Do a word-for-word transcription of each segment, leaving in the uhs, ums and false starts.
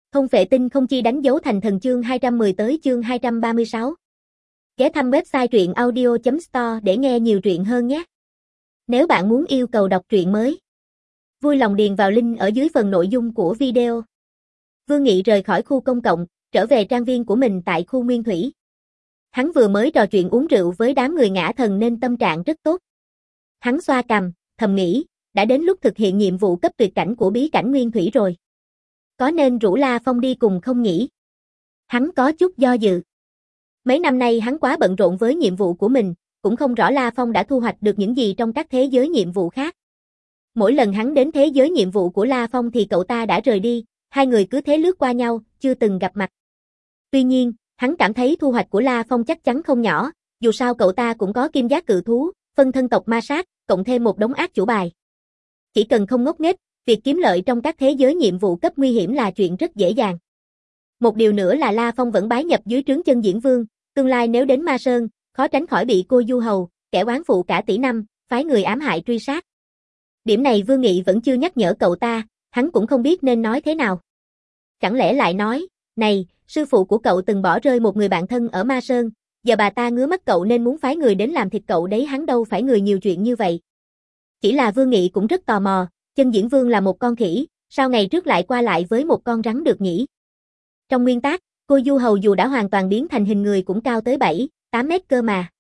Không phệ tinh không chi đánh dấu thành thần chương hai trăm mười tới chương hai trăm ba mươi sáu. Ghé thăm website truyện audio chấm store để nghe nhiều truyện hơn nhé. Nếu bạn muốn yêu cầu đọc truyện mới, vui lòng điền vào link ở dưới phần nội dung của video. Vương Nghị rời khỏi khu công cộng, trở về trang viên của mình tại khu Nguyên Thủy. Hắn vừa mới trò chuyện uống rượu với đám người ngã thần nên tâm trạng rất tốt. Hắn xoa cằm, thầm nghĩ, đã đến lúc thực hiện nhiệm vụ cấp tuyệt cảnh của bí cảnh Nguyên Thủy rồi. Có nên rủ La Phong đi cùng không nhỉ? Hắn có chút do dự. Mấy năm nay hắn quá bận rộn với nhiệm vụ của mình, cũng không rõ La Phong đã thu hoạch được những gì trong các thế giới nhiệm vụ khác. Mỗi lần hắn đến thế giới nhiệm vụ của La Phong thì cậu ta đã rời đi, hai người cứ thế lướt qua nhau, chưa từng gặp mặt. Tuy nhiên, hắn cảm thấy thu hoạch của La Phong chắc chắn không nhỏ, dù sao cậu ta cũng có kim giác cự thú, phân thân tộc ma sát, cộng thêm một đống ác chủ bài. Chỉ cần không ngốc nghếch, việc kiếm lợi trong các thế giới nhiệm vụ cấp nguy hiểm là chuyện rất dễ dàng. Một điều nữa là La Phong vẫn bái nhập dưới trướng Chân Diễn Vương, tương lai nếu đến Ma Sơn, khó tránh khỏi bị cô Du Hầu, kẻ oán phụ cả tỷ năm, phái người ám hại truy sát. Điểm này Vương Nghị vẫn chưa nhắc nhở cậu ta, hắn cũng không biết nên nói thế nào. Chẳng lẽ lại nói, này, sư phụ của cậu từng bỏ rơi một người bạn thân ở Ma Sơn, giờ bà ta ngứa mắt cậu nên muốn phái người đến làm thịt cậu đấy, hắn đâu phải người nhiều chuyện như vậy. Chỉ là Vương Nghị cũng rất tò mò, Chân Diễn Vương là một con khỉ, sao ngày trước lại qua lại với một con rắn được nhỉ? Trong nguyên tắc, cô Du Hầu dù đã hoàn toàn biến thành hình người cũng cao tới bảy, tám mét cơ mà.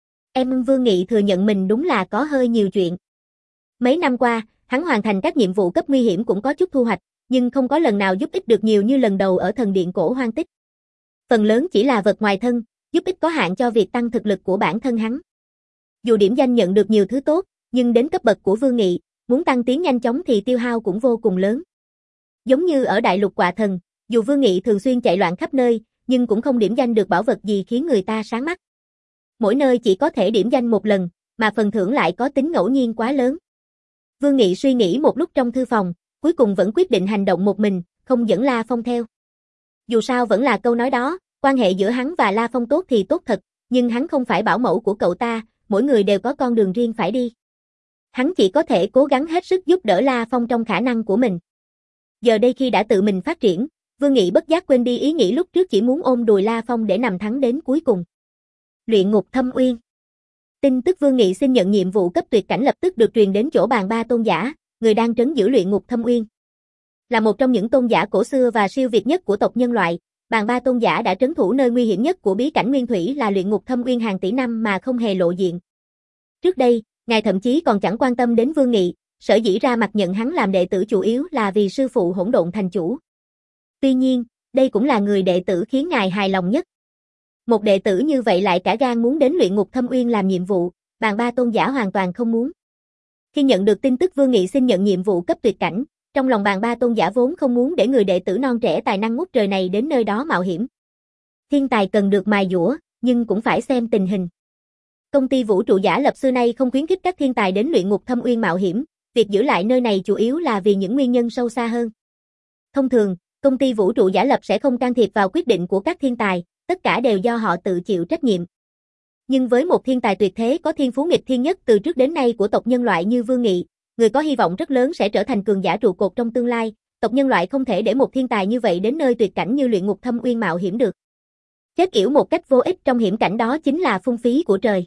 Em Vương Nghị thừa nhận mình đúng là có hơi nhiều chuyện. Mấy năm qua, hắn hoàn thành các nhiệm vụ cấp nguy hiểm cũng có chút thu hoạch, nhưng không có lần nào giúp ích được nhiều như lần đầu ở thần điện cổ hoang tích. Phần lớn chỉ là vật ngoài thân, giúp ích có hạn cho việc tăng thực lực của bản thân hắn. Dù điểm danh nhận được nhiều thứ tốt, nhưng đến cấp bậc của Vương Nghị, muốn tăng tiến nhanh chóng thì tiêu hao cũng vô cùng lớn. Giống như ở Đại Lục Quạ Thần, dù Vương Nghị thường xuyên chạy loạn khắp nơi, nhưng cũng không điểm danh được bảo vật gì khiến người ta sáng mắt. Mỗi nơi chỉ có thể điểm danh một lần, mà phần thưởng lại có tính ngẫu nhiên quá lớn. Vương Nghị suy nghĩ một lúc trong thư phòng, cuối cùng vẫn quyết định hành động một mình, không dẫn La Phong theo. Dù sao vẫn là câu nói đó, quan hệ giữa hắn và La Phong tốt thì tốt thật, nhưng hắn không phải bảo mẫu của cậu ta, mỗi người đều có con đường riêng phải đi. Hắn chỉ có thể cố gắng hết sức giúp đỡ La Phong trong khả năng của mình. Giờ đây khi đã tự mình phát triển, Vương Nghị bất giác quên đi ý nghĩ lúc trước chỉ muốn ôm đùi La Phong để nằm thắng đến cuối cùng. Luyện ngục Thâm Uyên. Tin tức Vương Nghị xin nhận nhiệm vụ cấp tuyệt cảnh lập tức được truyền đến chỗ Bàn Ba Tôn Giả, người đang trấn giữ luyện ngục Thâm Uyên. Là một trong những tôn giả cổ xưa và siêu việt nhất của tộc nhân loại, Bàn Ba Tôn Giả đã trấn thủ nơi nguy hiểm nhất của bí cảnh Nguyên Thủy là luyện ngục Thâm Uyên hàng tỷ năm mà không hề lộ diện. Trước đây, ngài thậm chí còn chẳng quan tâm đến Vương Nghị, sở dĩ ra mặt nhận hắn làm đệ tử chủ yếu là vì sư phụ Hỗn Độn Thành Chủ. Tuy nhiên, đây cũng là người đệ tử khiến ngài hài lòng nhất. Một đệ tử như vậy lại cả gan muốn đến luyện ngục Thâm Uyên làm nhiệm vụ, Bàn Ba Tôn Giả hoàn toàn không muốn. Khi nhận được tin tức Vương Nghị xin nhận nhiệm vụ cấp tuyệt cảnh, trong lòng Bàn Ba Tôn Giả vốn không muốn để người đệ tử non trẻ tài năng ngút trời này đến nơi đó mạo hiểm. Thiên tài cần được mài dũa, nhưng cũng phải xem tình hình. Công ty vũ trụ giả lập xưa nay không khuyến khích các thiên tài đến luyện ngục Thâm Uyên mạo hiểm, việc giữ lại nơi này chủ yếu là vì những nguyên nhân sâu xa hơn. Thông thường, công ty vũ trụ giả lập sẽ không can thiệp vào quyết định của các thiên tài, tất cả đều do họ tự chịu trách nhiệm. Nhưng với một thiên tài tuyệt thế có thiên phú nghịch thiên nhất từ trước đến nay của tộc nhân loại như Vương Nghị, người có hy vọng rất lớn sẽ trở thành cường giả trụ cột trong tương lai, tộc nhân loại không thể để một thiên tài như vậy đến nơi tuyệt cảnh như luyện ngục Thâm Uyên mạo hiểm được. Chết yểu một cách vô ích trong hiểm cảnh đó chính là phung phí của trời.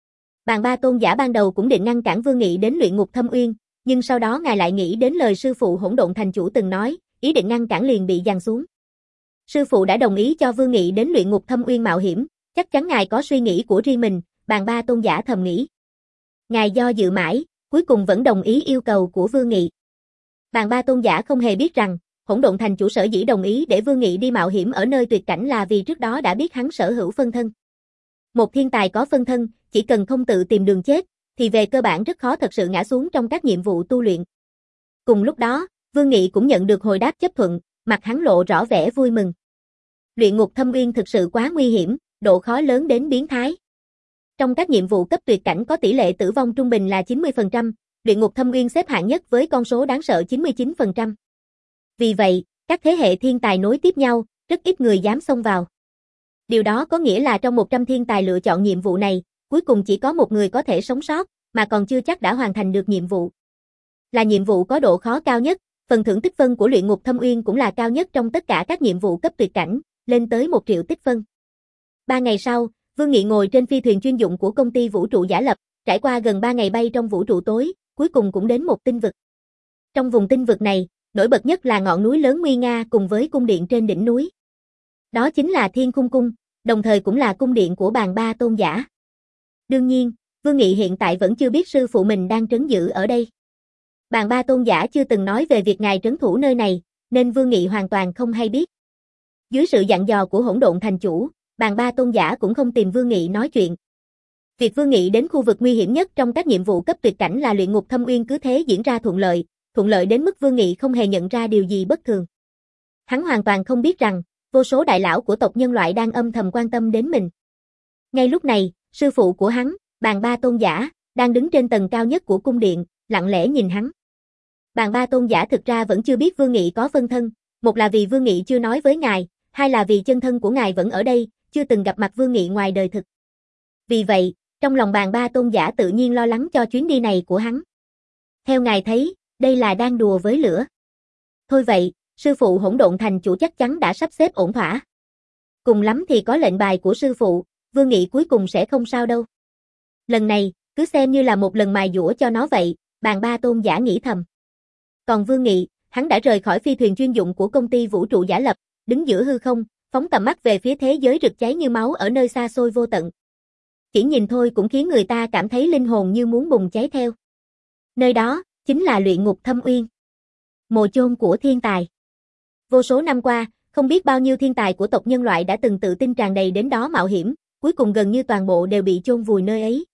Bàn Ba Tôn Giả ban đầu cũng định ngăn cản Vương Nghị đến luyện ngục Thâm Uyên, nhưng sau đó ngài lại nghĩ đến lời sư phụ Hỗn Độn Thành Chủ từng nói, ý định ngăn cản liền bị giằng xuống. Sư phụ đã đồng ý cho Vương Nghị đến luyện ngục Thâm Uyên mạo hiểm, chắc chắn ngài có suy nghĩ của riêng mình, Bàn Ba Tôn Giả thầm nghĩ. Ngài do dự mãi, cuối cùng vẫn đồng ý yêu cầu của Vương Nghị. Bàn Ba Tôn Giả không hề biết rằng, Hỗn Độn Thành Chủ sở dĩ đồng ý để Vương Nghị đi mạo hiểm ở nơi tuyệt cảnh là vì trước đó đã biết hắn sở hữu phân thân. Một thiên tài có phân thân, chỉ cần không tự tìm đường chết, thì về cơ bản rất khó thật sự ngã xuống trong các nhiệm vụ tu luyện. Cùng lúc đó, Vương Nghị cũng nhận được hồi đáp chấp thuận, mặt hắn lộ rõ vẻ vui mừng. Luyện ngục Thâm Uyên thực sự quá nguy hiểm, độ khó lớn đến biến thái. Trong các nhiệm vụ cấp tuyệt cảnh có tỷ lệ tử vong trung bình là chín mươi phần trăm, luyện ngục Thâm Uyên xếp hạng nhất với con số đáng sợ chín mươi chín phần trăm. Vì vậy, các thế hệ thiên tài nối tiếp nhau, rất ít người dám xông vào. Điều đó có nghĩa là trong một trăm thiên tài lựa chọn nhiệm vụ này, cuối cùng chỉ có một người có thể sống sót, mà còn chưa chắc đã hoàn thành được nhiệm vụ. Là nhiệm vụ có độ khó cao nhất, Phần thưởng tích phân của luyện ngục thâm uyên cũng là cao nhất trong tất cả các nhiệm vụ cấp tuyệt cảnh, lên tới một triệu tích phân. Ba ngày sau, Vương Nghị ngồi trên phi thuyền chuyên dụng của công ty vũ trụ giả lập, trải qua gần ba ngày bay trong vũ trụ tối, cuối cùng cũng đến một tinh vực. Trong vùng tinh vực này, nổi bật nhất là ngọn núi lớn nguy nga cùng với cung điện trên đỉnh núi. Đó chính là Thiên Khung Cung, đồng thời cũng là cung điện của Bàn Ba Tôn Giả. Đương nhiên, Vương Nghị hiện tại vẫn chưa biết sư phụ mình đang trấn giữ ở đây. Bàn Ba Tôn Giả chưa từng nói về việc ngài trấn thủ nơi này, nên Vương Nghị hoàn toàn không hay biết. Dưới sự dặn dò của Hỗn Độn Thành Chủ, Bàn Ba Tôn Giả cũng không tìm Vương Nghị nói chuyện. Việc Vương Nghị đến khu vực nguy hiểm nhất trong các nhiệm vụ cấp tuyệt cảnh là luyện ngục thâm uyên cứ thế diễn ra thuận lợi, thuận lợi đến mức Vương Nghị không hề nhận ra điều gì bất thường. Hắn hoàn toàn không biết rằng, vô số đại lão của tộc nhân loại đang âm thầm quan tâm đến mình. Ngay lúc này, sư phụ của hắn, Bàn Ba Tôn Giả, đang đứng trên tầng cao nhất của cung điện, lặng lẽ nhìn hắn. Bàn Ba Tôn Giả thực ra vẫn chưa biết Vương Nghị có phân thân, một là vì Vương Nghị chưa nói với ngài, hai là vì chân thân của ngài vẫn ở đây, chưa từng gặp mặt Vương Nghị ngoài đời thực. Vì vậy, trong lòng Bàn Ba Tôn Giả tự nhiên lo lắng cho chuyến đi này của hắn. Theo ngài thấy, đây là đang đùa với lửa. Thôi vậy, sư phụ Hỗn Độn Thành Chủ chắc chắn đã sắp xếp ổn thỏa. Cùng lắm thì có lệnh bài của sư phụ, Vương Nghị cuối cùng sẽ không sao đâu. Lần này, cứ xem như là một lần mài dũa cho nó vậy, Bàn Ba Tôn Giả nghĩ thầm. Còn Vương Nghị, hắn đã rời khỏi phi thuyền chuyên dụng của công ty vũ trụ giả lập, đứng giữa hư không, phóng tầm mắt về phía thế giới rực cháy như máu ở nơi xa xôi vô tận. Chỉ nhìn thôi cũng khiến người ta cảm thấy linh hồn như muốn bùng cháy theo. Nơi đó, chính là luyện ngục thâm uyên. Mồ chôn của thiên tài. Vô số năm qua, không biết bao nhiêu thiên tài của tộc nhân loại đã từng tự tin tràn đầy đến đó mạo hiểm, cuối cùng gần như toàn bộ đều bị chôn vùi nơi ấy.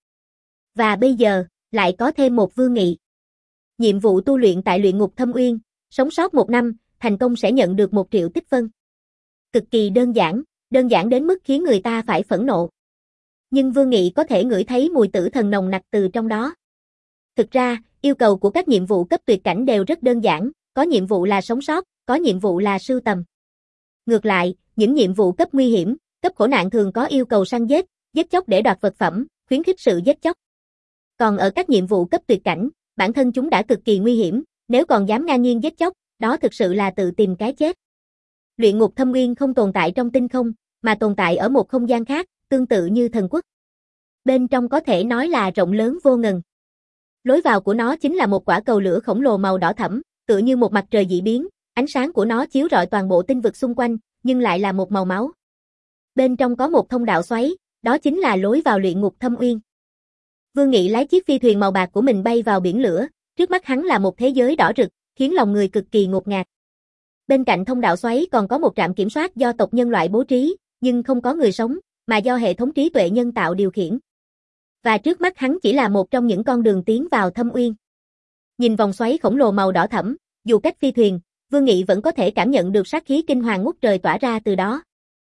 Và bây giờ, lại có thêm một Vương Nghị. Nhiệm vụ tu luyện tại luyện ngục thâm uyên, sống sót một năm, thành công sẽ nhận được một triệu tích phân. Cực kỳ đơn giản, đơn giản đến mức khiến người ta phải phẫn nộ. Nhưng Vương Nghị có thể ngửi thấy mùi tử thần nồng nặc từ trong đó. Thực ra, yêu cầu của các nhiệm vụ cấp tuyệt cảnh đều rất đơn giản, có nhiệm vụ là sống sót, có nhiệm vụ là sưu tầm. Ngược lại, những nhiệm vụ cấp nguy hiểm, cấp khổ nạn thường có yêu cầu săn giết, giết chóc để đoạt vật phẩm, khuyến khích sự giết chóc. Còn ở các nhiệm vụ cấp tuyệt cảnh, bản thân chúng đã cực kỳ nguy hiểm, nếu còn dám ngang nhiên giết chóc, đó thực sự là tự tìm cái chết. Luyện ngục thâm uyên không tồn tại trong tinh không, mà tồn tại ở một không gian khác, tương tự như thần quốc. Bên trong có thể nói là rộng lớn vô ngần. Lối vào của nó chính là một quả cầu lửa khổng lồ màu đỏ thẫm, tựa như một mặt trời dị biến, ánh sáng của nó chiếu rọi toàn bộ tinh vực xung quanh, nhưng lại là một màu máu. Bên trong có một thông đạo xoáy, đó chính là lối vào luyện ngục thâm uyên. Vương Nghị lái chiếc phi thuyền màu bạc của mình bay vào biển lửa, trước mắt hắn là một thế giới đỏ rực, khiến lòng người cực kỳ ngột ngạt. Bên cạnh thông đạo xoáy còn có một trạm kiểm soát do tộc nhân loại bố trí, nhưng không có người sống, mà do hệ thống trí tuệ nhân tạo điều khiển. Và trước mắt hắn chỉ là một trong những con đường tiến vào thâm uyên. Nhìn vòng xoáy khổng lồ màu đỏ thẫm, dù cách phi thuyền, Vương Nghị vẫn có thể cảm nhận được sát khí kinh hoàng ngút trời tỏa ra từ đó.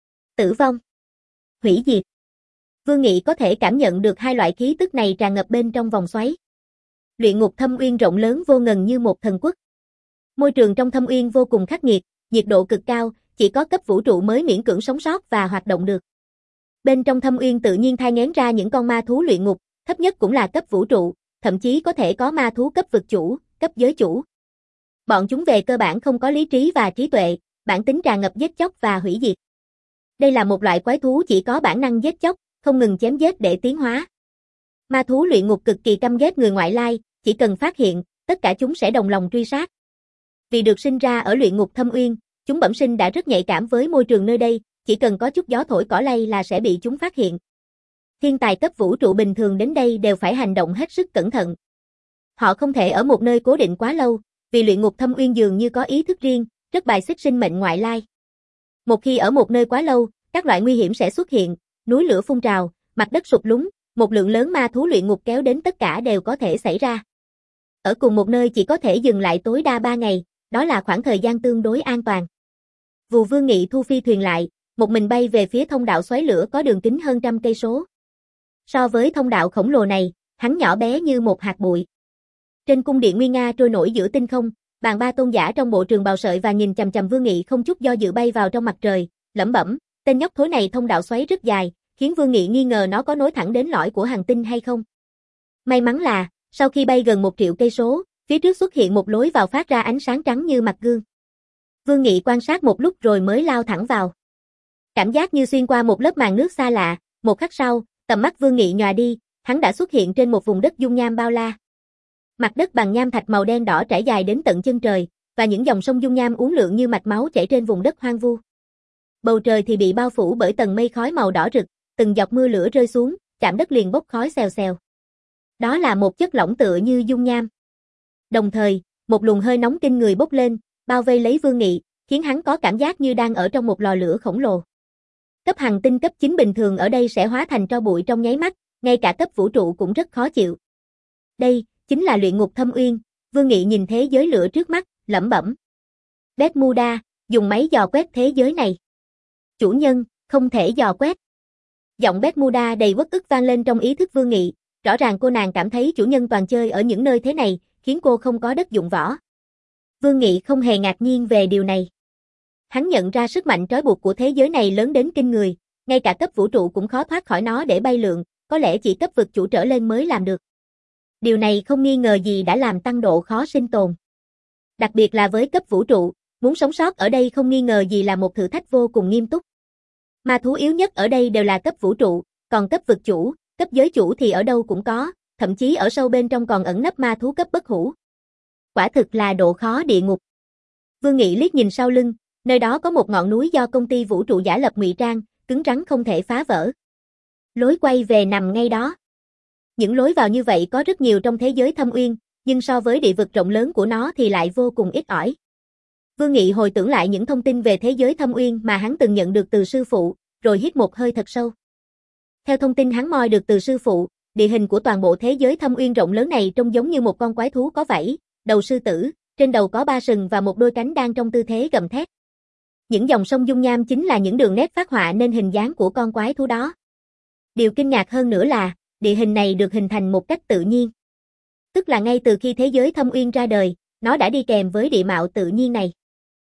Tử vong, hủy diệt. Vương Nghị có thể cảm nhận được hai loại khí tức này tràn ngập bên trong vòng xoáy. Luyện ngục thâm uyên rộng lớn vô ngần như một thần quốc. Môi trường trong thâm uyên vô cùng khắc nghiệt, nhiệt độ cực cao, chỉ có cấp vũ trụ mới miễn cưỡng sống sót và hoạt động được. Bên trong thâm uyên tự nhiên thai nghén ra những con ma thú luyện ngục, thấp nhất cũng là cấp vũ trụ, thậm chí có thể có ma thú cấp vực chủ, cấp giới chủ. Bọn chúng về cơ bản không có lý trí và trí tuệ, bản tính tràn ngập giết chóc và hủy diệt. Đây là một loại quái thú chỉ có bản năng giết chóc, không ngừng chém giết để tiến hóa. Ma thú luyện ngục cực kỳ căm ghét người ngoại lai, chỉ cần phát hiện, tất cả chúng sẽ đồng lòng truy sát. Vì được sinh ra ở luyện ngục thâm uyên, chúng bẩm sinh đã rất nhạy cảm với môi trường nơi đây, chỉ cần có chút gió thổi cỏ lay là sẽ bị chúng phát hiện. Thiên tài cấp vũ trụ bình thường đến đây đều phải hành động hết sức cẩn thận. Họ không thể ở một nơi cố định quá lâu, vì luyện ngục thâm uyên dường như có ý thức riêng, rất bài xích sinh mệnh ngoại lai. Một khi ở một nơi quá lâu, các loại nguy hiểm sẽ xuất hiện, núi lửa phun trào, mặt đất sụp lún, một lượng lớn ma thú luyện ngục kéo đến tất cả đều có thể xảy ra. Ở cùng một nơi chỉ có thể dừng lại tối đa ba ngày, đó là khoảng thời gian tương đối an toàn. Vù Vương Nghị thu phi thuyền lại, một mình bay về phía thông đạo xoáy lửa có đường kính hơn trăm cây số. So với thông đạo khổng lồ này, hắn nhỏ bé như một hạt bụi. Trên cung điện nguy nga trôi nổi giữa tinh không, Bàn Ba Tôn Giả trong bộ trường bào sợi và nhìn chằm chằm Vương Nghị không chút do dự bay vào trong mặt trời, lẩm bẩm, tên nhóc thối này thông đạo xoáy rất dài, khiến Vương Nghị nghi ngờ nó có nối thẳng đến lõi của hành tinh hay không. May mắn là, sau khi bay gần một triệu cây số, Phía trước xuất hiện một lối vào phát ra ánh sáng trắng như mặt gương. Vương Nghị quan sát một lúc rồi mới lao thẳng vào. Cảm giác như xuyên qua một lớp màn nước xa lạ, một khắc sau, tầm mắt Vương Nghị nhòa đi, hắn đã xuất hiện trên một vùng đất dung nham bao la. Mặt đất bằng nham thạch màu đen đỏ trải dài đến tận chân trời, và những dòng sông dung nham uốn lượn như mạch máu chảy trên vùng đất hoang vu. Bầu trời thì bị bao phủ bởi tầng mây khói màu đỏ rực, từng giọt mưa lửa rơi xuống, chạm đất liền bốc khói xèo xèo. Đó là một chất lỏng tựa như dung nham. Đồng thời, một luồng hơi nóng kinh người bốc lên, bao vây lấy Vương Nghị, khiến hắn có cảm giác như đang ở trong một lò lửa khổng lồ. Cấp hành tinh cấp chín bình thường ở đây sẽ hóa thành tro bụi trong nháy mắt, ngay cả cấp vũ trụ cũng rất khó chịu. Đây, chính là luyện ngục thâm uyên, Vương Nghị nhìn thế giới lửa trước mắt, lẩm bẩm. Bermuda, dùng máy dò quét thế giới này. Chủ nhân, không thể dò quét. Giọng Bermuda đầy uất ức vang lên trong ý thức Vương Nghị, rõ ràng cô nàng cảm thấy chủ nhân toàn chơi ở những nơi thế này, khiến cô không có đất dụng võ. Vương Nghị không hề ngạc nhiên về điều này. Hắn nhận ra sức mạnh trói buộc của thế giới này lớn đến kinh người, ngay cả cấp vũ trụ cũng khó thoát khỏi nó để bay lượn, có lẽ chỉ cấp vực chủ trở lên mới làm được. Điều này không nghi ngờ gì đã làm tăng độ khó sinh tồn. Đặc biệt là với cấp vũ trụ, muốn sống sót ở đây không nghi ngờ gì là một thử thách vô cùng nghiêm túc. Ma thú yếu nhất ở đây đều là cấp vũ trụ, còn cấp vực chủ, cấp giới chủ thì ở đâu cũng có, thậm chí ở sâu bên trong còn ẩn nấp ma thú cấp bất hủ. Quả thực là độ khó địa ngục. Vương Nghị liếc nhìn sau lưng, nơi đó có một ngọn núi do công ty vũ trụ giả lập ngụy trang, cứng rắn không thể phá vỡ. Lối quay về nằm ngay đó. Những lối vào như vậy có rất nhiều trong thế giới thâm uyên, nhưng so với địa vực rộng lớn của nó thì lại vô cùng ít ỏi. Vương Nghị hồi tưởng lại những thông tin về thế giới thâm uyên mà hắn từng nhận được từ sư phụ, rồi hít một hơi thật sâu. Theo thông tin hắn moi được từ sư phụ, địa hình của toàn bộ thế giới thâm uyên rộng lớn này trông giống như một con quái thú có vảy, đầu sư tử, trên đầu có ba sừng và một đôi cánh đang trong tư thế gầm thét. Những dòng sông dung nham chính là những đường nét phác họa nên hình dáng của con quái thú đó. Điều kinh ngạc hơn nữa là, địa hình này được hình thành một cách tự nhiên. Tức là ngay từ khi thế giới thâm uyên ra đời, nó đã đi kèm với địa mạo tự nhiên này.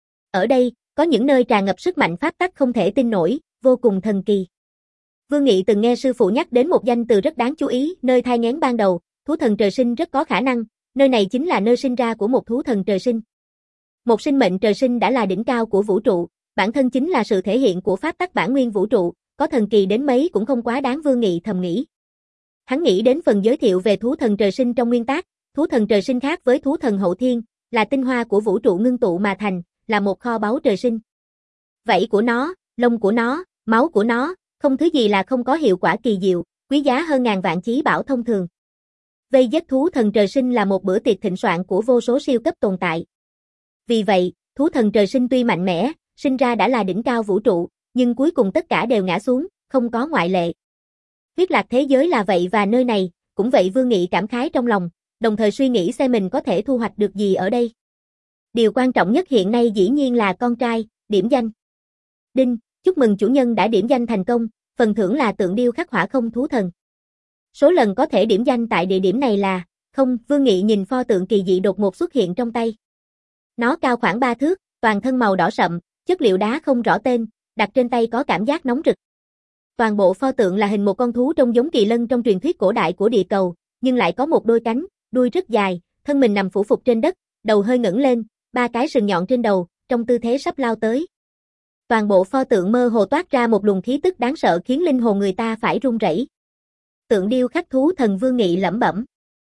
Ở đây, có những nơi tràn ngập sức mạnh pháp tắc không thể tin nổi, vô cùng thần kỳ. Vương Nghị từng nghe sư phụ nhắc đến một danh từ rất đáng chú ý, nơi thai nghén ban đầu, thú thần trời sinh rất có khả năng, nơi này chính là nơi sinh ra của một thú thần trời sinh. Một sinh mệnh trời sinh đã là đỉnh cao của vũ trụ, bản thân chính là sự thể hiện của pháp tắc bản nguyên vũ trụ, có thần kỳ đến mấy cũng không quá đáng, Vương Nghị thầm nghĩ. Hắn nghĩ đến phần giới thiệu về thú thần trời sinh trong nguyên tác, thú thần trời sinh khác với thú thần hậu thiên, là tinh hoa của vũ trụ ngưng tụ mà thành, là một kho báu trời sinh. Vảy của nó, lông của nó, máu của nó, không thứ gì là không có hiệu quả kỳ diệu, quý giá hơn ngàn vạn chí bảo thông thường. Vây giết thú thần trời sinh là một bữa tiệc thịnh soạn của vô số siêu cấp tồn tại. Vì vậy, thú thần trời sinh tuy mạnh mẽ, sinh ra đã là đỉnh cao vũ trụ, nhưng cuối cùng tất cả đều ngã xuống, không có ngoại lệ. Huyết lạc thế giới là vậy và nơi này, cũng vậy. Vương Nghị cảm khái trong lòng, đồng thời suy nghĩ xem mình có thể thu hoạch được gì ở đây. Điều quan trọng nhất hiện nay dĩ nhiên là con trai, điểm danh. Đinh, chúc mừng chủ nhân đã điểm danh thành công, phần thưởng là tượng điêu khắc hỏa không thú thần. Số lần có thể điểm danh tại địa điểm này là không. Vương Nghị nhìn pho tượng kỳ dị đột ngột xuất hiện trong tay. Nó cao khoảng ba thước, toàn thân màu đỏ sậm, chất liệu đá không rõ tên, đặt trên tay có cảm giác nóng rực. Toàn bộ pho tượng là hình một con thú trông giống kỳ lân trong truyền thuyết cổ đại của địa cầu, nhưng lại có một đôi cánh, đuôi rất dài, thân mình nằm phủ phục trên đất, đầu hơi ngẩng lên, ba cái sừng nhọn trên đầu, trong tư thế sắp lao tới. Toàn bộ pho tượng mơ hồ toát ra một luồng khí tức đáng sợ khiến linh hồn người ta phải run rẩy. Tượng điêu khắc thú thần, Vương Nghị lẩm bẩm.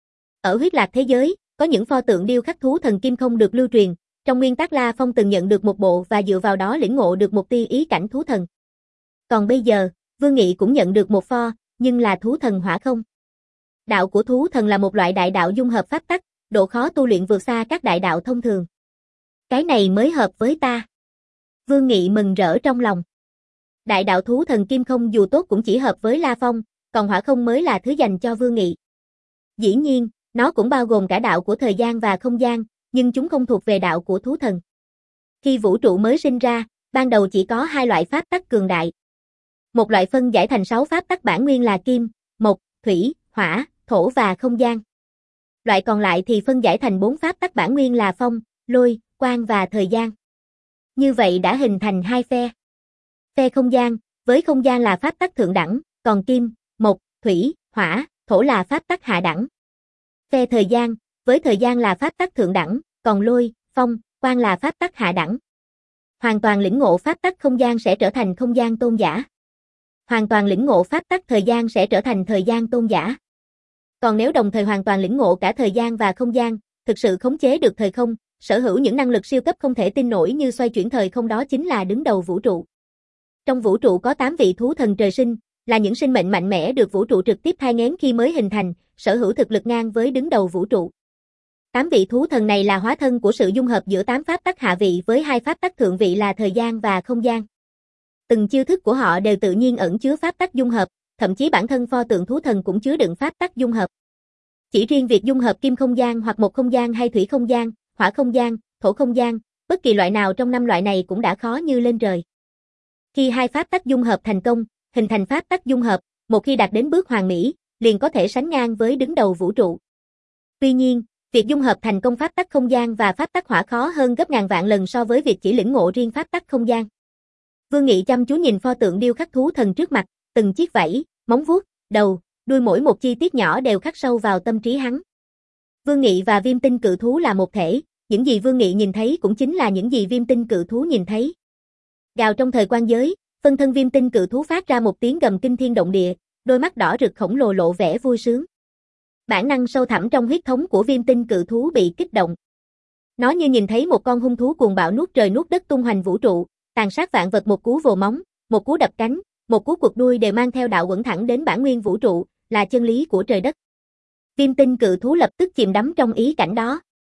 Ở huyết lạc thế giới, có những pho tượng điêu khắc thú thần kim không được lưu truyền, trong nguyên tác La Phong từng nhận được một bộ và dựa vào đó lĩnh ngộ được một tia ý cảnh thú thần. Còn bây giờ, Vương Nghị cũng nhận được một pho, nhưng là thú thần hỏa không. Đạo của thú thần là một loại đại đạo dung hợp pháp tắc, độ khó tu luyện vượt xa các đại đạo thông thường. Cái này mới hợp với ta. Vương Nghị mừng rỡ trong lòng. Đại đạo thú thần kim không dù tốt cũng chỉ hợp với La Phong, còn hỏa không mới là thứ dành cho Vương Nghị. Dĩ nhiên, nó cũng bao gồm cả đạo của thời gian và không gian, nhưng chúng không thuộc về đạo của thú thần. Khi vũ trụ mới sinh ra, ban đầu chỉ có hai loại pháp tắc cường đại. Một loại phân giải thành sáu pháp tắc bản nguyên là kim, mộc, thủy, hỏa, thổ và không gian. Loại còn lại thì phân giải thành bốn pháp tắc bản nguyên là phong, lôi, quang và thời gian. Như vậy đã hình thành hai phe. Phe không gian, với không gian là pháp tắc thượng đẳng, còn kim, mộc, thủy, hỏa, thổ là pháp tắc hạ đẳng. Phe thời gian, với thời gian là pháp tắc thượng đẳng, còn lôi, phong, quang là pháp tắc hạ đẳng. Hoàn toàn lĩnh ngộ pháp tắc không gian sẽ trở thành không gian tôn giả. Hoàn toàn lĩnh ngộ pháp tắc thời gian sẽ trở thành thời gian tôn giả. Còn nếu đồng thời hoàn toàn lĩnh ngộ cả thời gian và không gian, thực sự khống chế được thời không, sở hữu những năng lực siêu cấp không thể tin nổi như xoay chuyển thời không, đó chính là đứng đầu vũ trụ. Trong vũ trụ có tám vị thú thần trời sinh, là những sinh mệnh mạnh mẽ được vũ trụ trực tiếp thai nghén khi mới hình thành, sở hữu thực lực ngang với đứng đầu vũ trụ. Tám vị thú thần này là hóa thân của sự dung hợp giữa tám pháp tắc hạ vị với hai pháp tắc thượng vị là thời gian và không gian. Từng chiêu thức của họ đều tự nhiên ẩn chứa pháp tắc dung hợp, thậm chí bản thân pho tượng thú thần cũng chứa đựng pháp tắc dung hợp. Chỉ riêng việc dung hợp kim không gian hoặc một không gian hay thủy không gian, hỏa không gian, thổ không gian, bất kỳ loại nào trong năm loại này cũng đã khó như lên trời. Khi hai pháp tắc dung hợp thành công, hình thành pháp tắc dung hợp, một khi đạt đến bước hoàn mỹ, liền có thể sánh ngang với đứng đầu vũ trụ. Tuy nhiên, việc dung hợp thành công pháp tắc không gian và pháp tắc hỏa khó hơn gấp ngàn vạn lần so với việc chỉ lĩnh ngộ riêng pháp tắc không gian. Vương Nghị chăm chú nhìn pho tượng điêu khắc thú thần trước mặt, từng chiếc vảy, móng vuốt, đầu, đuôi mỗi một chi tiết nhỏ đều khắc sâu vào tâm trí hắn. Vương Nghị và Viêm Tinh Cự Thú là một thể, những gì Vương Nghị nhìn thấy cũng chính là những gì Viêm Tinh Cự Thú nhìn thấy. Gào trong thời quan giới, phân thân Viêm Tinh Cự Thú phát ra một tiếng gầm kinh thiên động địa, đôi mắt đỏ rực khổng lồ lộ vẻ vui sướng. Bản năng sâu thẳm trong huyết thống của Viêm Tinh Cự Thú bị kích động. Nó như nhìn thấy một con hung thú cuồng bạo nuốt trời nuốt đất tung hoành vũ trụ, tàn sát vạn vật, một cú vồ móng, một cú đập cánh, một cú quật đuôi đều mang theo đạo quẩn thẳng đến bản nguyên vũ trụ, là chân lý của trời đất. Viêm Tinh Cự Thú lập tức chìm đắm trong ý cảnh đó.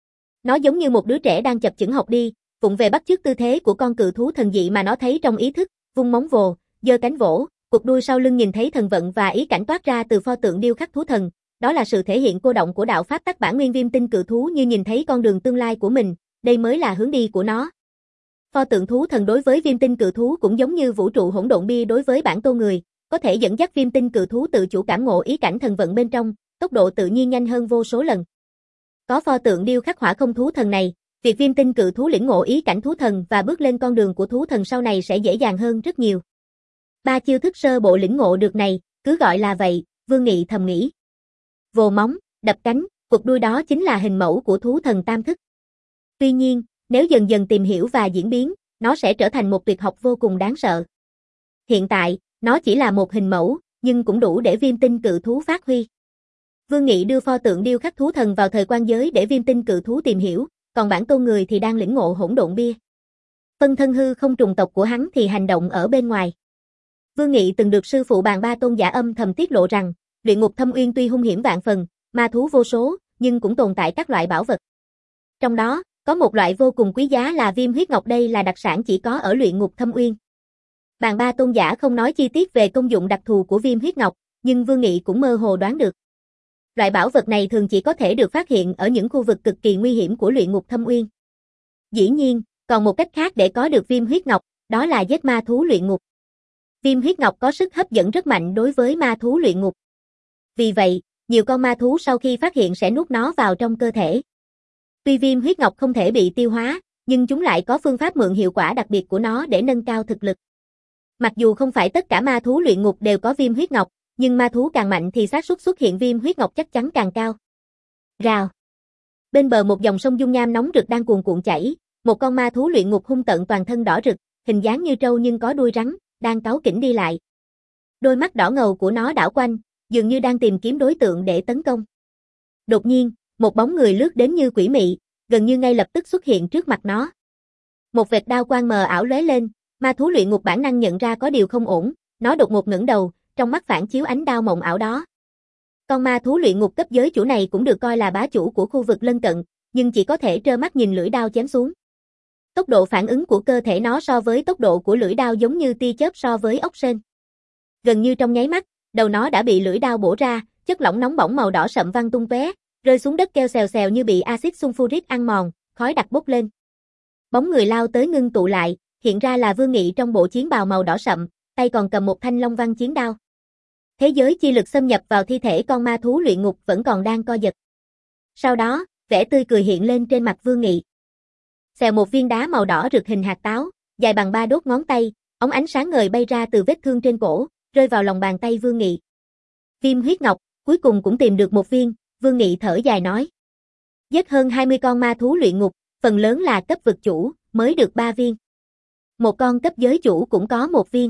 Nó giống như một đứa trẻ đang chập chững học đi, vụng về bắt chước tư thế của con cự thú thần dị mà nó thấy trong ý thức, vung móng vồ, giơ cánh vỗ, quật đuôi sau lưng, nhìn thấy thần vận và ý cảnh toát ra từ pho tượng điêu khắc thú thần, đó là sự thể hiện cô động của đạo pháp tắc bản nguyên. Viêm Tinh Cự Thú như nhìn thấy con đường tương lai của mình, đây mới là hướng đi của nó. Pho tượng thú thần đối với Viêm Tinh Cự Thú cũng giống như vũ trụ hỗn độn bia đối với bản tô người, có thể dẫn dắt Viêm Tinh Cự Thú tự chủ cảm ngộ ý cảnh thần vận bên trong, tốc độ tự nhiên nhanh hơn vô số lần. Có pho tượng điêu khắc hỏa không thú thần này, việc Viêm Tinh Cự Thú lĩnh ngộ ý cảnh thú thần và bước lên con đường của thú thần sau này sẽ dễ dàng hơn rất nhiều. Ba chiêu thức sơ bộ lĩnh ngộ được này, cứ gọi là vậy, Vương Nghị thầm nghĩ. Vồ móng, đập cánh, quật đuôi, đó chính là hình mẫu của thú thần tam thức. Tuy nhiên, nếu dần dần tìm hiểu và diễn biến, nó sẽ trở thành một tuyệt học vô cùng đáng sợ. Hiện tại, nó chỉ là một hình mẫu, nhưng cũng đủ để Viêm Tinh Cự Thú phát huy. Vương Nghị đưa pho tượng điêu khắc thú thần vào thời quan giới để Viêm Tinh Cự Thú tìm hiểu, còn bản tôn người thì đang lĩnh ngộ hỗn độn bia. Phân thân hư không trùng tộc của hắn thì hành động ở bên ngoài. Vương Nghị từng được sư phụ Bàn Ba Tôn giả âm thầm tiết lộ rằng, luyện ngục thâm uyên tuy hung hiểm vạn phần, ma thú vô số, nhưng cũng tồn tại các loại bảo vật. Trong đó, có một loại vô cùng quý giá là viêm huyết ngọc, đây là đặc sản chỉ có ở luyện ngục thâm uyên. Bàn Ba Tôn giả không nói chi tiết về công dụng đặc thù của viêm huyết ngọc, nhưng Vương Nghị cũng mơ hồ đoán được. Loại bảo vật này thường chỉ có thể được phát hiện ở những khu vực cực kỳ nguy hiểm của luyện ngục thâm uyên. Dĩ nhiên, còn một cách khác để có được viêm huyết ngọc, đó là giết ma thú luyện ngục. Viêm huyết ngọc có sức hấp dẫn rất mạnh đối với ma thú luyện ngục. Vì vậy, nhiều con ma thú sau khi phát hiện sẽ nuốt nó vào trong cơ thể. Tuy viêm huyết ngọc không thể bị tiêu hóa, nhưng chúng lại có phương pháp mượn hiệu quả đặc biệt của nó để nâng cao thực lực. Mặc dù không phải tất cả ma thú luyện ngục đều có viêm huyết ngọc, nhưng ma thú càng mạnh thì xác suất xuất hiện viêm huyết ngọc chắc chắn càng cao. Rào. Bên bờ một dòng sông dung nham nóng rực đang cuồn cuộn chảy, một con ma thú luyện ngục hung tợn toàn thân đỏ rực, hình dáng như trâu nhưng có đuôi rắn, đang cáu kỉnh đi lại. Đôi mắt đỏ ngầu của nó đảo quanh, dường như đang tìm kiếm đối tượng để tấn công. Đột nhiên, một bóng người lướt đến như quỷ mị, gần như ngay lập tức xuất hiện trước mặt nó. Một vệt đao quang mờ ảo lóe lên, ma thú luyện ngục bản năng nhận ra có điều không ổn, nó đột ngột ngẩng đầu, trong mắt phản chiếu ánh đao mộng ảo đó. Con ma thú luyện ngục cấp giới chủ này cũng được coi là bá chủ của khu vực lân cận, nhưng chỉ có thể trơ mắt nhìn lưỡi đao chém xuống. Tốc độ phản ứng của cơ thể nó so với tốc độ của lưỡi đao giống như tia chớp so với ốc sên. Gần như trong nháy mắt, đầu nó đã bị lưỡi đao bổ ra, chất lỏng nóng bỏng màu đỏ sậm văng tung tóe, rơi xuống đất kêu xèo xèo như bị axit sulfuric ăn mòn, khói đặc bốc lên. Bóng người lao tới ngưng tụ lại, hiện ra là Vương Nghị trong bộ chiến bào màu đỏ sậm, tay còn cầm một thanh long văn chiến đao. Thế giới chi lực xâm nhập vào thi thể con ma thú luyện ngục vẫn còn đang co giật. Sau đó, vẻ tươi cười hiện lên trên mặt Vương Nghị. Xèo, một viên đá màu đỏ rực hình hạt táo, dài bằng ba đốt ngón tay, ống ánh sáng ngời bay ra từ vết thương trên cổ, rơi vào lòng bàn tay Vương Nghị. Viêm huyết ngọc, cuối cùng cũng tìm được một viên, Vương Nghị thở dài nói. Giết hơn hai mươi con ma thú luyện ngục, phần lớn là cấp vực chủ, mới được ba viên. Một con cấp giới chủ cũng có một viên.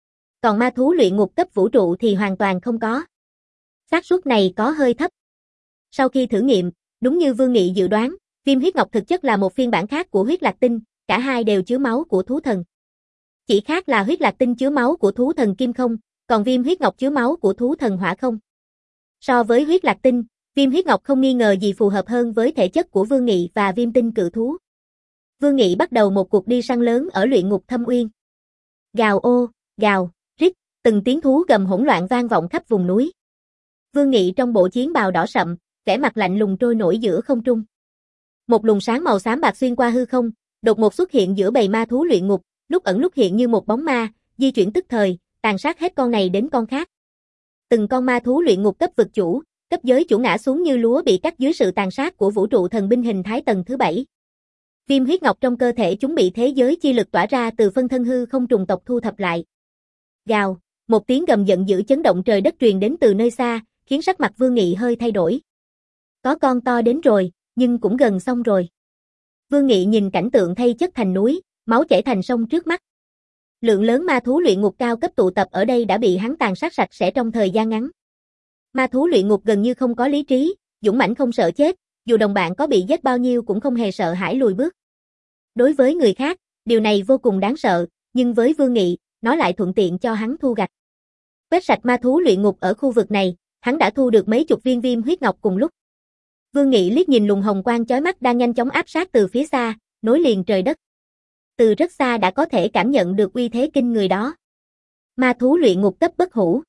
Còn ma thú luyện ngục cấp vũ trụ thì hoàn toàn không có. Xác suất này có hơi thấp. Sau khi thử nghiệm, đúng như Vương Nghị dự đoán, viêm huyết ngọc thực chất là một phiên bản khác của huyết lạc tinh, cả hai đều chứa máu của thú thần. Chỉ khác là huyết lạc tinh chứa máu của thú thần kim không, còn viêm huyết ngọc chứa máu của thú thần hỏa không. So với huyết lạc tinh, viêm huyết ngọc không nghi ngờ gì phù hợp hơn với thể chất của Vương Nghị và viêm tinh cự thú. Vương Nghị bắt đầu một cuộc đi săn lớn ở luyện ngục Thâm Uyên. Gào ô, gào, rít, từng tiếng thú gầm hỗn loạn vang vọng khắp vùng núi. Vương Nghị trong bộ chiến bào đỏ sậm, vẻ mặt lạnh lùng trôi nổi giữa không trung. Một luồng sáng màu xám bạc xuyên qua hư không, đột ngột xuất hiện giữa bầy ma thú luyện ngục, lúc ẩn lúc hiện như một bóng ma, di chuyển tức thời, tàn sát hết con này đến con khác. Từng con ma thú luyện ngục cấp vực chủ, cấp giới chủ ngã xuống như lúa bị cắt dưới sự tàn sát của vũ trụ thần binh hình thái tầng thứ bảy. Viêm huyết ngọc trong cơ thể chúng bị thế giới chi lực tỏa ra từ phân thân hư không trùng tộc thu thập lại. Gào, một tiếng gầm giận dữ chấn động trời đất truyền đến từ nơi xa, khiến sắc mặt Vương Nghị hơi thay đổi. Có con to đến rồi, nhưng cũng gần xong rồi. Vương Nghị nhìn cảnh tượng thay chất thành núi, máu chảy thành sông trước mắt. Lượng lớn ma thú luyện ngục cao cấp tụ tập ở đây đã bị hắn tàn sát sạch sẽ trong thời gian ngắn. Ma thú luyện ngục gần như không có lý trí, dũng mãnh không sợ chết, dù đồng bạn có bị giết bao nhiêu cũng không hề sợ hãi lùi bước. Đối với người khác, điều này vô cùng đáng sợ, nhưng với Vương Nghị, nó lại thuận tiện cho hắn thu gặt. Quét sạch ma thú luyện ngục ở khu vực này, hắn đã thu được mấy chục viên viêm huyết ngọc cùng lúc. Vương Nghị liếc nhìn luồng hồng quang chói mắt đang nhanh chóng áp sát từ phía xa, nối liền trời đất. Từ rất xa đã có thể cảm nhận được uy thế kinh người đó. Ma thú luyện ngục cấp bất hủ.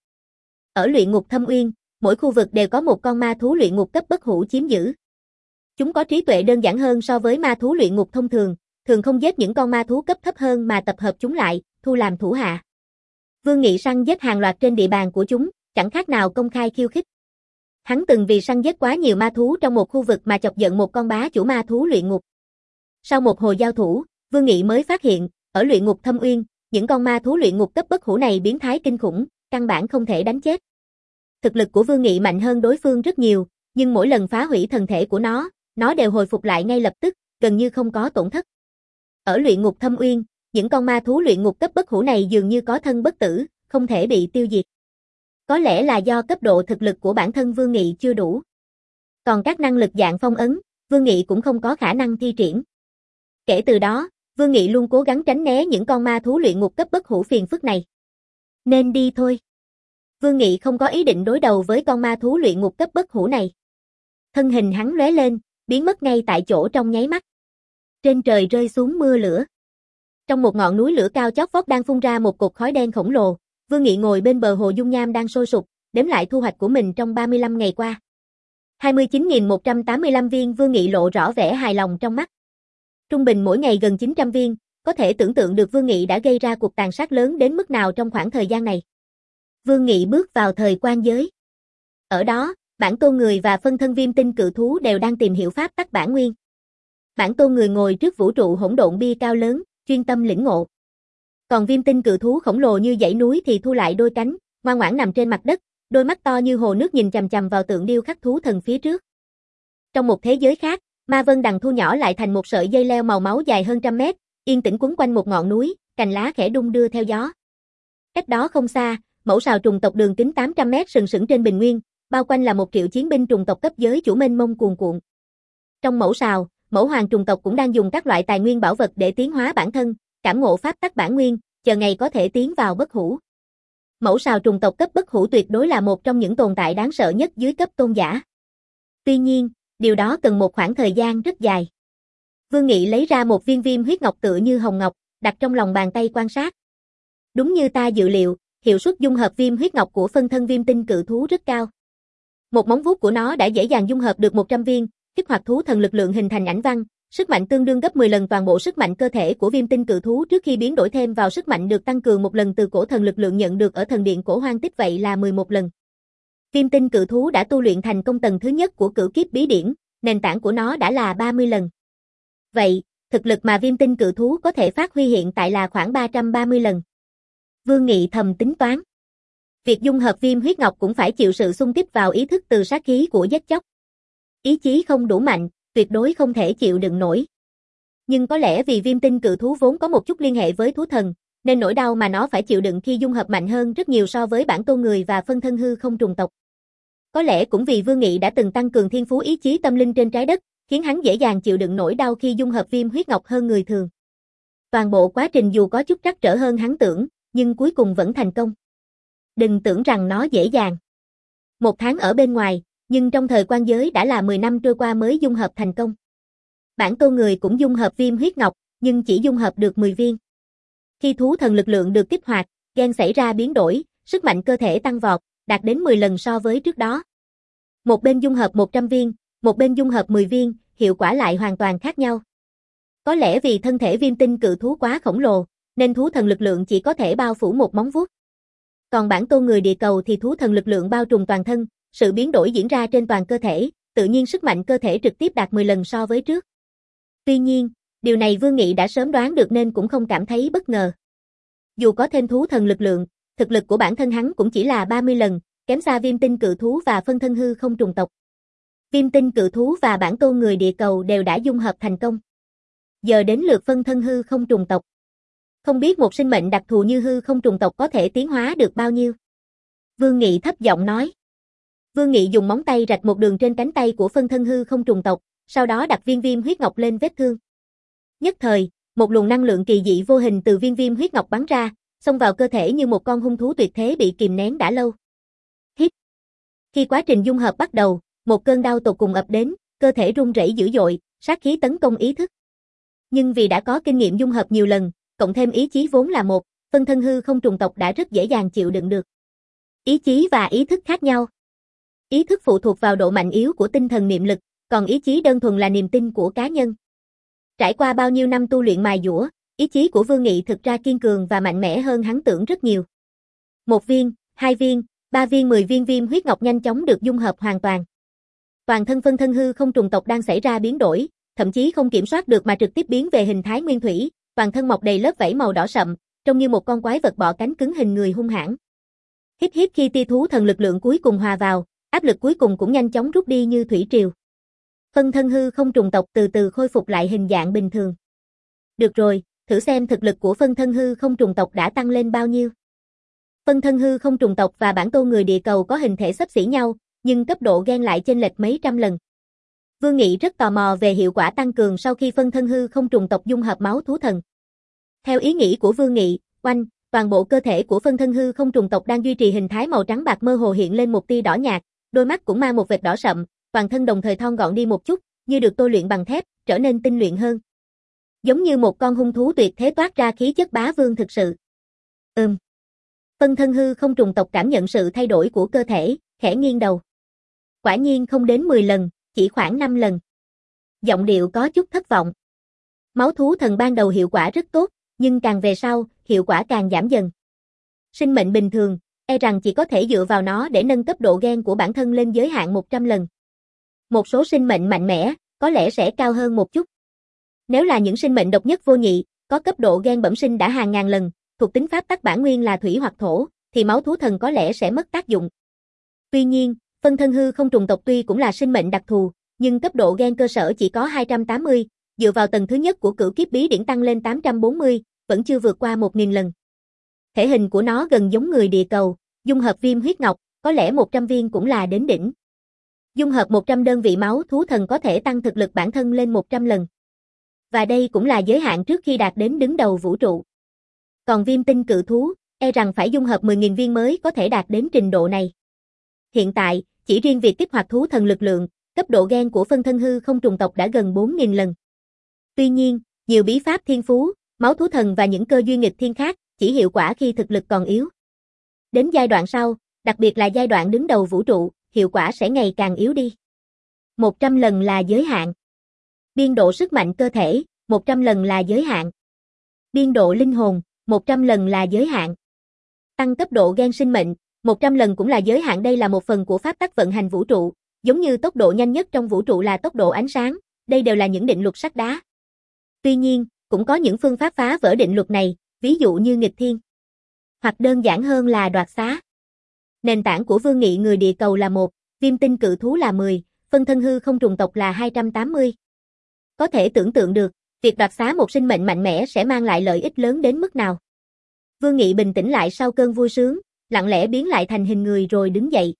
Ở luyện ngục Thâm Uyên, mỗi khu vực đều có một con ma thú luyện ngục cấp bất hủ chiếm giữ. Chúng có trí tuệ đơn giản hơn so với ma thú luyện ngục thông thường, thường không giết những con ma thú cấp thấp hơn mà tập hợp chúng lại, thu làm thủ hạ. Vương Nghị săn giết hàng loạt trên địa bàn của chúng, chẳng khác nào công khai khiêu khích. Hắn từng vì săn giết quá nhiều ma thú trong một khu vực mà chọc giận một con bá chủ ma thú luyện ngục. Sau một hồi giao thủ, Vương Nghị mới phát hiện, ở luyện ngục Thâm Uyên, những con ma thú luyện ngục cấp bất hủ này biến thái kinh khủng, căn bản không thể đánh chết. Thực lực của Vương Nghị mạnh hơn đối phương rất nhiều, nhưng mỗi lần phá hủy thân thể của nó, nó đều hồi phục lại ngay lập tức, gần như không có tổn thất. Ở luyện ngục Thâm Uyên, những con ma thú luyện ngục cấp bất hủ này dường như có thân bất tử, không thể bị tiêu diệt. Có lẽ là do cấp độ thực lực của bản thân Vương Nghị chưa đủ. Còn các năng lực dạng phong ấn, Vương Nghị cũng không có khả năng thi triển. Kể từ đó, Vương Nghị luôn cố gắng tránh né những con ma thú luyện ngục cấp bất hủ phiền phức này. Nên đi thôi. Vương Nghị không có ý định đối đầu với con ma thú luyện ngục cấp bất hủ này. Thân hình hắn lóe lên, biến mất ngay tại chỗ trong nháy mắt. Trên trời rơi xuống mưa lửa. Trong một ngọn núi lửa cao chót vót đang phun ra một cột khói đen khổng lồ, Vương Nghị ngồi bên bờ hồ dung nham đang sôi sục, đếm lại thu hoạch của mình trong ba mươi lăm ngày qua. hai mươi chín nghìn một trăm tám mươi lăm viên. Vương Nghị lộ rõ vẻ hài lòng trong mắt. Trung bình mỗi ngày gần chín trăm viên, có thể tưởng tượng được Vương Nghị đã gây ra cuộc tàn sát lớn đến mức nào trong khoảng thời gian này. Vương Nghị bước vào thời quan giới. Ở đó, bản tôn người và phân thân viêm tinh cự thú đều đang tìm hiểu pháp tắc bản nguyên. Bản tôn người ngồi trước vũ trụ hỗn độn bia cao lớn, chuyên tâm lĩnh ngộ. Còn viêm tinh cự thú khổng lồ như dãy núi thì thu lại đôi cánh, ngoan ngoãn nằm trên mặt đất, đôi mắt to như hồ nước nhìn chằm chằm vào tượng điêu khắc thú thần phía trước. Trong một thế giới khác, Ma Vân Đằng thu nhỏ lại thành một sợi dây leo màu máu dài hơn trăm mét, yên tĩnh quấn quanh một ngọn núi, cành lá khẽ đung đưa theo gió. Cách đó không xa, mẫu sào trùng tộc đường kính tám trăm mét sừng sững trên bình nguyên, bao quanh là một triệu chiến binh trùng tộc cấp giới chủ mênh mông cuồn cuộn. Trong mẫu sào, mẫu hoàng trùng tộc cũng đang dùng các loại tài nguyên bảo vật để tiến hóa bản thân, cảm ngộ pháp tắc bản nguyên, chờ ngày có thể tiến vào bất hủ. Mẫu sào trùng tộc cấp bất hủ tuyệt đối là một trong những tồn tại đáng sợ nhất dưới cấp tôn giả. Tuy nhiên, điều đó cần một khoảng thời gian rất dài. Vương Nghị lấy ra một viên viêm huyết ngọc tựa như hồng ngọc, đặt trong lòng bàn tay quan sát. Đúng như ta dự liệu, hiệu suất dung hợp viêm huyết ngọc của phân thân viêm tinh cự thú rất cao. Một móng vuốt của nó đã dễ dàng dung hợp được một trăm viên, kích hoạt thú thần lực lượng hình thành ảnh văn, sức mạnh tương đương gấp mười lần toàn bộ sức mạnh cơ thể của viêm tinh cự thú trước khi biến đổi thêm vào sức mạnh được tăng cường một lần từ cổ thần lực lượng nhận được ở thần điện cổ hoang tích vậy là mười một lần. Viêm tinh cự thú đã tu luyện thành công tầng thứ nhất của cửu kiếp bí điển, nền tảng của nó đã là ba mươi lần. Vậy, thực lực mà viêm tinh cự thú có thể phát huy hiện tại là khoảng ba trăm ba mươi lần. Vương Nghị thầm tính toán. Việc dung hợp viêm huyết ngọc cũng phải chịu sự xung kích vào ý thức từ sát khí của giết chóc. Ý chí không đủ mạnh, tuyệt đối không thể chịu đựng nổi. Nhưng có lẽ vì viêm tinh cự thú vốn có một chút liên hệ với thú thần, nên nỗi đau mà nó phải chịu đựng khi dung hợp mạnh hơn rất nhiều so với bản tôn người và phân thân hư không trùng tộc. Có lẽ cũng vì Vương Nghị đã từng tăng cường thiên phú ý chí tâm linh trên trái đất, khiến hắn dễ dàng chịu đựng nỗi đau khi dung hợp viêm huyết ngọc hơn người thường. Toàn bộ quá trình dù có chút trắc trở hơn hắn tưởng, nhưng cuối cùng vẫn thành công. Đừng tưởng rằng nó dễ dàng. Một tháng ở bên ngoài, nhưng trong thời quan giới đã là mười năm trôi qua mới dung hợp thành công. Bản tôn người cũng dung hợp viêm huyết ngọc, nhưng chỉ dung hợp được mười viên. Khi thú thần lực lượng được kích hoạt, gen xảy ra biến đổi, sức mạnh cơ thể tăng vọt, đạt đến mười lần so với trước đó. Một bên dung hợp một trăm viên, một bên dung hợp mười viên, hiệu quả lại hoàn toàn khác nhau. Có lẽ vì thân thể viêm tinh cự thú quá khổng lồ, nên thú thần lực lượng chỉ có thể bao phủ một móng vuốt. Còn bản tôn người địa cầu thì thú thần lực lượng bao trùm toàn thân, sự biến đổi diễn ra trên toàn cơ thể, tự nhiên sức mạnh cơ thể trực tiếp đạt mười lần so với trước. Tuy nhiên, điều này Vương Nghị đã sớm đoán được nên cũng không cảm thấy bất ngờ. Dù có thêm thú thần lực lượng, thực lực của bản thân hắn cũng chỉ là ba mươi lần, kém xa viêm tinh cự thú và phân thân hư không trùng tộc. Viêm tinh cự thú và bản tôn người địa cầu đều đã dung hợp thành công. Giờ đến lượt phân thân hư không trùng tộc. Không biết một sinh mệnh đặc thù như hư không trùng tộc có thể tiến hóa được bao nhiêu? Vương Nghị thấp giọng nói. Vương Nghị dùng móng tay rạch một đường trên cánh tay của phân thân hư không trùng tộc, sau đó đặt viên viêm huyết ngọc lên vết thương. Nhất thời, một luồng năng lượng kỳ dị vô hình từ viên viêm huyết ngọc bắn ra, xông vào cơ thể như một con hung thú tuyệt thế bị kìm nén đã lâu. Hít. Khi quá trình dung hợp bắt đầu, một cơn đau tột cùng ập đến, cơ thể run rẩy dữ dội, sát khí tấn công ý thức. Nhưng vì đã có kinh nghiệm dung hợp nhiều lần, cộng thêm ý chí vốn là một, phân thân hư không trùng tộc đã rất dễ dàng chịu đựng được. Ý chí và ý thức khác nhau. Ý thức phụ thuộc vào độ mạnh yếu của tinh thần niệm lực, còn ý chí đơn thuần là niềm tin của cá nhân. Trải qua bao nhiêu năm tu luyện mài dũa, ý chí của Vương Nghị thực ra kiên cường và mạnh mẽ hơn hắn tưởng rất nhiều. Một viên, hai viên, ba viên, mười viên viêm huyết ngọc nhanh chóng được dung hợp hoàn toàn. Toàn thân phân thân hư không trùng tộc đang xảy ra biến đổi, thậm chí không kiểm soát được mà trực tiếp biến về hình thái nguyên thủy, toàn thân mọc đầy lớp vảy màu đỏ sậm, trông như một con quái vật bọ cánh cứng hình người hung hãn. Hít hít khi tia thú thần lực lượng cuối cùng hòa vào, áp lực cuối cùng cũng nhanh chóng rút đi như thủy triều. Phân thân hư không trùng tộc từ từ khôi phục lại hình dạng bình thường. Được rồi, thử xem thực lực của phân thân hư không trùng tộc đã tăng lên bao nhiêu. Phân thân hư không trùng tộc và bản tôn người địa cầu có hình thể xấp xỉ nhau, nhưng cấp độ gen lại chênh lệch mấy trăm lần. Vương Nghị rất tò mò về hiệu quả tăng cường sau khi phân thân hư không trùng tộc dung hợp máu thú thần. Theo ý nghĩ của Vương Nghị, oanh, toàn bộ cơ thể của phân thân hư không trùng tộc đang duy trì hình thái màu trắng bạc mơ hồ hiện lên một tia đỏ nhạt, đôi mắt cũng mang một vệt đỏ sậm, toàn thân đồng thời thon gọn đi một chút, như được tôi luyện bằng thép, trở nên tinh luyện hơn. Giống như một con hung thú tuyệt thế toát ra khí chất bá vương thực sự. Ừm. Phân thân hư không trùng tộc cảm nhận sự thay đổi của cơ thể, khẽ nghiêng đầu. Quả nhiên không đến mười lần, chỉ khoảng năm lần. Giọng điệu có chút thất vọng. Máu thú thần ban đầu hiệu quả rất tốt, nhưng càng về sau, hiệu quả càng giảm dần. Sinh mệnh bình thường, e rằng chỉ có thể dựa vào nó để nâng cấp độ gen của bản thân lên giới hạn một trăm lần. Một số sinh mệnh mạnh mẽ, có lẽ sẽ cao hơn một chút. Nếu là những sinh mệnh độc nhất vô nhị, có cấp độ gen bẩm sinh đã hàng ngàn lần, thuộc tính pháp tắc bản nguyên là thủy hoặc thổ, thì máu thú thần có lẽ sẽ mất tác dụng. Tuy nhiên, phân thân hư không trùng tộc tuy cũng là sinh mệnh đặc thù, nhưng cấp độ gen cơ sở chỉ có hai trăm tám mươi, dựa vào tầng thứ nhất của cửu kiếp bí điển tăng lên tám trăm bốn mươi, vẫn chưa vượt qua một nghìn lần. Thể hình của nó gần giống người địa cầu, dung hợp viêm huyết ngọc, có lẽ một trăm viên cũng là đến đỉnh. Dung hợp một trăm đơn vị máu thú thần có thể tăng thực lực bản thân lên một trăm lần. Và đây cũng là giới hạn trước khi đạt đến đứng đầu vũ trụ. Còn viêm tinh cự thú, e rằng phải dung hợp mười nghìn viên mới có thể đạt đến trình độ này. Hiện tại, chỉ riêng việc kích hoạt thú thần lực lượng, cấp độ gen của phân thân hư không trùng tộc đã gần bốn nghìn lần. Tuy nhiên, nhiều bí pháp thiên phú, máu thú thần và những cơ duyên nghịch thiên khác, chỉ hiệu quả khi thực lực còn yếu. Đến giai đoạn sau, đặc biệt là giai đoạn đứng đầu vũ trụ, hiệu quả sẽ ngày càng yếu đi. một trăm lần là giới hạn. Biên độ sức mạnh cơ thể, một trăm lần là giới hạn. Biên độ linh hồn, một trăm lần là giới hạn. Tăng cấp độ gen sinh mệnh, một trăm lần cũng là giới hạn. Đây là một phần của pháp tắc vận hành vũ trụ, giống như tốc độ nhanh nhất trong vũ trụ là tốc độ ánh sáng, đây đều là những định luật sắt đá. Tuy nhiên, cũng có những phương pháp phá vỡ định luật này, ví dụ như nghịch thiên. Hoặc đơn giản hơn là đoạt xá. Nền tảng của Vương Nghị người địa cầu là một, viêm tinh cự thú là mười, phân thân hư không trùng tộc là hai trăm tám mươi. Có thể tưởng tượng được, việc đoạt xá một sinh mệnh mạnh mẽ sẽ mang lại lợi ích lớn đến mức nào. Vương Nghị bình tĩnh lại sau cơn vui sướng, lặng lẽ biến lại thành hình người rồi đứng dậy.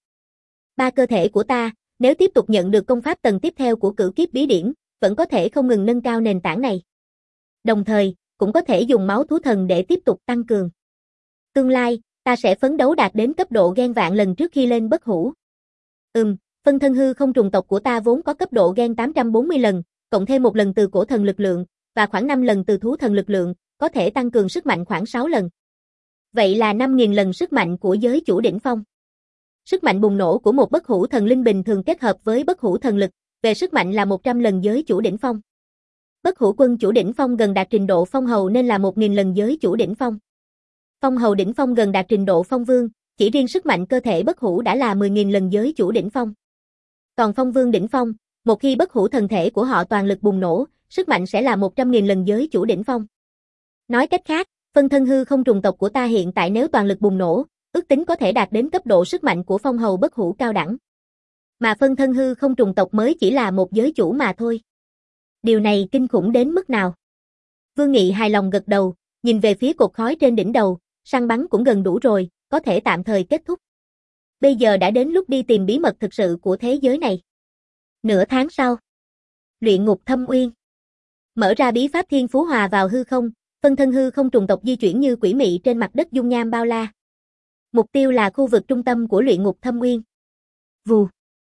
Ba cơ thể của ta, nếu tiếp tục nhận được công pháp tầng tiếp theo của cửu kiếp bí điển, vẫn có thể không ngừng nâng cao nền tảng này. Đồng thời, cũng có thể dùng máu thú thần để tiếp tục tăng cường. Tương lai, ta sẽ phấn đấu đạt đến cấp độ gen vạn lần trước khi lên bất hủ. Ừm, phân thân hư không trùng tộc của ta vốn có cấp độ gen tám trăm bốn mươi lần, cộng thêm một lần từ cổ thần lực lượng, và khoảng năm lần từ thú thần lực lượng, có thể tăng cường sức mạnh khoảng sáu lần. Vậy là năm nghìn lần sức mạnh của giới chủ đỉnh phong. Sức mạnh bùng nổ của một bất hủ thần linh bình thường kết hợp với bất hủ thần lực, về sức mạnh là một trăm lần giới chủ đỉnh phong. Bất hủ quân chủ đỉnh phong gần đạt trình độ phong hầu nên là một nghìn lần giới chủ đỉnh phong. Phong hầu đỉnh phong gần đạt trình độ phong vương, chỉ riêng sức mạnh cơ thể bất hủ đã là mười nghìn lần giới chủ đỉnh phong. Còn phong vương đỉnh phong, một khi bất hủ thần thể của họ toàn lực bùng nổ, sức mạnh sẽ là một trăm nghìn lần giới chủ đỉnh phong. Nói cách khác, phân thân hư không trùng tộc của ta hiện tại nếu toàn lực bùng nổ, ước tính có thể đạt đến cấp độ sức mạnh của phong hầu bất hủ cao đẳng. Mà phân thân hư không trùng tộc mới chỉ là một giới chủ mà thôi. Điều này kinh khủng đến mức nào? Vương Nghị hài lòng gật đầu, nhìn về phía cột khói trên đỉnh đầu, săn bắn cũng gần đủ rồi, có thể tạm thời kết thúc. Bây giờ đã đến lúc đi tìm bí mật thực sự của thế giới này. Nửa tháng sau, luyện ngục thâm uyên. Mở ra bí pháp thiên phú hòa vào hư không, phân thân hư không trùng tộc di chuyển như quỷ mị trên mặt đất dung nham bao la. Mục tiêu là khu vực trung tâm của luyện ngục thâm uyên. Vù.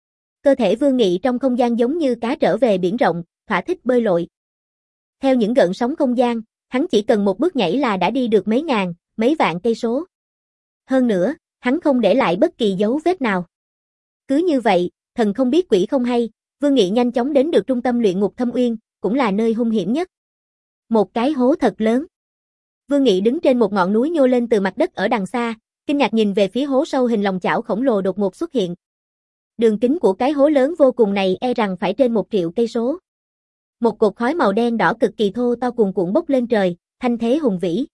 Cơ thể Vương Nghị trong không gian giống như cá trở về biển rộng, thỏa thích bơi lội. Theo những gợn sóng không gian, hắn chỉ cần một bước nhảy là đã đi được mấy ngàn, mấy vạn cây số. Hơn nữa, hắn không để lại bất kỳ dấu vết nào. Cứ như vậy, thần không biết quỷ không hay, Vương Nghị nhanh chóng đến được trung tâm luyện ngục thâm uyên, cũng là nơi hung hiểm nhất. Một cái hố thật lớn. Vương Nghị đứng trên một ngọn núi nhô lên từ mặt đất ở đằng xa, kinh ngạc nhìn về phía hố sâu hình lòng chảo khổng lồ đột ngột xuất hiện. Đường kính của cái hố lớn vô cùng này e rằng phải trên một triệu cây số. Một cột khói màu đen đỏ cực kỳ thô to cuồn cuộn bốc lên trời, thanh thế hùng vĩ.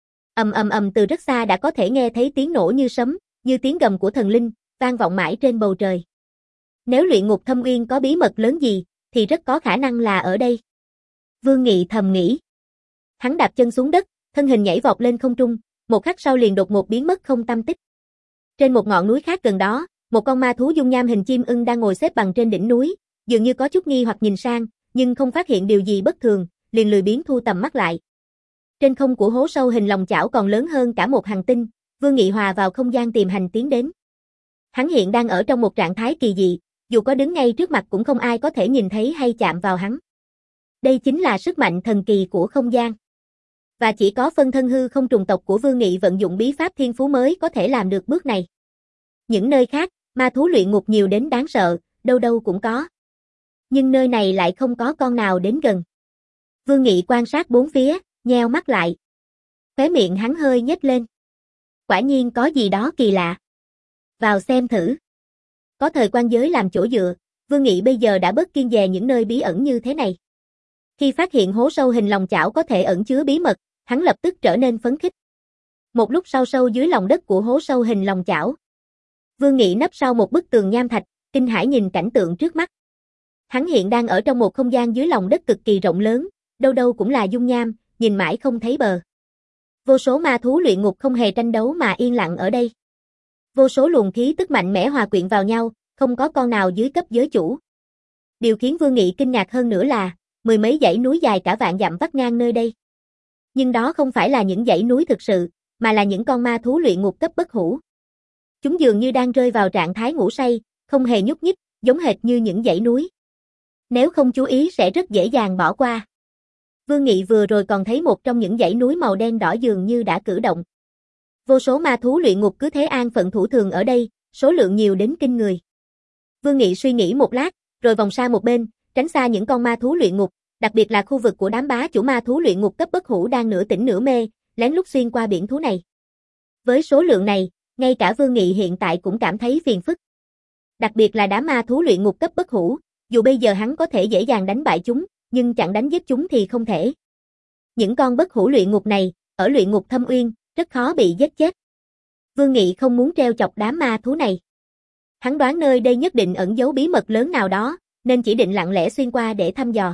Ầm ầm ầm từ rất xa đã có thể nghe thấy tiếng nổ như sấm, như tiếng gầm của thần linh, vang vọng mãi trên bầu trời. Nếu luyện ngục thâm uyên có bí mật lớn gì, thì rất có khả năng là ở đây. Vương Nghị thầm nghĩ. Hắn đạp chân xuống đất, thân hình nhảy vọt lên không trung, một khắc sau liền đột ngột biến mất không tăm tích. Trên một ngọn núi khác gần đó, một con ma thú dung nham hình chim ưng đang ngồi xếp bằng trên đỉnh núi, dường như có chút nghi hoặc nhìn sang, nhưng không phát hiện điều gì bất thường, liền lười biếng thu tầm mắt lại. Trên không của hố sâu hình lòng chảo còn lớn hơn cả một hành tinh, Vương Nghị hòa vào không gian tìm hành tiến đến. Hắn hiện đang ở trong một trạng thái kỳ dị, dù có đứng ngay trước mặt cũng không ai có thể nhìn thấy hay chạm vào hắn. Đây chính là sức mạnh thần kỳ của không gian. Và chỉ có phân thân hư không trùng tộc của Vương Nghị vận dụng bí pháp thiên phú mới có thể làm được bước này. Những nơi khác, ma thú luyện ngục nhiều đến đáng sợ, đâu đâu cũng có. Nhưng nơi này lại không có con nào đến gần. Vương Nghị quan sát bốn phía, nheo mắt lại. Khóe miệng hắn hơi nhếch lên. Quả nhiên có gì đó kỳ lạ. Vào xem thử. Có thời quan giới làm chỗ dựa, Vương Nghị bây giờ đã bớt kiêng dè những nơi bí ẩn như thế này. Khi phát hiện hố sâu hình lòng chảo có thể ẩn chứa bí mật, hắn lập tức trở nên phấn khích. Một lúc sau sâu dưới lòng đất của hố sâu hình lòng chảo, Vương Nghị nấp sau một bức tường nham thạch, kinh hãi nhìn cảnh tượng trước mắt. Hắn hiện đang ở trong một không gian dưới lòng đất cực kỳ rộng lớn, đâu đâu cũng là dung nham, nhìn mãi không thấy bờ. Vô số ma thú luyện ngục không hề tranh đấu mà yên lặng ở đây. Vô số luồng khí tức mạnh mẽ hòa quyện vào nhau, không có con nào dưới cấp giới chủ. Điều khiến Vương Nghị kinh ngạc hơn nữa là, mười mấy dãy núi dài cả vạn dặm vắt ngang nơi đây. Nhưng đó không phải là những dãy núi thực sự, mà là những con ma thú luyện ngục cấp bất hủ. Chúng dường như đang rơi vào trạng thái ngủ say, không hề nhúc nhích, giống hệt như những dãy núi. Nếu không chú ý sẽ rất dễ dàng bỏ qua. Vương Nghị vừa rồi còn thấy một trong những dãy núi màu đen đỏ dường như đã cử động. Vô số ma thú luyện ngục cứ thế an phận thủ thường ở đây, số lượng nhiều đến kinh người. Vương Nghị suy nghĩ một lát, rồi vòng sang một bên, tránh xa những con ma thú luyện ngục, đặc biệt là khu vực của đám bá chủ ma thú luyện ngục cấp bất hủ đang nửa tỉnh nửa mê, lén lút xuyên qua biển thú này. Với số lượng này, ngay cả Vương Nghị hiện tại cũng cảm thấy phiền phức. Đặc biệt là đám ma thú luyện ngục cấp bất hủ, dù bây giờ hắn có thể dễ dàng đánh bại chúng, nhưng chặn đánh giết chúng thì không thể. Những con bất hủ luyện ngục này, ở luyện ngục thâm uyên, rất khó bị giết chết. Vương Nghị không muốn treo chọc đám ma thú này. Hắn đoán nơi đây nhất định ẩn giấu bí mật lớn nào đó, nên chỉ định lặng lẽ xuyên qua để thăm dò.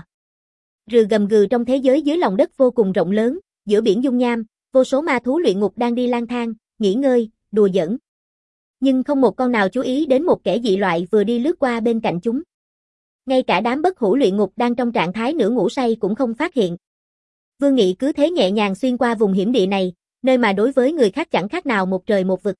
Rừ gầm gừ trong thế giới dưới lòng đất vô cùng rộng lớn, giữa biển dung nham, vô số ma thú luyện ngục đang đi lang thang, nghỉ ngơi, đùa giỡn. Nhưng không một con nào chú ý đến một kẻ dị loại vừa đi lướt qua bên cạnh chúng. Ngay cả đám bất hủ luyện ngục đang trong trạng thái nửa ngủ say cũng không phát hiện. Vương Nghị cứ thế nhẹ nhàng xuyên qua vùng hiểm địa này, nơi mà đối với người khác chẳng khác nào một trời một vực.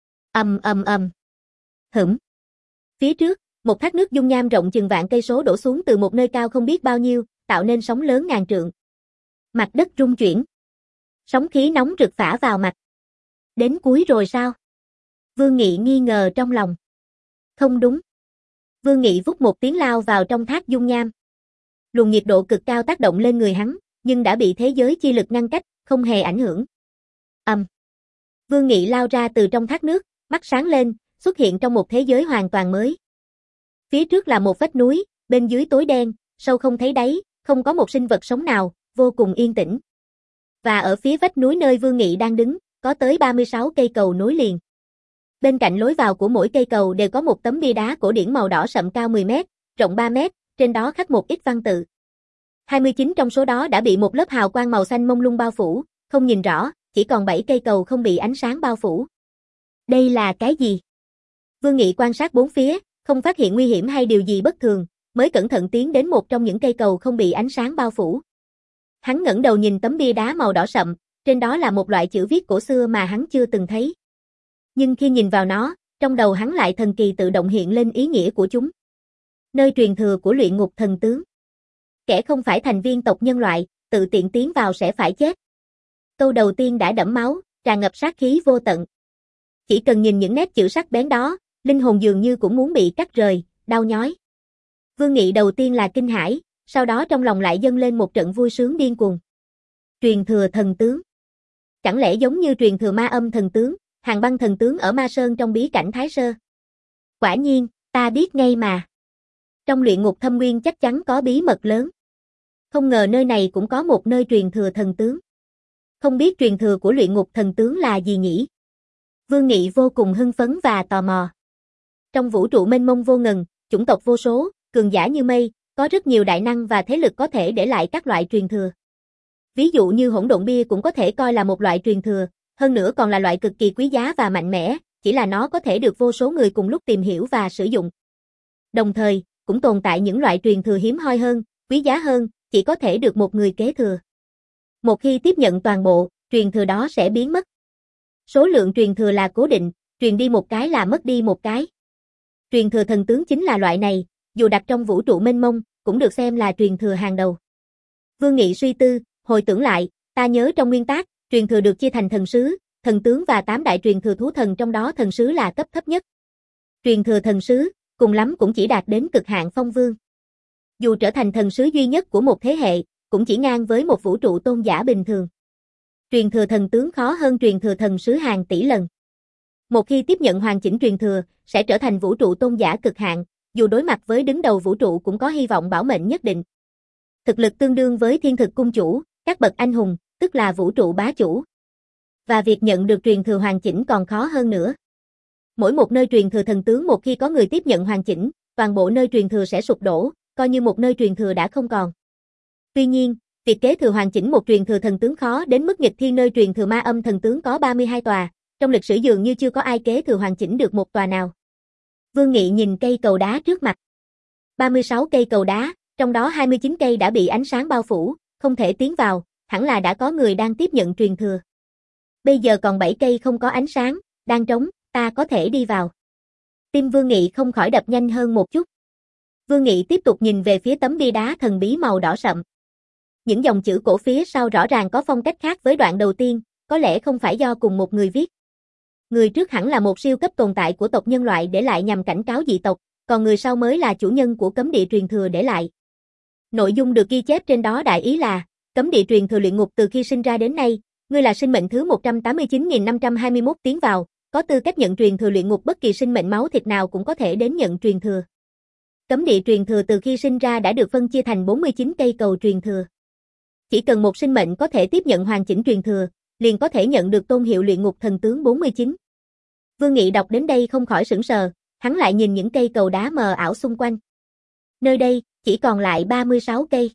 Ầm ầm ầm. Hửm. Phía trước, một thác nước dung nham rộng chừng vạn cây số đổ xuống từ một nơi cao không biết bao nhiêu, tạo nên sóng lớn ngàn trượng. Mặt đất rung chuyển. Sóng khí nóng rực phả vào mặt. Đến cuối rồi sao? Vương Nghị nghi ngờ trong lòng. Không đúng. Vương Nghị vút một tiếng lao vào trong thác dung nham. Luồng nhiệt độ cực cao tác động lên người hắn, nhưng đã bị thế giới chi lực ngăn cách, không hề ảnh hưởng. Ầm. Um. Vương Nghị lao ra từ trong thác nước, mắt sáng lên, xuất hiện trong một thế giới hoàn toàn mới. Phía trước là một vách núi, bên dưới tối đen, sâu không thấy đáy, không có một sinh vật sống nào, vô cùng yên tĩnh. Và ở phía vách núi nơi Vương Nghị đang đứng, có tới ba mươi sáu cây cầu nối liền. Bên cạnh lối vào của mỗi cây cầu đều có một tấm bia đá cổ điển màu đỏ sậm cao mười mét, rộng ba mét, trên đó khắc một ít văn tự. hai mươi chín trong số đó đã bị một lớp hào quang màu xanh mông lung bao phủ, không nhìn rõ, chỉ còn bảy cây cầu không bị ánh sáng bao phủ. Đây là cái gì? Vương Nghị quan sát bốn phía, không phát hiện nguy hiểm hay điều gì bất thường, mới cẩn thận tiến đến một trong những cây cầu không bị ánh sáng bao phủ. Hắn ngẩng đầu nhìn tấm bia đá màu đỏ sậm, trên đó là một loại chữ viết cổ xưa mà hắn chưa từng thấy. Nhưng khi nhìn vào nó, trong đầu hắn lại thần kỳ tự động hiện lên ý nghĩa của chúng. Nơi truyền thừa của luyện ngục thần tướng. Kẻ không phải thành viên tộc nhân loại, tự tiện tiến vào sẽ phải chết. Câu đầu tiên đã đẫm máu, tràn ngập sát khí vô tận. Chỉ cần nhìn những nét chữ sắc bén đó, linh hồn dường như cũng muốn bị cắt rời, đau nhói. Vương Nghị đầu tiên là kinh hãi, sau đó trong lòng lại dâng lên một trận vui sướng điên cuồng. Truyền thừa thần tướng. Chẳng lẽ giống như truyền thừa ma âm thần tướng, Hàng Băng thần tướng ở Ma Sơn trong bí cảnh Thái Sơ? Quả nhiên, ta biết ngay mà. Trong luyện ngục thâm nguyên chắc chắn có bí mật lớn. Không ngờ nơi này cũng có một nơi truyền thừa thần tướng. Không biết truyền thừa của luyện ngục thần tướng là gì nhỉ? Vương Nghị vô cùng hưng phấn và tò mò. Trong vũ trụ mênh mông vô ngần, chủng tộc vô số, cường giả như mây, có rất nhiều đại năng và thế lực có thể để lại các loại truyền thừa. Ví dụ như hỗn độn bia cũng có thể coi là một loại truyền thừa, hơn nữa còn là loại cực kỳ quý giá và mạnh mẽ, chỉ là nó có thể được vô số người cùng lúc tìm hiểu và sử dụng. Đồng thời, cũng tồn tại những loại truyền thừa hiếm hoi hơn, quý giá hơn, chỉ có thể được một người kế thừa. Một khi tiếp nhận toàn bộ, truyền thừa đó sẽ biến mất. Số lượng truyền thừa là cố định, truyền đi một cái là mất đi một cái. Truyền thừa thần tướng chính là loại này, dù đặt trong vũ trụ mênh mông, cũng được xem là truyền thừa hàng đầu. Vương Nghị suy tư, hồi tưởng lại, ta nhớ trong nguyên tác, truyền thừa được chia thành thần sứ, thần tướng và tám đại truyền thừa thú thần, trong đó thần sứ là cấp thấp nhất. Truyền thừa thần sứ, cùng lắm cũng chỉ đạt đến cực hạn phong vương. Dù trở thành thần sứ duy nhất của một thế hệ, cũng chỉ ngang với một vũ trụ tôn giả bình thường. Truyền thừa thần tướng khó hơn truyền thừa thần sứ hàng tỷ lần. Một khi tiếp nhận hoàn chỉnh truyền thừa, sẽ trở thành vũ trụ tôn giả cực hạn, dù đối mặt với đứng đầu vũ trụ cũng có hy vọng bảo mệnh nhất định. Thực lực tương đương với thiên thực cung chủ, các bậc anh hùng, tức là vũ trụ bá chủ. Và việc nhận được truyền thừa hoàn chỉnh còn khó hơn nữa. Mỗi một nơi truyền thừa thần tướng một khi có người tiếp nhận hoàn chỉnh, toàn bộ nơi truyền thừa sẽ sụp đổ, coi như một nơi truyền thừa đã không còn. Tuy nhiên, việc kế thừa hoàn chỉnh một truyền thừa thần tướng khó đến mức nghịch thiên. Nơi truyền thừa ma âm thần tướng có ba mươi hai tòa, trong lịch sử dường như chưa có ai kế thừa hoàn chỉnh được một tòa nào. Vương Nghị nhìn cây cầu đá trước mặt. ba mươi sáu cây cầu đá, trong đó hai mươi chín cây đã bị ánh sáng bao phủ, không thể tiến vào, hẳn là đã có người đang tiếp nhận truyền thừa. Bây giờ còn bảy cây không có ánh sáng, đang trống, ta có thể đi vào. Tim Vương Nghị không khỏi đập nhanh hơn một chút. Vương Nghị tiếp tục nhìn về phía tấm bia đá thần bí màu đỏ sậm. Những dòng chữ cổ phía sau rõ ràng có phong cách khác với đoạn đầu tiên, có lẽ không phải do cùng một người viết. Người trước hẳn là một siêu cấp tồn tại của tộc nhân loại để lại nhằm cảnh cáo dị tộc, còn người sau mới là chủ nhân của cấm địa truyền thừa để lại. Nội dung được ghi chép trên đó đại ý là, cấm địa truyền thừa luyện ngục từ khi sinh ra đến nay, ngươi là sinh mệnh thứ một trăm tám mươi chín nghìn năm trăm hai mươi mốt tiến vào, có tư cách nhận truyền thừa luyện ngục, bất kỳ sinh mệnh máu thịt nào cũng có thể đến nhận truyền thừa. Cấm địa truyền thừa từ khi sinh ra đã được phân chia thành bốn mươi chín cây cầu truyền thừa. Chỉ cần một sinh mệnh có thể tiếp nhận hoàn chỉnh truyền thừa, liền có thể nhận được tôn hiệu luyện ngục thần tướng bốn mươi chín. Vương Nghị đọc đến đây không khỏi sửng sờ, hắn lại nhìn những cây cầu đá mờ ảo xung quanh. Nơi đây, chỉ còn lại ba mươi sáu cây.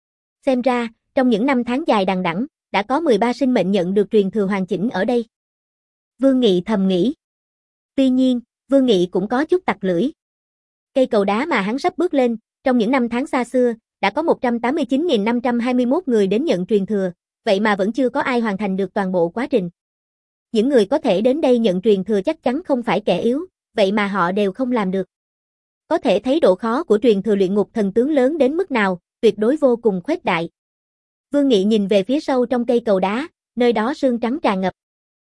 Xem ra, trong những năm tháng dài đằng đẵng, đã có mười ba sinh mệnh nhận được truyền thừa hoàn chỉnh ở đây. Vương Nghị thầm nghĩ. Tuy nhiên, Vương Nghị cũng có chút tặc lưỡi. Cây cầu đá mà hắn sắp bước lên, trong những năm tháng xa xưa, đã có một trăm tám mươi chín nghìn năm trăm hai mươi mốt người đến nhận truyền thừa, vậy mà vẫn chưa có ai hoàn thành được toàn bộ quá trình. Những người có thể đến đây nhận truyền thừa chắc chắn không phải kẻ yếu, vậy mà họ đều không làm được. Có thể thấy độ khó của truyền thừa luyện ngục thần tướng lớn đến mức nào, tuyệt đối vô cùng khuếch đại. Vương Nghị nhìn về phía sâu trong cây cầu đá, nơi đó sương trắng tràn ngập.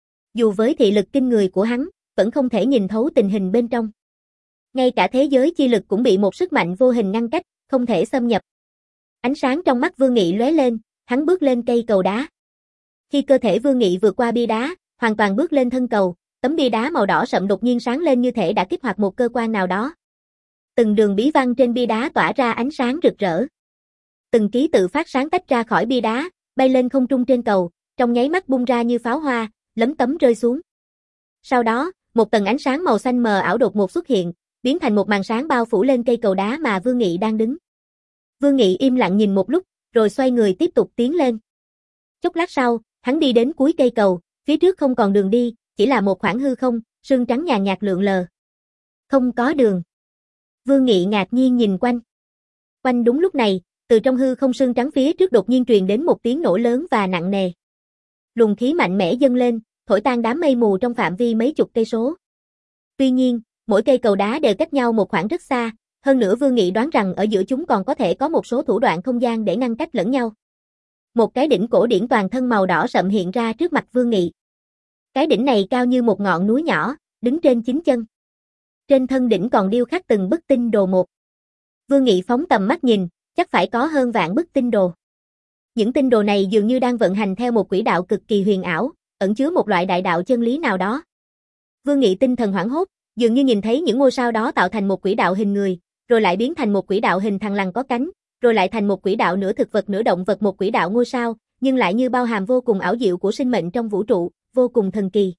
Dù với thị lực kinh người của hắn, vẫn không thể nhìn thấu tình hình bên trong. Ngay cả thế giới chi lực cũng bị một sức mạnh vô hình ngăn cách, không thể xâm nhập. Ánh sáng trong mắt Vương Nghị lóe lên, hắn bước lên cây cầu đá. Khi cơ thể Vương Nghị vượt qua bia đá, hoàn toàn bước lên thân cầu, tấm bia đá màu đỏ sậm đột nhiên sáng lên như thể đã kích hoạt một cơ quan nào đó. Từng đường bí văn trên bia đá tỏa ra ánh sáng rực rỡ. Từng ký tự phát sáng tách ra khỏi bia đá, bay lên không trung trên cầu, trong nháy mắt bung ra như pháo hoa, lấm tấm rơi xuống. Sau đó, một tầng ánh sáng màu xanh mờ ảo đột ngột xuất hiện, biến thành một màn sáng bao phủ lên cây cầu đá mà Vương Nghị đang đứng. Vương Nghị im lặng nhìn một lúc, rồi xoay người tiếp tục tiến lên. Chốc lát sau, hắn đi đến cuối cây cầu, phía trước không còn đường đi, chỉ là một khoảng hư không, sương trắng nhàn nhạt lượn lờ. Không có đường. Vương Nghị ngạc nhiên nhìn quanh. Quanh đúng lúc này, từ trong hư không sương trắng phía trước đột nhiên truyền đến một tiếng nổ lớn và nặng nề. Luồng khí mạnh mẽ dâng lên, thổi tan đám mây mù trong phạm vi mấy chục cây số. Tuy nhiên, mỗi cây cầu đá đều cách nhau một khoảng rất xa, hơn nữa Vương Nghị đoán rằng ở giữa chúng còn có thể có một số thủ đoạn không gian để ngăn cách lẫn nhau. Một cái đỉnh cổ điển toàn thân màu đỏ sậm hiện ra trước mặt Vương Nghị. Cái đỉnh này cao như một ngọn núi nhỏ, đứng trên chín chân. Trên thân đỉnh còn điêu khắc từng bức tinh đồ một. Vương Nghị phóng tầm mắt nhìn, chắc phải có hơn vạn bức tinh đồ. Những tinh đồ này dường như đang vận hành theo một quỹ đạo cực kỳ huyền ảo, ẩn chứa một loại đại đạo chân lý nào đó. Vương Nghị tinh thần hoảng hốt, dường như nhìn thấy những ngôi sao đó tạo thành một quỹ đạo hình người, rồi lại biến thành một quỹ đạo hình thằn lằn có cánh, rồi lại thành một quỹ đạo nửa thực vật nửa động vật, một quỹ đạo ngôi sao, nhưng lại như bao hàm vô cùng ảo diệu của sinh mệnh trong vũ trụ, vô cùng thần kỳ.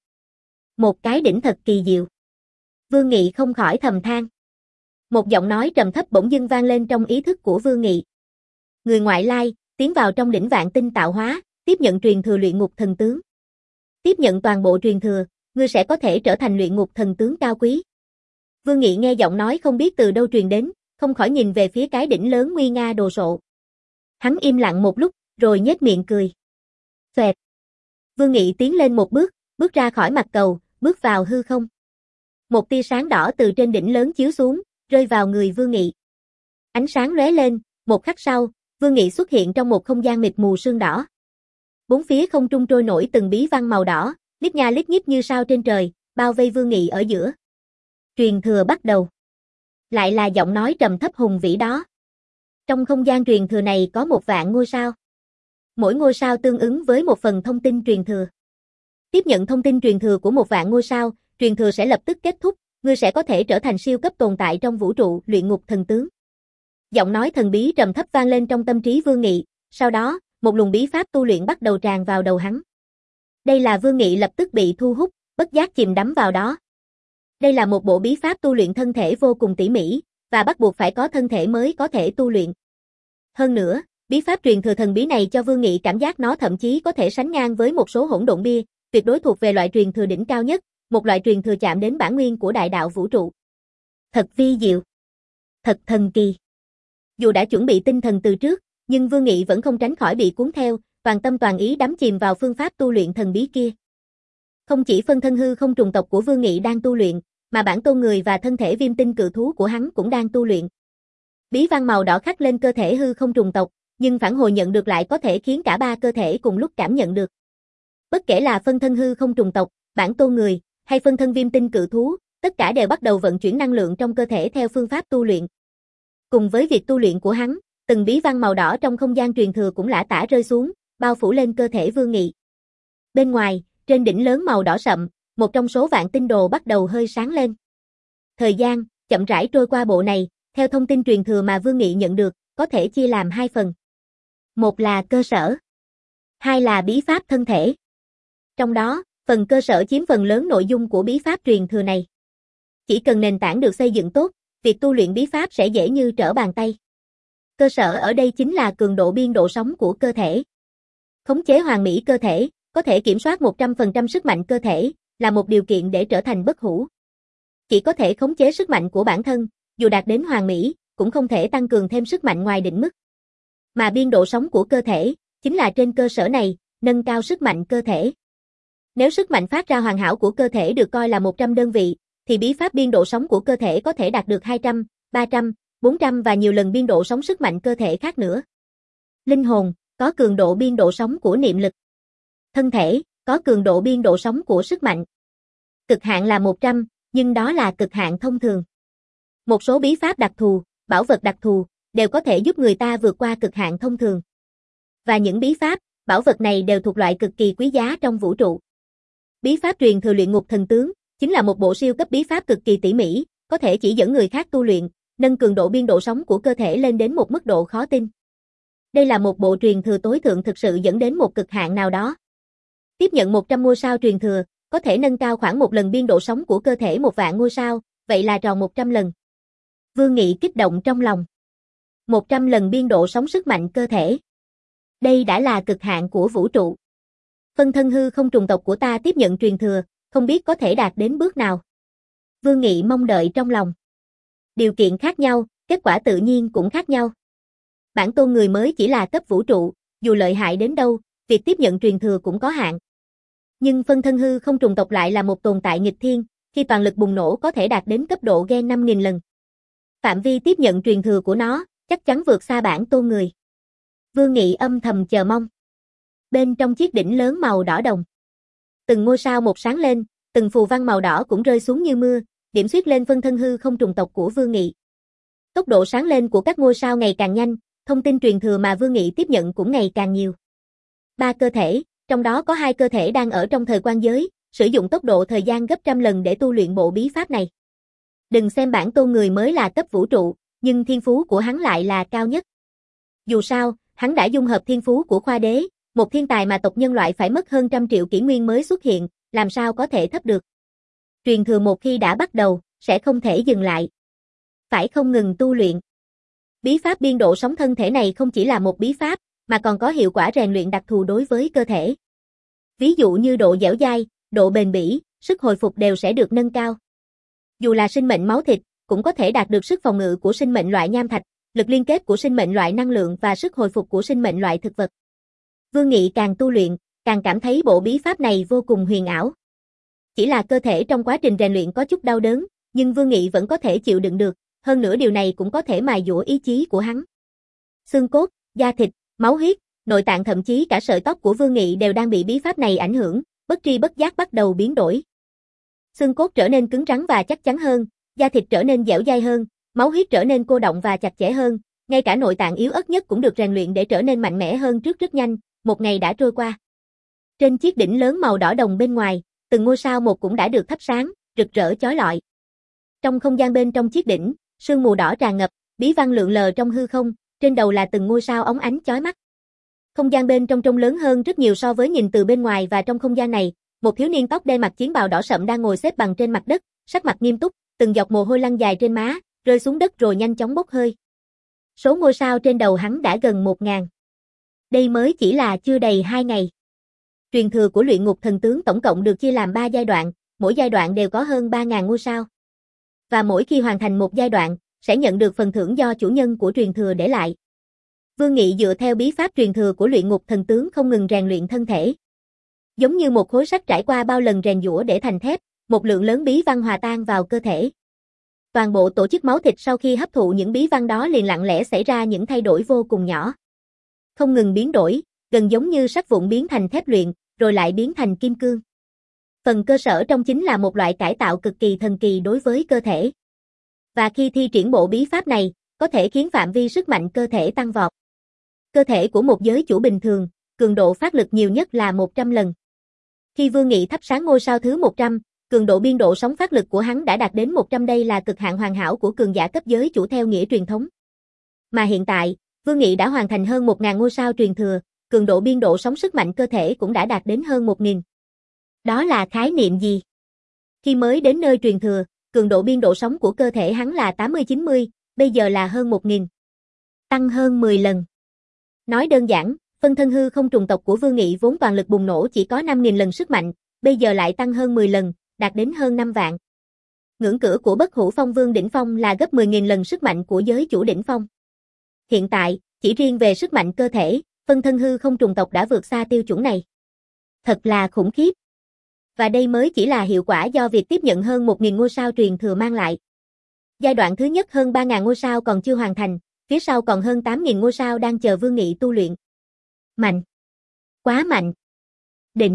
Một cái đỉnh thật kỳ diệu. Vương Nghị không khỏi thầm than. Một giọng nói trầm thấp bỗng dưng vang lên trong ý thức của Vương Nghị. Người ngoại lai, tiến vào trong đỉnh vạn tinh tạo hóa, tiếp nhận truyền thừa luyện ngục thần tướng. Tiếp nhận toàn bộ truyền thừa, ngươi sẽ có thể trở thành luyện ngục thần tướng cao quý. Vương Nghị nghe giọng nói không biết từ đâu truyền đến, không khỏi nhìn về phía cái đỉnh lớn nguy nga đồ sộ. Hắn im lặng một lúc, rồi nhếch miệng cười. Xoẹt. Vương Nghị tiến lên một bước, bước ra khỏi mặt cầu, bước vào hư không. Một tia sáng đỏ từ trên đỉnh lớn chiếu xuống, rơi vào người Vương Nghị. Ánh sáng lóe lên, một khắc sau, Vương Nghị xuất hiện trong một không gian mịt mù sương đỏ. Bốn phía không trung trôi nổi từng bí văn màu đỏ, lít nha lít nhít như sao trên trời, bao vây Vương Nghị ở giữa. Truyền thừa bắt đầu. Lại là giọng nói trầm thấp hùng vĩ đó. Trong không gian truyền thừa này có một vạn ngôi sao. Mỗi ngôi sao tương ứng với một phần thông tin truyền thừa. Tiếp nhận thông tin truyền thừa của một vạn ngôi sao, truyền thừa sẽ lập tức kết thúc, ngươi sẽ có thể trở thành siêu cấp tồn tại trong vũ trụ, luyện ngục thần tướng. Giọng nói thần bí trầm thấp vang lên trong tâm trí Vương Nghị, sau đó, một luồng bí pháp tu luyện bắt đầu tràn vào đầu hắn. Đây là Vương Nghị lập tức bị thu hút, bất giác chìm đắm vào đó. Đây là một bộ bí pháp tu luyện thân thể vô cùng tỉ mỉ, và bắt buộc phải có thân thể mới có thể tu luyện. Hơn nữa, bí pháp truyền thừa thần bí này cho Vương Nghị cảm giác nó thậm chí có thể sánh ngang với một số hỗn độn bia, tuyệt đối thuộc về loại truyền thừa đỉnh cao nhất, một loại truyền thừa chạm đến bản nguyên của đại đạo vũ trụ. Thật vi diệu. Thật thần kỳ. Dù đã chuẩn bị tinh thần từ trước, nhưng Vương Nghị vẫn không tránh khỏi bị cuốn theo, toàn tâm toàn ý đắm chìm vào phương pháp tu luyện thần bí kia. Không chỉ phân thân hư không trùng tộc của Vương Nghị đang tu luyện, mà bản tôn người và thân thể viêm tinh cự thú của hắn cũng đang tu luyện. Bí văn màu đỏ khắc lên cơ thể hư không trùng tộc, nhưng phản hồi nhận được lại có thể khiến cả ba cơ thể cùng lúc cảm nhận được. Bất kể là phân thân hư không trùng tộc, bản tôn người, hay phân thân viêm tinh cự thú, tất cả đều bắt đầu vận chuyển năng lượng trong cơ thể theo phương pháp tu luyện. Cùng với việc tu luyện của hắn, từng bí văn màu đỏ trong không gian truyền thừa cũng lả tả rơi xuống, bao phủ lên cơ thể Vương Nghị. Bên ngoài, trên đỉnh lớn màu đỏ sậm, một trong số vạn tinh đồ bắt đầu hơi sáng lên. Thời gian chậm rãi trôi qua, bộ này, theo thông tin truyền thừa mà Vương Nghị nhận được, có thể chia làm hai phần. Một là cơ sở, hai là bí pháp thân thể. Trong đó, phần cơ sở chiếm phần lớn nội dung của bí pháp truyền thừa này. Chỉ cần nền tảng được xây dựng tốt, việc tu luyện bí pháp sẽ dễ như trở bàn tay. Cơ sở ở đây chính là cường độ biên độ sống của cơ thể. Khống chế hoàn mỹ cơ thể, có thể kiểm soát một trăm phần trăm sức mạnh cơ thể, là một điều kiện để trở thành bất hủ. Chỉ có thể khống chế sức mạnh của bản thân, dù đạt đến hoàn mỹ, cũng không thể tăng cường thêm sức mạnh ngoài định mức. Mà biên độ sống của cơ thể, chính là trên cơ sở này, nâng cao sức mạnh cơ thể. Nếu sức mạnh phát ra hoàn hảo của cơ thể được coi là một trăm đơn vị, thì bí pháp biên độ sống của cơ thể có thể đạt được hai trăm, ba trăm, bốn trăm và nhiều lần biên độ sống sức mạnh cơ thể khác nữa. Linh hồn, có cường độ biên độ sống của niệm lực. Thân thể, có cường độ biên độ sống của sức mạnh. Cực hạn là một trăm, nhưng đó là cực hạn thông thường. Một số bí pháp đặc thù, bảo vật đặc thù, đều có thể giúp người ta vượt qua cực hạn thông thường. Và những bí pháp, bảo vật này đều thuộc loại cực kỳ quý giá trong vũ trụ. Bí pháp truyền thừa luyện ngục thần tướng, chính là một bộ siêu cấp bí pháp cực kỳ tỉ mỉ, có thể chỉ dẫn người khác tu luyện, nâng cường độ biên độ sống của cơ thể lên đến một mức độ khó tin. Đây là một bộ truyền thừa tối thượng thực sự dẫn đến một cực hạn nào đó. Tiếp nhận một trăm ngôi sao truyền thừa, có thể nâng cao khoảng một lần biên độ sống của cơ thể một vạn ngôi sao, vậy là tròn một trăm lần. Vương Nghị kích động trong lòng. một trăm lần biên độ sống sức mạnh cơ thể. Đây đã là cực hạn của vũ trụ. Phân thân hư không trùng tộc của ta tiếp nhận truyền thừa, không biết có thể đạt đến bước nào. Vương Nghị mong đợi trong lòng. Điều kiện khác nhau, kết quả tự nhiên cũng khác nhau. Bản tôn người mới chỉ là cấp vũ trụ, dù lợi hại đến đâu, việc tiếp nhận truyền thừa cũng có hạn. Nhưng phân thân hư không trùng tộc lại là một tồn tại nghịch thiên, khi toàn lực bùng nổ có thể đạt đến cấp độ gen năm nghìn lần. Phạm vi tiếp nhận truyền thừa của nó, chắc chắn vượt xa bản tôn người. Vương Nghị âm thầm chờ mong. Bên trong chiếc đỉnh lớn màu đỏ đồng, từng ngôi sao một sáng lên, từng phù văn màu đỏ cũng rơi xuống như mưa, điểm xuyết lên phân thân hư không trùng tộc của Vương Nghị. Tốc độ sáng lên của các ngôi sao ngày càng nhanh, thông tin truyền thừa mà Vương Nghị tiếp nhận cũng ngày càng nhiều. Ba cơ thể, trong đó có hai cơ thể đang ở trong thời quan giới, sử dụng tốc độ thời gian gấp trăm lần để tu luyện bộ bí pháp này. Đừng xem bản tôn người mới là cấp vũ trụ, nhưng thiên phú của hắn lại là cao nhất. Dù sao, hắn đã dung hợp thiên phú của Khoa Đế, một thiên tài mà tộc nhân loại phải mất hơn trăm triệu kỷ nguyên mới xuất hiện, làm sao có thể thấp được. Truyền thừa một khi đã bắt đầu, sẽ không thể dừng lại. Phải không ngừng tu luyện. Bí pháp biên độ sống thân thể này không chỉ là một bí pháp, mà còn có hiệu quả rèn luyện đặc thù đối với cơ thể. Ví dụ như độ dẻo dai, độ bền bỉ, sức hồi phục đều sẽ được nâng cao. Dù là sinh mệnh máu thịt, cũng có thể đạt được sức phòng ngự của sinh mệnh loại nham thạch, lực liên kết của sinh mệnh loại năng lượng và sức hồi phục của sinh mệnh loại thực vật. Vương Nghị càng tu luyện, càng cảm thấy bộ bí pháp này vô cùng huyền ảo. Chỉ là cơ thể trong quá trình rèn luyện có chút đau đớn, nhưng Vương Nghị vẫn có thể chịu đựng được, hơn nữa điều này cũng có thể mài dũa ý chí của hắn. Xương cốt, da thịt, máu huyết, nội tạng thậm chí cả sợi tóc của Vương Nghị đều đang bị bí pháp này ảnh hưởng, bất tri bất giác bắt đầu biến đổi. Xương cốt trở nên cứng rắn và chắc chắn hơn, da thịt trở nên dẻo dai hơn, máu huyết trở nên cô đọng và chặt chẽ hơn, ngay cả nội tạng yếu ớt nhất cũng được rèn luyện để trở nên mạnh mẽ hơn trước rất nhanh, một ngày đã trôi qua. Trên chiếc đỉnh lớn màu đỏ đồng bên ngoài, từng ngôi sao một cũng đã được thắp sáng, rực rỡ chói lọi. Trong không gian bên trong chiếc đỉnh, sương mù đỏ tràn ngập, bí văn lượn lờ trong hư không, trên đầu là từng ngôi sao óng ánh chói mắt. Không gian bên trong trông lớn hơn rất nhiều so với nhìn từ bên ngoài, và trong không gian này, một thiếu niên tóc đen mặc chiến bào đỏ sậm đang ngồi xếp bằng trên mặt đất, sắc mặt nghiêm túc, từng giọt mồ hôi lăn dài trên má, rơi xuống đất rồi nhanh chóng bốc hơi. Số ngôi sao trên đầu hắn đã gần một ngàn. Đây mới chỉ là chưa đầy hai ngày. Truyền thừa của luyện ngục thần tướng tổng cộng được chia làm ba giai đoạn, mỗi giai đoạn đều có hơn ba ngàn ngôi sao. Và mỗi khi hoàn thành một giai đoạn, sẽ nhận được phần thưởng do chủ nhân của truyền thừa để lại. Vương Nghị dựa theo bí pháp truyền thừa của luyện ngục thần tướng không ngừng rèn luyện thân thể. Giống như một khối sắt trải qua bao lần rèn giũa để thành thép, một lượng lớn bí văn hòa tan vào cơ thể. Toàn bộ tổ chức máu thịt sau khi hấp thụ những bí văn đó liền lặng lẽ xảy ra những thay đổi vô cùng nhỏ. Không ngừng biến đổi, gần giống như sắt vụn biến thành thép luyện, rồi lại biến thành kim cương. Phần cơ sở trong chính là một loại cải tạo cực kỳ thần kỳ đối với cơ thể. Và khi thi triển bộ bí pháp này, có thể khiến phạm vi sức mạnh cơ thể tăng vọt. Cơ thể của một giới chủ bình thường, cường độ phát lực nhiều nhất là một trăm lần. Khi Vương Nghị thắp sáng ngôi sao thứ một trăm, cường độ biên độ sóng phát lực của hắn đã đạt đến một trăm, đây là cực hạn hoàn hảo của cường giả cấp giới chủ theo nghĩa truyền thống. Mà hiện tại, Vương Nghị đã hoàn thành hơn một ngàn ngôi sao truyền thừa, cường độ biên độ sóng sức mạnh cơ thể cũng đã đạt đến hơn một nghìn. Đó là khái niệm gì? Khi mới đến nơi truyền thừa, cường độ biên độ sống của cơ thể hắn là tám mươi chín mươi, bây giờ là hơn một nghìn. Tăng hơn mười lần. Nói đơn giản, phân thân hư không trùng tộc của Vương Nghị vốn toàn lực bùng nổ chỉ có năm nghìn lần sức mạnh, bây giờ lại tăng hơn mười lần, đạt đến hơn năm vạn. Ngưỡng cửa của Bất Hủ Phong Vương đỉnh phong là gấp mười nghìn lần sức mạnh của giới chủ đỉnh phong. Hiện tại, chỉ riêng về sức mạnh cơ thể, phân thân hư không trùng tộc đã vượt xa tiêu chuẩn này. Thật là khủng khiếp. Và đây mới chỉ là hiệu quả do việc tiếp nhận hơn một nghìn ngôi sao truyền thừa mang lại. Giai đoạn thứ nhất hơn ba nghìn ngôi sao còn chưa hoàn thành, phía sau còn hơn tám nghìn ngôi sao đang chờ Vương Nghị tu luyện. Mạnh. Quá mạnh. Đỉnh.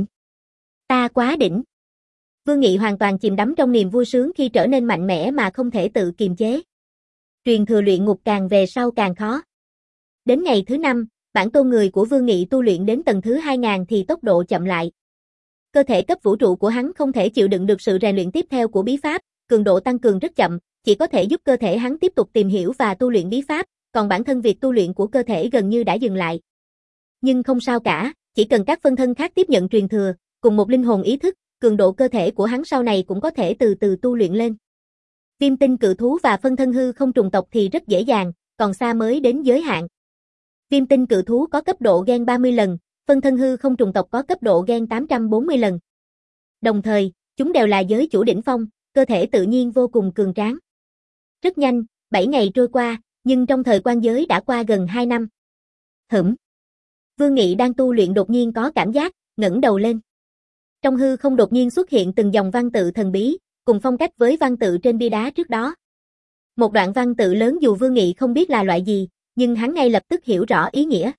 Ta quá đỉnh. Vương Nghị hoàn toàn chìm đắm trong niềm vui sướng khi trở nên mạnh mẽ mà không thể tự kiềm chế. Truyền thừa luyện ngục càng về sau càng khó. Đến ngày thứ năm, bản tôn người của Vương Nghị tu luyện đến tầng thứ hai nghìn thì tốc độ chậm lại. Cơ thể cấp vũ trụ của hắn không thể chịu đựng được sự rèn luyện tiếp theo của bí pháp, cường độ tăng cường rất chậm, chỉ có thể giúp cơ thể hắn tiếp tục tìm hiểu và tu luyện bí pháp, còn bản thân việc tu luyện của cơ thể gần như đã dừng lại. Nhưng không sao cả, chỉ cần các phân thân khác tiếp nhận truyền thừa, cùng một linh hồn ý thức, cường độ cơ thể của hắn sau này cũng có thể từ từ tu luyện lên. Viêm tinh cự thú và phân thân hư không trùng tộc thì rất dễ dàng, còn xa mới đến giới hạn. Viêm tinh cự thú có cấp độ gen ba mươi lần, phân thân hư không trùng tộc có cấp độ gen tám trăm bốn mươi lần. Đồng thời, chúng đều là giới chủ đỉnh phong, cơ thể tự nhiên vô cùng cường tráng. Rất nhanh, bảy ngày trôi qua, nhưng trong thời quan giới đã qua gần hai năm. Hửm. Vương Nghị đang tu luyện đột nhiên có cảm giác, ngẩng đầu lên. Trong hư không đột nhiên xuất hiện từng dòng văn tự thần bí, cùng phong cách với văn tự trên bia đá trước đó. Một đoạn văn tự lớn dù Vương Nghị không biết là loại gì, nhưng hắn ngay lập tức hiểu rõ ý nghĩa.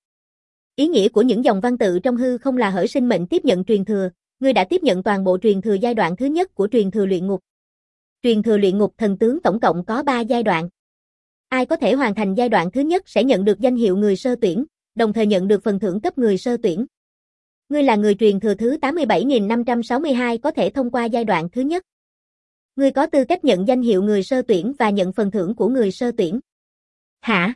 Ý nghĩa của những dòng văn tự trong hư không là hỡi sinh mệnh tiếp nhận truyền thừa, ngươi đã tiếp nhận toàn bộ truyền thừa giai đoạn thứ nhất của truyền thừa luyện ngục. Truyền thừa luyện ngục thần tướng tổng cộng có ba giai đoạn. Ai có thể hoàn thành giai đoạn thứ nhất sẽ nhận được danh hiệu người sơ tuyển, đồng thời nhận được phần thưởng cấp người sơ tuyển. Ngươi là người truyền thừa thứ tám mươi bảy nghìn năm trăm sáu mươi hai có thể thông qua giai đoạn thứ nhất. Ngươi có tư cách nhận danh hiệu người sơ tuyển và nhận phần thưởng của người sơ tuyển. Hả?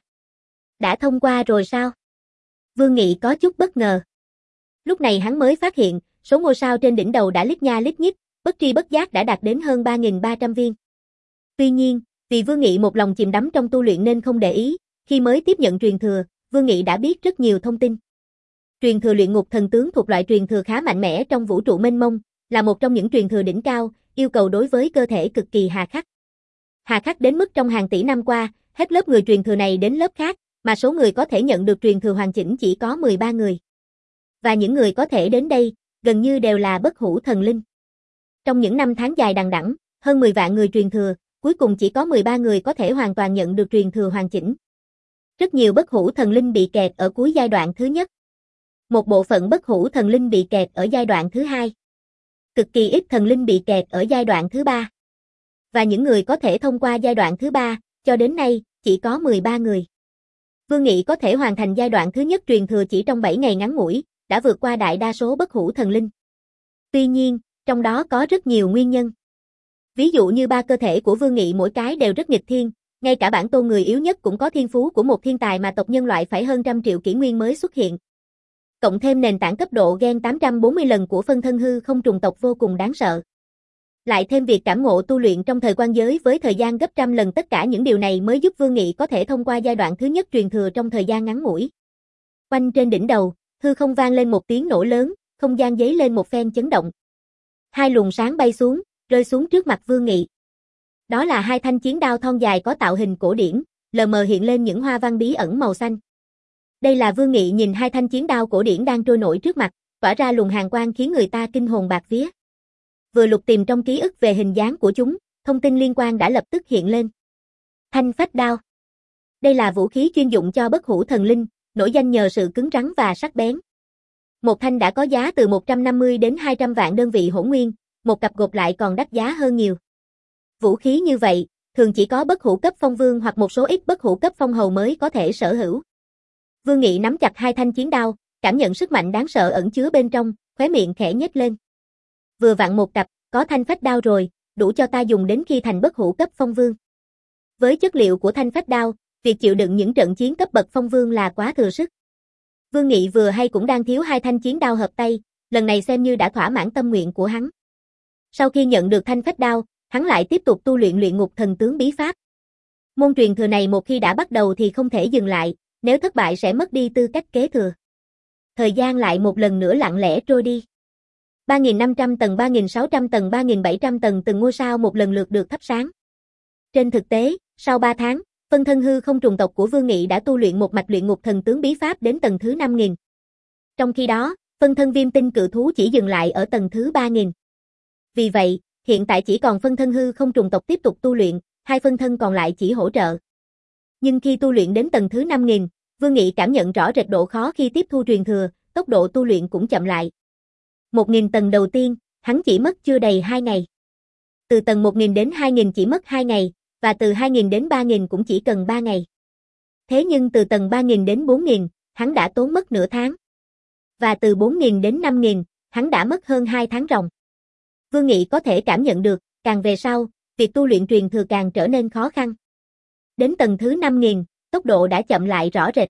Đã thông qua rồi sao? Vương Nghị có chút bất ngờ. Lúc này hắn mới phát hiện, số ngôi sao trên đỉnh đầu đã lít nha lít nhít, bất tri bất giác đã đạt đến hơn ba nghìn ba trăm viên. Tuy nhiên, vì Vương Nghị một lòng chìm đắm trong tu luyện nên không để ý, khi mới tiếp nhận truyền thừa, Vương Nghị đã biết rất nhiều thông tin. Truyền thừa luyện ngục thần tướng thuộc loại truyền thừa khá mạnh mẽ trong vũ trụ mênh mông, là một trong những truyền thừa đỉnh cao, yêu cầu đối với cơ thể cực kỳ hà khắc. Hà khắc đến mức trong hàng tỷ năm qua, hết lớp người truyền thừa này đến lớp khác, mà số người có thể nhận được truyền thừa hoàn chỉnh chỉ có mười ba người. Và những người có thể đến đây, gần như đều là bất hủ thần linh. Trong những năm tháng dài đằng đẵng, hơn mười vạn người truyền thừa, cuối cùng chỉ có mười ba người có thể hoàn toàn nhận được truyền thừa hoàn chỉnh. Rất nhiều bất hủ thần linh bị kẹt ở cuối giai đoạn thứ nhất. Một bộ phận bất hủ thần linh bị kẹt ở giai đoạn thứ hai. Cực kỳ ít thần linh bị kẹt ở giai đoạn thứ ba. Và những người có thể thông qua giai đoạn thứ ba, cho đến nay, chỉ có mười ba người. Vương Nghị có thể hoàn thành giai đoạn thứ nhất truyền thừa chỉ trong bảy ngày ngắn ngủi, đã vượt qua đại đa số bất hủ thần linh. Tuy nhiên, trong đó có rất nhiều nguyên nhân. Ví dụ như ba cơ thể của Vương Nghị mỗi cái đều rất nghịch thiên, ngay cả bản tôn người yếu nhất cũng có thiên phú của một thiên tài mà tộc nhân loại phải hơn trăm triệu kỷ nguyên mới xuất hiện. Cộng thêm nền tảng cấp độ gen tám trăm bốn mươi lần của phân thân hư không trùng tộc vô cùng đáng sợ. Lại thêm việc cảm ngộ tu luyện trong thời quan giới với thời gian gấp trăm lần, tất cả những điều này mới giúp Vương Nghị có thể thông qua giai đoạn thứ nhất truyền thừa trong thời gian ngắn ngủi. Quanh trên đỉnh đầu, hư không vang lên một tiếng nổ lớn, không gian giấy lên một phen chấn động. Hai luồng sáng bay xuống, rơi xuống trước mặt Vương Nghị. Đó là hai thanh chiến đao thon dài có tạo hình cổ điển, lờ mờ hiện lên những hoa văn bí ẩn màu xanh. Đây là Vương Nghị nhìn hai thanh chiến đao cổ điển đang trôi nổi trước mặt, tỏa ra luồng hàn quang khiến người ta kinh hồn bạt vía. Vừa lục tìm trong ký ức về hình dáng của chúng, thông tin liên quan đã lập tức hiện lên. Thanh phách đao. Đây là vũ khí chuyên dụng cho bất hủ thần linh, nổi danh nhờ sự cứng rắn và sắc bén. Một thanh đã có giá từ một trăm năm mươi đến hai trăm vạn đơn vị hỗn nguyên, một cặp gộp lại còn đắt giá hơn nhiều. Vũ khí như vậy, thường chỉ có bất hủ cấp phong vương hoặc một số ít bất hủ cấp phong hầu mới có thể sở hữu. Vương Nghị nắm chặt hai thanh chiến đao, cảm nhận sức mạnh đáng sợ ẩn chứa bên trong, khóe miệng khẽ nhếch lên. Vừa vặn một cặp, có thanh phách đao rồi, đủ cho ta dùng đến khi thành bất hủ cấp phong vương. Với chất liệu của thanh phách đao, việc chịu đựng những trận chiến cấp bậc phong vương là quá thừa sức. Vương Nghị vừa hay cũng đang thiếu hai thanh chiến đao hợp tay, lần này xem như đã thỏa mãn tâm nguyện của hắn. Sau khi nhận được thanh phách đao, hắn lại tiếp tục tu luyện luyện ngục thần tướng bí pháp. Môn truyền thừa này một khi đã bắt đầu thì không thể dừng lại, nếu thất bại sẽ mất đi tư cách kế thừa. Thời gian lại một lần nữa lặng lẽ trôi đi. ba nghìn năm trăm tầng, ba nghìn sáu trăm tầng, ba nghìn bảy trăm tầng, từng ngôi sao một lần lượt được thắp sáng. Trên thực tế, sau ba tháng, phân thân hư không trùng tộc của Vương Nghị đã tu luyện một mạch luyện ngục thần tướng bí pháp đến tầng thứ năm nghìn. Trong khi đó, phân thân viêm tinh cự thú chỉ dừng lại ở tầng thứ ba nghìn. Vì vậy, hiện tại chỉ còn phân thân hư không trùng tộc tiếp tục tu luyện, hai phân thân còn lại chỉ hỗ trợ. Nhưng khi tu luyện đến tầng thứ năm nghìn, Vương Nghị cảm nhận rõ rệt độ khó khi tiếp thu truyền thừa, tốc độ tu luyện cũng chậm lại. một nghìn tầng đầu tiên, hắn chỉ mất chưa đầy hai ngày. Từ tầng một nghìn đến hai nghìn chỉ mất hai ngày, và từ hai nghìn đến ba nghìn cũng chỉ cần ba ngày. Thế nhưng từ tầng ba nghìn đến bốn nghìn, hắn đã tốn mất nửa tháng. Và từ bốn nghìn đến năm nghìn, hắn đã mất hơn hai tháng ròng. Vương Nghị có thể cảm nhận được, càng về sau, việc tu luyện truyền thừa càng trở nên khó khăn. Đến tầng thứ năm nghìn, tốc độ đã chậm lại rõ rệt.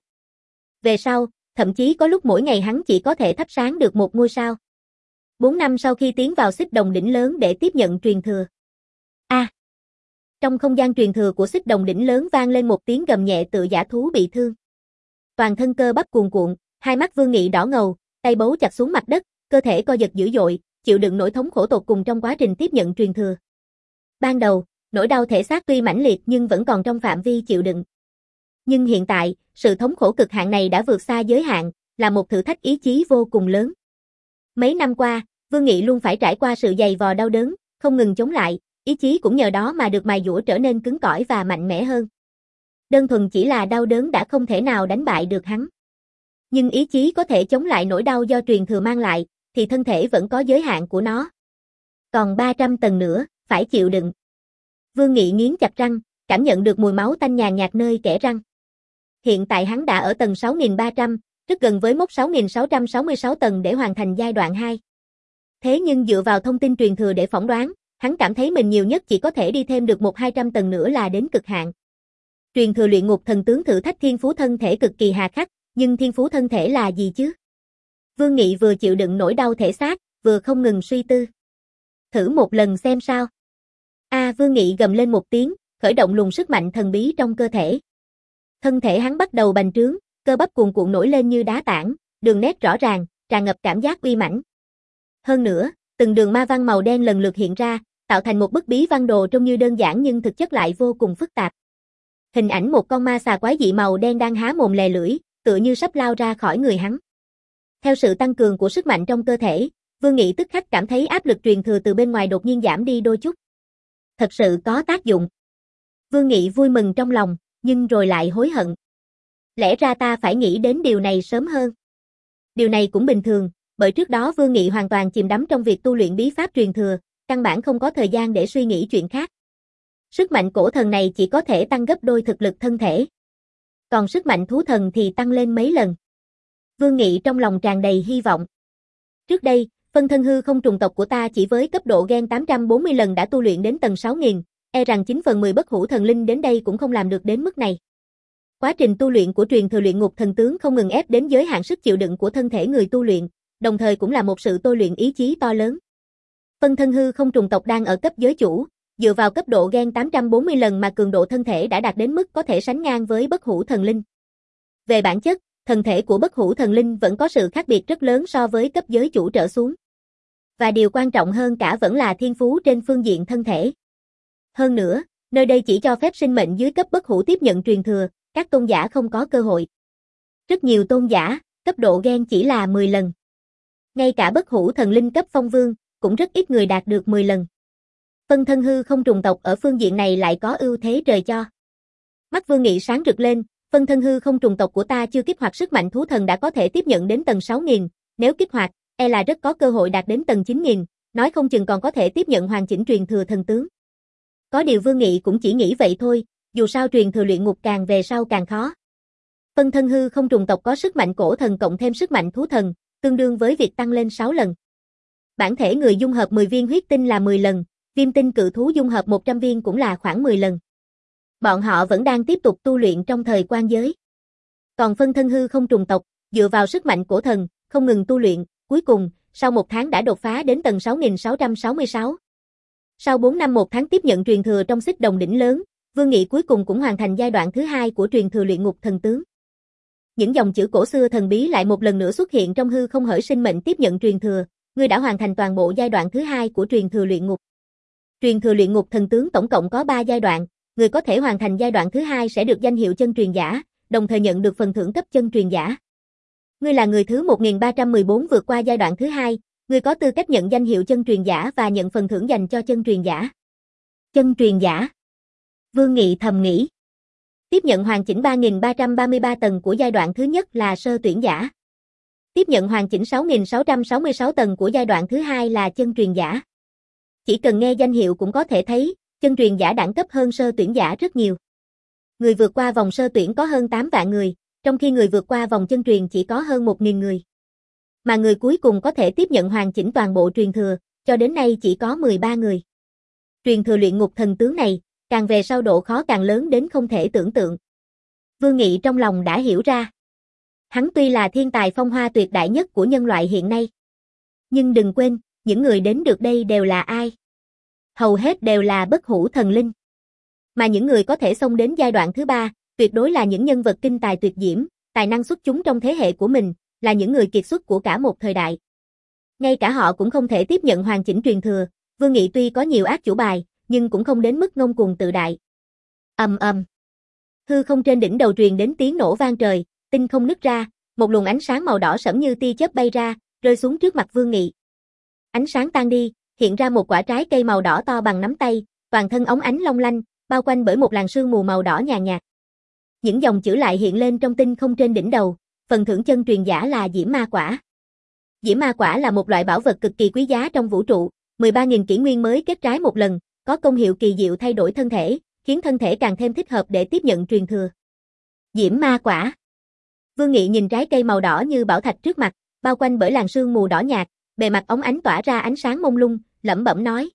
Về sau, thậm chí có lúc mỗi ngày hắn chỉ có thể thắp sáng được một ngôi sao. Bốn năm sau khi tiến vào xích đồng đỉnh lớn để tiếp nhận truyền thừa. A. À, trong không gian truyền thừa của xích đồng đỉnh lớn vang lên một tiếng gầm nhẹ tựa dã thú bị thương. Toàn thân cơ bắp cuồn cuộn, hai mắt Vương Nghị đỏ ngầu, tay bấu chặt xuống mặt đất, cơ thể co giật dữ dội, chịu đựng nỗi thống khổ tột cùng trong quá trình tiếp nhận truyền thừa. Ban đầu, nỗi đau thể xác tuy mãnh liệt nhưng vẫn còn trong phạm vi chịu đựng. Nhưng hiện tại, sự thống khổ cực hạn này đã vượt xa giới hạn, là một thử thách ý chí vô cùng lớn. Mấy năm qua, Vương Nghị luôn phải trải qua sự dày vò đau đớn, không ngừng chống lại, ý chí cũng nhờ đó mà được mài dũa trở nên cứng cỏi và mạnh mẽ hơn. Đơn thuần chỉ là đau đớn đã không thể nào đánh bại được hắn. Nhưng ý chí có thể chống lại nỗi đau do truyền thừa mang lại, thì thân thể vẫn có giới hạn của nó. Còn ba trăm tầng nữa, phải chịu đựng. Vương Nghị nghiến chặt răng, cảm nhận được mùi máu tanh nhàn nhạt nơi kẽ răng. Hiện tại hắn đã ở tầng sáu nghìn ba trăm, rất gần với mốc sáu nghìn sáu trăm sáu mươi sáu tầng để hoàn thành giai đoạn hai. Thế nhưng dựa vào thông tin truyền thừa để phỏng đoán, hắn cảm thấy mình nhiều nhất chỉ có thể đi thêm được một hai trăm tầng nữa là đến cực hạn. Truyền thừa luyện ngục thần tướng thử thách thiên phú thân thể cực kỳ hà khắc, nhưng thiên phú thân thể là gì chứ? Vương Nghị vừa chịu đựng nỗi đau thể xác, vừa không ngừng suy tư. Thử một lần xem sao. A à, Vương Nghị gầm lên một tiếng, khởi động luồng sức mạnh thần bí trong cơ thể. Thân thể hắn bắt đầu bành trướng, cơ bắp cuồn cuộn nổi lên như đá tảng, đường nét rõ ràng, tràn ngập cảm giác uy mãnh. Hơn nữa, từng đường ma văn màu đen lần lượt hiện ra, tạo thành một bức bí văn đồ trông như đơn giản nhưng thực chất lại vô cùng phức tạp. Hình ảnh một con ma xà quái dị màu đen đang há mồm lè lưỡi, tựa như sắp lao ra khỏi người hắn. Theo sự tăng cường của sức mạnh trong cơ thể, Vương Nghị tức khắc cảm thấy áp lực truyền thừa từ bên ngoài đột nhiên giảm đi đôi chút. Thật sự có tác dụng. Vương Nghị vui mừng trong lòng, nhưng rồi lại hối hận. Lẽ ra ta phải nghĩ đến điều này sớm hơn. Điều này cũng bình thường, bởi trước đó Vương Nghị hoàn toàn chìm đắm trong việc tu luyện bí pháp truyền thừa, căn bản không có thời gian để suy nghĩ chuyện khác. Sức mạnh cổ thần này chỉ có thể tăng gấp đôi thực lực thân thể. Còn sức mạnh thú thần thì tăng lên mấy lần. Vương Nghị trong lòng tràn đầy hy vọng. Trước đây, phân thân hư không trùng tộc của ta chỉ với cấp độ gen tám trăm bốn mươi lần đã tu luyện đến tầng sáu nghìn, e rằng chín phần mười bất hủ thần linh đến đây cũng không làm được đến mức này. Quá trình tu luyện của truyền thừa luyện ngục thần tướng không ngừng ép đến giới hạn sức chịu đựng của thân thể người tu luyện, đồng thời cũng là một sự tôi luyện ý chí to lớn. Phân thân hư không trùng tộc đang ở cấp giới chủ, dựa vào cấp độ gen tám trăm bốn mươi lần mà cường độ thân thể đã đạt đến mức có thể sánh ngang với bất hủ thần linh. Về bản chất, thân thể của bất hủ thần linh vẫn có sự khác biệt rất lớn so với cấp giới chủ trở xuống. Và điều quan trọng hơn cả vẫn là thiên phú trên phương diện thân thể. Hơn nữa, nơi đây chỉ cho phép sinh mệnh dưới cấp bất hủ tiếp nhận truyền thừa, các tôn giả không có cơ hội. Rất nhiều tôn giả, cấp độ gen chỉ là mười lần. Ngay cả bất hủ thần linh cấp phong vương, cũng rất ít người đạt được mười lần. Phân thân hư không trùng tộc ở phương diện này lại có ưu thế trời cho. Mắt Vương Nghị sáng rực lên, phân thân hư không trùng tộc của ta chưa kích hoạt sức mạnh thú thần đã có thể tiếp nhận đến tầng sáu nghìn, nếu kích hoạt, e là rất có cơ hội đạt đến tầng chín nghìn, nói không chừng còn có thể tiếp nhận hoàn chỉnh truyền thừa thần tướng. Có điều Vương Nghị cũng chỉ nghĩ vậy thôi, dù sao truyền thừa luyện ngục càng về sau càng khó. Phân thân hư không trùng tộc có sức mạnh cổ thần cộng thêm sức mạnh thú thần, tương đương với việc tăng lên sáu lần. Bản thể người dung hợp mười viên huyết tinh là mười lần, viêm tinh cự thú dung hợp một trăm viên cũng là khoảng mười lần. Bọn họ vẫn đang tiếp tục tu luyện trong thời quan giới. Còn phân thân hư không trùng tộc, dựa vào sức mạnh cổ thần, không ngừng tu luyện, cuối cùng, sau một tháng đã đột phá đến tầng sáu nghìn sáu trăm sáu mươi sáu. Sau bốn năm một tháng tiếp nhận truyền thừa trong xích đồng đỉnh lớn, Vương Nghị cuối cùng cũng hoàn thành giai đoạn thứ hai của truyền thừa luyện ngục thần tướng. Những dòng chữ cổ xưa thần bí lại một lần nữa xuất hiện trong hư không hởi sinh mệnh tiếp nhận truyền thừa, ngươi đã hoàn thành toàn bộ giai đoạn thứ hai của truyền thừa luyện ngục. Truyền thừa luyện ngục thần tướng tổng cộng có ba giai đoạn, người có thể hoàn thành giai đoạn thứ hai sẽ được danh hiệu chân truyền giả, đồng thời nhận được phần thưởng cấp chân truyền giả. Ngươi là người thứ một nghìn ba trăm mười bốn vượt qua giai đoạn thứ hai, ngươi có tư cách nhận danh hiệu chân truyền giả và nhận phần thưởng dành cho chân truyền giả. Chân truyền giả. Vương Nghị thầm nghĩ. Tiếp nhận hoàn chỉnh ba nghìn ba trăm ba mươi ba tầng của giai đoạn thứ nhất là sơ tuyển giả. Tiếp nhận hoàn chỉnh sáu nghìn sáu trăm sáu mươi sáu tầng của giai đoạn thứ hai là chân truyền giả. Chỉ cần nghe danh hiệu cũng có thể thấy, chân truyền giả đẳng cấp hơn sơ tuyển giả rất nhiều. Người vượt qua vòng sơ tuyển có hơn tám vạn người, trong khi người vượt qua vòng chân truyền chỉ có hơn một nghìn người. Mà người cuối cùng có thể tiếp nhận hoàn chỉnh toàn bộ truyền thừa, cho đến nay chỉ có mười ba người. Truyền thừa luyện ngục thần tướng này, càng về sau độ khó càng lớn đến không thể tưởng tượng. Vương Nghị trong lòng đã hiểu ra. Hắn tuy là thiên tài phong hoa tuyệt đại nhất của nhân loại hiện nay. Nhưng đừng quên, những người đến được đây đều là ai? Hầu hết đều là bất hủ thần linh. Mà những người có thể xông đến giai đoạn thứ ba, tuyệt đối là những nhân vật kinh tài tuyệt diễm, tài năng xuất chúng trong thế hệ của mình, là những người kiệt xuất của cả một thời đại. Ngay cả họ cũng không thể tiếp nhận hoàn chỉnh truyền thừa, Vương Nghị tuy có nhiều ác chủ bài, nhưng cũng không đến mức ngông cuồng tự đại. Ầm ầm. Hư không trên đỉnh đầu truyền đến tiếng nổ vang trời, tinh không nứt ra, một luồng ánh sáng màu đỏ sẫm như tia chớp bay ra, rơi xuống trước mặt Vương Nghị. Ánh sáng tan đi, hiện ra một quả trái cây màu đỏ to bằng nắm tay, toàn thân óng ánh long lanh, bao quanh bởi một làn sương mù màu đỏ nhàn nhạt. Những dòng chữ lại hiện lên trong tinh không trên đỉnh đầu, phần thưởng chân truyền giả là Diễm Ma Quả. Diễm Ma Quả là một loại bảo vật cực kỳ quý giá trong vũ trụ, mười ba nghìn kỷ nguyên mới kết trái một lần, có công hiệu kỳ diệu thay đổi thân thể, khiến thân thể càng thêm thích hợp để tiếp nhận truyền thừa. Diễm Ma Quả. Vương Nghị nhìn trái cây màu đỏ như bảo thạch trước mặt, bao quanh bởi làn sương mù đỏ nhạt, bề mặt óng ánh tỏa ra ánh sáng mông lung, lẩm bẩm nói.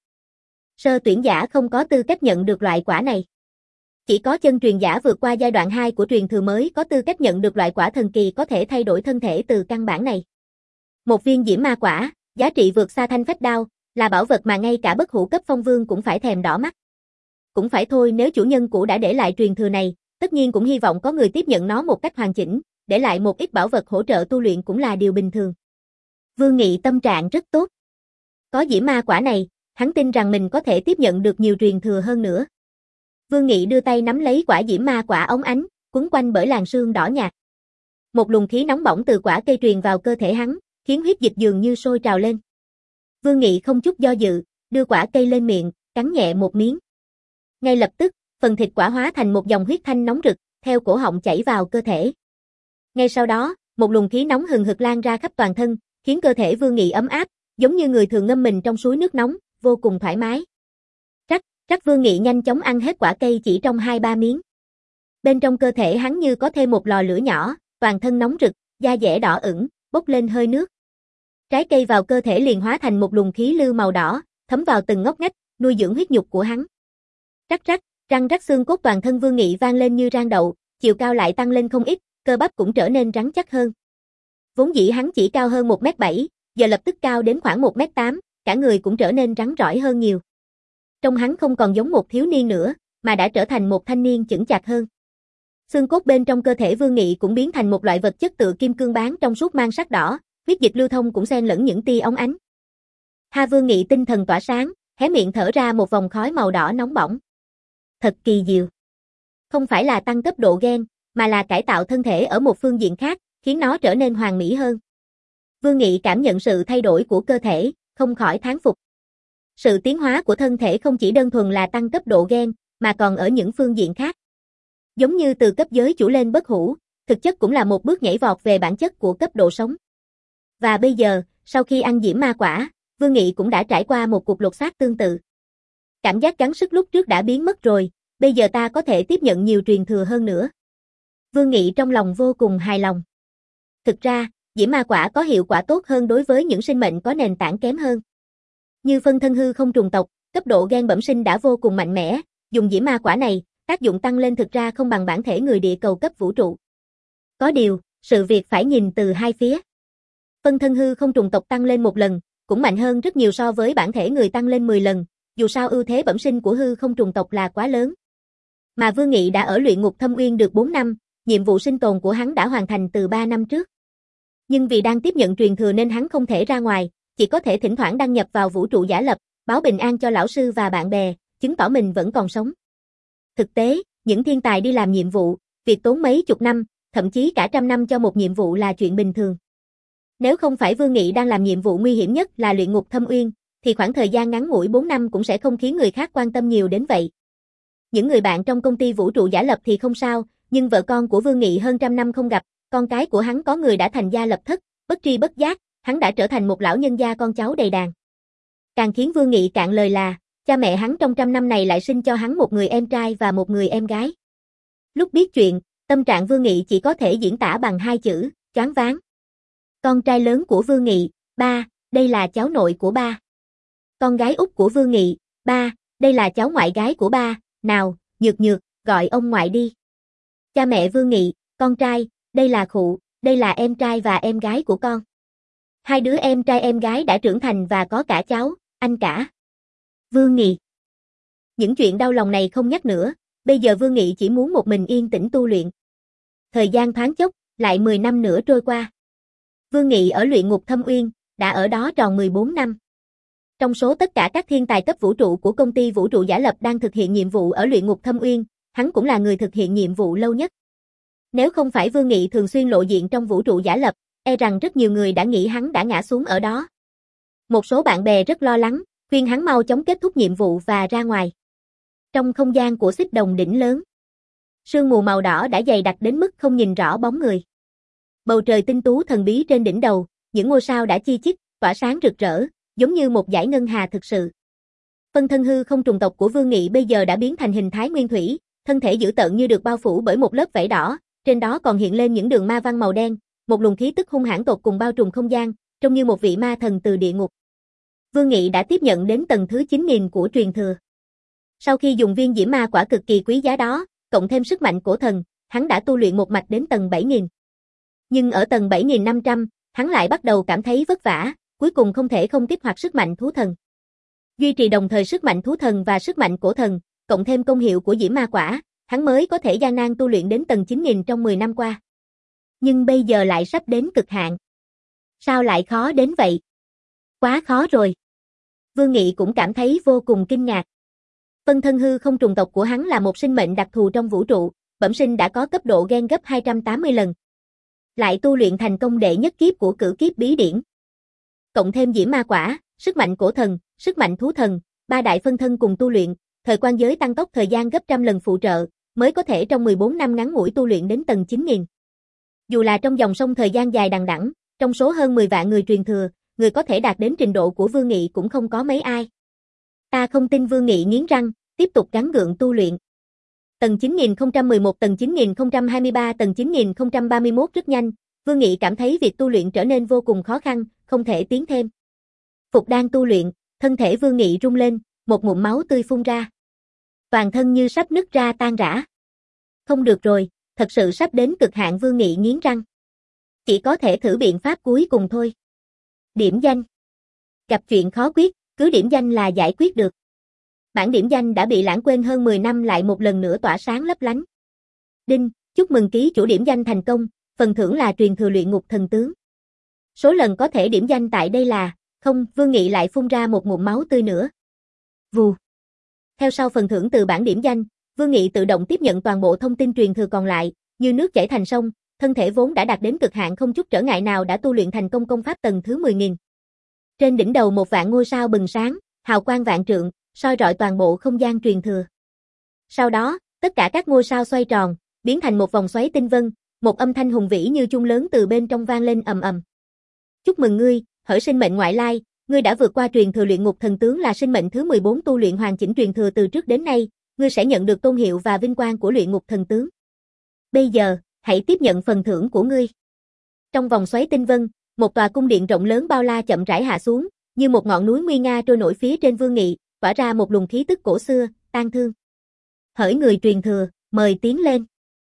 Sơ tuyển giả không có tư cách nhận được loại quả này. Chỉ có chân truyền giả vượt qua giai đoạn hai của truyền thừa mới có tư cách nhận được loại quả thần kỳ có thể thay đổi thân thể từ căn bản này. Một viên Diễm Ma Quả, giá trị vượt xa thanh phách đao, là bảo vật mà ngay cả bất hủ cấp phong vương cũng phải thèm đỏ mắt. Cũng phải thôi, nếu chủ nhân cũ đã để lại truyền thừa này, tất nhiên cũng hy vọng có người tiếp nhận nó một cách hoàn chỉnh, để lại một ít bảo vật hỗ trợ tu luyện cũng là điều bình thường. Vương Nghị tâm trạng rất tốt. Có Diễm Ma Quả này, hắn tin rằng mình có thể tiếp nhận được nhiều truyền thừa hơn nữa. Vương Nghị đưa tay nắm lấy quả Diễm Ma Quả óng ánh, quấn quanh bởi làn sương đỏ nhạt. Một luồng khí nóng bỏng từ quả cây truyền vào cơ thể hắn, khiến huyết dịch dường như sôi trào lên. Vương Nghị không chút do dự, đưa quả cây lên miệng, cắn nhẹ một miếng. Ngay lập tức, phần thịt quả hóa thành một dòng huyết thanh nóng rực, theo cổ họng chảy vào cơ thể. Ngay sau đó, một luồng khí nóng hừng hực lan ra khắp toàn thân, khiến cơ thể Vương Nghị ấm áp, giống như người thường ngâm mình trong suối nước nóng, vô cùng thoải mái. Rắc, rắc Vương Nghị nhanh chóng ăn hết quả cây chỉ trong hai ba miếng. Bên trong cơ thể hắn như có thêm một lò lửa nhỏ, toàn thân nóng rực, da dẻ đỏ ửng, bốc lên hơi nước. Trái cây vào cơ thể liền hóa thành một luồng khí lưu màu đỏ, thấm vào từng ngóc ngách, nuôi dưỡng huyết nhục của hắn. Rắc rắc, răng rắc xương cốt toàn thân Vương Nghị vang lên như rang đậu, chiều cao lại tăng lên không ít, cơ bắp cũng trở nên rắn chắc hơn. Vốn dĩ hắn chỉ cao hơn một mét bảy, giờ lập tức cao đến khoảng một mét tám, cả người cũng trở nên rắn rỏi hơn nhiều. Trông hắn không còn giống một thiếu niên nữa, mà đã trở thành một thanh niên chững chạc hơn. Xương cốt bên trong cơ thể Vương Nghị cũng biến thành một loại vật chất tựa kim cương bán trong suốt mang sắc đỏ, huyết dịch lưu thông cũng xen lẫn những tia óng ánh. Ha Vương Nghị tinh thần tỏa sáng, hé miệng thở ra một vòng khói màu đỏ nóng bỏng. Thật kỳ diệu. Không phải là tăng cấp độ gen, mà là cải tạo thân thể ở một phương diện khác, khiến nó trở nên hoàn mỹ hơn. Vương Nghị cảm nhận sự thay đổi của cơ thể, không khỏi thán phục. Sự tiến hóa của thân thể không chỉ đơn thuần là tăng cấp độ gen, mà còn ở những phương diện khác. Giống như từ cấp giới chủ lên bất hủ, thực chất cũng là một bước nhảy vọt về bản chất của cấp độ sống. Và bây giờ, sau khi ăn Diễm Ma Quả, Vương Nghị cũng đã trải qua một cuộc lột xác tương tự. Cảm giác gắng sức lúc trước đã biến mất rồi, bây giờ ta có thể tiếp nhận nhiều truyền thừa hơn nữa. Vương Nghị trong lòng vô cùng hài lòng. Thực ra, Diễm Ma Quả có hiệu quả tốt hơn đối với những sinh mệnh có nền tảng kém hơn. Như phân thân hư không trùng tộc, cấp độ gen bẩm sinh đã vô cùng mạnh mẽ, dùng Diễm Ma Quả này, tác dụng tăng lên thực ra không bằng bản thể người địa cầu cấp vũ trụ. Có điều, sự việc phải nhìn từ hai phía. Phân thân hư không trùng tộc tăng lên một lần, cũng mạnh hơn rất nhiều so với bản thể người tăng lên mười lần, dù sao ưu thế bẩm sinh của hư không trùng tộc là quá lớn. Mà Vương Nghị đã ở luyện ngục thâm uyên được bốn năm, nhiệm vụ sinh tồn của hắn đã hoàn thành từ ba năm trước. Nhưng vì đang tiếp nhận truyền thừa nên hắn không thể ra ngoài, chỉ có thể thỉnh thoảng đăng nhập vào vũ trụ giả lập, báo bình an cho lão sư và bạn bè, chứng tỏ mình vẫn còn sống. Thực tế, những thiên tài đi làm nhiệm vụ, việc tốn mấy chục năm, thậm chí cả trăm năm cho một nhiệm vụ là chuyện bình thường. Nếu không phải Vương Nghị đang làm nhiệm vụ nguy hiểm nhất là luyện ngục thâm uyên, thì khoảng thời gian ngắn ngủi bốn năm cũng sẽ không khiến người khác quan tâm nhiều đến vậy. Những người bạn trong công ty vũ trụ giả lập thì không sao, nhưng vợ con của Vương Nghị hơn trăm năm không gặp, con cái của hắn có người đã thành gia lập thất, bất tri bất giác, hắn đã trở thành một lão nhân gia con cháu đầy đàn. Càng khiến Vương Nghị cạn lời là, cha mẹ hắn trong trăm năm này lại sinh cho hắn một người em trai và một người em gái. Lúc biết chuyện, tâm trạng Vương Nghị chỉ có thể diễn tả bằng hai chữ, choáng váng. Con trai lớn của Vương Nghị, ba, đây là cháu nội của ba. Con gái út của Vương Nghị, ba, đây là cháu ngoại gái của ba, nào, Nhược Nhược, gọi ông ngoại đi. Cha mẹ Vương Nghị, con trai, đây là khụ, đây là em trai và em gái của con. Hai đứa em trai em gái đã trưởng thành và có cả cháu, anh cả. Vương Nghị. Những chuyện đau lòng này không nhắc nữa, bây giờ Vương Nghị chỉ muốn một mình yên tĩnh tu luyện. Thời gian thoáng chốc, lại mười năm nữa trôi qua. Vương Nghị ở luyện ngục thâm uyên, đã ở đó tròn mười bốn năm. Trong số tất cả các thiên tài cấp vũ trụ của công ty vũ trụ giả lập đang thực hiện nhiệm vụ ở luyện ngục thâm uyên, hắn cũng là người thực hiện nhiệm vụ lâu nhất. Nếu không phải Vương Nghị thường xuyên lộ diện trong vũ trụ giả lập, e rằng rất nhiều người đã nghĩ hắn đã ngã xuống ở đó. Một số bạn bè rất lo lắng, khuyên hắn mau chóng kết thúc nhiệm vụ và ra ngoài. Trong không gian của xích đồng đỉnh lớn, sương mù màu đỏ đã dày đặc đến mức không nhìn rõ bóng người. Bầu trời tinh tú thần bí trên đỉnh đầu, những ngôi sao đã chi chít, tỏa sáng rực rỡ, giống như một dải ngân hà thực sự. Phân thân hư không trùng tộc của Vương Nghị bây giờ đã biến thành hình thái nguyên thủy, thân thể dữ tợn như được bao phủ bởi một lớp vảy đỏ, trên đó còn hiện lên những đường ma văn màu đen, một luồng khí tức hung hãn tột cùng bao trùm không gian, trông như một vị ma thần từ địa ngục. Vương Nghị đã tiếp nhận đến tầng thứ chín nghìn của truyền thừa. Sau khi dùng viên diễm ma quả cực kỳ quý giá đó, cộng thêm sức mạnh cổ thần, hắn đã tu luyện một mạch đến tầng bảy nghìn. Nhưng ở tầng bảy nghìn năm trăm, hắn lại bắt đầu cảm thấy vất vả, cuối cùng không thể không kích hoạt sức mạnh thú thần. Duy trì đồng thời sức mạnh thú thần và sức mạnh cổ thần, cộng thêm công hiệu của diễm ma quả, hắn mới có thể gian nan tu luyện đến tầng chín nghìn trong mười năm qua. Nhưng bây giờ lại sắp đến cực hạn. Sao lại khó đến vậy? Quá khó rồi. Vương Nghị cũng cảm thấy vô cùng kinh ngạc. Phân thân hư không trùng tộc của hắn là một sinh mệnh đặc thù trong vũ trụ, bẩm sinh đã có cấp độ gen gấp hai trăm tám mươi lần. Lại tu luyện thành công đệ nhất kiếp của cửu kiếp bí điển. Cộng thêm diễm ma quả, sức mạnh cổ thần, sức mạnh thú thần, ba đại phân thân cùng tu luyện, thời quan giới tăng tốc thời gian gấp trăm lần phụ trợ, mới có thể trong mười bốn năm ngắn ngủi tu luyện đến tầng chín nghìn. Dù là trong dòng sông thời gian dài đằng đẵng, trong số hơn mười vạn người truyền thừa, người có thể đạt đến trình độ của Vương Nghị cũng không có mấy ai. Ta không tin. Vương Nghị nghiến răng, tiếp tục gắng gượng tu luyện. Tầng chín nghìn không trăm mười một, tầng chín nghìn không trăm hai mươi ba, tầng chín nghìn không trăm ba mươi mốt rất nhanh, Vương Nghị cảm thấy việc tu luyện trở nên vô cùng khó khăn, không thể tiến thêm. Phục đang tu luyện, thân thể Vương Nghị rung lên, một ngụm máu tươi phun ra. Toàn thân như sắp nứt ra tan rã. Không được rồi, thật sự sắp đến cực hạn. Vương Nghị nghiến răng. Chỉ có thể thử biện pháp cuối cùng thôi. Điểm danh. Gặp chuyện khó quyết, cứ điểm danh là giải quyết được. Bản điểm danh đã bị lãng quên hơn mười năm lại một lần nữa tỏa sáng lấp lánh. Đinh, chúc mừng ký chủ điểm danh thành công, phần thưởng là truyền thừa luyện ngục thần tướng. Số lần có thể điểm danh tại đây là không. Vương Nghị lại phun ra một ngụm máu tươi nữa. Vù. Theo sau phần thưởng từ bản điểm danh, Vương Nghị tự động tiếp nhận toàn bộ thông tin truyền thừa còn lại, như nước chảy thành sông, thân thể vốn đã đạt đến cực hạn không chút trở ngại nào đã tu luyện thành công công pháp tầng thứ mười nghìn. Trên đỉnh đầu một vạn ngôi sao bừng sáng, hào quang vạn trượng, soi rọi toàn bộ không gian truyền thừa. Sau đó, tất cả các ngôi sao xoay tròn, biến thành một vòng xoáy tinh vân, một âm thanh hùng vĩ như chuông lớn từ bên trong vang lên ầm ầm. Chúc mừng ngươi, hỡi sinh mệnh ngoại lai, ngươi đã vượt qua truyền thừa luyện ngục thần tướng là sinh mệnh thứ mười bốn tu luyện hoàn chỉnh truyền thừa từ trước đến nay, ngươi sẽ nhận được tôn hiệu và vinh quang của luyện ngục thần tướng. Bây giờ, hãy tiếp nhận phần thưởng của ngươi. Trong vòng xoáy tinh vân, một tòa cung điện rộng lớn bao la chậm rãi hạ xuống, như một ngọn núi nguy nga trôi nổi phía trên Vương Nghị, tỏa ra một luồng khí tức cổ xưa, tang thương. Hỡi người truyền thừa, mời tiến lên.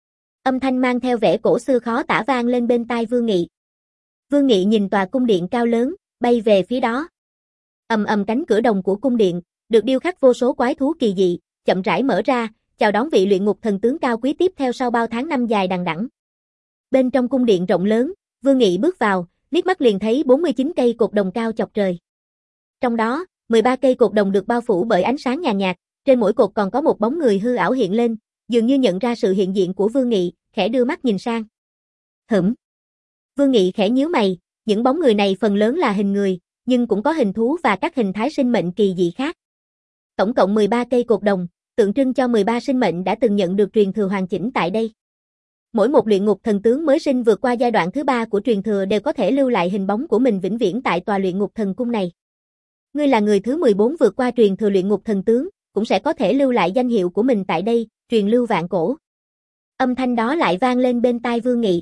Âm thanh mang theo vẻ cổ xưa khó tả vang lên bên tai Vương Nghị. Vương Nghị nhìn tòa cung điện cao lớn, bay về phía đó. Ầm ầm cánh cửa đồng của cung điện, được điêu khắc vô số quái thú kỳ dị, chậm rãi mở ra, chào đón vị luyện ngục thần tướng cao quý tiếp theo sau bao tháng năm dài đằng đẵng. Bên trong cung điện rộng lớn, Vương Nghị bước vào, liếc mắt liền thấy bốn mươi chín cây cột đồng cao chọc trời. Trong đó, mười ba cây cột đồng được bao phủ bởi ánh sáng nhàn nhạt, trên mỗi cột còn có một bóng người hư ảo hiện lên, dường như nhận ra sự hiện diện của Vương Nghị, khẽ đưa mắt nhìn sang. Hửm. Vương Nghị khẽ nhíu mày, những bóng người này phần lớn là hình người, nhưng cũng có hình thú và các hình thái sinh mệnh kỳ dị khác. Tổng cộng mười ba cây cột đồng, tượng trưng cho mười ba sinh mệnh đã từng nhận được truyền thừa hoàn chỉnh tại đây. Mỗi một luyện ngục thần tướng mới sinh vượt qua giai đoạn thứ ba của truyền thừa đều có thể lưu lại hình bóng của mình vĩnh viễn tại tòa luyện ngục thần cung này. Ngươi là người thứ mười bốn vượt qua truyền thừa luyện ngục thần tướng, cũng sẽ có thể lưu lại danh hiệu của mình tại đây, truyền lưu vạn cổ. Âm thanh đó lại vang lên bên tai Vương Nghị.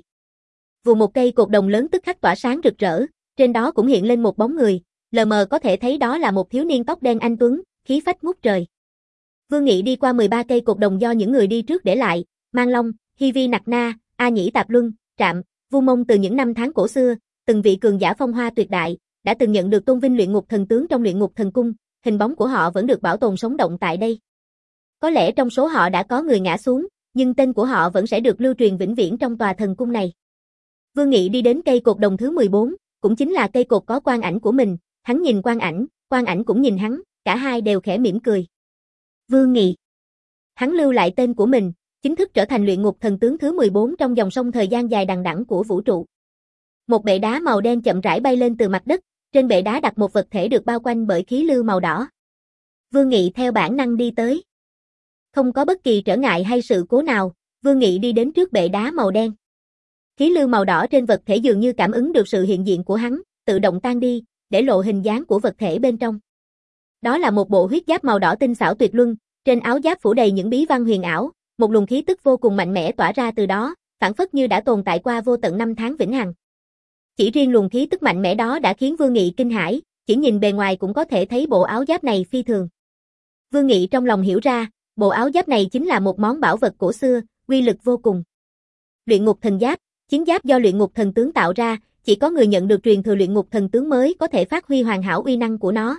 Vù một cây cột đồng lớn tức khắc tỏa sáng rực rỡ, trên đó cũng hiện lên một bóng người, lờ mờ có thể thấy đó là một thiếu niên tóc đen anh tuấn, khí phách ngút trời. Vương Nghị đi qua mười ba cây cột đồng do những người đi trước để lại, Mang Long, Hy Vi Nặc Na, A Nhĩ Tạp Luân, Trạm, Vu Mông từ những năm tháng cổ xưa, từng vị cường giả phong hoa tuyệt đại, đã từng nhận được tôn vinh luyện ngục thần tướng trong luyện ngục thần cung, hình bóng của họ vẫn được bảo tồn sống động tại đây. Có lẽ trong số họ đã có người ngã xuống, nhưng tên của họ vẫn sẽ được lưu truyền vĩnh viễn trong tòa thần cung này. Vương Nghị đi đến cây cột đồng thứ mười bốn, cũng chính là cây cột có quan ảnh của mình, hắn nhìn quan ảnh, quan ảnh cũng nhìn hắn, cả hai đều khẽ mỉm cười. Vương Nghị. Hắn lưu lại tên của mình, chính thức trở thành luyện ngục thần tướng thứ mười bốn trong dòng sông thời gian dài đằng đẵng của vũ trụ. Một bệ đá màu đen chậm rãi bay lên từ mặt đất, trên bệ đá đặt một vật thể được bao quanh bởi khí lưu màu đỏ. Vương Nghị theo bản năng đi tới. Không có bất kỳ trở ngại hay sự cố nào, Vương Nghị đi đến trước bệ đá màu đen. Khí lưu màu đỏ trên vật thể dường như cảm ứng được sự hiện diện của hắn, tự động tan đi, để lộ hình dáng của vật thể bên trong. Đó là một bộ huyết giáp màu đỏ tinh xảo tuyệt luân, trên áo giáp phủ đầy những bí văn huyền ảo, một luồng khí tức vô cùng mạnh mẽ tỏa ra từ đó, phảng phất như đã tồn tại qua vô tận năm tháng vĩnh hằng. Chỉ riêng luồng khí tức mạnh mẽ đó đã khiến Vương Nghị kinh hãi, chỉ nhìn bề ngoài cũng có thể thấy bộ áo giáp này phi thường. Vương Nghị trong lòng hiểu ra, bộ áo giáp này chính là một món bảo vật cổ xưa, uy lực vô cùng. Luyện ngục thần giáp, chiến giáp do luyện ngục thần tướng tạo ra, chỉ có người nhận được truyền thừa luyện ngục thần tướng mới có thể phát huy hoàn hảo uy năng của nó.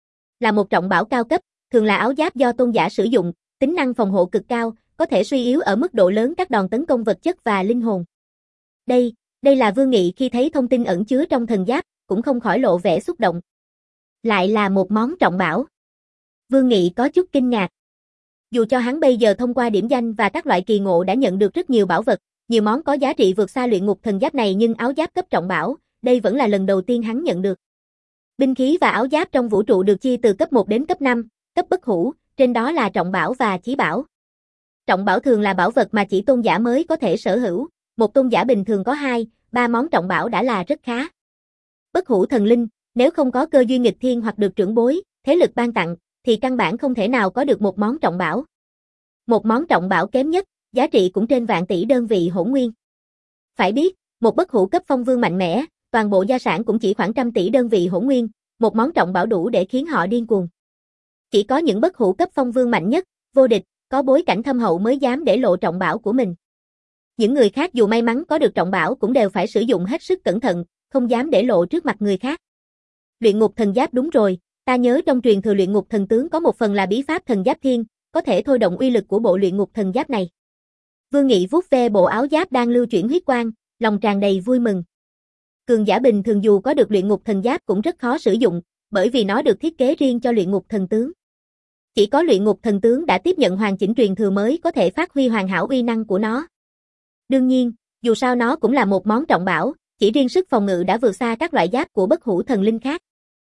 Là một trọng bảo cao cấp, thường là áo giáp do tôn giả sử dụng, tính năng phòng hộ cực cao, có thể suy yếu ở mức độ lớn các đòn tấn công vật chất và linh hồn. Đây, đây là Vương Nghị khi thấy thông tin ẩn chứa trong thần giáp, cũng không khỏi lộ vẻ xúc động. Lại là một món trọng bảo. Vương Nghị có chút kinh ngạc. Dù cho hắn bây giờ thông qua điểm danh và các loại kỳ ngộ đã nhận được rất nhiều bảo vật, nhiều món có giá trị vượt xa luyện ngục thần giáp này nhưng áo giáp cấp trọng bảo, đây vẫn là lần đầu tiên hắn nhận được. Binh khí và áo giáp trong vũ trụ được chia từ cấp một đến cấp năm, cấp bất hủ, trên đó là trọng bảo và chí bảo. Trọng bảo thường là bảo vật mà chỉ tôn giả mới có thể sở hữu, một tôn giả bình thường có hai, ba món trọng bảo đã là rất khá. Bất hủ thần linh, nếu không có cơ duyên nghịch thiên hoặc được trưởng bối, thế lực ban tặng, thì căn bản không thể nào có được một món trọng bảo. Một món trọng bảo kém nhất, giá trị cũng trên vạn tỷ đơn vị hỗn nguyên. Phải biết, một bất hủ cấp phong vương mạnh mẽ, toàn bộ gia sản cũng chỉ khoảng trăm tỷ đơn vị hỗn nguyên, một món trọng bảo đủ để khiến họ điên cuồng. Chỉ có những bất hủ cấp phong vương mạnh nhất, vô địch, có bối cảnh thâm hậu mới dám để lộ trọng bảo của mình. Những người khác dù may mắn có được trọng bảo cũng đều phải sử dụng hết sức cẩn thận, không dám để lộ trước mặt người khác. Luyện ngục thần giáp đúng rồi, ta nhớ trong truyền thừa luyện ngục thần tướng có một phần là bí pháp thần giáp thiên, có thể thôi động uy lực của bộ luyện ngục thần giáp này. Vương Nghị vuốt ve bộ áo giáp đang lưu chuyển huyết quang, lòng tràn đầy vui mừng. Cường giả bình thường dù có được luyện ngục thần giáp cũng rất khó sử dụng, bởi vì nó được thiết kế riêng cho luyện ngục thần tướng. Chỉ có luyện ngục thần tướng đã tiếp nhận hoàn chỉnh truyền thừa mới có thể phát huy hoàn hảo uy năng của nó. Đương nhiên, dù sao nó cũng là một món trọng bảo, chỉ riêng sức phòng ngự đã vượt xa các loại giáp của bất hủ thần linh khác.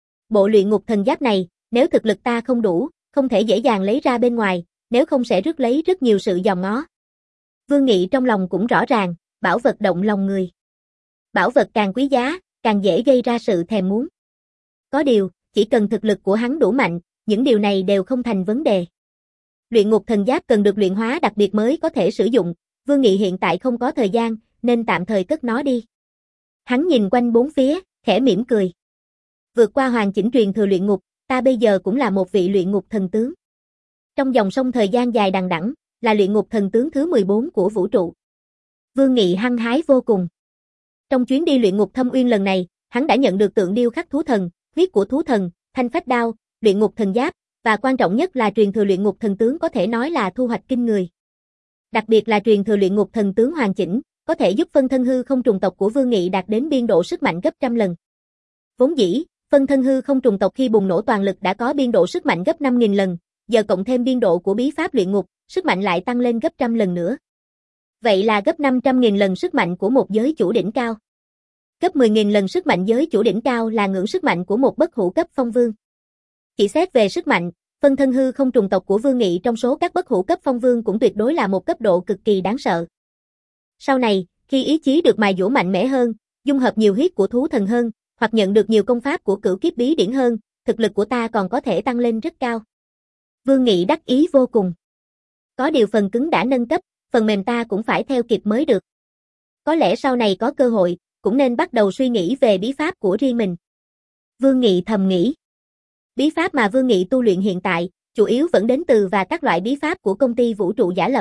Bộ luyện ngục thần giáp này, nếu thực lực ta không đủ, không thể dễ dàng lấy ra bên ngoài, nếu không sẽ rước lấy rất nhiều sự dòm ngó. Vương Nghị trong lòng cũng rõ ràng, bảo vật động lòng người. Bảo vật càng quý giá, càng dễ gây ra sự thèm muốn. Có điều, chỉ cần thực lực của hắn đủ mạnh, những điều này đều không thành vấn đề. Luyện ngục thần giáp cần được luyện hóa đặc biệt mới có thể sử dụng, Vương Nghị hiện tại không có thời gian, nên tạm thời cất nó đi. Hắn nhìn quanh bốn phía, khẽ mỉm cười. Vượt qua hoàn chỉnh truyền thừa luyện ngục, ta bây giờ cũng là một vị luyện ngục thần tướng. Trong dòng sông thời gian dài đằng đẵng, là luyện ngục thần tướng thứ mười bốn của vũ trụ. Vương Nghị hăng hái vô cùng. Trong chuyến đi luyện ngục thâm uyên lần này, hắn đã nhận được tượng điêu khắc thú thần, huyết của thú thần, thanh phách đao, luyện ngục thần giáp, và quan trọng nhất là truyền thừa luyện ngục thần tướng có thể nói là thu hoạch kinh người. Đặc biệt là truyền thừa luyện ngục thần tướng hoàn chỉnh, có thể giúp phân thân hư không trùng tộc của Vương Nghị đạt đến biên độ sức mạnh gấp trăm lần. Vốn dĩ, phân thân hư không trùng tộc khi bùng nổ toàn lực đã có biên độ sức mạnh gấp năm nghìn lần, giờ cộng thêm biên độ của bí pháp luyện ngục, sức mạnh lại tăng lên gấp trăm lần nữa. Vậy là gấp năm trăm nghìn lần sức mạnh của một giới chủ đỉnh cao. Gấp mười nghìn lần sức mạnh giới chủ đỉnh cao là ngưỡng sức mạnh của một bất hủ cấp phong vương. Chỉ xét về sức mạnh, phân thân hư không trùng tộc của Vương Nghị trong số các bất hủ cấp phong vương cũng tuyệt đối là một cấp độ cực kỳ đáng sợ. Sau này, khi ý chí được mài dũa mạnh mẽ hơn, dung hợp nhiều huyết của thú thần hơn, hoặc nhận được nhiều công pháp của cửu kiếp bí điển hơn, thực lực của ta còn có thể tăng lên rất cao. Vương Nghị đắc ý vô cùng. Có điều phần cứng đã nâng cấp, phần mềm ta cũng phải theo kịp mới được. Có lẽ sau này có cơ hội, cũng nên bắt đầu suy nghĩ về bí pháp của riêng mình. Vương Nghị thầm nghĩ. Bí pháp mà Vương Nghị tu luyện hiện tại, chủ yếu vẫn đến từ và các loại bí pháp của công ty vũ trụ giả lập.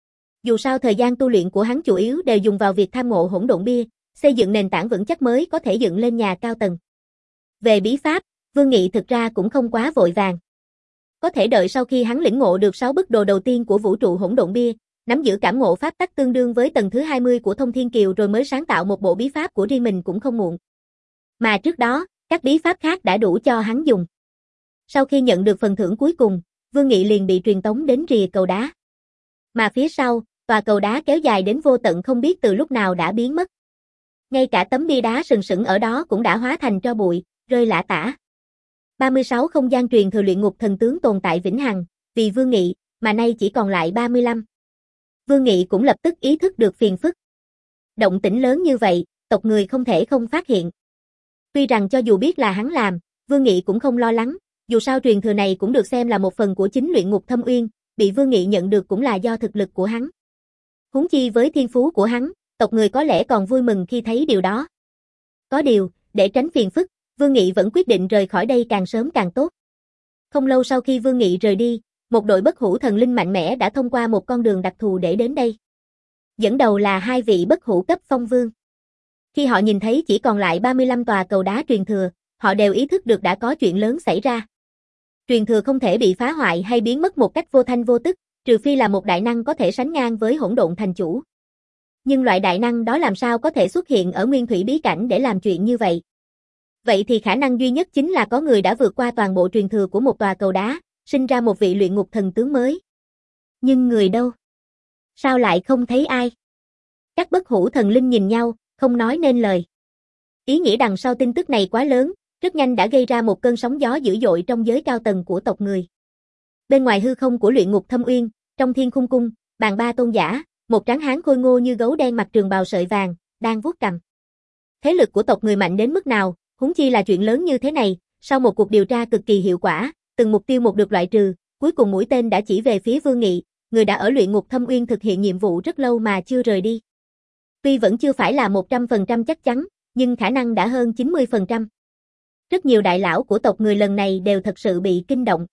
Dù sao thời gian tu luyện của hắn chủ yếu đều dùng vào việc tham ngộ hỗn độn bia, xây dựng nền tảng vững chắc mới có thể dựng lên nhà cao tầng. Về bí pháp, Vương Nghị thực ra cũng không quá vội vàng. Có thể đợi sau khi hắn lĩnh ngộ được sáu bức đồ đầu tiên của vũ trụ hỗn độn bia, nắm giữ cảm ngộ pháp tắc tương đương với tầng thứ hai mươi của Thông Thiên Kiều rồi mới sáng tạo một bộ bí pháp của riêng mình cũng không muộn. Mà trước đó, các bí pháp khác đã đủ cho hắn dùng. Sau khi nhận được phần thưởng cuối cùng, Vương Nghị liền bị truyền tống đến rìa cầu đá. Mà phía sau, tòa cầu đá kéo dài đến vô tận không biết từ lúc nào đã biến mất. Ngay cả tấm bia đá sừng sững ở đó cũng đã hóa thành tro bụi, rơi lả tả. ba mươi sáu không gian truyền thừa luyện ngục thần tướng tồn tại vĩnh hằng, vì Vương Nghị, mà nay chỉ còn lại ba mươi lăm. Vương Nghị cũng lập tức ý thức được phiền phức. Động tĩnh lớn như vậy, tộc người không thể không phát hiện. Tuy rằng cho dù biết là hắn làm, Vương Nghị cũng không lo lắng, dù sao truyền thừa này cũng được xem là một phần của chính luyện ngục thâm uyên, bị Vương Nghị nhận được cũng là do thực lực của hắn. Huống chi với thiên phú của hắn, tộc người có lẽ còn vui mừng khi thấy điều đó. Có điều, để tránh phiền phức, Vương Nghị vẫn quyết định rời khỏi đây càng sớm càng tốt. Không lâu sau khi Vương Nghị rời đi, một đội bất hủ thần linh mạnh mẽ đã thông qua một con đường đặc thù để đến đây. Dẫn đầu là hai vị bất hủ cấp phong vương. Khi họ nhìn thấy chỉ còn lại ba mươi lăm tòa cầu đá truyền thừa, họ đều ý thức được đã có chuyện lớn xảy ra. Truyền thừa không thể bị phá hoại hay biến mất một cách vô thanh vô tức, trừ phi là một đại năng có thể sánh ngang với hỗn độn thành chủ. Nhưng loại đại năng đó làm sao có thể xuất hiện ở nguyên thủy bí cảnh để làm chuyện như vậy? Vậy thì khả năng duy nhất chính là có người đã vượt qua toàn bộ truyền thừa của một tòa cầu đá, sinh ra một vị luyện ngục thần tướng mới. Nhưng người đâu? Sao lại không thấy ai? Các bất hủ thần linh nhìn nhau, không nói nên lời. Ý nghĩa đằng sau tin tức này quá lớn, rất nhanh đã gây ra một cơn sóng gió dữ dội trong giới cao tầng của tộc người. Bên ngoài hư không của luyện ngục thâm uyên, trong thiên khung cung, bàn ba tôn giả, một tráng hán khôi ngô như gấu đen mặc trường bào sợi vàng, đang vuốt cằm. Thế lực của tộc người mạnh đến mức nào, huống chi là chuyện lớn như thế này, sau một cuộc điều tra cực kỳ hiệu quả, từng mục tiêu một được loại trừ, cuối cùng mũi tên đã chỉ về phía Vương Nghị, người đã ở luyện ngục thâm uyên thực hiện nhiệm vụ rất lâu mà chưa rời đi. Tuy vẫn chưa phải là một trăm phần trăm chắc chắn, nhưng khả năng đã hơn chín mươi phần trăm. Rất nhiều đại lão của tộc người lần này đều thật sự bị kinh động.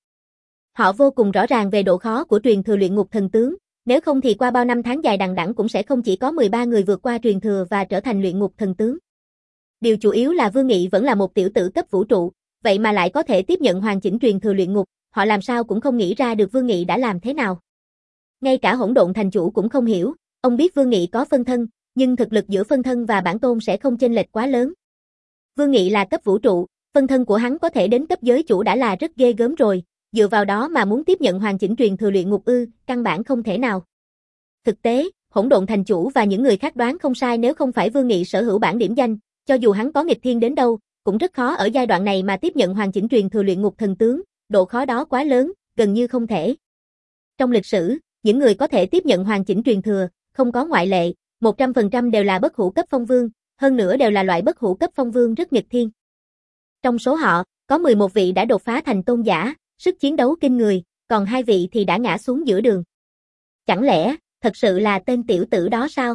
Họ vô cùng rõ ràng về độ khó của truyền thừa luyện ngục thần tướng, nếu không thì qua bao năm tháng dài đằng đẵng cũng sẽ không chỉ có mười ba người vượt qua truyền thừa và trở thành luyện ngục thần tướng. Điều chủ yếu là Vương Nghị vẫn là một tiểu tử cấp vũ trụ, vậy mà lại có thể tiếp nhận hoàn chỉnh truyền thừa luyện ngục, họ làm sao cũng không nghĩ ra được Vương Nghị đã làm thế nào. Ngay cả hỗn độn thành chủ cũng không hiểu, ông biết Vương Nghị có phân thân, nhưng thực lực giữa phân thân và bản tôn sẽ không chênh lệch quá lớn. Vương Nghị là cấp vũ trụ, phân thân của hắn có thể đến cấp giới chủ đã là rất ghê gớm rồi, dựa vào đó mà muốn tiếp nhận hoàn chỉnh truyền thừa luyện ngục ư, căn bản không thể nào. Thực tế, hỗn độn thành chủ và những người khác đoán không sai, nếu không phải Vương Nghị sở hữu bản điểm danh, cho dù hắn có nghịch thiên đến đâu, cũng rất khó ở giai đoạn này mà tiếp nhận hoàn chỉnh truyền thừa luyện ngục thần tướng, độ khó đó quá lớn, gần như không thể. Trong lịch sử, những người có thể tiếp nhận hoàn chỉnh truyền thừa, không có ngoại lệ, một trăm phần trăm đều là bất hủ cấp phong vương, hơn nữa đều là loại bất hủ cấp phong vương rất nghịch thiên. Trong số họ, có mười một vị đã đột phá thành tôn giả, sức chiến đấu kinh người, còn hai vị thì đã ngã xuống giữa đường. Chẳng lẽ, thật sự là tên tiểu tử đó sao?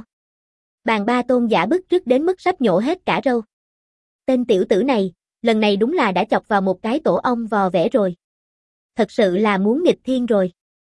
Bàn ba tôn giả bức rứt đến mức sắp nhổ hết cả râu. Tên tiểu tử này, lần này đúng là đã chọc vào một cái tổ ong vò vẽ rồi. Thật sự là muốn nghịch thiên rồi.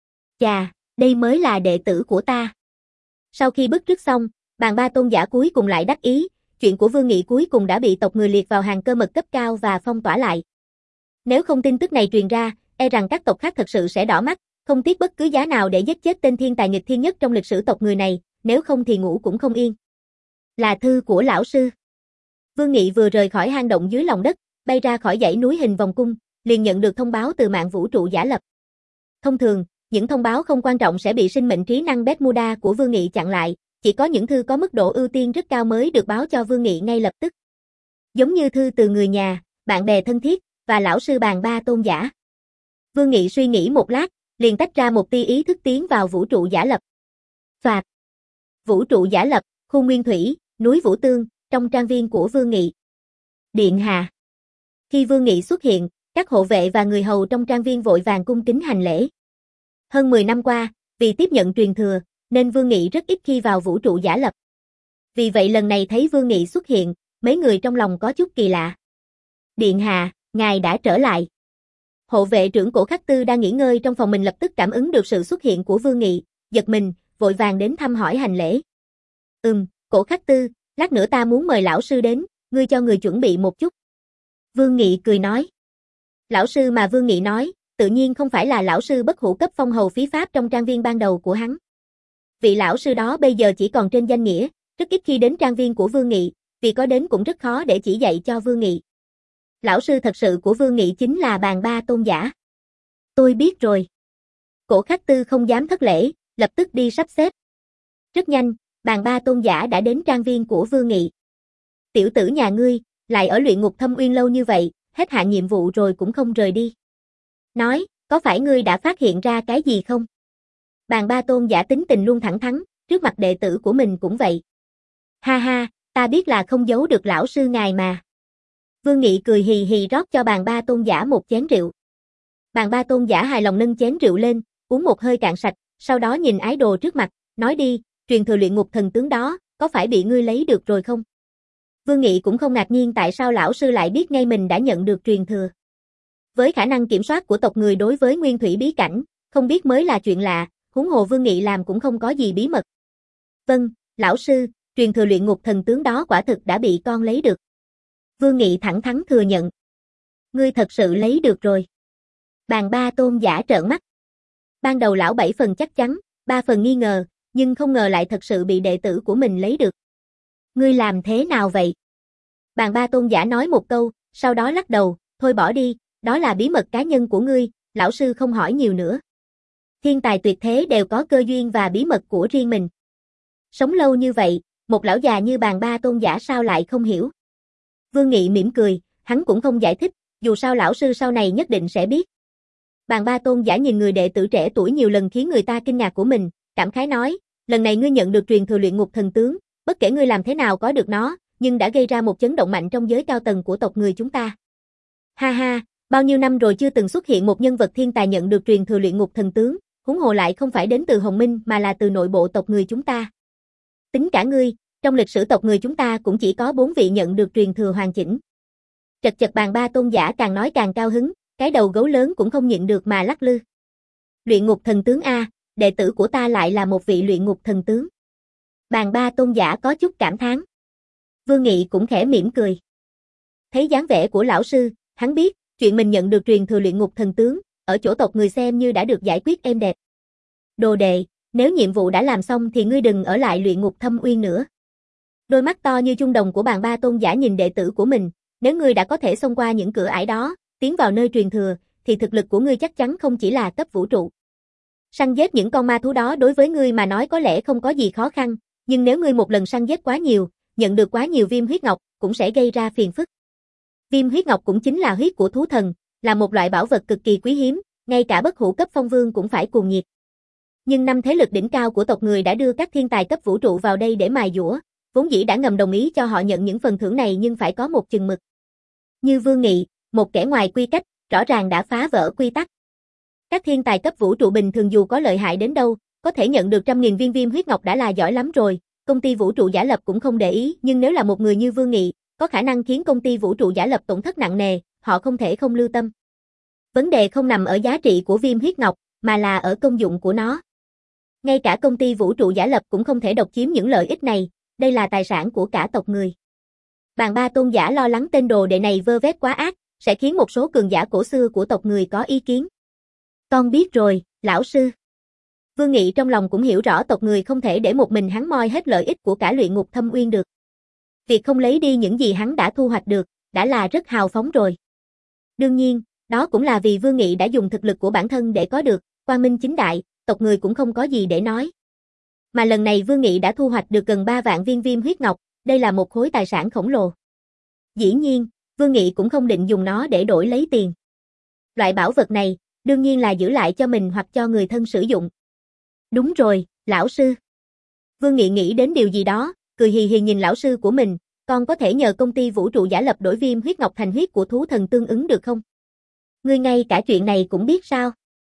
Chà, đây mới là đệ tử của ta. Sau khi bức rứt xong, bàn ba tôn giả cuối cùng lại đắc ý, chuyện của Vương Nghị cuối cùng đã bị tộc người liệt vào hàng cơ mật cấp cao và phong tỏa lại. Nếu không tin tức này truyền ra, e rằng các tộc khác thật sự sẽ đỏ mắt, không tiếc bất cứ giá nào để giết chết tên thiên tài nghịch thiên nhất trong lịch sử tộc người này, nếu không thì ngủ cũng không yên. Là thư của lão sư. Vương Nghị vừa rời khỏi hang động dưới lòng đất, bay ra khỏi dãy núi hình vòng cung, liền nhận được thông báo từ mạng vũ trụ giả lập. Thông thường, những thông báo không quan trọng sẽ bị sinh mệnh trí năng Bermuda của Vương Nghị chặn lại, chỉ có những thư có mức độ ưu tiên rất cao mới được báo cho Vương Nghị ngay lập tức. Giống như thư từ người nhà, bạn bè thân thiết, và lão sư bàn ba tôn giả. Vương Nghị suy nghĩ một lát, liền tách ra một tia ý thức tiến vào vũ trụ giả lập. Phạt. Vũ trụ giả lập, khu nguyên thủy, núi Vũ Tương, trong trang viên của Vương Nghị. Điện hạ. Khi Vương Nghị xuất hiện, các hộ vệ và người hầu trong trang viên vội vàng cung kính hành lễ. Hơn mười năm qua, vì tiếp nhận truyền thừa, nên Vương Nghị rất ít khi vào vũ trụ giả lập. Vì vậy lần này thấy Vương Nghị xuất hiện, mấy người trong lòng có chút kỳ lạ. Điện hạ, ngài đã trở lại. Hộ vệ trưởng Cổ Khắc Tư đang nghỉ ngơi trong phòng mình lập tức cảm ứng được sự xuất hiện của Vương Nghị, giật mình, vội vàng đến thăm hỏi hành lễ. Ừm, Cổ Khắc Tư, lát nữa ta muốn mời lão sư đến, ngươi cho người chuẩn bị một chút. Vương Nghị cười nói. Lão sư mà Vương Nghị nói, tự nhiên không phải là lão sư bất hủ cấp phong hầu phí pháp trong trang viên ban đầu của hắn. Vị lão sư đó bây giờ chỉ còn trên danh nghĩa, rất ít khi đến trang viên của Vương Nghị, vì có đến cũng rất khó để chỉ dạy cho Vương Nghị. Lão sư thật sự của Vương Nghị chính là bàn ba tôn giả. Tôi biết rồi. Cổ Khắc Tư không dám thất lễ, lập tức đi sắp xếp. Rất nhanh, bàn ba tôn giả đã đến trang viên của Vương Nghị. Tiểu tử nhà ngươi, lại ở luyện ngục thâm uyên lâu như vậy, hết hạn nhiệm vụ rồi cũng không rời đi. Nói, có phải ngươi đã phát hiện ra cái gì không? Bàn ba tôn giả tính tình luôn thẳng thắn, trước mặt đệ tử của mình cũng vậy. Ha ha, ta biết là không giấu được lão sư ngài mà. Vương Nghị cười hì hì rót cho bàn ba tôn giả một chén rượu. Bàn ba tôn giả hài lòng nâng chén rượu lên, uống một hơi cạn sạch, sau đó nhìn ái đồ trước mặt, nói đi, truyền thừa luyện ngục thần tướng đó, có phải bị ngươi lấy được rồi không? Vương Nghị cũng không ngạc nhiên tại sao lão sư lại biết ngay mình đã nhận được truyền thừa. Với khả năng kiểm soát của tộc người đối với nguyên thủy bí cảnh, không biết mới là chuyện lạ, huống hồ Vương Nghị làm cũng không có gì bí mật. Vâng, lão sư, truyền thừa luyện ngục thần tướng đó quả thực đã bị con lấy được. Vương Nghị thẳng thắn thừa nhận. Ngươi thật sự lấy được rồi. Bàn ba tôn giả trợn mắt. Ban đầu lão bảy phần chắc chắn, ba phần nghi ngờ, nhưng không ngờ lại thật sự bị đệ tử của mình lấy được. Ngươi làm thế nào vậy? Bàn ba tôn giả nói một câu, sau đó lắc đầu, thôi bỏ đi, đó là bí mật cá nhân của ngươi, lão sư không hỏi nhiều nữa. Thiên tài tuyệt thế đều có cơ duyên và bí mật của riêng mình. Sống lâu như vậy, một lão già như bàn ba tôn giả sao lại không hiểu? Vương Nghị mỉm cười, hắn cũng không giải thích, dù sao lão sư sau này nhất định sẽ biết. Bàn ba tôn giả nhìn người đệ tử trẻ tuổi nhiều lần khiến người ta kinh ngạc của mình, cảm khái nói, lần này ngươi nhận được truyền thừa luyện ngục thần tướng, bất kể ngươi làm thế nào có được nó, nhưng đã gây ra một chấn động mạnh trong giới cao tầng của tộc người chúng ta. Ha ha, bao nhiêu năm rồi chưa từng xuất hiện một nhân vật thiên tài nhận được truyền thừa luyện ngục thần tướng, huống hồ lại không phải đến từ Hồng Minh mà là từ nội bộ tộc người chúng ta. Tính cả ngươi, trong lịch sử tộc người chúng ta cũng chỉ có bốn vị nhận được truyền thừa hoàn chỉnh. Chật chật bàn ba tôn giả càng nói càng cao hứng, cái đầu gấu lớn cũng không nhịn được mà lắc lư. Luyện ngục thần tướng A, đệ tử của ta lại là một vị luyện ngục thần tướng. Bàn ba tôn giả có chút cảm thán. Vương Nghị cũng khẽ mỉm cười. Thấy dáng vẻ của lão sư, hắn biết, chuyện mình nhận được truyền thừa luyện ngục thần tướng, ở chỗ tộc người xem như đã được giải quyết êm đẹp. Đồ đệ, nếu nhiệm vụ đã làm xong thì ngươi đừng ở lại luyện ngục thâm uyên nữa. Đôi mắt to như chuông đồng của bàn ba tôn giả nhìn đệ tử của mình, nếu ngươi đã có thể xông qua những cửa ải đó, tiến vào nơi truyền thừa, thì thực lực của ngươi chắc chắn không chỉ là cấp vũ trụ. Săn giết những con ma thú đó đối với ngươi mà nói có lẽ không có gì khó khăn, nhưng nếu ngươi một lần săn giết quá nhiều, nhận được quá nhiều viêm huyết ngọc, cũng sẽ gây ra phiền phức. Viêm huyết ngọc cũng chính là huyết của thú thần, là một loại bảo vật cực kỳ quý hiếm, ngay cả bất hủ cấp phong vương cũng phải cuồng nhiệt. Nhưng năm thế lực đỉnh cao của tộc người đã đưa các thiên tài cấp vũ trụ vào đây để mài dũa, vốn dĩ đã ngầm đồng ý cho họ nhận những phần thưởng này nhưng phải có một chừng mực. Như Vương Nghị, một kẻ ngoài quy cách, rõ ràng đã phá vỡ quy tắc. Các thiên tài cấp vũ trụ bình thường dù có lợi hại đến đâu, có thể nhận được trăm nghìn viên viêm huyết ngọc đã là giỏi lắm rồi, công ty vũ trụ giả lập cũng không để ý, nhưng nếu là một người như Vương Nghị, có khả năng khiến công ty vũ trụ giả lập tổn thất nặng nề, họ không thể không lưu tâm. Vấn đề không nằm ở giá trị của viêm huyết ngọc, mà là ở công dụng của nó. Ngay cả công ty vũ trụ giả lập cũng không thể độc chiếm những lợi ích này, đây là tài sản của cả tộc người. Bàn ba tôn giả lo lắng tên đồ đệ này vơ vét quá ác, sẽ khiến một số cường giả cổ xưa của tộc người có ý kiến. Con biết rồi, lão sư. Vương Nghị trong lòng cũng hiểu rõ tộc người không thể để một mình hắn moi hết lợi ích của cả luyện ngục thâm uyên được. Việc không lấy đi những gì hắn đã thu hoạch được, đã là rất hào phóng rồi. Đương nhiên, đó cũng là vì Vương Nghị đã dùng thực lực của bản thân để có được, quang minh chính đại, tộc người cũng không có gì để nói. Mà lần này Vương Nghị đã thu hoạch được gần ba vạn viên viêm huyết ngọc, đây là một khối tài sản khổng lồ. Dĩ nhiên, Vương Nghị cũng không định dùng nó để đổi lấy tiền. Loại bảo vật này, đương nhiên là giữ lại cho mình hoặc cho người thân sử dụng. Đúng rồi, lão sư. Vương Nghị nghĩ đến điều gì đó, cười hì hì nhìn lão sư của mình, con có thể nhờ công ty vũ trụ giả lập đổi viêm huyết ngọc thành huyết của thú thần tương ứng được không? Ngươi ngay cả chuyện này cũng biết sao?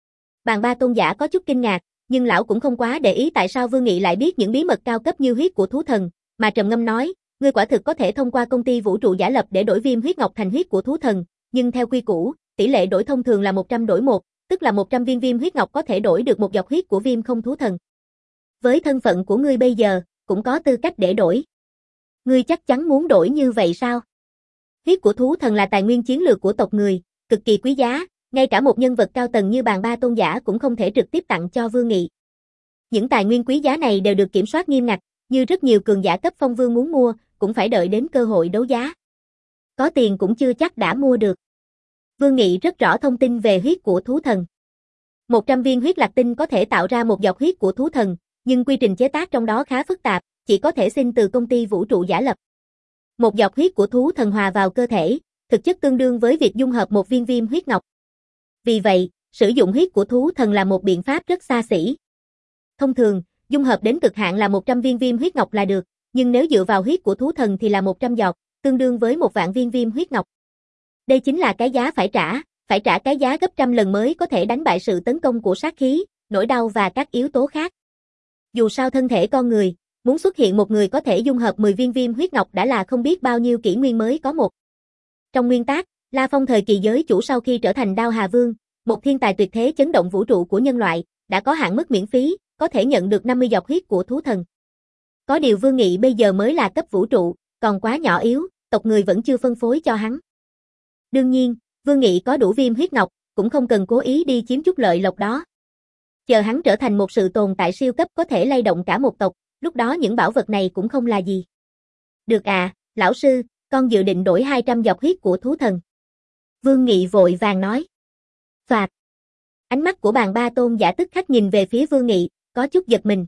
Bàn ba tôn giả có chút kinh ngạc, nhưng lão cũng không quá để ý tại sao Vương Nghị lại biết những bí mật cao cấp như huyết của thú thần, mà trầm ngâm nói, ngươi quả thực có thể thông qua công ty vũ trụ giả lập để đổi viêm huyết ngọc thành huyết của thú thần, nhưng theo quy củ, tỷ lệ đổi thông thường là một trăm đổi một, tức là một trăm viên viêm huyết ngọc có thể đổi được một giọt huyết của viêm không thú thần. Với thân phận của ngươi bây giờ, cũng có tư cách để đổi. Ngươi chắc chắn muốn đổi như vậy sao? Huyết của thú thần là tài nguyên chiến lược của tộc người, cực kỳ quý giá, ngay cả một nhân vật cao tầng như bàn ba tôn giả cũng không thể trực tiếp tặng cho Vương Nghị. Những tài nguyên quý giá này đều được kiểm soát nghiêm ngặt, như rất nhiều cường giả cấp phong vương muốn mua, cũng phải đợi đến cơ hội đấu giá. Có tiền cũng chưa chắc đã mua được. Vương Nghị rất rõ thông tin về huyết của thú thần. một trăm viên huyết lạc tinh có thể tạo ra một giọt huyết của thú thần, nhưng quy trình chế tác trong đó khá phức tạp, chỉ có thể xin từ công ty vũ trụ giả lập. Một giọt huyết của thú thần hòa vào cơ thể, thực chất tương đương với việc dung hợp một viên viêm huyết ngọc. Vì vậy, sử dụng huyết của thú thần là một biện pháp rất xa xỉ. Thông thường, dung hợp đến cực hạn là một trăm viên viêm huyết ngọc là được, nhưng nếu dựa vào huyết của thú thần thì là một trăm giọt, tương đương với một vạn viên viêm huyết ngọc. Đây chính là cái giá phải trả, phải trả cái giá gấp trăm lần mới có thể đánh bại sự tấn công của sát khí, nỗi đau và các yếu tố khác. Dù sao thân thể con người, muốn xuất hiện một người có thể dung hợp mười viên viêm huyết ngọc đã là không biết bao nhiêu kỷ nguyên mới có một. Trong nguyên tác, La Phong thời kỳ giới chủ sau khi trở thành Đao Hà Vương, một thiên tài tuyệt thế chấn động vũ trụ của nhân loại, đã có hạn mức miễn phí, có thể nhận được năm mươi giọt huyết của thú thần. Có điều Vương Nghị bây giờ mới là cấp vũ trụ, còn quá nhỏ yếu, tộc người vẫn chưa phân phối cho hắn. Đương nhiên, Vương Nghị có đủ viêm huyết ngọc, cũng không cần cố ý đi chiếm chút lợi lộc đó. Chờ hắn trở thành một sự tồn tại siêu cấp có thể lay động cả một tộc, lúc đó những bảo vật này cũng không là gì. Được à, lão sư, con dự định đổi hai trăm giọt huyết của thú thần. Vương Nghị vội vàng nói. Phạt. Ánh mắt của bàn ba tôn giả tức khắc nhìn về phía Vương Nghị, có chút giật mình.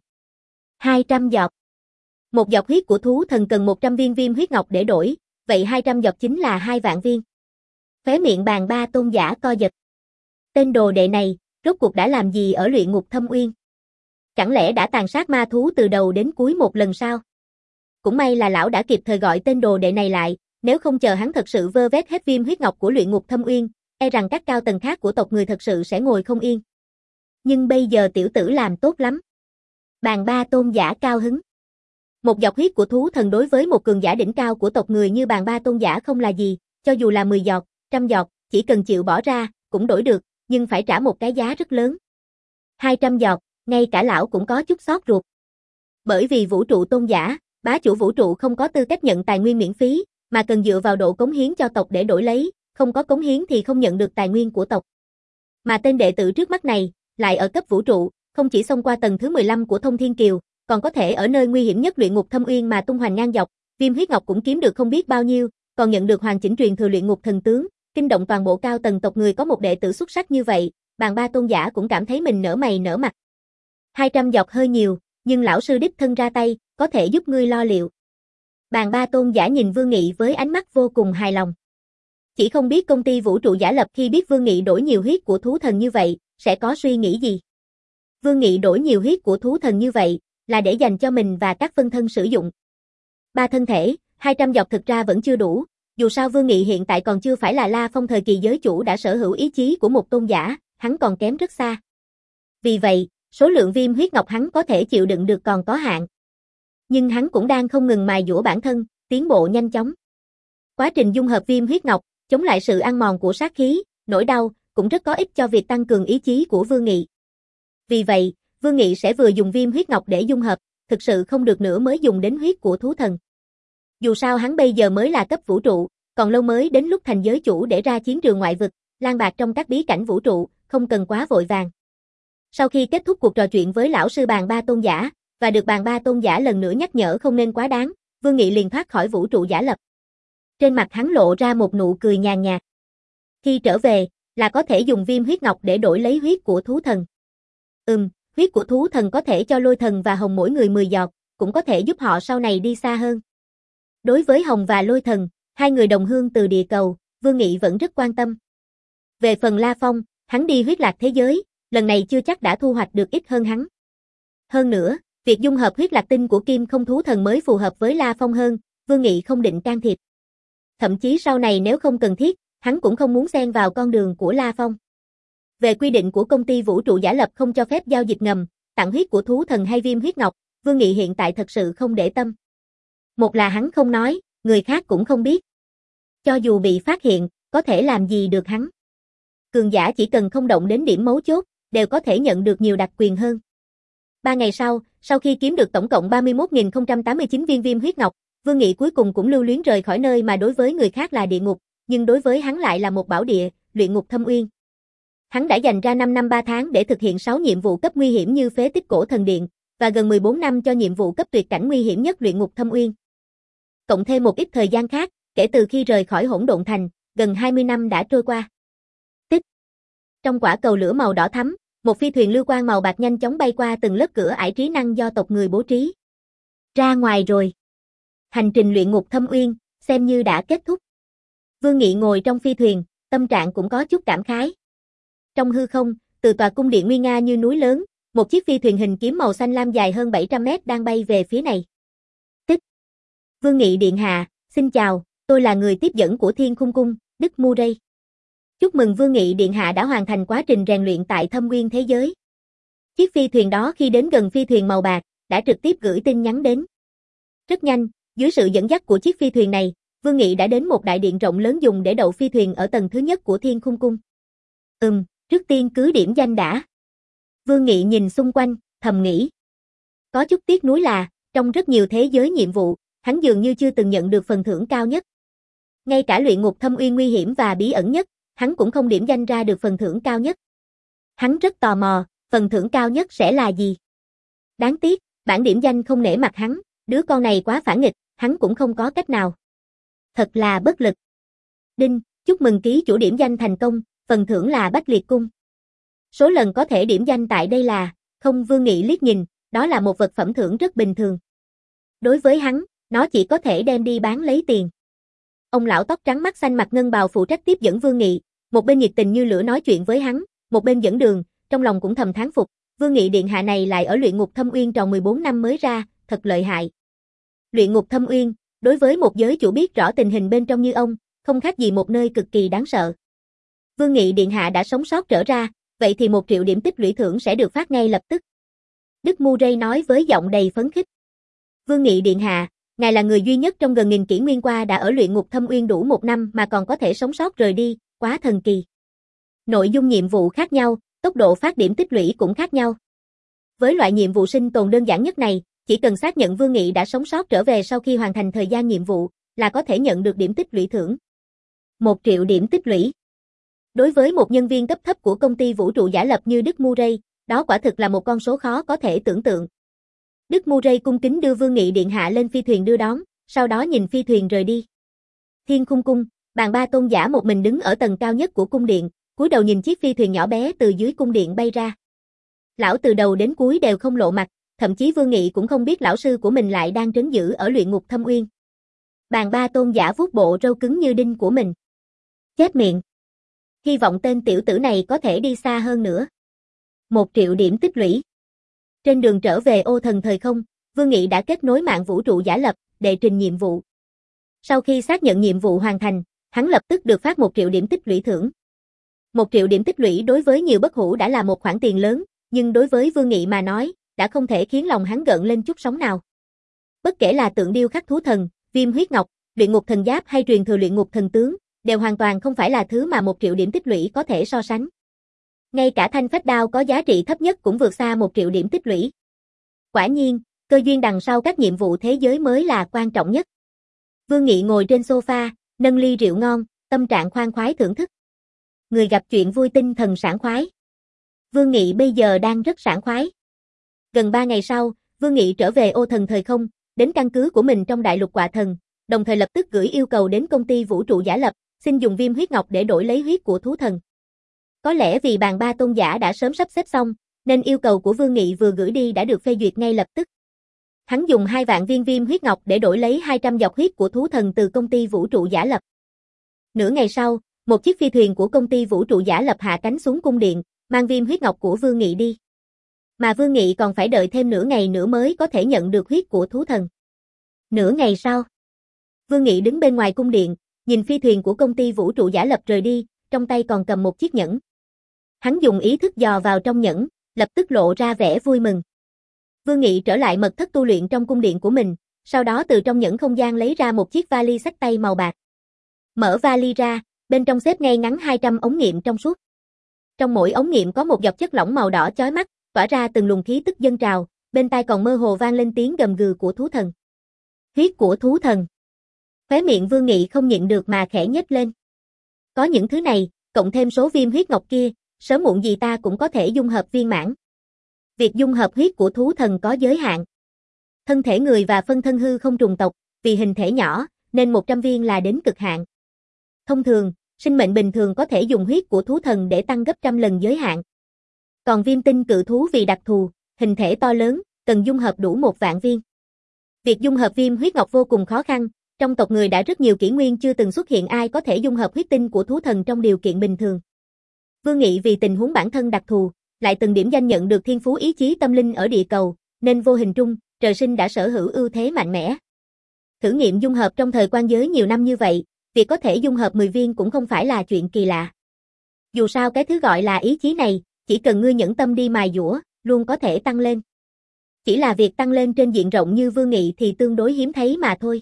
hai trăm giọt. Một giọt huyết của thú thần cần một trăm viên viêm huyết ngọc để đổi, vậy hai trăm giọt chính là hai vạn viên. Khóe miệng bàn ba tôn giả co giật. Tên đồ đệ này, rốt cuộc đã làm gì ở luyện ngục thâm uyên? Chẳng lẽ đã tàn sát ma thú từ đầu đến cuối một lần sao? Cũng may là lão đã kịp thời gọi tên đồ đệ này lại, nếu không chờ hắn thật sự vơ vét hết viêm huyết ngọc của luyện ngục thâm uyên, e rằng các cao tầng khác của tộc người thật sự sẽ ngồi không yên. Nhưng bây giờ tiểu tử làm tốt lắm. Bàn ba tôn giả cao hứng. Một giọt huyết của thú thần đối với một cường giả đỉnh cao của tộc người như bàn ba tôn giả không là gì, cho dù là mười giọt, trăm giọt, chỉ cần chịu bỏ ra, cũng đổi được, nhưng phải trả một cái giá rất lớn. hai trăm giọt, ngay cả lão cũng có chút xót ruột. Bởi vì vũ trụ tôn giả, bá chủ vũ trụ không có tư cách nhận tài nguyên miễn phí, mà cần dựa vào độ cống hiến cho tộc để đổi lấy, không có cống hiến thì không nhận được tài nguyên của tộc. Mà tên đệ tử trước mắt này, lại ở cấp vũ trụ, không chỉ xông qua tầng thứ mười lăm của Thông Thiên Kiều, còn có thể ở nơi nguy hiểm nhất luyện ngục thâm uyên mà tung hoành ngang dọc, viêm huyết ngọc cũng kiếm được không biết bao nhiêu, còn nhận được hoàn chỉnh truyền thừa luyện ngục thần tướng, kinh động toàn bộ cao tầng tộc người có một đệ tử xuất sắc như vậy, bàn ba tôn giả cũng cảm thấy mình nở mày nở mặt. hai trăm giọt hơi nhiều, nhưng lão sư đích thân ra tay, có thể giúp ngươi lo liệu. Bàn ba tôn giả nhìn Vương Nghị với ánh mắt vô cùng hài lòng. Chỉ không biết công ty vũ trụ giả lập khi biết Vương Nghị đổi nhiều huyết của thú thần như vậy, sẽ có suy nghĩ gì? Vương Nghị đổi nhiều huyết của thú thần như vậy, là để dành cho mình và các phân thân sử dụng. Ba thân thể, hai trăm giọt thực ra vẫn chưa đủ, dù sao Vương Nghị hiện tại còn chưa phải là La Phong thời kỳ giới chủ đã sở hữu ý chí của một tôn giả, hắn còn kém rất xa. Vì vậy, số lượng viêm huyết ngọc hắn có thể chịu đựng được còn có hạn. Nhưng hắn cũng đang không ngừng mài dũa bản thân, tiến bộ nhanh chóng. Quá trình dung hợp viêm huyết ngọc, chống lại sự ăn mòn của sát khí, nỗi đau, cũng rất có ích cho việc tăng cường ý chí của Vương Nghị. Vì vậy, Vương Nghị sẽ vừa dùng viêm huyết ngọc để dung hợp, thực sự không được nữa mới dùng đến huyết của thú thần. Dù sao hắn bây giờ mới là cấp vũ trụ, còn lâu mới đến lúc thành giới chủ để ra chiến trường ngoại vực, lang bạc trong các bí cảnh vũ trụ, không cần quá vội vàng. Sau khi kết thúc cuộc trò chuyện với lão sư bàn ba tôn giả, và được bàn ba tôn giả lần nữa nhắc nhở không nên quá đáng, Vương Nghị liền thoát khỏi vũ trụ giả lập. Trên mặt hắn lộ ra một nụ cười nhàn nhạt. Khi trở về, là có thể dùng viêm huyết ngọc để đổi lấy huyết của thú thần. Ừm, huyết của thú thần có thể cho Lôi Thần và Hồng mỗi người mười giọt, cũng có thể giúp họ sau này đi xa hơn. Đối với Hồng và Lôi Thần, hai người đồng hương từ địa cầu, Vương Nghị vẫn rất quan tâm. Về phần La Phong, hắn đi huyết lạc thế giới, lần này chưa chắc đã thu hoạch được ít hơn hắn. Hơn nữa, việc dung hợp huyết lạc tinh của Kim Không Thú Thần mới phù hợp với La Phong hơn, Vương Nghị không định can thiệp. Thậm chí sau này nếu không cần thiết, hắn cũng không muốn xen vào con đường của La Phong. Về quy định của công ty vũ trụ giả lập không cho phép giao dịch ngầm, tặng huyết của thú thần hay viêm huyết ngọc, Vương Nghị hiện tại thật sự không để tâm. Một là hắn không nói, người khác cũng không biết. Cho dù bị phát hiện, có thể làm gì được hắn. Cường giả chỉ cần không động đến điểm mấu chốt, đều có thể nhận được nhiều đặc quyền hơn. Ba ngày sau, sau khi kiếm được tổng cộng ba mươi mốt nghìn không trăm tám mươi chín viên viêm huyết ngọc, Vương Nghị cuối cùng cũng lưu luyến rời khỏi nơi mà đối với người khác là địa ngục, nhưng đối với hắn lại là một bảo địa, luyện ngục thâm uyên. Hắn đã dành ra năm năm ba tháng để thực hiện sáu nhiệm vụ cấp nguy hiểm như phế tích cổ thần điện, và gần mười bốn năm cho nhiệm vụ cấp tuyệt cảnh nguy hiểm nhất luyện ngục thâm uyên. Cộng thêm một ít thời gian khác, kể từ khi rời khỏi hỗn độn thành, gần hai mươi năm đã trôi qua. Tích. Trong quả cầu lửa màu đỏ thắm, một phi thuyền lưu quang màu bạc nhanh chóng bay qua từng lớp cửa ải trí năng do tộc người bố trí. Ra ngoài rồi. Hành trình luyện ngục thâm uyên, xem như đã kết thúc. Vương Nghị ngồi trong phi thuyền, tâm trạng cũng có chút cảm khái. Trong hư không, từ tòa cung điện nguy nga như núi lớn, một chiếc phi thuyền hình kiếm màu xanh lam dài hơn bảy trăm mét đang bay về phía này. Tích. Vương Nghị điện hạ, xin chào, tôi là người tiếp dẫn của Thiên Khung Cung, Đức Murray. Chúc mừng Vương Nghị điện hạ đã hoàn thành quá trình rèn luyện tại thâm uyên thế giới. Chiếc phi thuyền đó khi đến gần phi thuyền màu bạc, đã trực tiếp gửi tin nhắn đến. Rất nhanh, dưới sự dẫn dắt của chiếc phi thuyền này, Vương Nghị đã đến một đại điện rộng lớn dùng để đậu phi thuyền ở tầng thứ nhất của Thiên Khung Cung. Ừm, trước tiên cứ điểm danh đã. Vương Nghị nhìn xung quanh, thầm nghĩ. Có chút tiếc nuối là, trong rất nhiều thế giới nhiệm vụ, hắn dường như chưa từng nhận được phần thưởng cao nhất. Ngay cả luyện ngục thâm uyên nguy hiểm và bí ẩn nhất, hắn cũng không điểm danh ra được phần thưởng cao nhất. Hắn rất tò mò, phần thưởng cao nhất sẽ là gì? Đáng tiếc, bảng điểm danh không nể mặt hắn, đứa con này quá phản nghịch, hắn cũng không có cách nào. Thật là bất lực. Đinh, chúc mừng ký chủ điểm danh thành công, phần thưởng là Bách Liệt Cung. Số lần có thể điểm danh tại đây là, không. Vương Nghị liếc nhìn, đó là một vật phẩm thưởng rất bình thường. Đối với hắn, nó chỉ có thể đem đi bán lấy tiền. Ông lão tóc trắng mắt xanh mặc ngân bào phụ trách tiếp dẫn Vương Nghị, một bên nhiệt tình như lửa nói chuyện với hắn, một bên dẫn đường, trong lòng cũng thầm thán phục, Vương Nghị điện hạ này lại ở luyện ngục thâm uyên tròn mười bốn năm mới ra, thật lợi hại. Luyện ngục thâm uyên, đối với một giới chủ biết rõ tình hình bên trong như ông, không khác gì một nơi cực kỳ đáng sợ. Vương Nghị điện hạ đã sống sót trở ra, vậy thì một triệu điểm tích lũy thưởng sẽ được phát ngay lập tức. Đức Murray nói với giọng đầy phấn khích. Vương Nghị điện hạ, ngài là người duy nhất trong gần nghìn kỷ nguyên qua đã ở luyện ngục thâm uyên đủ một năm mà còn có thể sống sót rời đi, quá thần kỳ. Nội dung nhiệm vụ khác nhau, tốc độ phát điểm tích lũy cũng khác nhau. Với loại nhiệm vụ sinh tồn đơn giản nhất này, chỉ cần xác nhận Vương Nghị đã sống sót trở về sau khi hoàn thành thời gian nhiệm vụ, là có thể nhận được điểm tích lũy thưởng. Một triệu điểm tích lũy. Đối với một nhân viên cấp thấp của công ty vũ trụ giả lập như Đức Murray, đó quả thực là một con số khó có thể tưởng tượng. Đức Murray cung kính đưa Vương Nghị điện hạ lên phi thuyền đưa đón, sau đó nhìn phi thuyền rời đi. Thiên Khung Cung, bàn ba tôn giả một mình đứng ở tầng cao nhất của cung điện, cúi đầu nhìn chiếc phi thuyền nhỏ bé từ dưới cung điện bay ra. Lão từ đầu đến cuối đều không lộ mặt, thậm chí Vương Nghị cũng không biết lão sư của mình lại đang trấn giữ ở luyện ngục thâm uyên. Bàn ba tôn giả vuốt bộ râu cứng như đinh của mình. Chép miệng. Hy vọng tên tiểu tử này có thể đi xa hơn nữa. Một triệu điểm tích lũy. Trên đường trở về ô thần thời không, Vương Nghị đã kết nối mạng vũ trụ giả lập, đệ trình nhiệm vụ. Sau khi xác nhận nhiệm vụ hoàn thành, hắn lập tức được phát một triệu điểm tích lũy thưởng. Một triệu điểm tích lũy đối với nhiều bất hủ đã là một khoản tiền lớn, nhưng đối với Vương Nghị mà nói, đã không thể khiến lòng hắn gợn lên chút sóng nào. Bất kể là tượng điêu khắc thú thần, viêm huyết ngọc, luyện ngục thần giáp hay truyền thừa luyện ngục thần tướng, đều hoàn toàn không phải là thứ mà một triệu điểm tích lũy có thể so sánh. Ngay cả thanh phách đao có giá trị thấp nhất cũng vượt xa một triệu điểm tích lũy. Quả nhiên, cơ duyên đằng sau các nhiệm vụ thế giới mới là quan trọng nhất. Vương Nghị ngồi trên sofa, nâng ly rượu ngon, tâm trạng khoan khoái thưởng thức. Người gặp chuyện vui tinh thần sảng khoái. Vương Nghị bây giờ đang rất sảng khoái. Gần ba ngày sau, Vương Nghị trở về ô thần thời không, đến căn cứ của mình trong đại lục Quạ Thần, đồng thời lập tức gửi yêu cầu đến công ty vũ trụ giả lập, xin dùng viêm huyết ngọc để đổi lấy huyết của thú thần. Có lẽ vì bàn ba tôn giả đã sớm sắp xếp xong, nên yêu cầu của Vương Nghị vừa gửi đi đã được phê duyệt ngay lập tức. Hắn dùng hai vạn viên viêm huyết ngọc để đổi lấy hai trăm giọt huyết của thú thần từ công ty vũ trụ giả lập. Nửa ngày sau, một chiếc phi thuyền của công ty vũ trụ giả lập hạ cánh xuống cung điện, mang viêm huyết ngọc của Vương Nghị đi. Mà Vương Nghị còn phải đợi thêm nửa ngày nữa mới có thể nhận được huyết của thú thần. Nửa ngày sau, Vương Nghị đứng bên ngoài cung điện, nhìn phi thuyền của công ty vũ trụ giả lập rời đi, trong tay còn cầm một chiếc nhẫn. Hắn dùng ý thức dò vào trong nhẫn, lập tức lộ ra vẻ vui mừng. Vương Nghị trở lại mật thất tu luyện trong cung điện của mình, sau đó từ trong nhẫn không gian lấy ra một chiếc vali xách tay màu bạc. Mở vali ra, bên trong xếp ngay ngắn hai trăm ống nghiệm trong suốt. Trong mỗi ống nghiệm có một giọt chất lỏng màu đỏ chói mắt, tỏa ra từng luồng khí tức dâng trào, bên tai còn mơ hồ vang lên tiếng gầm gừ của thú thần. Huyết của thú thần. Khóe miệng Vương Nghị không nhịn được mà khẽ nhếch lên. Có những thứ này, cộng thêm số viêm huyết ngọc kia, sớm muộn gì ta cũng có thể dung hợp viên mãn. Việc dung hợp huyết của thú thần có giới hạn. Thân thể người và phân thân hư không trùng tộc, vì hình thể nhỏ, nên một trăm viên là đến cực hạn. Thông thường, sinh mệnh bình thường có thể dùng huyết của thú thần để tăng gấp trăm lần giới hạn. Còn viêm tinh cự thú vì đặc thù, hình thể to lớn, cần dung hợp đủ một vạn viên. Việc dung hợp viêm huyết ngọc vô cùng khó khăn, trong tộc người đã rất nhiều kỷ nguyên chưa từng xuất hiện ai có thể dung hợp huyết tinh của thú thần trong điều kiện bình thường. Vương Nghị vì tình huống bản thân đặc thù, lại từng điểm danh nhận được thiên phú ý chí tâm linh ở địa cầu, nên vô hình trung, trời sinh đã sở hữu ưu thế mạnh mẽ. Thử nghiệm dung hợp trong thời quan giới nhiều năm như vậy, việc có thể dung hợp mười viên cũng không phải là chuyện kỳ lạ. Dù sao cái thứ gọi là ý chí này, chỉ cần ngươi nhẫn tâm đi mài dũa, luôn có thể tăng lên. Chỉ là việc tăng lên trên diện rộng như Vương Nghị thì tương đối hiếm thấy mà thôi.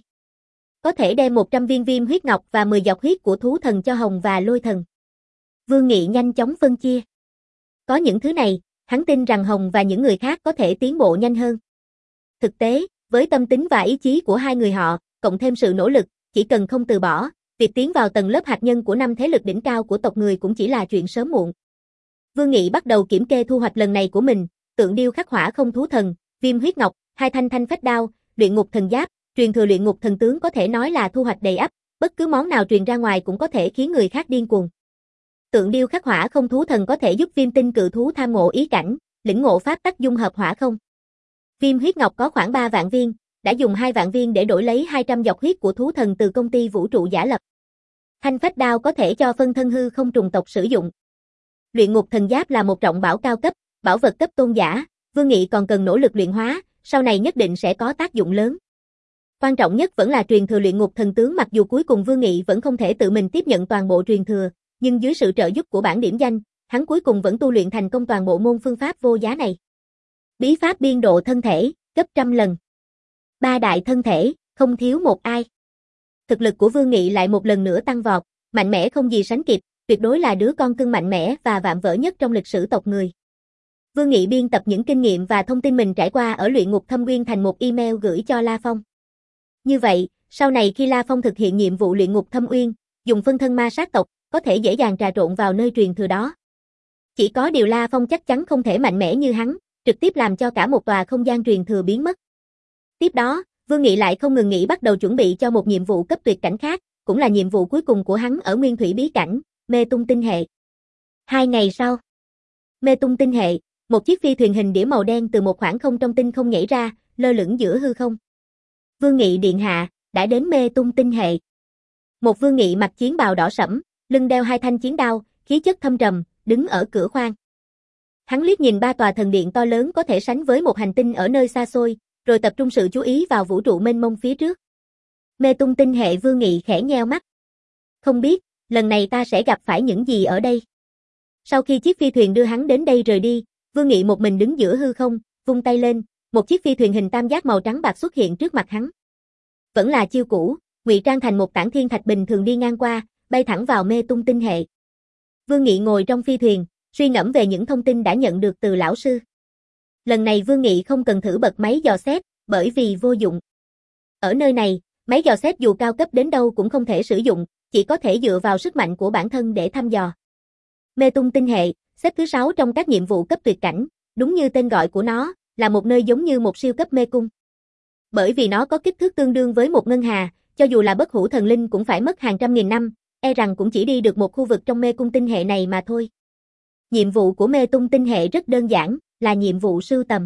Có thể đem một trăm viên viêm huyết ngọc và mười giọt huyết của thú thần cho Hồng và Lôi thần. Vương Nghị nhanh chóng phân chia. Có những thứ này, hắn tin rằng Hồng và những người khác có thể tiến bộ nhanh hơn. Thực tế, với tâm tính và ý chí của hai người họ, cộng thêm sự nỗ lực, chỉ cần không từ bỏ, việc tiến vào tầng lớp hạt nhân của năm thế lực đỉnh cao của tộc người cũng chỉ là chuyện sớm muộn. Vương Nghị bắt đầu kiểm kê thu hoạch lần này của mình, tượng điêu khắc hỏa không thú thần, viêm huyết ngọc, hai thanh thanh phách đao, luyện ngục thần giáp, truyền thừa luyện ngục thần tướng có thể nói là thu hoạch đầy ắp, bất cứ món nào truyền ra ngoài cũng có thể khiến người khác điên cuồng. Tượng điêu khắc hỏa không thú thần có thể giúp viêm tinh cự thú tham ngộ ý cảnh, lĩnh ngộ pháp tắc dung hợp hỏa không. Viêm huyết ngọc có khoảng ba vạn viên, đã dùng hai vạn viên để đổi lấy hai trăm giọt huyết của thú thần từ công ty vũ trụ giả lập. Thanh phách đao có thể cho phân thân hư không trùng tộc sử dụng. Luyện ngục thần giáp là một trọng bảo cao cấp, bảo vật cấp tôn giả, Vương Nghị còn cần nỗ lực luyện hóa, sau này nhất định sẽ có tác dụng lớn. Quan trọng nhất vẫn là truyền thừa luyện ngục thần tướng, mặc dù cuối cùng Vương Nghị vẫn không thể tự mình tiếp nhận toàn bộ truyền thừa, nhưng dưới sự trợ giúp của bản điểm danh, hắn cuối cùng vẫn tu luyện thành công toàn bộ môn phương pháp vô giá này. Bí pháp biên độ thân thể, gấp trăm lần. Ba đại thân thể, không thiếu một ai. Thực lực của Vương Nghị lại một lần nữa tăng vọt, mạnh mẽ không gì sánh kịp, tuyệt đối là đứa con cưng mạnh mẽ và vạm vỡ nhất trong lịch sử tộc người. Vương Nghị biên tập những kinh nghiệm và thông tin mình trải qua ở luyện ngục thâm uyên thành một email gửi cho La Phong. Như vậy, sau này khi La Phong thực hiện nhiệm vụ luyện ngục thâm uyên, dùng phân thân ma sát tộc, có thể dễ dàng trà trộn vào nơi truyền thừa đó. Chỉ có điều La Phong chắc chắn không thể mạnh mẽ như hắn, trực tiếp làm cho cả một tòa không gian truyền thừa biến mất. Tiếp đó, Vương Nghị lại không ngừng nghỉ bắt đầu chuẩn bị cho một nhiệm vụ cấp tuyệt cảnh khác, cũng là nhiệm vụ cuối cùng của hắn ở Nguyên Thủy bí cảnh, Mê Tung tinh hệ. Hai ngày sau, Mê Tung tinh hệ, một chiếc phi thuyền hình đĩa màu đen từ một khoảng không trong tinh không nhảy ra, lơ lửng giữa hư không. Vương Nghị điện hạ đã đến Mê Tung tinh hệ. Một Vương Nghị mặc chiến bào đỏ sẫm, lưng đeo hai thanh chiến đao, khí chất thâm trầm, đứng ở cửa khoang. Hắn liếc nhìn ba tòa thần điện to lớn có thể sánh với một hành tinh ở nơi xa xôi, rồi tập trung sự chú ý vào vũ trụ mênh mông phía trước. Mê Tung tinh hệ, Vương Nghị khẽ nheo mắt. Không biết, lần này ta sẽ gặp phải những gì ở đây. Sau khi chiếc phi thuyền đưa hắn đến đây rời đi, Vương Nghị một mình đứng giữa hư không, vung tay lên, một chiếc phi thuyền hình tam giác màu trắng bạc xuất hiện trước mặt hắn. Vẫn là chiêu cũ, ngụy trang thành một tảng thiên thạch bình thường đi ngang qua, bay thẳng vào Mê Tung tinh hệ. Vương Nghị ngồi trong phi thuyền, suy ngẫm về những thông tin đã nhận được từ lão sư. Lần này Vương Nghị không cần thử bật máy dò xét, bởi vì vô dụng. Ở nơi này, máy dò xét dù cao cấp đến đâu cũng không thể sử dụng, chỉ có thể dựa vào sức mạnh của bản thân để thăm dò. Mê Tung tinh hệ, xếp thứ sáu trong các nhiệm vụ cấp tuyệt cảnh, đúng như tên gọi của nó, là một nơi giống như một siêu cấp mê cung. Bởi vì nó có kích thước tương đương với một ngân hà, cho dù là bất hủ thần linh cũng phải mất hàng trăm nghìn năm, e rằng cũng chỉ đi được một khu vực trong mê cung tinh hệ này mà thôi. Nhiệm vụ của mê tung tinh hệ rất đơn giản, là nhiệm vụ sưu tầm.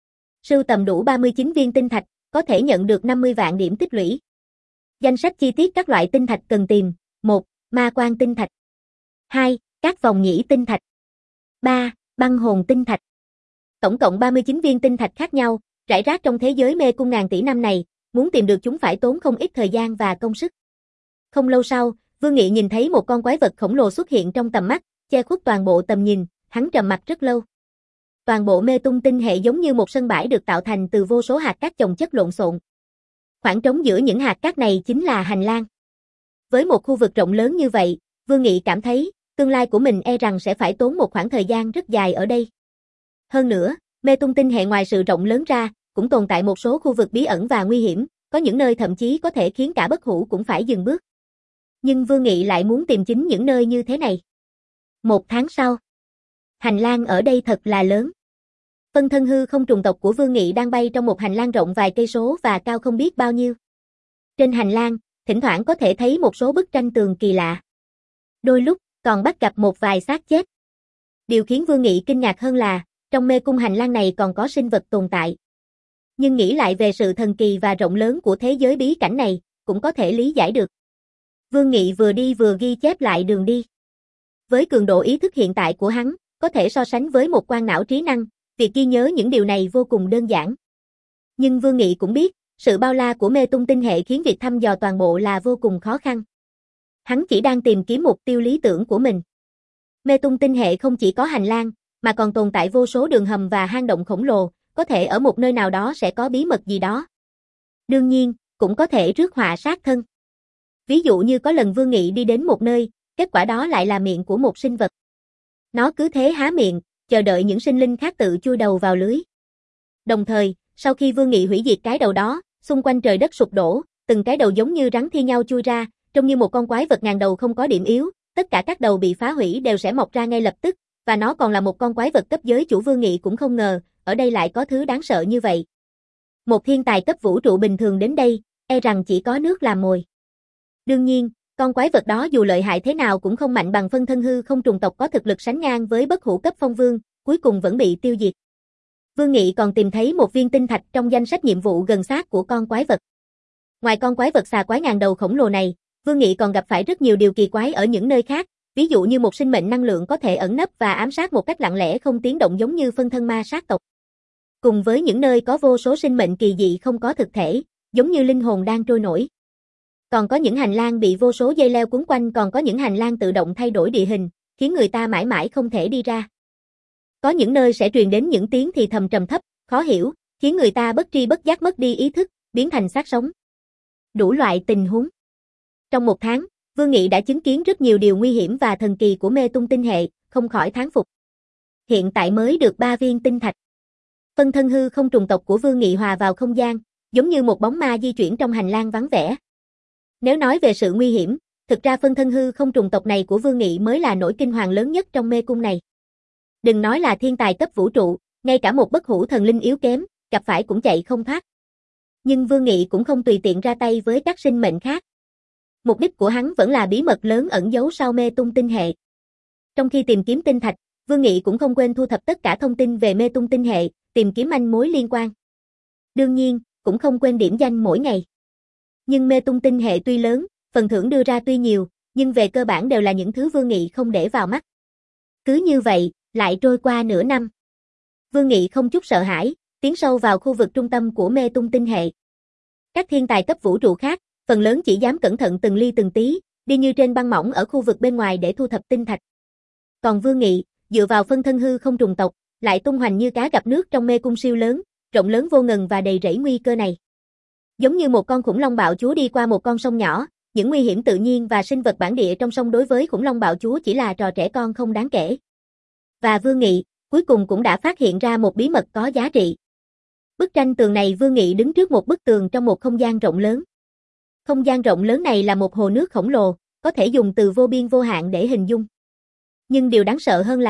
Sưu tầm đủ ba mươi chín viên tinh thạch, có thể nhận được năm mươi vạn điểm tích lũy. Danh sách chi tiết các loại tinh thạch cần tìm: một. Ma quan tinh thạch. hai. Các vòng nhĩ tinh thạch. ba. Băng hồn tinh thạch. Tổng cộng ba mươi chín viên tinh thạch khác nhau, rải rác trong thế giới mê cung ngàn tỷ năm này, muốn tìm được chúng phải tốn không ít thời gian và công sức. Không lâu sau, Vương Nghị nhìn thấy một con quái vật khổng lồ xuất hiện trong tầm mắt, che khuất toàn bộ tầm nhìn, hắn trầm mặc rất lâu. Toàn bộ mê tung tinh hệ giống như một sân bãi được tạo thành từ vô số hạt cát chồng chất lộn xộn. Khoảng trống giữa những hạt cát này chính là hành lang. Với một khu vực rộng lớn như vậy, Vương Nghị cảm thấy, tương lai của mình e rằng sẽ phải tốn một khoảng thời gian rất dài ở đây. Hơn nữa, mê tung tinh hệ ngoài sự rộng lớn ra, cũng tồn tại một số khu vực bí ẩn và nguy hiểm, có những nơi thậm chí có thể khiến cả bất hủ cũng phải dừng bước. Nhưng Vương Nghị lại muốn tìm chính những nơi như thế này. Một tháng sau, hành lang ở đây thật là lớn. Phân thân hư không trùng tộc của Vương Nghị đang bay trong một hành lang rộng vài cây số và cao không biết bao nhiêu. Trên hành lang, thỉnh thoảng có thể thấy một số bức tranh tường kỳ lạ. Đôi lúc, còn bắt gặp một vài xác chết. Điều khiến Vương Nghị kinh ngạc hơn là, trong mê cung hành lang này còn có sinh vật tồn tại. Nhưng nghĩ lại về sự thần kỳ và rộng lớn của thế giới bí cảnh này, cũng có thể lý giải được. Vương Nghị vừa đi vừa ghi chép lại đường đi. Với cường độ ý thức hiện tại của hắn, có thể so sánh với một quan não trí năng, việc ghi nhớ những điều này vô cùng đơn giản. Nhưng Vương Nghị cũng biết, sự bao la của mê tung tinh hệ khiến việc thăm dò toàn bộ là vô cùng khó khăn. Hắn chỉ đang tìm kiếm mục tiêu lý tưởng của mình. Mê tung tinh hệ không chỉ có hành lang, mà còn tồn tại vô số đường hầm và hang động khổng lồ, có thể ở một nơi nào đó sẽ có bí mật gì đó. Đương nhiên, cũng có thể rước họa sát thân. Ví dụ như có lần Vương Nghị đi đến một nơi, kết quả đó lại là miệng của một sinh vật. Nó cứ thế há miệng, chờ đợi những sinh linh khác tự chui đầu vào lưới. Đồng thời, sau khi Vương Nghị hủy diệt cái đầu đó, xung quanh trời đất sụp đổ, từng cái đầu giống như rắn thi nhau chui ra, trông như một con quái vật ngàn đầu không có điểm yếu, tất cả các đầu bị phá hủy đều sẽ mọc ra ngay lập tức, và nó còn là một con quái vật cấp giới chủ. Vương Nghị cũng không ngờ, ở đây lại có thứ đáng sợ như vậy. Một thiên tài cấp vũ trụ bình thường đến đây, e rằng chỉ có nước làm mồi. Đương nhiên, con quái vật đó dù lợi hại thế nào cũng không mạnh bằng phân thân hư không trùng tộc có thực lực sánh ngang với bất hủ cấp phong vương, cuối cùng vẫn bị tiêu diệt. Vương Nghị còn tìm thấy một viên tinh thạch trong danh sách nhiệm vụ gần xác của con quái vật. Ngoài con quái vật xà quái ngàn đầu khổng lồ này, Vương Nghị còn gặp phải rất nhiều điều kỳ quái ở những nơi khác, ví dụ như một sinh mệnh năng lượng có thể ẩn nấp và ám sát một cách lặng lẽ không tiếng động giống như phân thân ma sát tộc. Cùng với những nơi có vô số sinh mệnh kỳ dị không có thực thể, giống như linh hồn đang trôi nổi. Còn có những hành lang bị vô số dây leo quấn quanh, còn có những hành lang tự động thay đổi địa hình, khiến người ta mãi mãi không thể đi ra. Có những nơi sẽ truyền đến những tiếng thì thầm trầm thấp, khó hiểu, khiến người ta bất tri bất giác mất đi ý thức, biến thành xác sống. Đủ loại tình huống. Trong một tháng, Vương Nghị đã chứng kiến rất nhiều điều nguy hiểm và thần kỳ của mê tung tinh hệ, không khỏi thán phục. Hiện tại mới được ba viên tinh thạch. Phân thân hư không trùng tộc của Vương Nghị hòa vào không gian, giống như một bóng ma di chuyển trong hành lang vắng vẻ. Nếu nói về sự nguy hiểm, thực ra phân thân hư không trùng tộc này của Vương Nghị mới là nỗi kinh hoàng lớn nhất trong mê cung này. Đừng nói là thiên tài cấp vũ trụ, ngay cả một bất hủ thần linh yếu kém, gặp phải cũng chạy không thoát. Nhưng Vương Nghị cũng không tùy tiện ra tay với các sinh mệnh khác. Mục đích của hắn vẫn là bí mật lớn ẩn giấu sau mê tung tinh hệ. Trong khi tìm kiếm tinh thạch, Vương Nghị cũng không quên thu thập tất cả thông tin về mê tung tinh hệ, tìm kiếm manh mối liên quan. Đương nhiên, cũng không quên điểm danh mỗi ngày. Nhưng mê tung tinh hệ tuy lớn, phần thưởng đưa ra tuy nhiều, nhưng về cơ bản đều là những thứ Vương Nghị không để vào mắt. Cứ như vậy, lại trôi qua nửa năm. Vương Nghị không chút sợ hãi, tiến sâu vào khu vực trung tâm của mê tung tinh hệ. Các thiên tài cấp vũ trụ khác, phần lớn chỉ dám cẩn thận từng ly từng tí, đi như trên băng mỏng ở khu vực bên ngoài để thu thập tinh thạch. Còn Vương Nghị, dựa vào phân thân hư không trùng tộc, lại tung hoành như cá gặp nước trong mê cung siêu lớn, rộng lớn vô ngần và đầy rẫy nguy cơ này. Giống như một con khủng long bạo chúa đi qua một con sông nhỏ, những nguy hiểm tự nhiên và sinh vật bản địa trong sông đối với khủng long bạo chúa chỉ là trò trẻ con không đáng kể. Và Vương Nghị, cuối cùng cũng đã phát hiện ra một bí mật có giá trị. Bức tranh tường này Vương Nghị đứng trước một bức tường trong một không gian rộng lớn. Không gian rộng lớn này là một hồ nước khổng lồ, có thể dùng từ vô biên vô hạn để hình dung. Nhưng điều đáng sợ hơn là,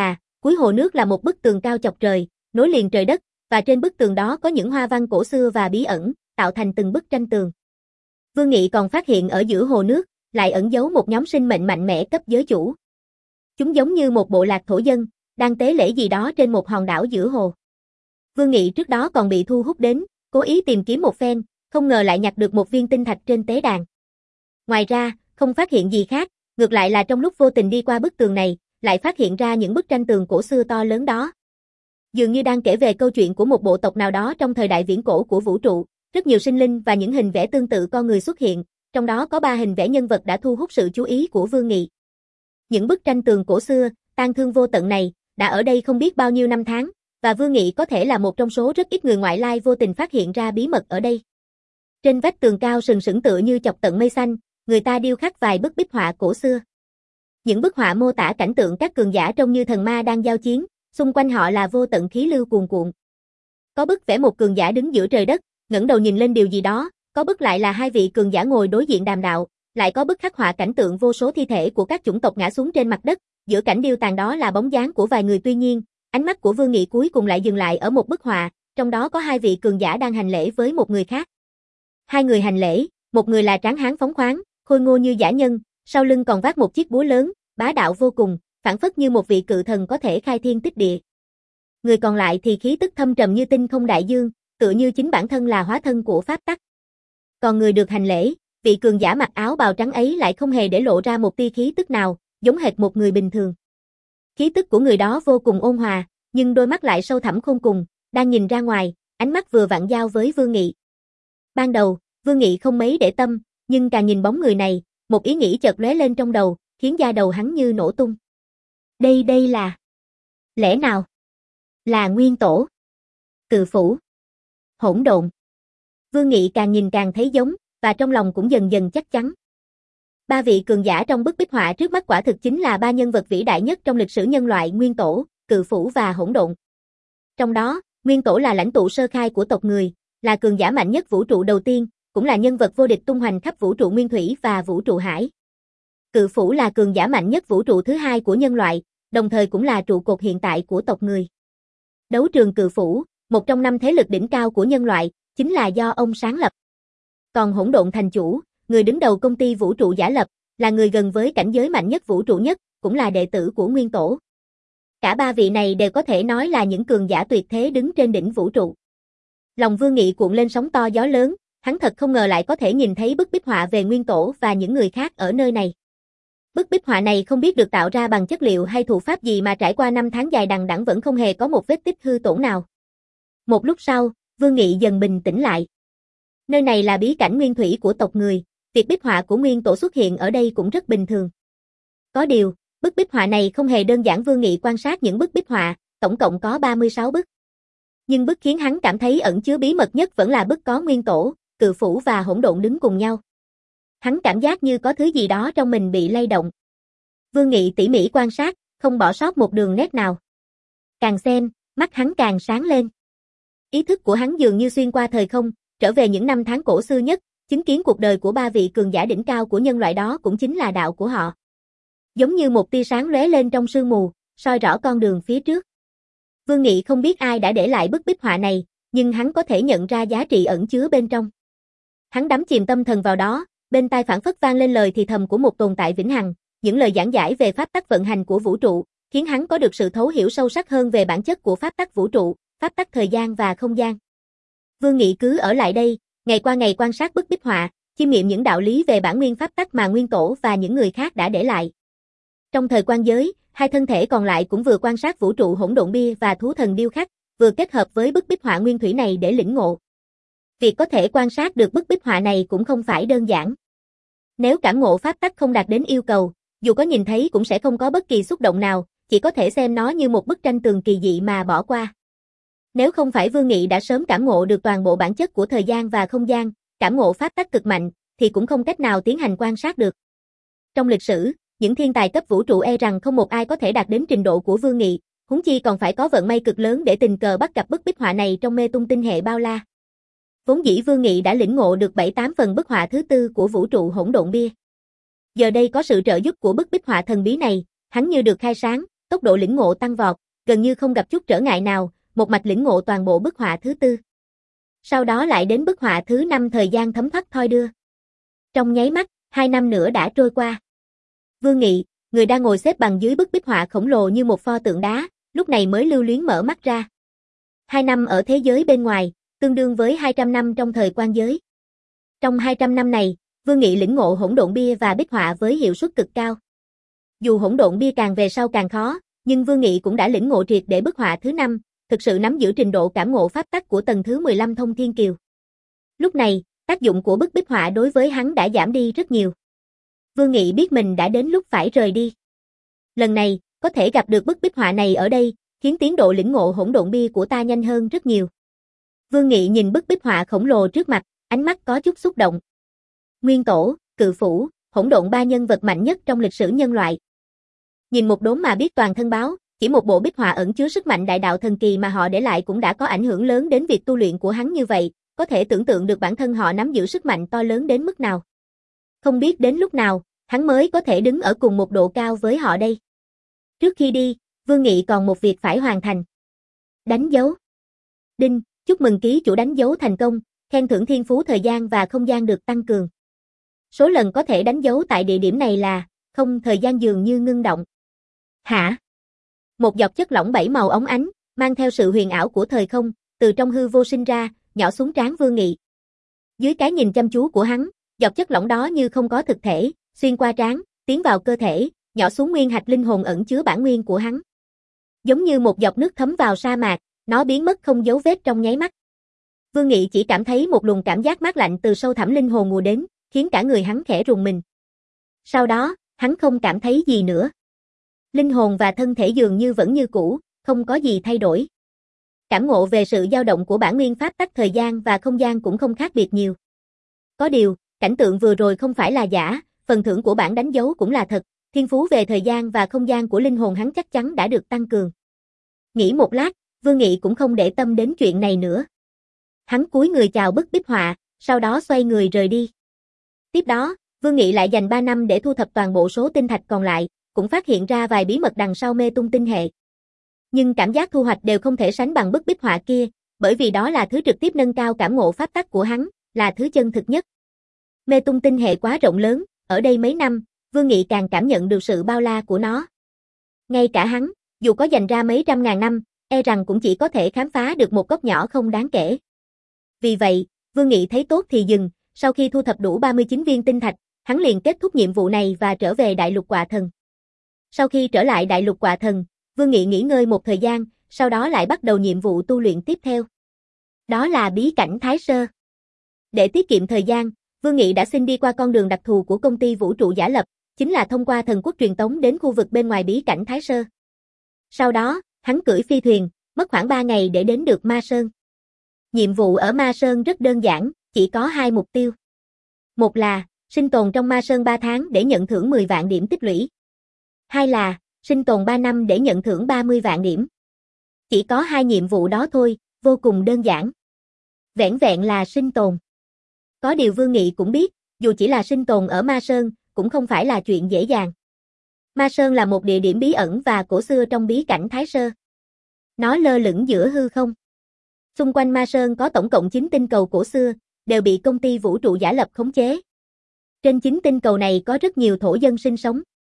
Cuối hồ nước là một bức tường cao chọc trời, nối liền trời đất, và trên bức tường đó có những hoa văn cổ xưa và bí ẩn, tạo thành từng bức tranh tường. Vương Nghị còn phát hiện ở giữa hồ nước, lại ẩn giấu một nhóm sinh mệnh mạnh mẽ cấp giới chủ. Chúng giống như một bộ lạc thổ dân, đang tế lễ gì đó trên một hòn đảo giữa hồ. Vương Nghị trước đó còn bị thu hút đến, cố ý tìm kiếm một phen, không ngờ lại nhặt được một viên tinh thạch trên tế đàn. Ngoài ra, không phát hiện gì khác, ngược lại là trong lúc vô tình đi qua bức tường này, lại phát hiện ra những bức tranh tường cổ xưa to lớn đó. Dường như đang kể về câu chuyện của một bộ tộc nào đó trong thời đại viễn cổ của vũ trụ, rất nhiều sinh linh và những hình vẽ tương tự con người xuất hiện, trong đó có ba hình vẽ nhân vật đã thu hút sự chú ý của Vương Nghị. Những bức tranh tường cổ xưa, tang thương vô tận này, đã ở đây không biết bao nhiêu năm tháng, và Vương Nghị có thể là một trong số rất ít người ngoại lai vô tình phát hiện ra bí mật ở đây. Trên vách tường cao sừng sững tựa như chọc tận mây xanh, người ta điêu khắc vài bức bích họa cổ xưa. Những bức họa mô tả cảnh tượng các cường giả trông như thần ma đang giao chiến, xung quanh họ là vô tận khí lưu cuồn cuộn. Có bức vẽ một cường giả đứng giữa trời đất, ngẩng đầu nhìn lên điều gì đó, có bức lại là hai vị cường giả ngồi đối diện đàm đạo, lại có bức khắc họa cảnh tượng vô số thi thể của các chủng tộc ngã xuống trên mặt đất, giữa cảnh điêu tàn đó là bóng dáng của vài người, tuy nhiên, ánh mắt của Vương Nghị cuối cùng lại dừng lại ở một bức họa, trong đó có hai vị cường giả đang hành lễ với một người khác. Hai người hành lễ, một người là tráng hán phóng khoáng, khôi ngô như dã nhân, sau lưng còn vác một chiếc búa lớn, bá đạo vô cùng, phảng phất như một vị cự thần có thể khai thiên tích địa. Người còn lại thì khí tức thâm trầm như tinh không đại dương, tựa như chính bản thân là hóa thân của pháp tắc. Còn người được hành lễ, vị cường giả mặc áo bào trắng ấy lại không hề để lộ ra một tia khí tức nào, giống hệt một người bình thường. Khí tức của người đó vô cùng ôn hòa, nhưng đôi mắt lại sâu thẳm khôn cùng, đang nhìn ra ngoài, ánh mắt vừa vặn giao với Vương Nghị. Ban đầu, Vương Nghị không mấy để tâm, nhưng càng nhìn bóng người này, một ý nghĩ chợt lóe lên trong đầu, khiến da đầu hắn như nổ tung. Đây đây là... Lẽ nào? Là Nguyên Tổ? Cự Phủ? Hỗn Độn? Vương Nghị càng nhìn càng thấy giống, và trong lòng cũng dần dần chắc chắn. Ba vị cường giả trong bức bích họa trước mắt quả thực chính là ba nhân vật vĩ đại nhất trong lịch sử nhân loại: Nguyên Tổ, Cự Phủ và Hỗn Độn. Trong đó, Nguyên Tổ là lãnh tụ sơ khai của tộc người, là cường giả mạnh nhất vũ trụ đầu tiên, cũng là nhân vật vô địch tung hoành khắp vũ trụ nguyên thủy và vũ trụ hải. Cự Phủ là cường giả mạnh nhất vũ trụ thứ hai của nhân loại, đồng thời cũng là trụ cột hiện tại của tộc người. Đấu trường Cự Phủ, một trong năm thế lực đỉnh cao của nhân loại, chính là do ông sáng lập. Còn Hỗn Độn thành chủ, người đứng đầu công ty vũ trụ giả lập, là người gần với cảnh giới mạnh nhất vũ trụ nhất, cũng là đệ tử của Nguyên Tổ. Cả ba vị này đều có thể nói là những cường giả tuyệt thế đứng trên đỉnh vũ trụ. Lòng Vương Nghị cuộn lên sóng to gió lớn, hắn thật không ngờ lại có thể nhìn thấy bức bích họa về Nguyên Tổ và những người khác ở nơi này. Bức bích họa này không biết được tạo ra bằng chất liệu hay thủ pháp gì mà trải qua năm tháng dài đằng đẵng vẫn không hề có một vết tích hư tổn nào. Một lúc sau, Vương Nghị dần bình tĩnh lại. Nơi này là bí cảnh nguyên thủy của tộc người, việc bích họa của Nguyên Tổ xuất hiện ở đây cũng rất bình thường. Có điều, bức bích họa này không hề đơn giản. Vương Nghị quan sát những bức bích họa, tổng cộng có ba mươi sáu bức. Nhưng bức khiến hắn cảm thấy ẩn chứa bí mật nhất vẫn là bức có Nguyên Tổ, Cự Phủ và Hỗn Độn đứng cùng nhau. Hắn cảm giác như có thứ gì đó trong mình bị lay động. Vương Nghị tỉ mỉ quan sát, không bỏ sót một đường nét nào. Càng xem, mắt hắn càng sáng lên. Ý thức của hắn dường như xuyên qua thời không, trở về những năm tháng cổ xưa nhất, chứng kiến cuộc đời của ba vị cường giả đỉnh cao của nhân loại, đó cũng chính là đạo của họ. Giống như một tia sáng lóe lên trong sương mù, soi rõ con đường phía trước. Vương Nghị không biết ai đã để lại bức bích họa này, nhưng hắn có thể nhận ra giá trị ẩn chứa bên trong. Hắn đắm chìm tâm thần vào đó, bên tai phảng phất vang lên lời thì thầm của một tồn tại vĩnh hằng, những lời giảng giải về pháp tắc vận hành của vũ trụ, khiến hắn có được sự thấu hiểu sâu sắc hơn về bản chất của pháp tắc vũ trụ, pháp tắc thời gian và không gian. Vương Nghị cứ ở lại đây, ngày qua ngày quan sát bức bích họa, chiêm nghiệm những đạo lý về bản nguyên pháp tắc mà Nguyên Tổ và những người khác đã để lại. Trong thời quan giới, hai thân thể còn lại cũng vừa quan sát vũ trụ hỗn độn bia và thú thần điêu khắc, vừa kết hợp với bức bích họa nguyên thủy này để lĩnh ngộ. Việc có thể quan sát được bức bích họa này cũng không phải đơn giản. Nếu cảm ngộ pháp tắc không đạt đến yêu cầu, dù có nhìn thấy cũng sẽ không có bất kỳ xúc động nào, chỉ có thể xem nó như một bức tranh tường kỳ dị mà bỏ qua. Nếu không phải Vương Nghị đã sớm cảm ngộ được toàn bộ bản chất của thời gian và không gian, cảm ngộ pháp tắc cực mạnh, thì cũng không cách nào tiến hành quan sát được. Trong lịch sử, những thiên tài cấp vũ trụ e rằng không một ai có thể đạt đến trình độ của Vương Nghị, huống chi còn phải có vận may cực lớn để tình cờ bắt gặp bức bích họa này trong mê tung tinh hệ bao la. Vốn dĩ Vương Nghị đã lĩnh ngộ được bảy tám phần bức họa thứ tư của vũ trụ hỗn độn bia. Giờ đây có sự trợ giúp của bức bích họa thần bí này, hắn như được khai sáng, tốc độ lĩnh ngộ tăng vọt, gần như không gặp chút trở ngại nào, một mạch lĩnh ngộ toàn bộ bức họa thứ tư. Sau đó lại đến bức họa thứ năm, thời gian thấm thoát thoi đưa. Trong nháy mắt, hai năm nữa đã trôi qua. Vương Nghị, người đang ngồi xếp bằng dưới bức bích họa khổng lồ như một pho tượng đá, lúc này mới lưu luyến mở mắt ra. Hai năm ở thế giới bên ngoài, tương đương với hai trăm năm trong thời quan giới. Trong hai trăm năm này, Vương Nghị lĩnh ngộ hỗn độn bia và bích họa với hiệu suất cực cao. Dù hỗn độn bia càng về sau càng khó, nhưng Vương Nghị cũng đã lĩnh ngộ triệt để bức họa thứ năm, thực sự nắm giữ trình độ cảm ngộ pháp tắc của tầng thứ mười lăm Thông Thiên Kiều. Lúc này, tác dụng của bức bích họa đối với hắn đã giảm đi rất nhiều. Vương Nghị biết mình đã đến lúc phải rời đi. Lần này, có thể gặp được bức bích họa này ở đây, khiến tiến độ lĩnh ngộ hỗn độn bia của ta nhanh hơn rất nhiều. Vương Nghị nhìn bức bích họa khổng lồ trước mặt, ánh mắt có chút xúc động. Nguyên Tổ, Cự Phủ, hỗn độn ba nhân vật mạnh nhất trong lịch sử nhân loại. Nhìn một đốm mà biết toàn thân báo, chỉ một bộ bích họa ẩn chứa sức mạnh đại đạo thần kỳ mà họ để lại cũng đã có ảnh hưởng lớn đến việc tu luyện của hắn như vậy, có thể tưởng tượng được bản thân họ nắm giữ sức mạnh to lớn đến mức nào. Không biết đến lúc nào, hắn mới có thể đứng ở cùng một độ cao với họ đây. Trước khi đi, Vương Nghị còn một việc phải hoàn thành. Đánh dấu. Đinh, chúc mừng ký chủ đánh dấu thành công, khen thưởng thiên phú thời gian và không gian được tăng cường. Số lần có thể đánh dấu tại địa điểm này là, không, thời gian dường như ngưng động. Hả? Một giọt chất lỏng bảy màu óng ánh, mang theo sự huyền ảo của thời không, từ trong hư vô sinh ra, nhỏ xuống trán Vương Nghị. Dưới cái nhìn chăm chú của hắn, giọt chất lỏng đó như không có thực thể, xuyên qua trán, tiến vào cơ thể, nhỏ xuống nguyên hạch linh hồn ẩn chứa bản nguyên của hắn. Giống như một giọt nước thấm vào sa mạc, nó biến mất không dấu vết trong nháy mắt. Vương Nghị chỉ cảm thấy một luồng cảm giác mát lạnh từ sâu thẳm linh hồn ùa đến, khiến cả người hắn khẽ rùng mình. Sau đó, hắn không cảm thấy gì nữa. Linh hồn và thân thể dường như vẫn như cũ, không có gì thay đổi. Cảm ngộ về sự dao động của bản nguyên pháp tắc thời gian và không gian cũng không khác biệt nhiều. Có điều, cảnh tượng vừa rồi không phải là giả, phần thưởng của bản đánh dấu cũng là thật, thiên phú về thời gian và không gian của linh hồn hắn chắc chắn đã được tăng cường. Nghĩ một lát, Vương Nghị cũng không để tâm đến chuyện này nữa. Hắn cúi người chào bức bích họa, sau đó xoay người rời đi. Tiếp đó, Vương Nghị lại dành ba năm để thu thập toàn bộ số tinh thạch còn lại, cũng phát hiện ra vài bí mật đằng sau mê tung tinh hệ. Nhưng cảm giác thu hoạch đều không thể sánh bằng bức bích họa kia, bởi vì đó là thứ trực tiếp nâng cao cảm ngộ pháp tắc của hắn, là thứ chân thực nhất. Mê tung tinh hệ quá rộng lớn, ở đây mấy năm, Vương Nghị càng cảm nhận được sự bao la của nó. Ngay cả hắn, dù có dành ra mấy trăm ngàn năm, e rằng cũng chỉ có thể khám phá được một góc nhỏ không đáng kể. Vì vậy, Vương Nghị thấy tốt thì dừng, sau khi thu thập đủ ba mươi chín viên tinh thạch, hắn liền kết thúc nhiệm vụ này và trở về Đại Lục Quạ Thần. Sau khi trở lại Đại Lục Quạ Thần, Vương Nghị nghỉ ngơi một thời gian, sau đó lại bắt đầu nhiệm vụ tu luyện tiếp theo. Đó là bí cảnh Thái Sơ. Để tiết kiệm thời gian, Vương Nghị đã xin đi qua con đường đặc thù của công ty vũ trụ giả lập, chính là thông qua thần quốc truyền tống đến khu vực bên ngoài bí cảnh Thái Sơ. Sau đó, hắn cưỡi phi thuyền, mất khoảng ba ngày để đến được Ma Sơn. Nhiệm vụ ở Ma Sơn rất đơn giản, chỉ có hai mục tiêu. Một là, sinh tồn trong Ma Sơn ba tháng để nhận thưởng mười vạn điểm tích lũy. Hai là, sinh tồn ba năm để nhận thưởng ba mươi vạn điểm. Chỉ có hai nhiệm vụ đó thôi, vô cùng đơn giản. Vẻn vẹn là sinh tồn. Có điều Vương Nghị cũng biết, dù chỉ là sinh tồn ở Ma Sơn, cũng không phải là chuyện dễ dàng. Ma Sơn là một địa điểm bí ẩn và cổ xưa trong bí cảnh Thái Sơ. Nó lơ lửng giữa hư không. Xung quanh Ma Sơn có tổng cộng chín tinh cầu cổ xưa, đều bị công ty vũ trụ giả lập khống chế. Trên chín tinh cầu này có rất nhiều thổ dân sinh sống.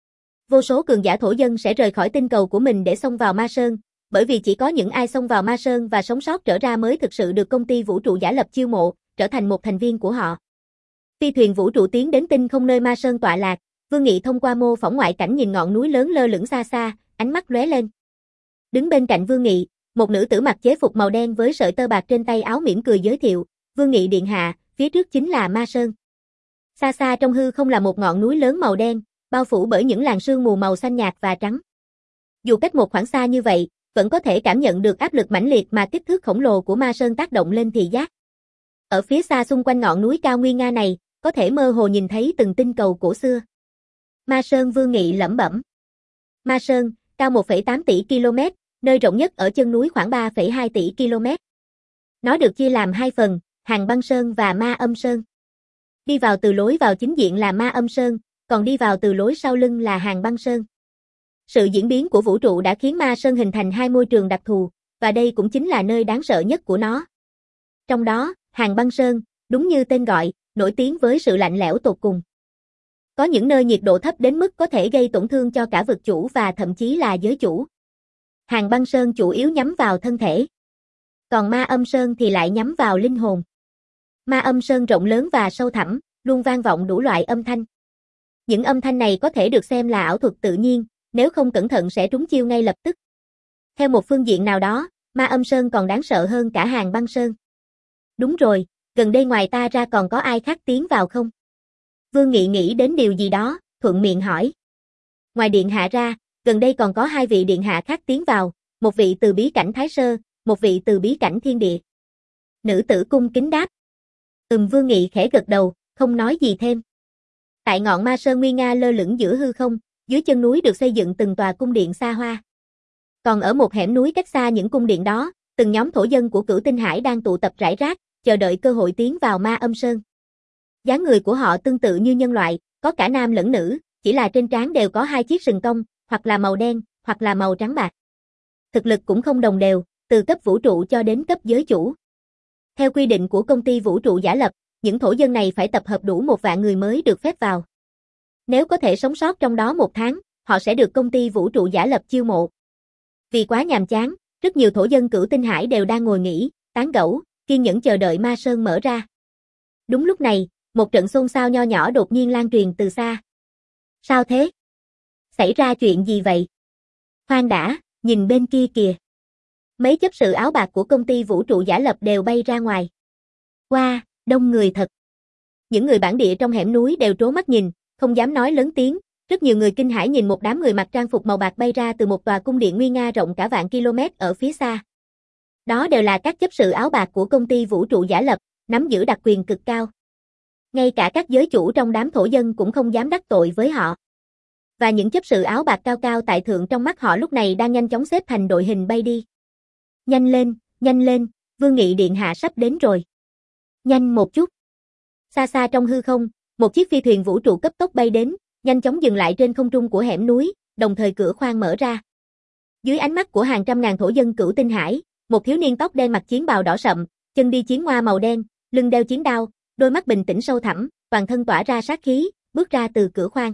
Vô số cường giả thổ dân sẽ rời khỏi tinh cầu của mình để xông vào Ma Sơn, bởi vì chỉ có những ai xông vào Ma Sơn và sống sót trở ra mới thực sự được công ty vũ trụ giả lập chiêu mộ, trở thành một thành viên của họ. Phi thuyền vũ trụ tiến đến tinh không nơi Ma Sơn tọa lạc, Vương Nghị thông qua mô phỏng ngoại cảnh nhìn ngọn núi lớn lơ lửng xa xa, ánh mắt lóe lên. Đứng bên cạnh Vương Nghị, một nữ tử mặc chế phục màu đen với sợi tơ bạc trên tay áo mỉm cười giới thiệu, Vương Nghị điện hạ, phía trước chính là Ma Sơn. Xa xa trong hư không là một ngọn núi lớn màu đen, bao phủ bởi những làn sương mù màu xanh nhạt và trắng. Dù cách một khoảng xa như vậy, vẫn có thể cảm nhận được áp lực mãnh liệt mà kích thước khổng lồ của Ma Sơn tác động lên thị giác. Ở phía xa xung quanh ngọn núi cao nguy nga này, có thể mơ hồ nhìn thấy từng tinh cầu cổ xưa. Ma Sơn, Vương Nghị lẩm bẩm. Ma Sơn, cao một phẩy tám tỷ ki lô mét, nơi rộng nhất ở chân núi khoảng ba phẩy hai tỷ ki lô mét. Nó được chia làm hai phần, Hàng Băng Sơn và Ma Âm Sơn. Đi vào từ lối vào chính diện là Ma Âm Sơn, còn đi vào từ lối sau lưng là Hàng Băng Sơn. Sự diễn biến của vũ trụ đã khiến Ma Sơn hình thành hai môi trường đặc thù, và đây cũng chính là nơi đáng sợ nhất của nó. Trong đó, Hàng Băng Sơn, đúng như tên gọi, nổi tiếng với sự lạnh lẽo tột cùng. Có những nơi nhiệt độ thấp đến mức có thể gây tổn thương cho cả vực chủ và thậm chí là giới chủ. Hàng Băng Sơn chủ yếu nhắm vào thân thể. Còn Ma Âm Sơn thì lại nhắm vào linh hồn. Ma Âm Sơn rộng lớn và sâu thẳm, luôn vang vọng đủ loại âm thanh. Những âm thanh này có thể được xem là ảo thuật tự nhiên, nếu không cẩn thận sẽ trúng chiêu ngay lập tức. Theo một phương diện nào đó, Ma Âm Sơn còn đáng sợ hơn cả Hàng Băng Sơn. Đúng rồi, gần đây ngoài ta ra còn có ai khác tiến vào không? Vương Nghị nghĩ đến điều gì đó, thuận miệng hỏi. Ngoài điện hạ ra, gần đây còn có hai vị điện hạ khác tiến vào, một vị từ bí cảnh Thái Sơ, một vị từ bí cảnh Thiên Địa. Nữ tử cung kính đáp. Ừm, Vương Nghị khẽ gật đầu, không nói gì thêm. Tại ngọn Ma Sơn nguy nga lơ lửng giữa hư không, dưới chân núi được xây dựng từng tòa cung điện xa hoa. Còn ở một hẻm núi cách xa những cung điện đó, từng nhóm thổ dân của Cửu Tinh Hải đang tụ tập rải rác, chờ đợi cơ hội tiến vào Ma Âm Sơn. Dáng người của họ tương tự như nhân loại, có cả nam lẫn nữ, chỉ là trên trán đều có hai chiếc sừng cong, hoặc là màu đen, hoặc là màu trắng bạc. Thực lực cũng không đồng đều, từ cấp vũ trụ cho đến cấp giới chủ. Theo quy định của công ty vũ trụ giả lập, những thổ dân này phải tập hợp đủ một vạn người mới được phép vào. Nếu có thể sống sót trong đó một tháng, họ sẽ được công ty vũ trụ giả lập chiêu mộ. Vì quá nhàm chán, rất nhiều thổ dân Cửu Tinh Hải đều đang ngồi nghỉ, tán gẫu, kiên nhẫn chờ đợi Ma Sơn mở ra. Đúng lúc này, một trận xôn xao nho nhỏ đột nhiên lan truyền từ xa. Sao thế? Xảy ra chuyện gì vậy? Khoan đã, nhìn bên kia kìa. Mấy chấp sự áo bạc của công ty vũ trụ giả lập đều bay ra ngoài. Wow, đông người thật. Những người bản địa trong hẻm núi đều trố mắt nhìn, không dám nói lớn tiếng. Rất nhiều người kinh hãi nhìn một đám người mặc trang phục màu bạc bay ra từ một tòa cung điện nguy nga rộng cả vạn km ở phía xa. Đó đều là các chấp sự áo bạc của công ty vũ trụ giả lập, nắm giữ đặc quyền cực cao. Ngay cả các giới chủ trong đám thổ dân cũng không dám đắc tội với họ. Và những chấp sự áo bạc cao cao tại thượng trong mắt họ lúc này đang nhanh chóng xếp thành đội hình bay đi. Nhanh lên, nhanh lên, Vương Nghị điện hạ sắp đến rồi. Nhanh một chút. Xa xa trong hư không, một chiếc phi thuyền vũ trụ cấp tốc bay đến, nhanh chóng dừng lại trên không trung của hẻm núi, đồng thời cửa khoang mở ra. Dưới ánh mắt của hàng trăm ngàn thổ dân Cửu Tinh Hải, một thiếu niên tóc đen mặc chiến bào đỏ sậm, chân đi chiến hoa màu đen, lưng đeo chiến đao, đôi mắt bình tĩnh sâu thẳm, toàn thân tỏa ra sát khí, bước ra từ cửa khoang.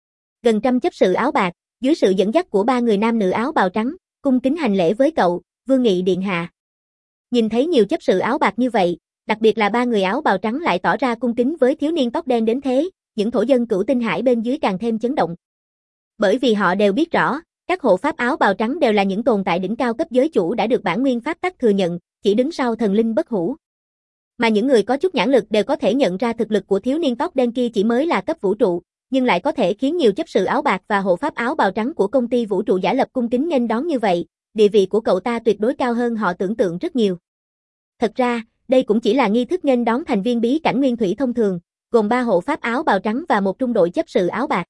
Gần trăm chấp sự áo bạc, dưới sự dẫn dắt của ba người nam nữ áo bào trắng, cung kính hành lễ với cậu, Vương Nghị điện hạ. Nhìn thấy nhiều chấp sự áo bạc như vậy, đặc biệt là ba người áo bào trắng lại tỏ ra cung kính với thiếu niên tóc đen đến thế, những thổ dân Cửu Tinh Hải bên dưới càng thêm chấn động. Bởi vì họ đều biết rõ, các hộ pháp áo bào trắng đều là những tồn tại đỉnh cao cấp giới chủ đã được bản nguyên pháp tắc thừa nhận, chỉ đứng sau thần linh bất hủ. Mà những người có chút nhãn lực đều có thể nhận ra thực lực của thiếu niên tóc đen kia chỉ mới là cấp vũ trụ, nhưng lại có thể khiến nhiều chấp sự áo bạc và hộ pháp áo bào trắng của công ty vũ trụ giả lập cung kính nghênh đón như vậy, địa vị của cậu ta tuyệt đối cao hơn họ tưởng tượng rất nhiều. Thật ra, đây cũng chỉ là nghi thức nghênh đón thành viên bí cảnh nguyên thủy thông thường, gồm ba hộ pháp áo bào trắng và một trung đội chấp sự áo bạc.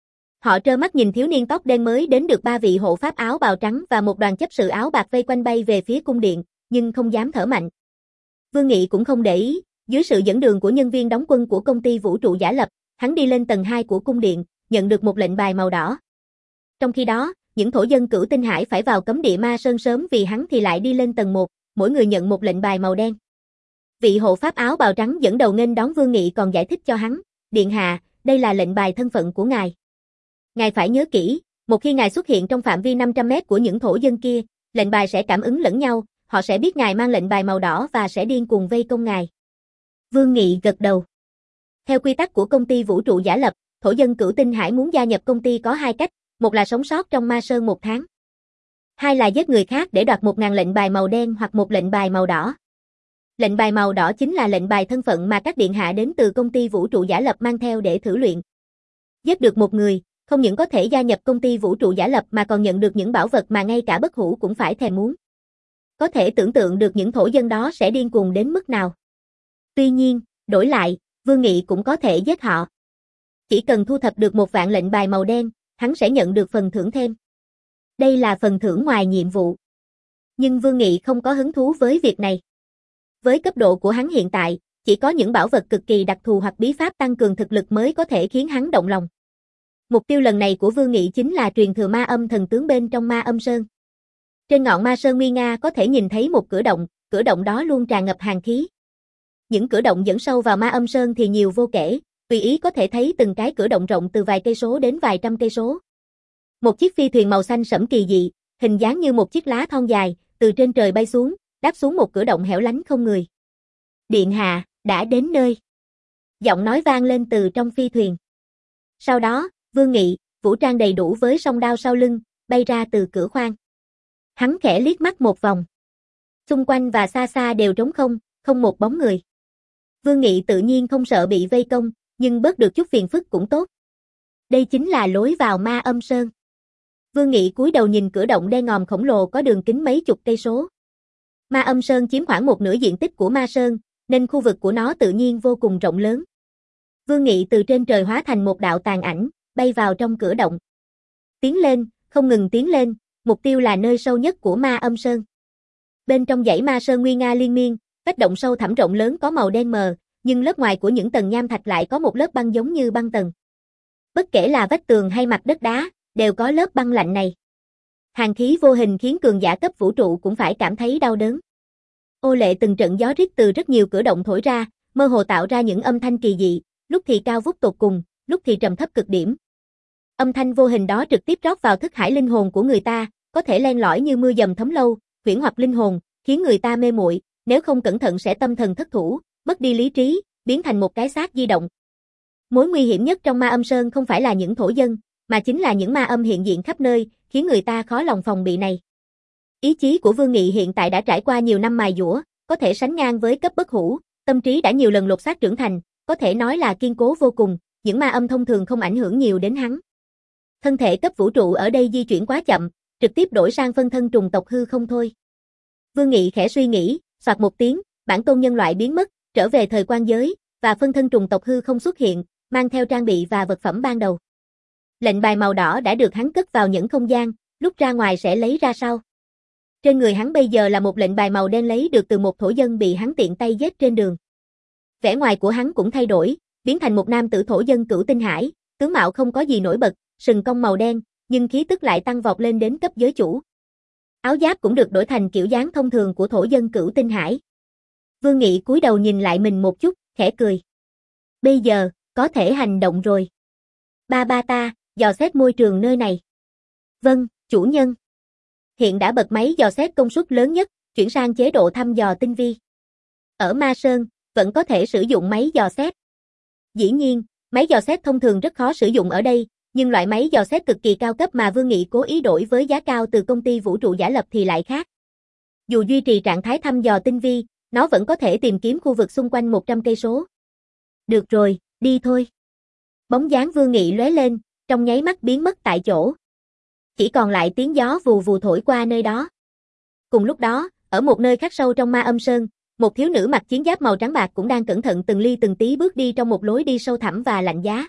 Họ trơ mắt nhìn thiếu niên tóc đen mới đến được ba vị hộ pháp áo bào trắng và một đoàn chấp sự áo bạc vây quanh bay về phía cung điện, nhưng không dám thở mạnh. Vương Nghị cũng không để ý, dưới sự dẫn đường của nhân viên đóng quân của công ty vũ trụ giả lập, hắn đi lên tầng hai của cung điện, nhận được một lệnh bài màu đỏ. Trong khi đó, những thổ dân Cửu Tinh Hải phải vào cấm địa Ma Sơn sớm vì hắn thì lại đi lên tầng một, mỗi người nhận một lệnh bài màu đen. Vị hộ pháp áo bào trắng dẫn đầu nghênh đón Vương Nghị còn giải thích cho hắn, điện hạ, đây là lệnh bài thân phận của ngài. Ngài phải nhớ kỹ, một khi ngài xuất hiện trong phạm vi năm trăm mét của những thổ dân kia, lệnh bài sẽ cảm ứng lẫn nhau, họ sẽ biết ngài mang lệnh bài màu đỏ và sẽ điên cuồng vây công ngài. Vương Nghị gật đầu. Theo quy tắc của công ty vũ trụ giả lập, thổ dân Cửu Tinh Hải muốn gia nhập công ty có hai cách, một là sống sót trong Ma Sơn một tháng. Hai là giết người khác để đoạt một ngàn lệnh bài màu đen hoặc một lệnh bài màu đỏ. Lệnh bài màu đỏ chính là lệnh bài thân phận mà các điện hạ đến từ công ty vũ trụ giả lập mang theo để thử luyện. Giết được một người, không những có thể gia nhập công ty vũ trụ giả lập mà còn nhận được những bảo vật mà ngay cả bất hủ cũng phải thèm muốn. Có thể tưởng tượng được những thổ dân đó sẽ điên cuồng đến mức nào. Tuy nhiên, đổi lại, Vương Nghị cũng có thể giết họ. Chỉ cần thu thập được một vạn lệnh bài màu đen, hắn sẽ nhận được phần thưởng thêm. Đây là phần thưởng ngoài nhiệm vụ. Nhưng Vương Nghị không có hứng thú với việc này. Với cấp độ của hắn hiện tại, chỉ có những bảo vật cực kỳ đặc thù hoặc bí pháp tăng cường thực lực mới có thể khiến hắn động lòng. Mục tiêu lần này của Vương Nghị chính là truyền thừa ma âm thần tướng bên trong ma âm sơn. Trên ngọn ma sơn nguy nga có thể nhìn thấy một cửa động, cửa động đó luôn tràn ngập hàn khí. Những cửa động dẫn sâu vào ma âm sơn thì nhiều vô kể, tùy ý có thể thấy từng cái cửa động rộng từ vài cây số đến vài trăm cây số. Một chiếc phi thuyền màu xanh sẫm kỳ dị, hình dáng như một chiếc lá thon dài, từ trên trời bay xuống, đáp xuống một cửa động hẻo lánh không người. Điện hạ, đã đến nơi. Giọng nói vang lên từ trong phi thuyền. Sau đó, Vương Nghị, vũ trang đầy đủ với song đao sau lưng, bay ra từ cửa khoang. Hắn khẽ liếc mắt một vòng. Xung quanh và xa xa đều trống không, không một bóng người. Vương Nghị tự nhiên không sợ bị vây công, nhưng bớt được chút phiền phức cũng tốt. Đây chính là lối vào ma âm sơn. Vương Nghị cúi đầu nhìn cửa động đen ngòm khổng lồ có đường kính mấy chục cây số. Ma âm sơn chiếm khoảng một nửa diện tích của ma sơn, nên khu vực của nó tự nhiên vô cùng rộng lớn. Vương Nghị từ trên trời hóa thành một đạo tàn ảnh, bay vào trong cửa động. Tiến lên, không ngừng tiến lên, mục tiêu là nơi sâu nhất của ma âm sơn. Bên trong dãy ma sơn nguy nga liên miên, vách động sâu thẳm rộng lớn có màu đen mờ, nhưng lớp ngoài của những tầng nham thạch lại có một lớp băng giống như băng tầng. Bất kể là vách tường hay mặt đất đá, đều có lớp băng lạnh này. Hàn khí vô hình khiến cường giả cấp vũ trụ cũng phải cảm thấy đau đớn. Ô lệ từng trận gió rít từ rất nhiều cửa động thổi ra, mơ hồ tạo ra những âm thanh kỳ dị, lúc thì cao vút tột cùng, lúc thì trầm thấp cực điểm. Âm thanh vô hình đó trực tiếp rót vào thức hải linh hồn của người ta, có thể len lỏi như mưa dầm thấm lâu, huyễn hoặc linh hồn, khiến người ta mê muội, nếu không cẩn thận sẽ tâm thần thất thủ, mất đi lý trí, biến thành một cái xác di động. Mối nguy hiểm nhất trong ma âm sơn không phải là những thổ dân, mà chính là những ma âm hiện diện khắp nơi, khiến người ta khó lòng phòng bị này. Ý chí của Vương Nghị hiện tại đã trải qua nhiều năm mài dũa, có thể sánh ngang với cấp bất hủ, tâm trí đã nhiều lần lột xác trưởng thành, có thể nói là kiên cố vô cùng, những ma âm thông thường không ảnh hưởng nhiều đến hắn. Thân thể cấp vũ trụ ở đây di chuyển quá chậm, trực tiếp đổi sang phân thân trùng tộc hư không thôi. Vương Nghị khẽ suy nghĩ, soạt một tiếng, bản tôn nhân loại biến mất, trở về thời quan giới, và phân thân trùng tộc hư không xuất hiện, mang theo trang bị và vật phẩm ban đầu. Lệnh bài màu đỏ đã được hắn cất vào những không gian, lúc ra ngoài sẽ lấy ra sau. Trên người hắn bây giờ là một lệnh bài màu đen lấy được từ một thổ dân bị hắn tiện tay giết trên đường. Vẻ ngoài của hắn cũng thay đổi, biến thành một nam tử thổ dân cửu tinh hải, tướng mạo không có gì nổi bật, sừng cong màu đen, nhưng khí tức lại tăng vọt lên đến cấp giới chủ. Áo giáp cũng được đổi thành kiểu dáng thông thường của thổ dân cửu tinh hải. Vương Nghị cúi đầu nhìn lại mình một chút, khẽ cười. Bây giờ, có thể hành động rồi. Ba ba ta, dò xét môi trường nơi này. Vâng, chủ nhân. Hiện đã bật máy dò xét công suất lớn nhất, chuyển sang chế độ thăm dò tinh vi. Ở Ma Sơn, vẫn có thể sử dụng máy dò xét. Dĩ nhiên, máy dò xét thông thường rất khó sử dụng ở đây, nhưng loại máy dò xét cực kỳ cao cấp mà Vương Nghị cố ý đổi với giá cao từ công ty vũ trụ giả lập thì lại khác. Dù duy trì trạng thái thăm dò tinh vi, nó vẫn có thể tìm kiếm khu vực xung quanh một trăm cây số. Được rồi, đi thôi. Bóng dáng Vương Nghị lóe lên, trong nháy mắt biến mất tại chỗ. Chỉ còn lại tiếng gió vù vù thổi qua nơi đó. Cùng lúc đó, ở một nơi khác sâu trong ma âm sơn, một thiếu nữ mặc chiến giáp màu trắng bạc cũng đang cẩn thận từng ly từng tí bước đi trong một lối đi sâu thẳm và lạnh giá.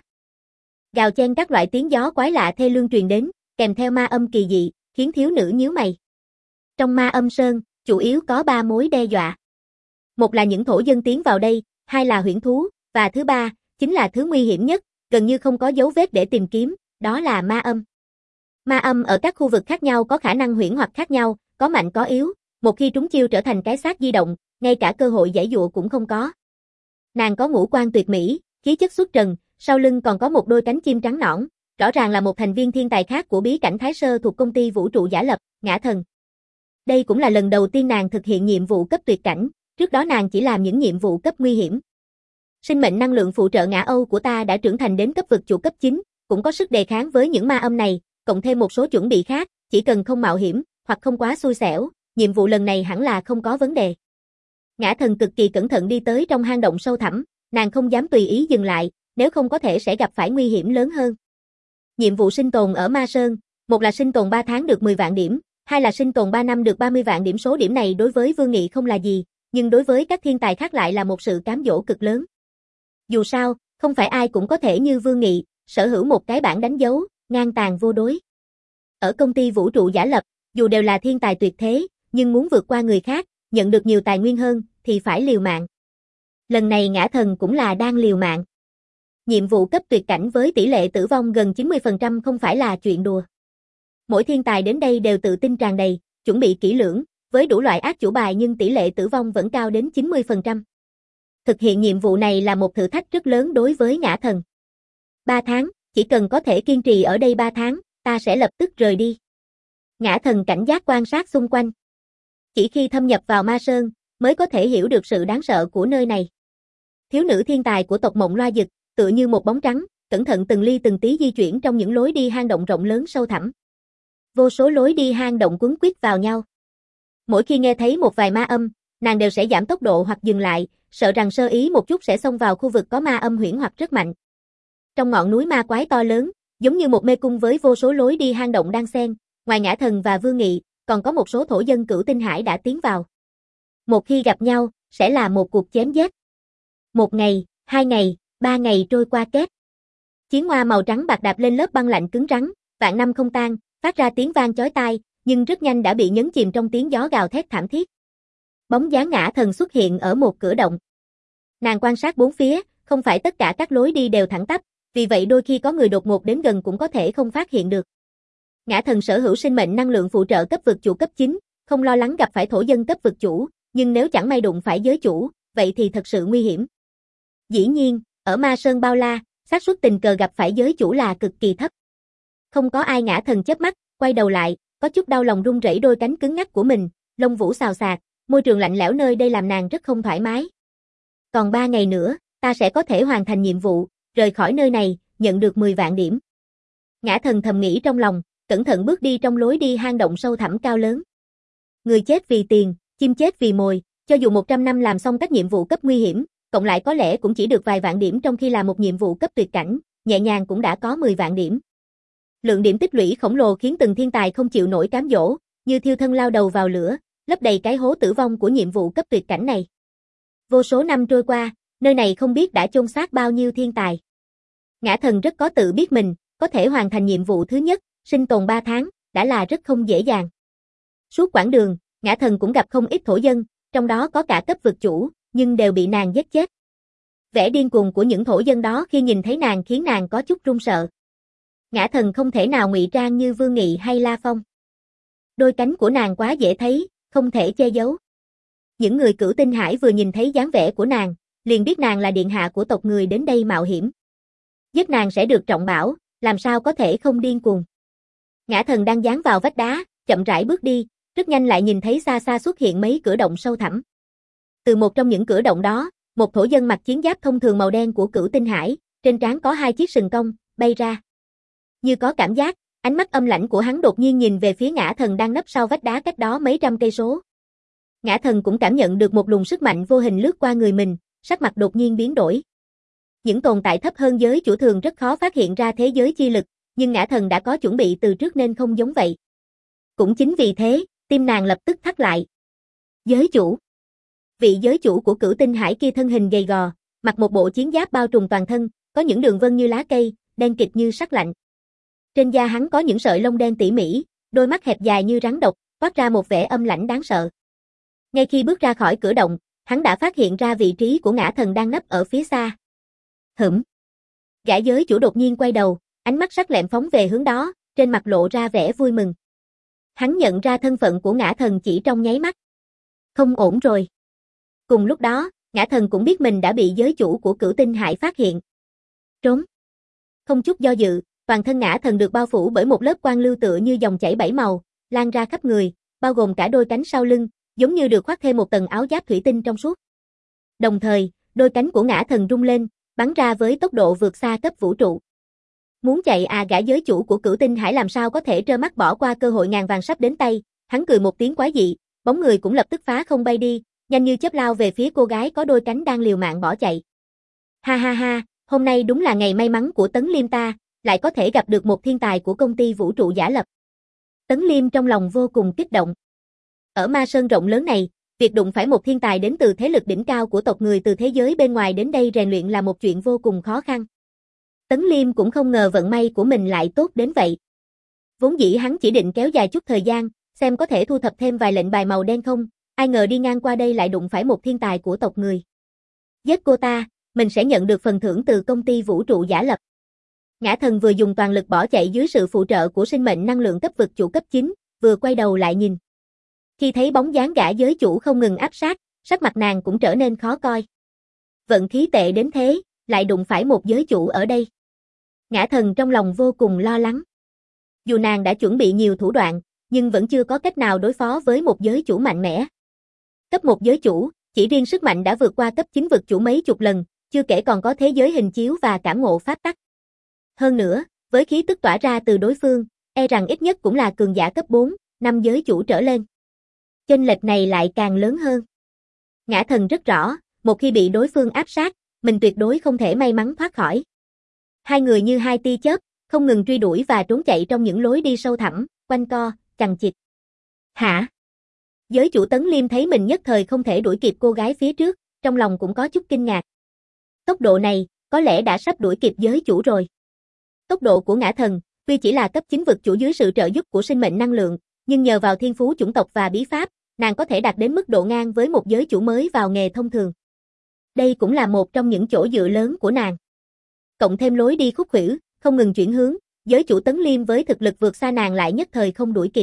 Gào chen các loại tiếng gió quái lạ thê lương truyền đến, kèm theo ma âm kỳ dị, khiến thiếu nữ nhíu mày. Trong ma âm sơn, chủ yếu có ba mối đe dọa. Một là những thổ dân tiến vào đây, hai là huyễn thú, và thứ ba, chính là thứ nguy hiểm nhất, gần như không có dấu vết để tìm kiếm, đó là ma âm. Ma âm ở các khu vực khác nhau có khả năng huyễn hoặc khác nhau, có mạnh có yếu, một khi trúng chiêu trở thành cái xác di động, ngay cả cơ hội giải dụa cũng không có. Nàng có ngũ quan tuyệt mỹ, khí chất xuất trần, sau lưng còn có một đôi cánh chim trắng nõn, rõ ràng là một thành viên thiên tài khác của bí cảnh Thái Sơ thuộc công ty vũ trụ giả lập, Ngã Thần. Đây cũng là lần đầu tiên nàng thực hiện nhiệm vụ cấp tuyệt cảnh, trước đó nàng chỉ làm những nhiệm vụ cấp nguy hiểm. Sinh mệnh năng lượng phụ trợ Ngã Âu của ta đã trưởng thành đến cấp vực chủ cấp chín, cũng có sức đề kháng với những ma âm này, cộng thêm một số chuẩn bị khác, chỉ cần không mạo hiểm, hoặc không quá xui xẻo, nhiệm vụ lần này hẳn là không có vấn đề. Ngã Thần cực kỳ cẩn thận đi tới trong hang động sâu thẳm, nàng không dám tùy ý dừng lại, nếu không có thể sẽ gặp phải nguy hiểm lớn hơn. Nhiệm vụ sinh tồn ở Ma Sơn, một là sinh tồn ba tháng được mười vạn điểm, hai là sinh tồn ba năm được ba mươi vạn điểm. Số điểm này đối với Vương Nghị không là gì, nhưng đối với các thiên tài khác lại là một sự cám dỗ cực lớn. Dù sao, không phải ai cũng có thể như Vương Nghị, sở hữu một cái bảng đánh dấu, ngang tàn vô đối. Ở công ty vũ trụ giả lập, dù đều là thiên tài tuyệt thế, nhưng muốn vượt qua người khác, nhận được nhiều tài nguyên hơn, thì phải liều mạng. Lần này Ngã Thần cũng là đang liều mạng. Nhiệm vụ cấp tuyệt cảnh với tỷ lệ tử vong gần chín mươi phần trăm không phải là chuyện đùa. Mỗi thiên tài đến đây đều tự tin tràn đầy, chuẩn bị kỹ lưỡng, với đủ loại ác chủ bài nhưng tỷ lệ tử vong vẫn cao đến chín mươi phần trăm. Thực hiện nhiệm vụ này là một thử thách rất lớn đối với Ngã Thần. ba tháng, chỉ cần có thể kiên trì ở đây ba tháng, ta sẽ lập tức rời đi. Ngã Thần cảnh giác quan sát xung quanh. Chỉ khi thâm nhập vào Ma Sơn, mới có thể hiểu được sự đáng sợ của nơi này. Thiếu nữ thiên tài của tộc Mộng Loa Dực, tựa như một bóng trắng, cẩn thận từng ly từng tí di chuyển trong những lối đi hang động rộng lớn sâu thẳm. Vô số lối đi hang động quấn quýt vào nhau. Mỗi khi nghe thấy một vài ma âm, nàng đều sẽ giảm tốc độ hoặc dừng lại, sợ rằng sơ ý một chút sẽ xông vào khu vực có ma âm huyễn hoặc rất mạnh. Trong ngọn núi ma quái to lớn, giống như một mê cung với vô số lối đi hang động đang xen, ngoài Ngã Thần và Vương Nghị, còn có một số thổ dân Cửu Tinh Hải đã tiến vào. Một khi gặp nhau, sẽ là một cuộc chém giết. Một ngày, hai ngày, ba ngày trôi qua kết. Chiến hoa màu trắng bạc đạp lên lớp băng lạnh cứng rắn, vạn năm không tan, phát ra tiếng vang chói tai, nhưng rất nhanh đã bị nhấn chìm trong tiếng gió gào thét thảm thiết. Bóng dáng Ngã Thần xuất hiện ở một cửa động. Nàng quan sát bốn phía, không phải tất cả các lối đi đều thẳng tắp, vì vậy đôi khi có người đột ngột đến gần cũng có thể không phát hiện được. Ngã Thần sở hữu sinh mệnh năng lượng phụ trợ cấp vực chủ cấp chín, không lo lắng gặp phải thổ dân cấp vực chủ, nhưng nếu chẳng may đụng phải giới chủ, vậy thì thật sự nguy hiểm. Dĩ nhiên, ở Ma Sơn bao la, xác suất tình cờ gặp phải giới chủ là cực kỳ thấp. Không có ai. Ngã Thần chớp mắt, quay đầu lại, có chút đau lòng run rẩy đôi cánh cứng ngắc của mình, lông vũ xào xạc, môi trường lạnh lẽo nơi đây làm nàng rất không thoải mái. Còn ba ngày nữa, ta sẽ có thể hoàn thành nhiệm vụ, rời khỏi nơi này, nhận được mười vạn điểm. Ngã Thần thầm nghĩ trong lòng, cẩn thận bước đi trong lối đi hang động sâu thẳm cao lớn. Người chết vì tiền, chim chết vì mồi, cho dù một trăm năm làm xong các nhiệm vụ cấp nguy hiểm, cộng lại có lẽ cũng chỉ được vài vạn điểm, trong khi làm một nhiệm vụ cấp tuyệt cảnh, nhẹ nhàng cũng đã có mười vạn điểm. Lượng điểm tích lũy khổng lồ khiến từng thiên tài không chịu nổi cám dỗ, như thiêu thân lao đầu vào lửa, lấp đầy cái hố tử vong của nhiệm vụ cấp tuyệt cảnh này. Vô số năm trôi qua, nơi này không biết đã chôn xác bao nhiêu thiên tài. Ngã Thần rất có tự biết mình, có thể hoàn thành nhiệm vụ thứ nhất, sinh tồn ba tháng, đã là rất không dễ dàng. Suốt quãng đường, Ngã Thần cũng gặp không ít thổ dân, trong đó có cả cấp vực chủ, nhưng đều bị nàng giết chết. Vẻ điên cuồng của những thổ dân đó khi nhìn thấy nàng khiến nàng có chút run sợ. Ngã Thần không thể nào ngụy trang như Vương Nghị hay La Phong. Đôi cánh của nàng quá dễ thấy, không thể che giấu. Những người Cửu Tinh Hải vừa nhìn thấy dáng vẻ của nàng, liền biết nàng là điện hạ của tộc người đến đây mạo hiểm. Giết nàng sẽ được trọng bảo, làm sao có thể không điên cuồng. Ngã Thần đang dán vào vách đá, chậm rãi bước đi, rất nhanh lại nhìn thấy xa xa xuất hiện mấy cửa động sâu thẳm. Từ một trong những cửa động đó, một thổ dân mặc chiến giáp thông thường màu đen của Cửu Tinh Hải, trên trán có hai chiếc sừng cong, bay ra. Như có cảm giác, ánh mắt âm lãnh của hắn đột nhiên nhìn về phía Ngã Thần đang nấp sau vách đá cách đó mấy trăm cây số. Ngã Thần cũng cảm nhận được một luồng sức mạnh vô hình lướt qua người mình, sắc mặt đột nhiên biến đổi. Những tồn tại thấp hơn giới chủ thường rất khó phát hiện ra thế giới chi lực, nhưng Ngã Thần đã có chuẩn bị từ trước nên không giống vậy. Cũng chính vì thế, tim nàng lập tức thắt lại. Giới chủ. Vị giới chủ của Cửu Tinh Hải kia thân hình gầy gò, mặc một bộ chiến giáp bao trùm toàn thân, có những đường vân như lá cây, đen kịt như sắt lạnh. Trên da hắn có những sợi lông đen tỉ mỉ, đôi mắt hẹp dài như rắn độc, toát ra một vẻ âm lãnh đáng sợ. Ngay khi bước ra khỏi cửa động, hắn đã phát hiện ra vị trí của Ngã Thần đang nấp ở phía xa. Hửm. Gã giới chủ đột nhiên quay đầu, ánh mắt sắc lẹm phóng về hướng đó, trên mặt lộ ra vẻ vui mừng. Hắn nhận ra thân phận của Ngã Thần chỉ trong nháy mắt. Không ổn rồi. Cùng lúc đó, Ngã Thần cũng biết mình đã bị giới chủ của Cửu Tinh Hải phát hiện. Trốn. Không chút do dự, toàn thân Ngã Thần được bao phủ bởi một lớp quang lưu tựa như dòng chảy bảy màu, lan ra khắp người, bao gồm cả đôi cánh sau lưng, giống như được khoác thêm một tầng áo giáp thủy tinh trong suốt. Đồng thời, đôi cánh của Ngã Thần rung lên, bắn ra với tốc độ vượt xa cấp vũ trụ. Muốn chạy à? Gã giới chủ của Cửu Tinh Hải làm sao có thể trơ mắt bỏ qua cơ hội ngàn vàng sắp đến tay, hắn cười một tiếng quái dị, bóng người cũng lập tức phá không bay đi, nhanh như chớp lao về phía cô gái có đôi cánh đang liều mạng bỏ chạy. Ha ha ha, hôm nay đúng là ngày may mắn của Tấn Liêm ta, lại có thể gặp được một thiên tài của công ty vũ trụ giả lập. Tấn Liêm trong lòng vô cùng kích động. Ở Ma Sơn rộng lớn này, việc đụng phải một thiên tài đến từ thế lực đỉnh cao của tộc người từ thế giới bên ngoài đến đây rèn luyện là một chuyện vô cùng khó khăn. Tấn Liêm cũng không ngờ vận may của mình lại tốt đến vậy. Vốn dĩ hắn chỉ định kéo dài chút thời gian, xem có thể thu thập thêm vài lệnh bài màu đen không, ai ngờ đi ngang qua đây lại đụng phải một thiên tài của tộc người. Giết cô ta, mình sẽ nhận được phần thưởng từ công ty vũ trụ giả lập. Ngã thần vừa dùng toàn lực bỏ chạy dưới sự phụ trợ của sinh mệnh năng lượng cấp vực chủ cấp chín, vừa quay đầu lại nhìn. Khi thấy bóng dáng gã giới chủ không ngừng áp sát, sắc mặt nàng cũng trở nên khó coi. Vận khí tệ đến thế, lại đụng phải một giới chủ ở đây. Ngã thần trong lòng vô cùng lo lắng. Dù nàng đã chuẩn bị nhiều thủ đoạn, nhưng vẫn chưa có cách nào đối phó với một giới chủ mạnh mẽ. Cấp một giới chủ, chỉ riêng sức mạnh đã vượt qua cấp chín vực chủ mấy chục lần, chưa kể còn có thế giới hình chiếu và cảm ngộ pháp tắc. Hơn nữa, với khí tức tỏa ra từ đối phương, e rằng ít nhất cũng là cường giả cấp bốn, năm giới chủ trở lên. Chênh lệch này lại càng lớn hơn. Ngã thần rất rõ, một khi bị đối phương áp sát, mình tuyệt đối không thể may mắn thoát khỏi. Hai người như hai tia chớp, không ngừng truy đuổi và trốn chạy trong những lối đi sâu thẳm, quanh co, chằng chịt. Hả? Giới chủ Tấn Liêm thấy mình nhất thời không thể đuổi kịp cô gái phía trước, trong lòng cũng có chút kinh ngạc. Tốc độ này, có lẽ đã sắp đuổi kịp giới chủ rồi. Tốc độ của ngã thần, tuy chỉ là cấp chín vực chủ dưới sự trợ giúp của sinh mệnh năng lượng, nhưng nhờ vào thiên phú chủng tộc và bí pháp, nàng có thể đạt đến mức độ ngang với một giới chủ mới vào nghề thông thường. Đây cũng là một trong những chỗ dựa lớn của nàng. Cộng thêm lối đi khúc khuỷu, không ngừng chuyển hướng, giới chủ Tấn Liêm với thực lực vượt xa nàng lại nhất thời không đuổi kịp.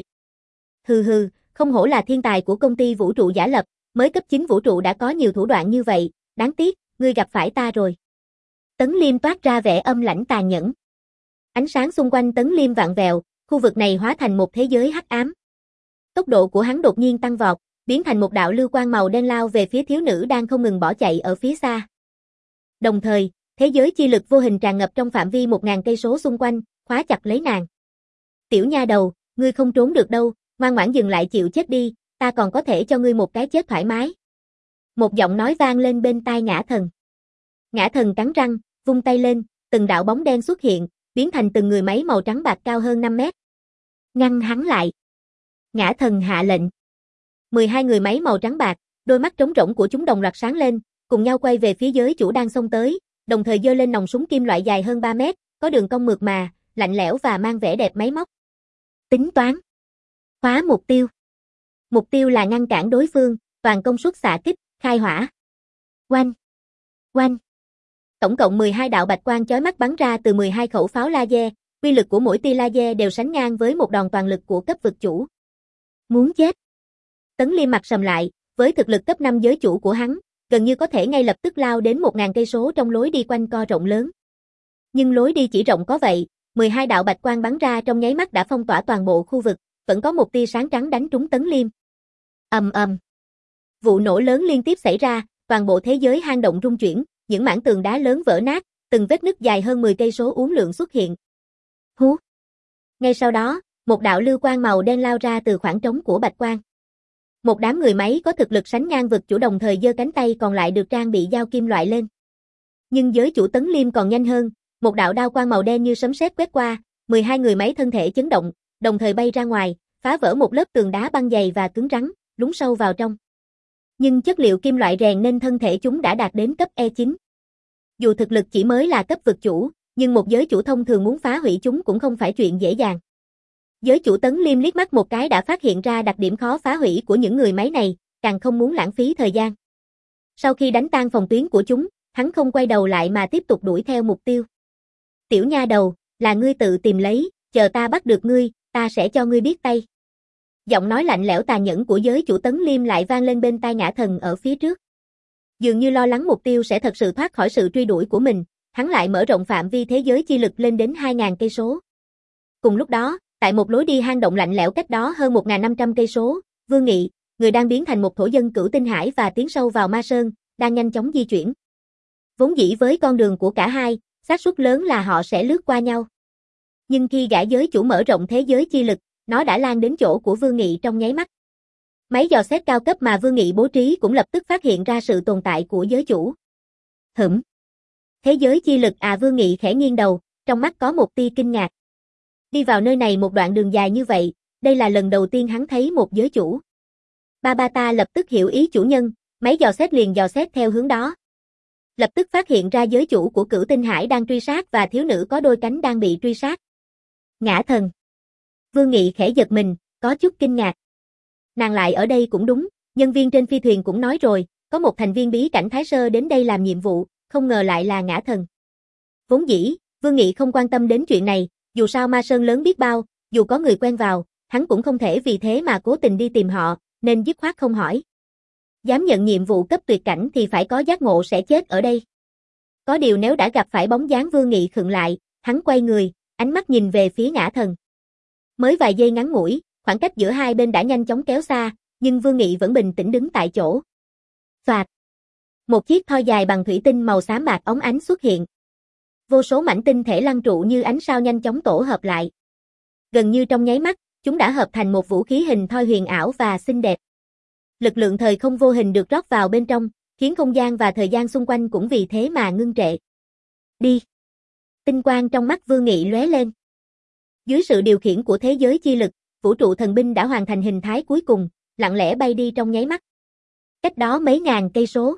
Hừ hừ, không hổ là thiên tài của công ty vũ trụ giả lập, mới cấp chín vũ trụ đã có nhiều thủ đoạn như vậy, đáng tiếc, ngươi gặp phải ta rồi. Tấn Liêm toát ra vẻ âm lãnh tàn nhẫn. Ánh sáng xung quanh Tấn Liêm vạn vẹo, khu vực này hóa thành một thế giới hắc ám. Tốc độ của hắn đột nhiên tăng vọt, biến thành một đạo lưu quang màu đen lao về phía thiếu nữ đang không ngừng bỏ chạy ở phía xa. Đồng thời, thế giới chi lực vô hình tràn ngập trong phạm vi một ngàn cây số xung quanh, khóa chặt lấy nàng. Tiểu nha đầu, ngươi không trốn được đâu, ngoan ngoãn dừng lại chịu chết đi, ta còn có thể cho ngươi một cái chết thoải mái. Một giọng nói vang lên bên tai ngã thần. Ngã thần cắn răng, vung tay lên, từng đạo bóng đen xuất hiện, biến thành từng người máy màu trắng bạc cao hơn năm mét. Ngăn hắn lại. Ngã thần hạ lệnh. mười hai người máy màu trắng bạc, đôi mắt trống rỗng của chúng đồng loạt sáng lên, cùng nhau quay về phía giới chủ đang xông tới, đồng thời giơ lên nòng súng kim loại dài hơn ba mét, có đường cong mượt mà, lạnh lẽo và mang vẻ đẹp máy móc. Tính toán. Khóa mục tiêu. Mục tiêu là ngăn cản đối phương, toàn công suất xạ kích, khai hỏa. Oanh. Oanh. Tổng cộng mười hai đạo bạch quang chói mắt bắn ra từ mười hai khẩu pháo laser, uy lực của mỗi tia laser đều sánh ngang với một đòn toàn lực của cấp vực chủ. Muốn chết. Tấn Liêm mặt sầm lại, với thực lực cấp năm giới chủ của hắn, gần như có thể ngay lập tức lao đến một ngàn cây số trong lối đi quanh co rộng lớn. Nhưng lối đi chỉ rộng có vậy, mười hai đạo bạch quang bắn ra trong nháy mắt đã phong tỏa toàn bộ khu vực, vẫn có một tia sáng trắng đánh trúng Tấn Liêm. Ầm ầm. Vụ nổ lớn liên tiếp xảy ra, toàn bộ thế giới hang động rung chuyển, những mảng tường đá lớn vỡ nát, từng vết nứt dài hơn mười cây số uốn lượn xuất hiện. Hú. Ngay sau đó, một đạo lưu quang màu đen lao ra từ khoảng trống của bạch quang. Một đám người máy có thực lực sánh ngang vực chủ đồng thời giơ cánh tay còn lại được trang bị dao kim loại lên. Nhưng giới chủ Tấn Liêm còn nhanh hơn, một đạo đao quang màu đen như sấm sét quét qua, mười hai người máy thân thể chấn động, đồng thời bay ra ngoài, phá vỡ một lớp tường đá băng dày và cứng rắn, lún sâu vào trong. Nhưng chất liệu kim loại rèn nên thân thể chúng đã đạt đến cấp E chín. Dù thực lực chỉ mới là cấp vực chủ, nhưng một giới chủ thông thường muốn phá hủy chúng cũng không phải chuyện dễ dàng. Giới chủ Tấn Liêm liếc mắt một cái đã phát hiện ra đặc điểm khó phá hủy của những người máy này, càng không muốn lãng phí thời gian. Sau khi đánh tan phòng tuyến của chúng, hắn không quay đầu lại mà tiếp tục đuổi theo mục tiêu. Tiểu nha đầu, là ngươi tự tìm lấy, chờ ta bắt được ngươi, ta sẽ cho ngươi biết tay. Giọng nói lạnh lẽo tàn nhẫn của giới chủ Tấn Liêm lại vang lên bên tai ngã thần ở phía trước. Dường như lo lắng mục tiêu sẽ thật sự thoát khỏi sự truy đuổi của mình, hắn lại mở rộng phạm vi thế giới chi lực lên đến hai ngàn cây số. Cùng lúc đó, tại một lối đi hang động lạnh lẽo cách đó hơn một nghìn năm trăm cây số, Vương Nghị, người đang biến thành một thổ dân cửu tinh hải và tiến sâu vào ma sơn, đang nhanh chóng di chuyển. Vốn dĩ với con đường của cả hai, xác suất lớn là họ sẽ lướt qua nhau. Nhưng khi gã giới chủ mở rộng thế giới chi lực, nó đã lan đến chỗ của Vương Nghị trong nháy mắt. Máy dò xét cao cấp mà Vương Nghị bố trí cũng lập tức phát hiện ra sự tồn tại của giới chủ. Hửm. Thế giới chi lực à? Vương Nghị khẽ nghiêng đầu, trong mắt có một tia kinh ngạc. Đi vào nơi này một đoạn đường dài như vậy, đây là lần đầu tiên hắn thấy một giới chủ. Ba ba ta lập tức hiểu ý chủ nhân, máy dò xét liền dò xét theo hướng đó. Lập tức phát hiện ra giới chủ của cửu tinh hải đang truy sát và thiếu nữ có đôi cánh đang bị truy sát. Ngã thần. Vương Nghị khẽ giật mình, có chút kinh ngạc. Nàng lại ở đây cũng đúng, nhân viên trên phi thuyền cũng nói rồi, có một thành viên bí cảnh Thái Sơ đến đây làm nhiệm vụ, không ngờ lại là ngã thần. Vốn dĩ, Vương Nghị không quan tâm đến chuyện này, dù sao Ma Sơn lớn biết bao, dù có người quen vào, hắn cũng không thể vì thế mà cố tình đi tìm họ, nên dứt khoát không hỏi. Dám nhận nhiệm vụ cấp tuyệt cảnh thì phải có giác ngộ sẽ chết ở đây. Có điều nếu đã gặp phải bóng dáng Vương Nghị khựng lại, hắn quay người, ánh mắt nhìn về phía ngã thần. Mới vài giây ngắn ngủi, khoảng cách giữa hai bên đã nhanh chóng kéo xa, nhưng Vương Nghị vẫn bình tĩnh đứng tại chỗ. Xoạt. Một chiếc thoi dài bằng thủy tinh màu xám bạc óng ánh xuất hiện. Vô số mảnh tinh thể lăn trụ như ánh sao nhanh chóng tổ hợp lại. Gần như trong nháy mắt, chúng đã hợp thành một vũ khí hình thoi huyền ảo và xinh đẹp. Lực lượng thời không vô hình được rót vào bên trong, khiến không gian và thời gian xung quanh cũng vì thế mà ngưng trệ. Đi. Tinh quang trong mắt Vương Nghị lóe lên. Dưới sự điều khiển của thế giới chi lực, vũ trụ thần binh đã hoàn thành hình thái cuối cùng, lặng lẽ bay đi trong nháy mắt. Cách đó mấy ngàn cây số.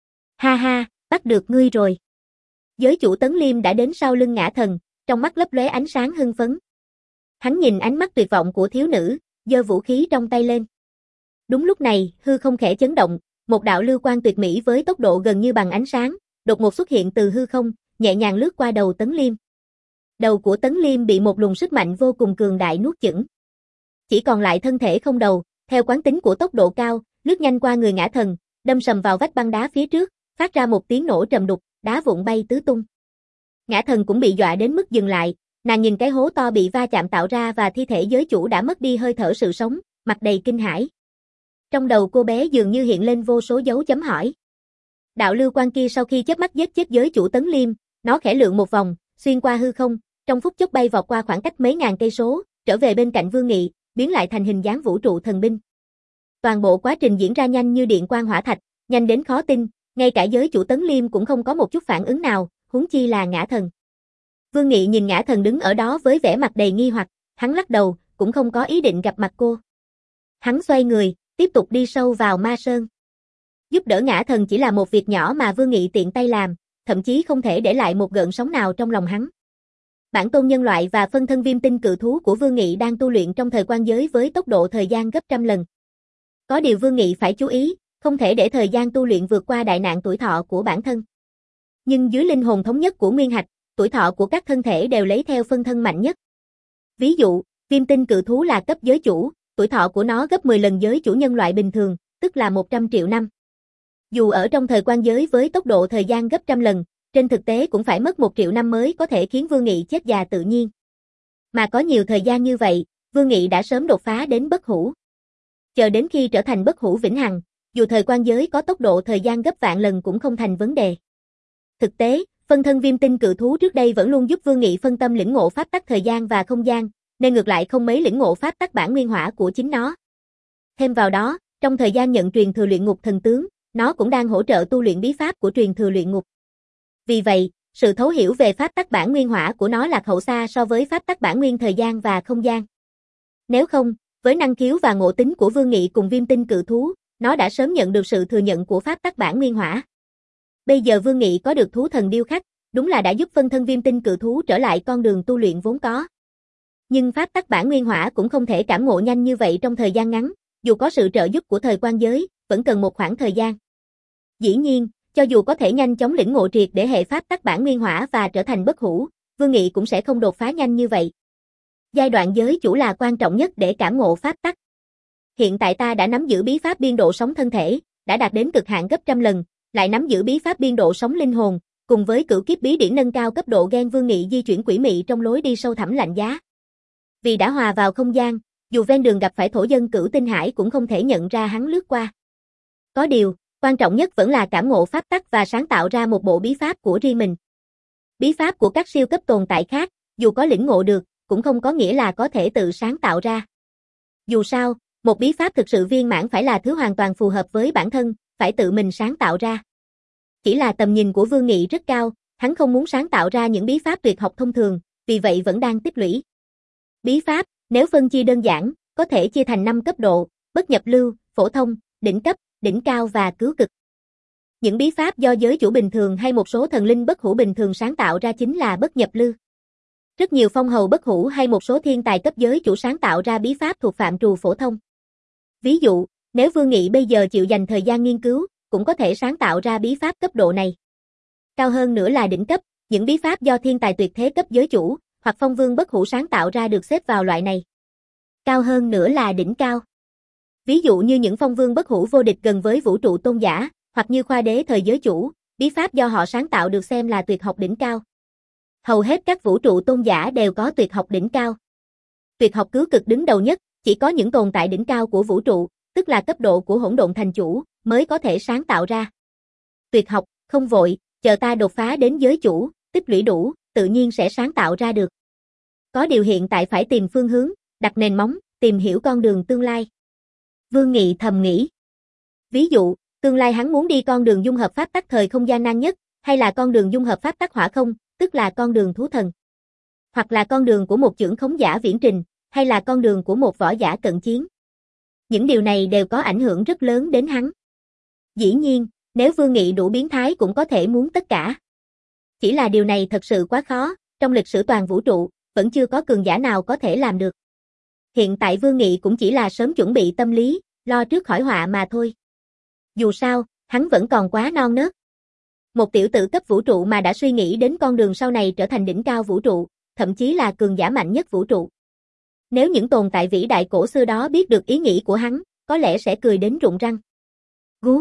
Ha ha, bắt được ngươi rồi. Giới chủ Tấn Liêm đã đến sau lưng ngã thần, trong mắt lấp lóe ánh sáng hưng phấn. Hắn nhìn ánh mắt tuyệt vọng của thiếu nữ, giơ vũ khí trong tay lên. Đúng lúc này, hư không khẽ chấn động, một đạo lưu quang tuyệt mỹ với tốc độ gần như bằng ánh sáng, đột ngột xuất hiện từ hư không, nhẹ nhàng lướt qua đầu Tấn Liêm. Đầu của Tấn Liêm bị một luồng sức mạnh vô cùng cường đại nuốt chửng. Chỉ còn lại thân thể không đầu, theo quán tính của tốc độ cao, lướt nhanh qua người ngã thần, đâm sầm vào vách băng đá phía trước, phát ra một tiếng nổ trầm đục, đá vụn bay tứ tung. Ngã thần cũng bị dọa đến mức dừng lại, nàng nhìn cái hố to bị va chạm tạo ra và thi thể giới chủ đã mất đi hơi thở sự sống, mặt đầy kinh hãi. Trong đầu cô bé dường như hiện lên vô số dấu chấm hỏi. Đạo lưu quang kia sau khi chớp mắt giết chết giới chủ Tấn Liêm, nó khẽ lượn một vòng, xuyên qua hư không, trong phút chốc bay vọt qua khoảng cách mấy ngàn cây số, trở về bên cạnh Vương Nghị, biến lại thành hình dáng vũ trụ thần binh. Toàn bộ quá trình diễn ra nhanh như điện quang hỏa thạch, nhanh đến khó tin, ngay cả giới chủ Tấn Liêm cũng không có một chút phản ứng nào, huống chi là ngã thần. Vương Nghị nhìn ngã thần đứng ở đó với vẻ mặt đầy nghi hoặc, hắn lắc đầu, cũng không có ý định gặp mặt cô. Hắn xoay người, tiếp tục đi sâu vào Ma Sơn. Giúp đỡ ngã thần chỉ là một việc nhỏ mà Vương Nghị tiện tay làm, thậm chí không thể để lại một gợn sóng nào trong lòng hắn. Bản tôn nhân loại và phân thân viêm tinh cự thú của Vương Nghị đang tu luyện trong thời quan giới với tốc độ thời gian gấp trăm lần. Có điều Vương Nghị phải chú ý, không thể để thời gian tu luyện vượt qua đại nạn tuổi thọ của bản thân. Nhưng dưới linh hồn thống nhất của Nguyên Hạch, tuổi thọ của các thân thể đều lấy theo phân thân mạnh nhất. Ví dụ, viêm tinh cự thú là cấp giới chủ, tuổi thọ của nó gấp mười lần giới chủ nhân loại bình thường, tức là một trăm triệu năm. Dù ở trong thời quan giới với tốc độ thời gian gấp trăm lần, trên thực tế cũng phải mất một triệu năm mới có thể khiến Vương Nghị chết già tự nhiên. Mà có nhiều thời gian như vậy, Vương Nghị đã sớm đột phá đến bất hủ. Chờ đến khi trở thành bất hủ vĩnh hằng, dù thời quan giới có tốc độ thời gian gấp vạn lần cũng không thành vấn đề. Thực tế, phân thân viêm tinh cự thú trước đây vẫn luôn giúp Vương Nghị phân tâm lĩnh ngộ pháp tắc thời gian và không gian, nên ngược lại không mấy lĩnh ngộ pháp tắc bản nguyên hỏa của chính nó. Thêm vào đó, trong thời gian nhận truyền thừa luyện ngục thần tướng, nó cũng đang hỗ trợ tu luyện bí pháp của truyền thừa luyện ngục. Vì vậy, sự thấu hiểu về pháp tắc bản nguyên hỏa của nó lạc hậu xa so với pháp tắc bản nguyên thời gian và không gian. Nếu không, với năng khiếu và ngộ tính của Vương Nghị cùng viêm tinh cự thú, nó đã sớm nhận được sự thừa nhận của pháp tắc bản nguyên hỏa. Bây giờ Vương Nghị có được thú thần điêu khắc, đúng là đã giúp phân thân viêm tinh cự thú trở lại con đường tu luyện vốn có. Nhưng pháp tắc bản nguyên hỏa cũng không thể cảm ngộ nhanh như vậy trong thời gian ngắn, dù có sự trợ giúp của thời quan giới, vẫn cần một khoảng thời gian. Dĩ nhiên, cho dù có thể nhanh chóng lĩnh ngộ triệt để hệ pháp tắc bản nguyên hỏa và trở thành bất hủ, Vương Nghị cũng sẽ không đột phá nhanh như vậy. Giai đoạn giới chủ là quan trọng nhất để cảm ngộ pháp tắc. Hiện tại ta đã nắm giữ bí pháp biên độ sóng thân thể, đã đạt đến cực hạn gấp trăm lần, lại nắm giữ bí pháp biên độ sóng linh hồn, cùng với cửu kiếp bí điển nâng cao cấp độ gen. Vương Nghị di chuyển quỷ mị trong lối đi sâu thẳm lạnh giá. Vì đã hòa vào không gian, dù ven đường gặp phải thổ dân cửu tinh hải cũng không thể nhận ra hắn lướt qua. Có điều, quan trọng nhất vẫn là cảm ngộ pháp tắc và sáng tạo ra một bộ bí pháp của riêng mình. Bí pháp của các siêu cấp tồn tại khác, dù có lĩnh ngộ được, cũng không có nghĩa là có thể tự sáng tạo ra. Dù sao, một bí pháp thực sự viên mãn phải là thứ hoàn toàn phù hợp với bản thân, phải tự mình sáng tạo ra. Chỉ là tầm nhìn của Vương Nghị rất cao, hắn không muốn sáng tạo ra những bí pháp tuyệt học thông thường, vì vậy vẫn đang tích lũy. Bí pháp, nếu phân chia đơn giản, có thể chia thành năm cấp độ, bất nhập lưu, phổ thông, đỉnh cấp, đỉnh cao và cứu cực. Những bí pháp do giới chủ bình thường hay một số thần linh bất hủ bình thường sáng tạo ra chính là bất nhập lưu. Rất nhiều phong hầu bất hủ hay một số thiên tài cấp giới chủ sáng tạo ra bí pháp thuộc phạm trù phổ thông. Ví dụ, nếu Vương Nghị bây giờ chịu dành thời gian nghiên cứu, cũng có thể sáng tạo ra bí pháp cấp độ này. Cao hơn nữa là đỉnh cấp, những bí pháp do thiên tài tuyệt thế cấp giới chủ, hoặc phong vương bất hủ sáng tạo ra được xếp vào loại này. Cao hơn nữa là đỉnh cao. Ví dụ như những phong vương bất hủ vô địch gần với vũ trụ tôn giả, hoặc như khoa đế thời giới chủ, bí pháp do họ sáng tạo được xem là tuyệt học đỉnh cao. Hầu hết các vũ trụ tôn giả đều có tuyệt học đỉnh cao. Tuyệt học cứu cực đứng đầu nhất, chỉ có những tồn tại đỉnh cao của vũ trụ, tức là cấp độ của hỗn độn thành chủ, mới có thể sáng tạo ra. Tuyệt học, không vội, chờ ta đột phá đến giới chủ, tích lũy đủ, tự nhiên sẽ sáng tạo ra được. Có điều hiện tại phải tìm phương hướng, đặt nền móng, tìm hiểu con đường tương lai. Vương Nghị thầm nghĩ. Ví dụ, tương lai hắn muốn đi con đường dung hợp pháp tắc thời không gian nan nhất, hay là con đường dung hợp pháp tắc hỏa không, tức là con đường thú thần. Hoặc là con đường của một chưởng khống giả viễn trình, hay là con đường của một võ giả cận chiến. Những điều này đều có ảnh hưởng rất lớn đến hắn. Dĩ nhiên, nếu Vương Nghị đủ biến thái cũng có thể muốn tất cả. Chỉ là điều này thật sự quá khó, trong lịch sử toàn vũ trụ, vẫn chưa có cường giả nào có thể làm được. Hiện tại Vương Nghị cũng chỉ là sớm chuẩn bị tâm lý, lo trước khỏi họa mà thôi. Dù sao, hắn vẫn còn quá non nớt. Một tiểu tử cấp vũ trụ mà đã suy nghĩ đến con đường sau này trở thành đỉnh cao vũ trụ, thậm chí là cường giả mạnh nhất vũ trụ. Nếu những tồn tại vĩ đại cổ xưa đó biết được ý nghĩ của hắn, có lẽ sẽ cười đến rụng răng. Gú.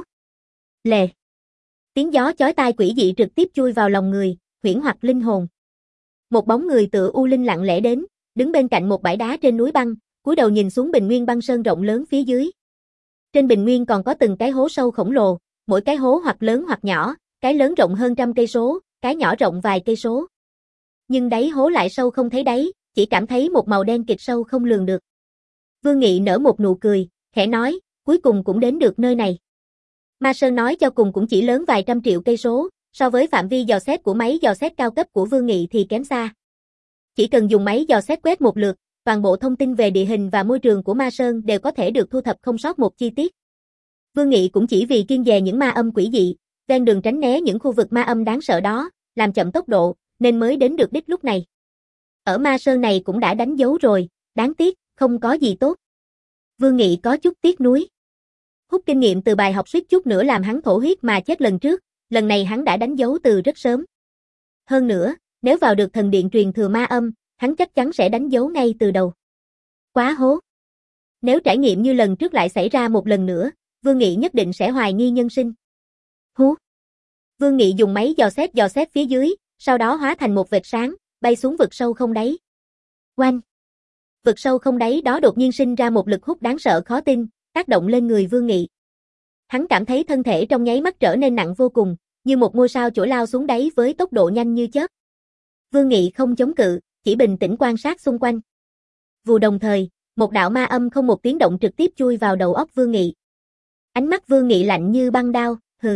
Lề. Tiếng gió chói tai quỷ dị trực tiếp chui vào lòng người, huyễn hoặc linh hồn. Một bóng người tựa u linh lặng lẽ đến, đứng bên cạnh một bãi đá trên núi băng, cúi đầu nhìn xuống bình nguyên băng sơn rộng lớn phía dưới. Trên bình nguyên còn có từng cái hố sâu khổng lồ, mỗi cái hố hoặc lớn hoặc nhỏ, cái lớn rộng hơn trăm cây số, cái nhỏ rộng vài cây số. Nhưng đáy hố lại sâu không thấy đáy, chỉ cảm thấy một màu đen kịt sâu không lường được. Vương Nghị nở một nụ cười, khẽ nói, cuối cùng cũng đến được nơi này. Ma Sơn nói cho cùng cũng chỉ lớn vài trăm triệu cây số, so với phạm vi dò xét của máy dò xét cao cấp của Vương Nghị thì kém xa. Chỉ cần dùng máy dò xét quét một lượt, toàn bộ thông tin về địa hình và môi trường của Ma Sơn đều có thể được thu thập không sót một chi tiết. Vương Nghị cũng chỉ vì kiêng dè những ma âm quỷ dị, ven đường tránh né những khu vực ma âm đáng sợ đó, làm chậm tốc độ, nên mới đến được đích lúc này. Ở Ma Sơn này cũng đã đánh dấu rồi, đáng tiếc, không có gì tốt. Vương Nghị có chút tiếc nuối. Hút kinh nghiệm từ bài học suýt chút nữa làm hắn thổ huyết mà chết lần trước, lần này hắn đã đánh dấu từ rất sớm. Hơn nữa, nếu vào được thần điện truyền thừa ma âm, hắn chắc chắn sẽ đánh dấu ngay từ đầu. Quá hố. Nếu trải nghiệm như lần trước lại xảy ra một lần nữa, Vương Nghị nhất định sẽ hoài nghi nhân sinh. Hú. Vương Nghị dùng máy dò xét dò xét phía dưới, sau đó hóa thành một vệt sáng, bay xuống vực sâu không đáy. Oanh! Vực sâu không đáy đó đột nhiên sinh ra một lực hút đáng sợ khó tin, tác động lên người Vương Nghị. Hắn cảm thấy thân thể trong nháy mắt trở nên nặng vô cùng, như một ngôi sao chổi lao xuống đáy với tốc độ nhanh như chớp. Vương Nghị không chống cự, chỉ bình tĩnh quan sát xung quanh. Vù đồng thời, một đạo ma âm không một tiếng động trực tiếp chui vào đầu óc Vương Nghị. Ánh mắt Vương Nghị lạnh như băng đao, hừ.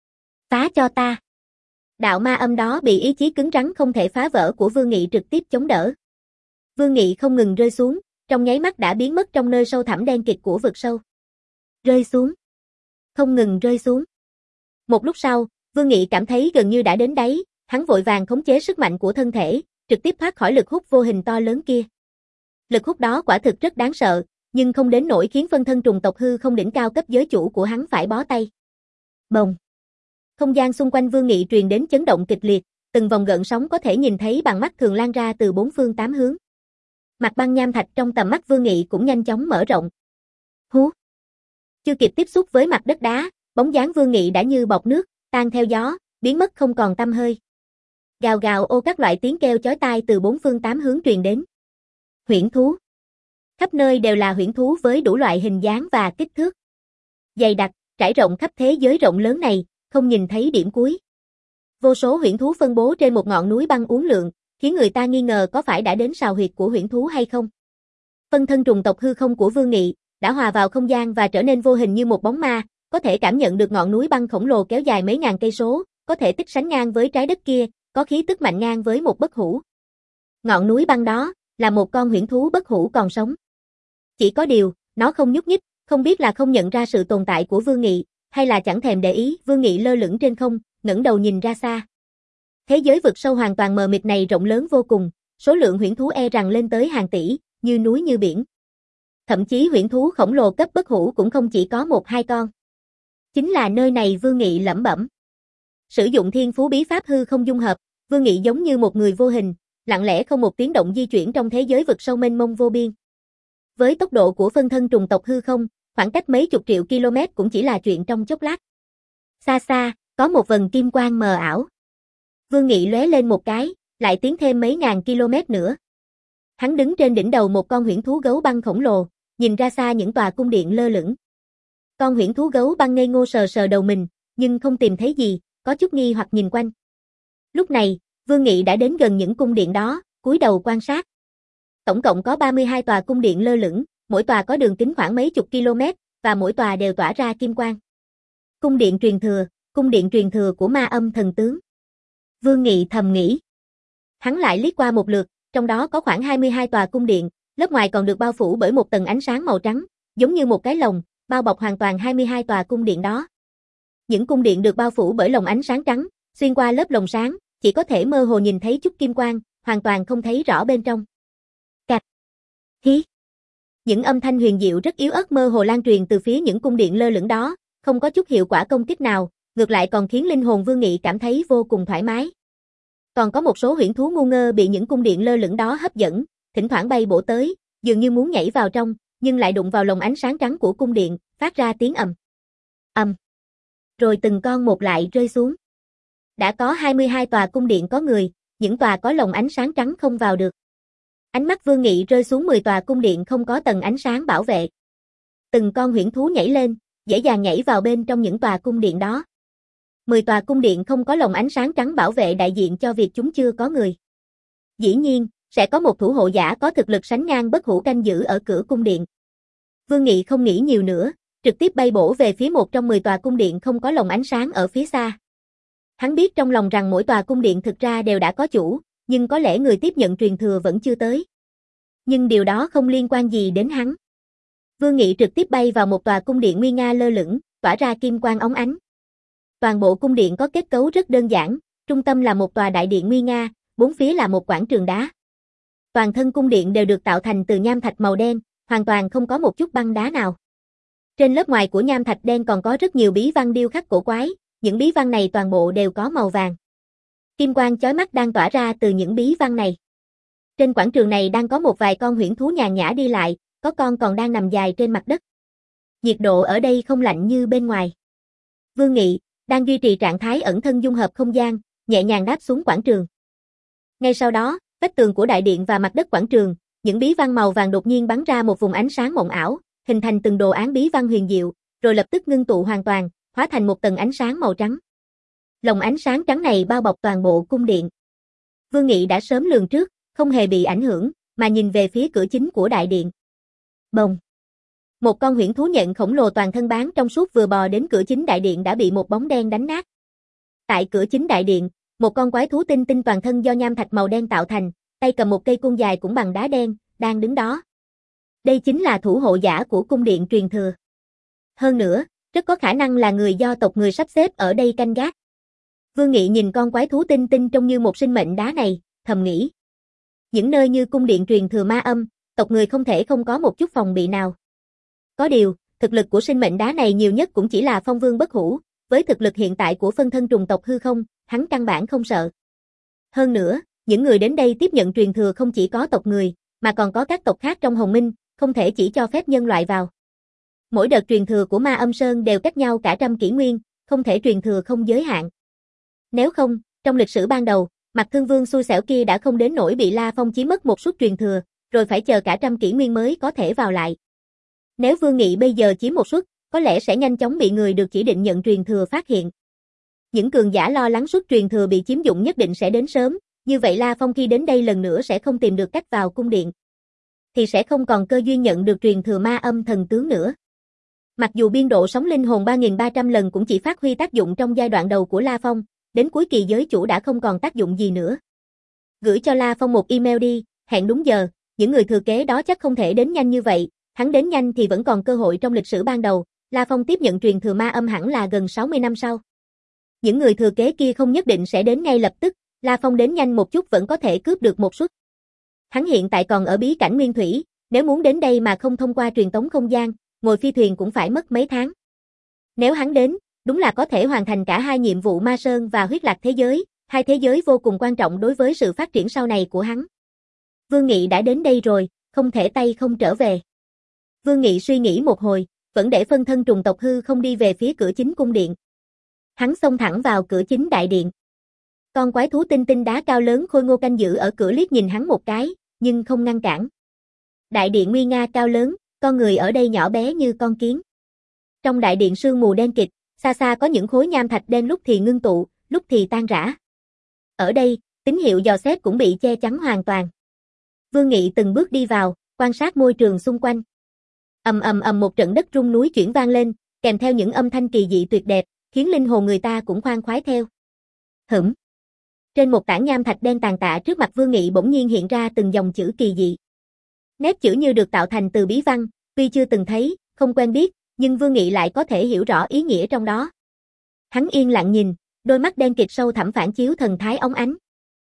Phá cho ta. Đạo ma âm đó bị ý chí cứng rắn không thể phá vỡ của Vương Nghị trực tiếp chống đỡ. Vương Nghị không ngừng rơi xuống, trong nháy mắt đã biến mất trong nơi sâu thẳm đen kịt của vực sâu. Rơi xuống. Không ngừng rơi xuống. Một lúc sau, Vương Nghị cảm thấy gần như đã đến đáy, hắn vội vàng khống chế sức mạnh của thân thể, trực tiếp thoát khỏi lực hút vô hình to lớn kia. Lực hút đó quả thực rất đáng sợ, nhưng không đến nỗi khiến phân thân trùng tộc hư không đỉnh cao cấp giới chủ của hắn phải bó tay. Bồng. Không gian xung quanh Vương Nghị truyền đến chấn động kịch liệt, từng vòng gợn sóng có thể nhìn thấy bằng mắt thường lan ra từ bốn phương tám hướng. Mặt băng nham thạch trong tầm mắt Vương Nghị cũng nhanh chóng mở rộng. Hú. Chưa kịp tiếp xúc với mặt đất đá, bóng dáng Vương Nghị đã như bọt nước, tan theo gió, biến mất không còn tăm hơi. Gào gào ô các loại tiếng kêu chói tai từ bốn phương tám hướng truyền đến. Huyễn thú. Khắp nơi đều là huyễn thú với đủ loại hình dáng và kích thước. Dày đặc, trải rộng khắp thế giới rộng lớn này, không nhìn thấy điểm cuối. Vô số huyễn thú phân bố trên một ngọn núi băng uốn lượn, khiến người ta nghi ngờ có phải đã đến sào huyệt của huyễn thú hay không. Phân thân trùng tộc hư không của Vương Nghị đã hòa vào không gian và trở nên vô hình như một bóng ma, có thể cảm nhận được ngọn núi băng khổng lồ kéo dài mấy ngàn cây số, có thể tích sánh ngang với trái đất kia, có khí tức mạnh ngang với một bất hủ. Ngọn núi băng đó là một con huyễn thú bất hủ còn sống. Chỉ có điều, nó không nhúc nhích, không biết là không nhận ra sự tồn tại của Vương Nghị, hay là chẳng thèm để ý. Vương Nghị lơ lửng trên không, ngẩng đầu nhìn ra xa. Thế giới vực sâu hoàn toàn mờ mịt này rộng lớn vô cùng, số lượng huyễn thú e rằng lên tới hàng tỷ, như núi như biển. Thậm chí huyễn thú khổng lồ cấp bất hủ cũng không chỉ có một hai con. Chính là nơi này Vương Nghị lẩm bẩm. Sử dụng thiên phú bí pháp hư không dung hợp, Vương Nghị giống như một người vô hình, lặng lẽ không một tiếng động di chuyển trong thế giới vực sâu mênh mông vô biên. Với tốc độ của phân thân trùng tộc hư không, khoảng cách mấy chục triệu km cũng chỉ là chuyện trong chốc lát. Xa xa, có một vầng kim quang mờ ảo. Vương Nghị lóe lên một cái, lại tiến thêm mấy ngàn km nữa. Hắn đứng trên đỉnh đầu một con huyễn thú gấu băng khổng lồ, nhìn ra xa những tòa cung điện lơ lửng. Con huyễn thú gấu băng ngây ngô sờ sờ đầu mình, nhưng không tìm thấy gì, có chút nghi hoặc nhìn quanh. Lúc này, Vương Nghị đã đến gần những cung điện đó, cúi đầu quan sát. Tổng cộng có ba mươi hai tòa cung điện lơ lửng, mỗi tòa có đường kính khoảng mấy chục km, và mỗi tòa đều tỏa ra kim quang. Cung điện truyền thừa, cung điện truyền thừa của Ma Âm thần tướng. Vương Nghị thầm nghĩ. Hắn lại liếc qua một lượt, trong đó có khoảng hai mươi hai tòa cung điện, lớp ngoài còn được bao phủ bởi một tầng ánh sáng màu trắng, giống như một cái lồng, bao bọc hoàn toàn hai mươi hai tòa cung điện đó. Những cung điện được bao phủ bởi lồng ánh sáng trắng, xuyên qua lớp lồng sáng, chỉ có thể mơ hồ nhìn thấy chút kim quang, hoàn toàn không thấy rõ bên trong. Cạch. Hí. Những âm thanh huyền diệu rất yếu ớt mơ hồ lan truyền từ phía những cung điện lơ lửng đó, không có chút hiệu quả công kích nào, ngược lại còn khiến linh hồn Vương Nghị cảm thấy vô cùng thoải mái. Còn có một số huyễn thú ngu ngơ bị những cung điện lơ lửng đó hấp dẫn, thỉnh thoảng bay bổ tới, dường như muốn nhảy vào trong, nhưng lại đụng vào lồng ánh sáng trắng của cung điện, phát ra tiếng ầm. Ầm. Rồi từng con một lại rơi xuống. Đã có hai mươi hai tòa cung điện có người, những tòa có lồng ánh sáng trắng không vào được. Ánh mắt Vương Nghị rơi xuống mười tòa cung điện không có tầng ánh sáng bảo vệ. Từng con huyễn thú nhảy lên, dễ dàng nhảy vào bên trong những tòa cung điện đó. mười tòa cung điện không có lồng ánh sáng trắng bảo vệ đại diện cho việc chúng chưa có người. Dĩ nhiên, sẽ có một thủ hộ giả có thực lực sánh ngang bất hủ canh giữ ở cửa cung điện. Vương Nghị không nghĩ nhiều nữa, trực tiếp bay bổ về phía một trong mười tòa cung điện không có lồng ánh sáng ở phía xa. Hắn biết trong lòng rằng mỗi tòa cung điện thực ra đều đã có chủ, nhưng có lẽ người tiếp nhận truyền thừa vẫn chưa tới. Nhưng điều đó không liên quan gì đến hắn. Vương Nghị trực tiếp bay vào một tòa cung điện nguy nga lơ lửng, tỏa ra kim quang óng ánh. Toàn bộ cung điện có kết cấu rất đơn giản, trung tâm là một tòa đại điện nguy nga, bốn phía là một quảng trường đá. Toàn thân cung điện đều được tạo thành từ nham thạch màu đen, hoàn toàn không có một chút băng đá nào. Trên lớp ngoài của nham thạch đen còn có rất nhiều bí văn điêu khắc cổ quái, những bí văn này toàn bộ đều có màu vàng. Kim quang chói mắt đang tỏa ra từ những bí văn này. Trên quảng trường này đang có một vài con huyễn thú nhàn nhã đi lại, có con còn đang nằm dài trên mặt đất. Nhiệt độ ở đây không lạnh như bên ngoài. Vương Nghị đang duy trì trạng thái ẩn thân dung hợp không gian, nhẹ nhàng đáp xuống quảng trường. Ngay sau đó, vách tường của đại điện và mặt đất quảng trường, những bí văn màu vàng đột nhiên bắn ra một vùng ánh sáng mộng ảo, hình thành từng đồ án bí văn huyền diệu, rồi lập tức ngưng tụ hoàn toàn, hóa thành một tầng ánh sáng màu trắng. Lồng ánh sáng trắng này bao bọc toàn bộ cung điện. Vương Nghị đã sớm lường trước, không hề bị ảnh hưởng, mà nhìn về phía cửa chính của đại điện. Bồng. Một con huyễn thú nhện khổng lồ toàn thân bán trong suốt vừa bò đến cửa chính đại điện đã bị một bóng đen đánh nát. Tại cửa chính đại điện, một con quái thú tinh tinh toàn thân do nham thạch màu đen tạo thành, tay cầm một cây côn dài cũng bằng đá đen, đang đứng đó. Đây chính là thủ hộ giả của cung điện truyền thừa. Hơn nữa, rất có khả năng là người do tộc người sắp xếp ở đây canh gác. Vương Nghị nhìn con quái thú tinh tinh trông như một sinh mệnh đá này, thầm nghĩ. Những nơi như cung điện truyền thừa Ma Âm, tộc người không thể không có một chút phòng bị nào. Có điều, thực lực của sinh mệnh đá này nhiều nhất cũng chỉ là phong vương bất hủ, với thực lực hiện tại của phân thân trùng tộc hư không, hắn căn bản không sợ. Hơn nữa, những người đến đây tiếp nhận truyền thừa không chỉ có tộc người, mà còn có các tộc khác trong Hồng Minh, không thể chỉ cho phép nhân loại vào. Mỗi đợt truyền thừa của Ma Âm Sơn đều cách nhau cả trăm kỷ nguyên, không thể truyền thừa không giới hạn. Nếu không, trong lịch sử ban đầu, Mặt Thương Vương xui xẻo kia đã không đến nỗi bị La Phong chiếm mất một suất truyền thừa, rồi phải chờ cả trăm kỷ nguyên mới có thể vào lại. Nếu Vương Nghị bây giờ chiếm một suất, có lẽ sẽ nhanh chóng bị người được chỉ định nhận truyền thừa phát hiện. Những cường giả lo lắng suất truyền thừa bị chiếm dụng nhất định sẽ đến sớm, như vậy La Phong khi đến đây lần nữa sẽ không tìm được cách vào cung điện. Thì sẽ không còn cơ duyên nhận được truyền thừa Ma Âm thần tướng nữa. Mặc dù biên độ sóng linh hồn ba nghìn ba trăm lần cũng chỉ phát huy tác dụng trong giai đoạn đầu của La Phong, đến cuối kỳ giới chủ đã không còn tác dụng gì nữa. Gửi cho La Phong một email đi, hẹn đúng giờ, những người thừa kế đó chắc không thể đến nhanh như vậy, hắn đến nhanh thì vẫn còn cơ hội trong lịch sử ban đầu, La Phong tiếp nhận truyền thừa Ma Âm hẳn là gần sáu mươi năm sau. Những người thừa kế kia không nhất định sẽ đến ngay lập tức, La Phong đến nhanh một chút vẫn có thể cướp được một suất. Hắn hiện tại còn ở bí cảnh Nguyên Thủy, nếu muốn đến đây mà không thông qua truyền tống không gian, ngồi phi thuyền cũng phải mất mấy tháng. Nếu hắn đến, đúng là có thể hoàn thành cả hai nhiệm vụ Ma Sơn và Huyết Lạc thế giới, hai thế giới vô cùng quan trọng đối với sự phát triển sau này của hắn. Vương Nghị đã đến đây rồi, không thể tay không trở về. Vương Nghị suy nghĩ một hồi, vẫn để phân thân trùng tộc hư không đi về phía cửa chính cung điện. Hắn xông thẳng vào cửa chính đại điện. Con quái thú tinh tinh đá cao lớn khôi ngô canh giữ ở cửa liếc nhìn hắn một cái, nhưng không ngăn cản. Đại điện nguy nga cao lớn, con người ở đây nhỏ bé như con kiến. Trong đại điện sương mù đen kịt, xa xa có những khối nham thạch đen lúc thì ngưng tụ, lúc thì tan rã. Ở đây, tín hiệu dò xét cũng bị che chắn hoàn toàn. Vương Nghị từng bước đi vào, quan sát môi trường xung quanh. Ầm ầm ầm một trận đất rung núi chuyển vang lên, kèm theo những âm thanh kỳ dị tuyệt đẹp, khiến linh hồn người ta cũng khoan khoái theo. Hửm. Trên một tảng nham thạch đen tàn tạ trước mặt Vương Nghị bỗng nhiên hiện ra từng dòng chữ kỳ dị. Nét chữ như được tạo thành từ bí văn, tuy chưa từng thấy, không quen biết, nhưng Vương Nghị lại có thể hiểu rõ ý nghĩa trong đó. Hắn yên lặng nhìn, đôi mắt đen kịt sâu thẳm phản chiếu thần thái óng ánh.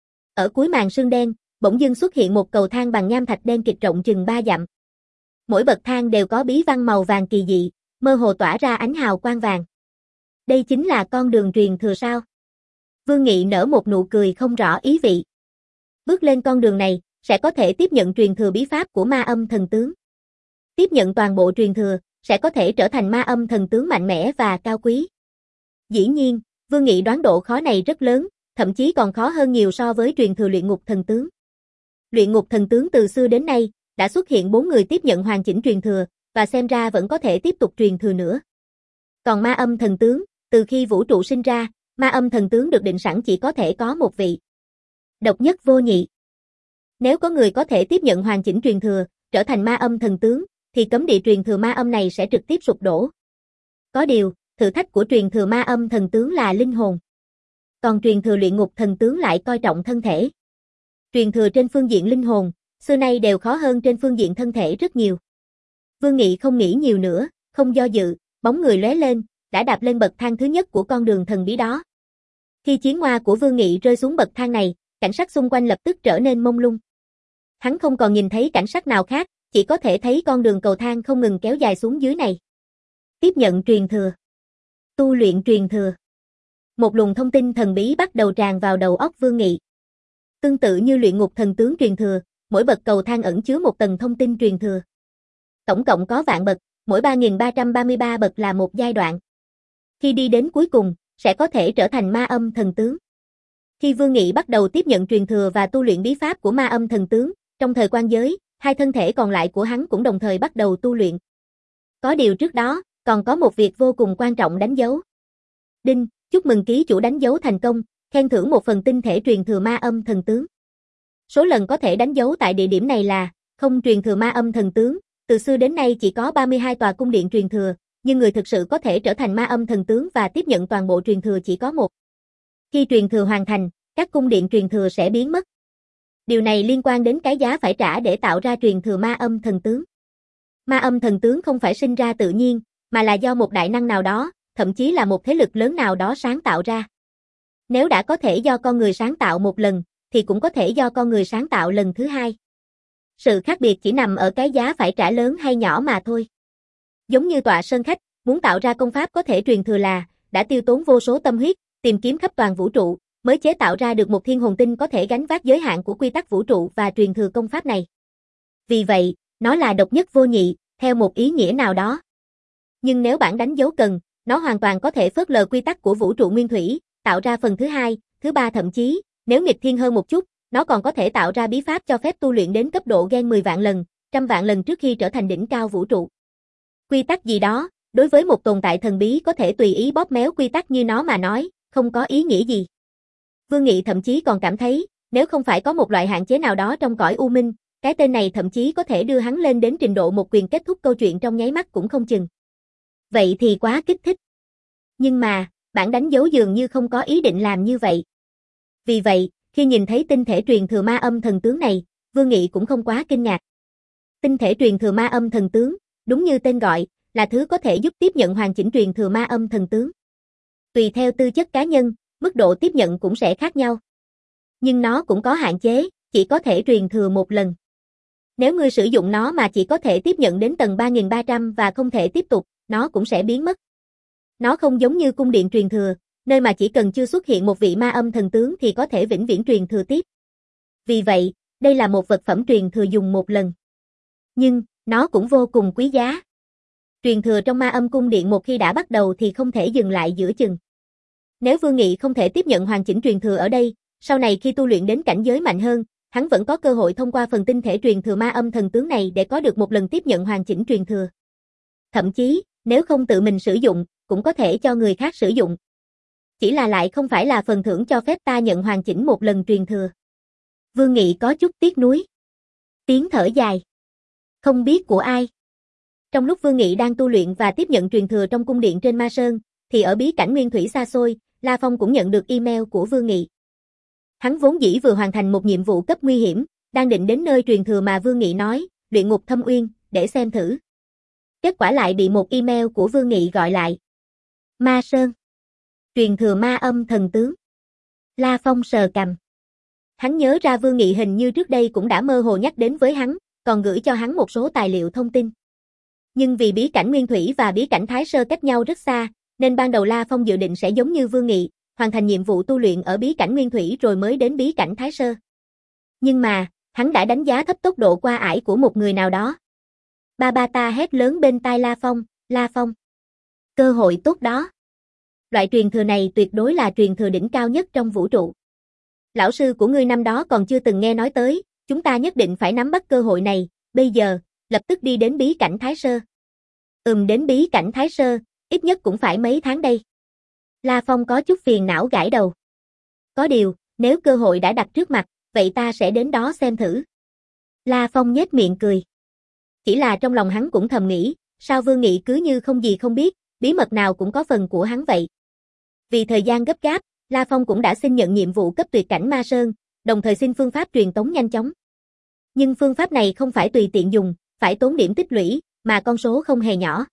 Ở cuối màn sương đen, bỗng dưng xuất hiện một cầu thang bằng nham thạch đen kịt rộng chừng ba dặm. Mỗi bậc thang đều có bí văn màu vàng kỳ dị, mơ hồ tỏa ra ánh hào quang vàng. Đây chính là con đường truyền thừa sao? Vương Nghị nở một nụ cười không rõ ý vị. Bước lên con đường này, sẽ có thể tiếp nhận truyền thừa bí pháp của ma âm thần tướng. Tiếp nhận toàn bộ truyền thừa, sẽ có thể trở thành ma âm thần tướng mạnh mẽ và cao quý. Dĩ nhiên, Vương Nghị đoán độ khó này rất lớn, thậm chí còn khó hơn nhiều so với truyền thừa luyện ngục thần tướng. Luyện ngục thần tướng từ xưa đến nay, đã xuất hiện bốn người tiếp nhận hoàn chỉnh truyền thừa, và xem ra vẫn có thể tiếp tục truyền thừa nữa. Còn ma âm thần tướng, từ khi vũ trụ sinh ra, ma âm thần tướng được định sẵn chỉ có thể có một vị. Độc nhất vô nhị. Nếu có người có thể tiếp nhận hoàn chỉnh truyền thừa, trở thành ma âm thần tướng, thì cấm địa truyền thừa ma âm này sẽ trực tiếp sụp đổ. Có điều, thử thách của truyền thừa ma âm thần tướng là linh hồn. Còn truyền thừa luyện ngục thần tướng lại coi trọng thân thể. Truyền thừa trên phương diện linh hồn, xưa nay đều khó hơn trên phương diện thân thể rất nhiều. Vương Nghị không nghĩ nhiều nữa, không do dự, bóng người lóe lên, đã đạp lên bậc thang thứ nhất của con đường thần bí đó. Khi chiến hoa của Vương Nghị rơi xuống bậc thang này, cảnh sắc xung quanh lập tức trở nên mông lung. Hắn không còn nhìn thấy cảnh sắc nào khác, chỉ có thể thấy con đường cầu thang không ngừng kéo dài xuống dưới này. Tiếp nhận truyền thừa. Tu luyện truyền thừa. Một luồng thông tin thần bí bắt đầu tràn vào đầu óc Vương Nghị. Tương tự như luyện ngục thần tướng truyền thừa, mỗi bậc cầu thang ẩn chứa một tầng thông tin truyền thừa. Tổng cộng có vạn bậc, mỗi ba nghìn ba trăm ba mươi ba bậc là một giai đoạn. Khi đi đến cuối cùng, sẽ có thể trở thành ma âm thần tướng. Khi Vương Nghị bắt đầu tiếp nhận truyền thừa và tu luyện bí pháp của ma âm thần tướng, trong thời quan giới, hai thân thể còn lại của hắn cũng đồng thời bắt đầu tu luyện. Có điều trước đó, còn có một việc vô cùng quan trọng đánh dấu. Đinh, chúc mừng ký chủ đánh dấu thành công, khen thưởng một phần tinh thể truyền thừa ma âm thần tướng. Số lần có thể đánh dấu tại địa điểm này là không truyền thừa ma âm thần tướng, từ xưa đến nay chỉ có ba mươi hai tòa cung điện truyền thừa, nhưng người thực sự có thể trở thành ma âm thần tướng và tiếp nhận toàn bộ truyền thừa chỉ có một. Khi truyền thừa hoàn thành, các cung điện truyền thừa sẽ biến mất. Điều này liên quan đến cái giá phải trả để tạo ra truyền thừa ma âm thần tướng. Ma âm thần tướng không phải sinh ra tự nhiên, mà là do một đại năng nào đó, thậm chí là một thế lực lớn nào đó sáng tạo ra. Nếu đã có thể do con người sáng tạo một lần, thì cũng có thể do con người sáng tạo lần thứ hai. Sự khác biệt chỉ nằm ở cái giá phải trả lớn hay nhỏ mà thôi. Giống như tọa sơn khách, muốn tạo ra công pháp có thể truyền thừa là, đã tiêu tốn vô số tâm huyết, tìm kiếm khắp toàn vũ trụ, mới chế tạo ra được một thiên hồn tinh có thể gánh vác giới hạn của quy tắc vũ trụ và truyền thừa công pháp này. Vì vậy, nó là độc nhất vô nhị, theo một ý nghĩa nào đó. Nhưng nếu bản đánh dấu cần, nó hoàn toàn có thể phớt lờ quy tắc của vũ trụ nguyên thủy, tạo ra phần thứ hai, thứ ba thậm chí, nếu nghịch thiên hơn một chút, nó còn có thể tạo ra bí pháp cho phép tu luyện đến cấp độ gen mười vạn lần, trăm vạn lần trước khi trở thành đỉnh cao vũ trụ. Quy tắc gì đó, đối với một tồn tại thần bí có thể tùy ý bóp méo quy tắc như nó mà nói, không có ý nghĩa gì. Vương Nghị thậm chí còn cảm thấy, nếu không phải có một loại hạn chế nào đó trong cõi u minh, cái tên này thậm chí có thể đưa hắn lên đến trình độ một quyền kết thúc câu chuyện trong nháy mắt cũng không chừng. Vậy thì quá kích thích. Nhưng mà, bản đánh dấu dường như không có ý định làm như vậy. Vì vậy, khi nhìn thấy tinh thể truyền thừa ma âm thần tướng này, Vương Nghị cũng không quá kinh ngạc. Tinh thể truyền thừa ma âm thần tướng, đúng như tên gọi, là thứ có thể giúp tiếp nhận hoàn chỉnh truyền thừa ma âm thần tướng. Tùy theo tư chất cá nhân, mức độ tiếp nhận cũng sẽ khác nhau. Nhưng nó cũng có hạn chế, chỉ có thể truyền thừa một lần. Nếu ngươi sử dụng nó mà chỉ có thể tiếp nhận đến tầng ba nghìn ba trăm và không thể tiếp tục, nó cũng sẽ biến mất. Nó không giống như cung điện truyền thừa, nơi mà chỉ cần chưa xuất hiện một vị ma âm thần tướng thì có thể vĩnh viễn truyền thừa tiếp. Vì vậy, đây là một vật phẩm truyền thừa dùng một lần. Nhưng, nó cũng vô cùng quý giá. Truyền thừa trong ma âm cung điện một khi đã bắt đầu thì không thể dừng lại giữa chừng. Nếu Vương Nghị không thể tiếp nhận hoàn chỉnh truyền thừa ở đây, sau này khi tu luyện đến cảnh giới mạnh hơn, hắn vẫn có cơ hội thông qua phần tinh thể truyền thừa ma âm thần tướng này để có được một lần tiếp nhận hoàn chỉnh truyền thừa. Thậm chí, nếu không tự mình sử dụng, cũng có thể cho người khác sử dụng. Chỉ là lại không phải là phần thưởng cho phép ta nhận hoàn chỉnh một lần truyền thừa. Vương Nghị có chút tiếc nuối. Tiếng thở dài. Không biết của ai. Trong lúc Vương Nghị đang tu luyện và tiếp nhận truyền thừa trong cung điện trên Ma Sơn, thì ở bí cảnh nguyên thủy xa xôi, La Phong cũng nhận được email của Vương Nghị. Hắn vốn dĩ vừa hoàn thành một nhiệm vụ cấp nguy hiểm, đang định đến nơi truyền thừa mà Vương Nghị nói, luyện ngục thâm uyên, để xem thử. Kết quả lại bị một email của Vương Nghị gọi lại. Ma Sơn. Truyền thừa ma âm thần tướng. La Phong sờ cằm. Hắn nhớ ra Vương Nghị hình như trước đây cũng đã mơ hồ nhắc đến với hắn, còn gửi cho hắn một số tài liệu thông tin. Nhưng vì bí cảnh Nguyên Thủy và bí cảnh Thái Sơ cách nhau rất xa, nên ban đầu La Phong dự định sẽ giống như Vương Nghị, hoàn thành nhiệm vụ tu luyện ở bí cảnh Nguyên Thủy rồi mới đến bí cảnh Thái Sơ. Nhưng mà, hắn đã đánh giá thấp tốc độ qua ải của một người nào đó. Ba ba ta hét lớn bên tai La Phong, La Phong. Cơ hội tốt đó. Loại truyền thừa này tuyệt đối là truyền thừa đỉnh cao nhất trong vũ trụ. Lão sư của ngươi năm đó còn chưa từng nghe nói tới, chúng ta nhất định phải nắm bắt cơ hội này, bây giờ, lập tức đi đến bí cảnh Thái Sơ. Ừm đến bí cảnh Thái Sơ, ít nhất cũng phải mấy tháng đây. La Phong có chút phiền não gãi đầu. Có điều, nếu cơ hội đã đặt trước mặt, vậy ta sẽ đến đó xem thử. La Phong nhếch miệng cười. Chỉ là trong lòng hắn cũng thầm nghĩ, sao Vương Nghị cứ như không gì không biết, bí mật nào cũng có phần của hắn vậy. Vì thời gian gấp gáp, La Phong cũng đã xin nhận nhiệm vụ cấp tuyệt cảnh Ma Sơn, đồng thời xin phương pháp truyền tống nhanh chóng. Nhưng phương pháp này không phải tùy tiện dùng, phải tốn điểm tích lũy, mà con số không hề nhỏ.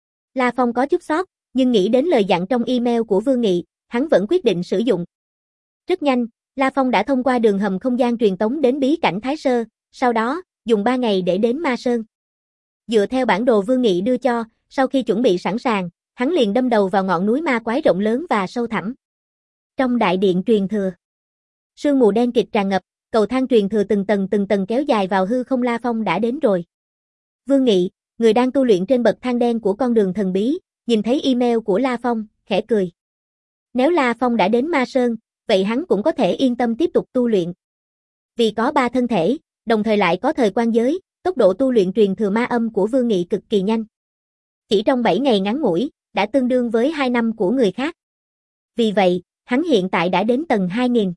La Phong có chút sót, nhưng nghĩ đến lời dặn trong email của Vương Nghị, hắn vẫn quyết định sử dụng. Rất nhanh, La Phong đã thông qua đường hầm không gian truyền tống đến bí cảnh Thái Sơ, sau đó, dùng ba ngày để đến Ma Sơn. Dựa theo bản đồ Vương Nghị đưa cho, sau khi chuẩn bị sẵn sàng, hắn liền đâm đầu vào ngọn núi ma quái rộng lớn và sâu thẳm. Trong đại điện truyền thừa, sương mù đen kịt tràn ngập, cầu thang truyền thừa từng tầng từng tầng kéo dài vào hư không. La Phong đã đến rồi. Vương Nghị, người đang tu luyện trên bậc thang đen của con đường thần bí, nhìn thấy email của La Phong, khẽ cười. Nếu La Phong đã đến Ma Sơn, vậy hắn cũng có thể yên tâm tiếp tục tu luyện. Vì có ba thân thể, đồng thời lại có thời quan giới, tốc độ tu luyện truyền thừa ma âm của Vương Nghị cực kỳ nhanh. Chỉ trong bảy ngày ngắn ngủi, đã tương đương với hai năm của người khác. Vì vậy, hắn hiện tại đã đến tầng hai nghìn.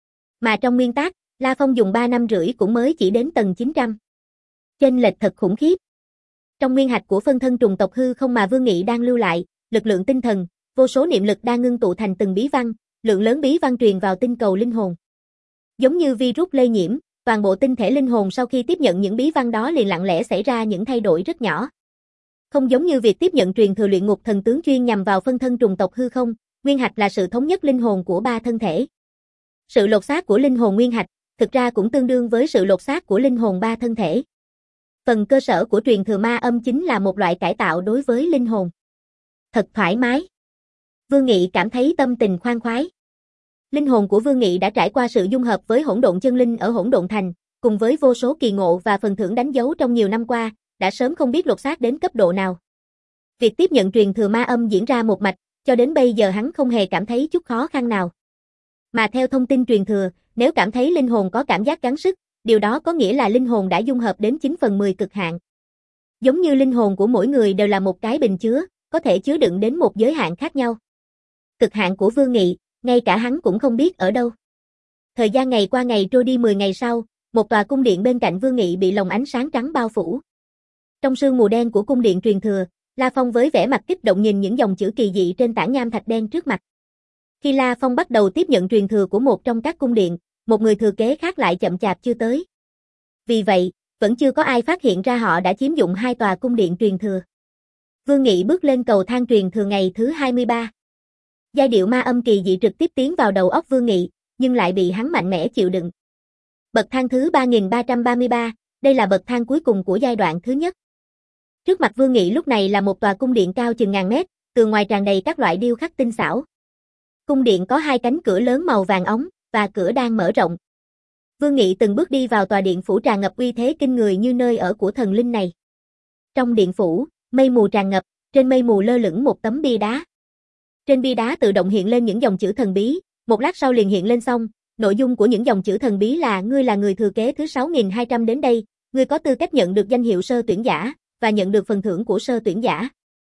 Mà trong nguyên tắc, La Phong dùng ba năm rưỡi cũng mới chỉ đến tầng chín trăm. Chênh lệch thật khủng khiếp. Trong nguyên hạch của phân thân trùng tộc hư không mà Vương Nghị đang lưu lại, lực lượng tinh thần, vô số niệm lực đang ngưng tụ thành từng bí văn, lượng lớn bí văn truyền vào tinh cầu linh hồn. Giống như virus lây nhiễm, toàn bộ tinh thể linh hồn sau khi tiếp nhận những bí văn đó liền lặng lẽ xảy ra những thay đổi rất nhỏ. Không giống như việc tiếp nhận truyền thừa luyện ngục thần tướng chuyên nhằm vào phân thân trùng tộc hư không, nguyên hạch là sự thống nhất linh hồn của ba thân thể. Sự lột xác của linh hồn nguyên hạch, thực ra cũng tương đương với sự lột xác của linh hồn ba thân thể. Phần cơ sở của truyền thừa ma âm chính là một loại cải tạo đối với linh hồn. Thật thoải mái. Vương Nghị cảm thấy tâm tình khoan khoái. Linh hồn của Vương Nghị đã trải qua sự dung hợp với hỗn độn chân linh ở hỗn độn thành, cùng với vô số kỳ ngộ và phần thưởng đánh dấu trong nhiều năm qua, đã sớm không biết lột xác đến cấp độ nào. Việc tiếp nhận truyền thừa ma âm diễn ra một mạch, cho đến bây giờ hắn không hề cảm thấy chút khó khăn nào. Mà theo thông tin truyền thừa, nếu cảm thấy linh hồn có cảm giác gắng sức, điều đó có nghĩa là linh hồn đã dung hợp đến chín phần mười cực hạn. Giống như linh hồn của mỗi người đều là một cái bình chứa, có thể chứa đựng đến một giới hạn khác nhau. Cực hạn của Vương Nghị, ngay cả hắn cũng không biết ở đâu. Thời gian ngày qua ngày trôi đi mười ngày sau, một tòa cung điện bên cạnh Vương Nghị bị lồng ánh sáng trắng bao phủ. Trong sương mù đen của cung điện truyền thừa, La Phong với vẻ mặt kích động nhìn những dòng chữ kỳ dị trên tảng nham thạch đen trước mặt. Khi La Phong bắt đầu tiếp nhận truyền thừa của một trong các cung điện, một người thừa kế khác lại chậm chạp chưa tới. Vì vậy, vẫn chưa có ai phát hiện ra họ đã chiếm dụng hai tòa cung điện truyền thừa. Vương Nghị bước lên cầu thang truyền thừa ngày thứ hai mươi ba. Giai điệu ma âm kỳ dị trực tiếp tiến vào đầu óc Vương Nghị, nhưng lại bị hắn mạnh mẽ chịu đựng. Bậc thang thứ ba nghìn ba trăm ba mươi ba, đây là bậc thang cuối cùng của giai đoạn thứ nhất. Trước mặt Vương Nghị lúc này là một tòa cung điện cao chừng ngàn mét, tường ngoài tràn đầy các loại điêu khắc tinh xảo. Cung điện có hai cánh cửa lớn màu vàng óng, và cửa đang mở rộng. Vương Nghị từng bước đi vào tòa điện phủ tràn ngập uy thế kinh người như nơi ở của thần linh này. Trong điện phủ, mây mù tràn ngập, trên mây mù lơ lửng một tấm bia đá. Trên bia đá tự động hiện lên những dòng chữ thần bí, một lát sau liền hiện lên xong, nội dung của những dòng chữ thần bí là: ngươi là người thừa kế thứ sáu nghìn hai trăm đến đây, ngươi có tư cách nhận được danh hiệu sơ tuyển giả, và nhận được phần thưởng của sơ tuyển giả.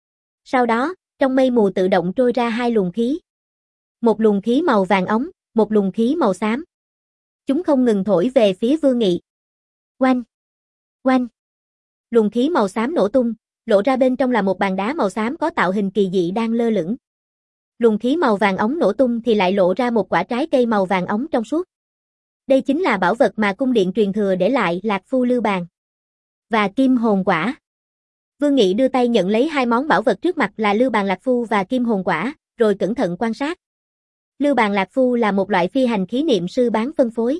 Sau đó, trong mây mù tự động trôi ra hai luồng khí. Một luồng khí màu vàng óng, một luồng khí màu xám. Chúng không ngừng thổi về phía Vương Nghị. Oanh! Oanh! Luồng khí màu xám nổ tung, lộ ra bên trong là một bàn đá màu xám có tạo hình kỳ dị đang lơ lửng. Luồng khí màu vàng óng nổ tung thì lại lộ ra một quả trái cây màu vàng óng trong suốt. Đây chính là bảo vật mà cung điện truyền thừa để lại Lạc Phu Lưu Bàn và Kim Hồn Quả. Vương Nghị đưa tay nhận lấy hai món bảo vật trước mặt là Lưu Bàn Lạc Phu và Kim Hồn Quả, rồi cẩn thận quan sát. Lưu Bàn Lạc Phu là một loại phi hành khí niệm sư bán phân phối.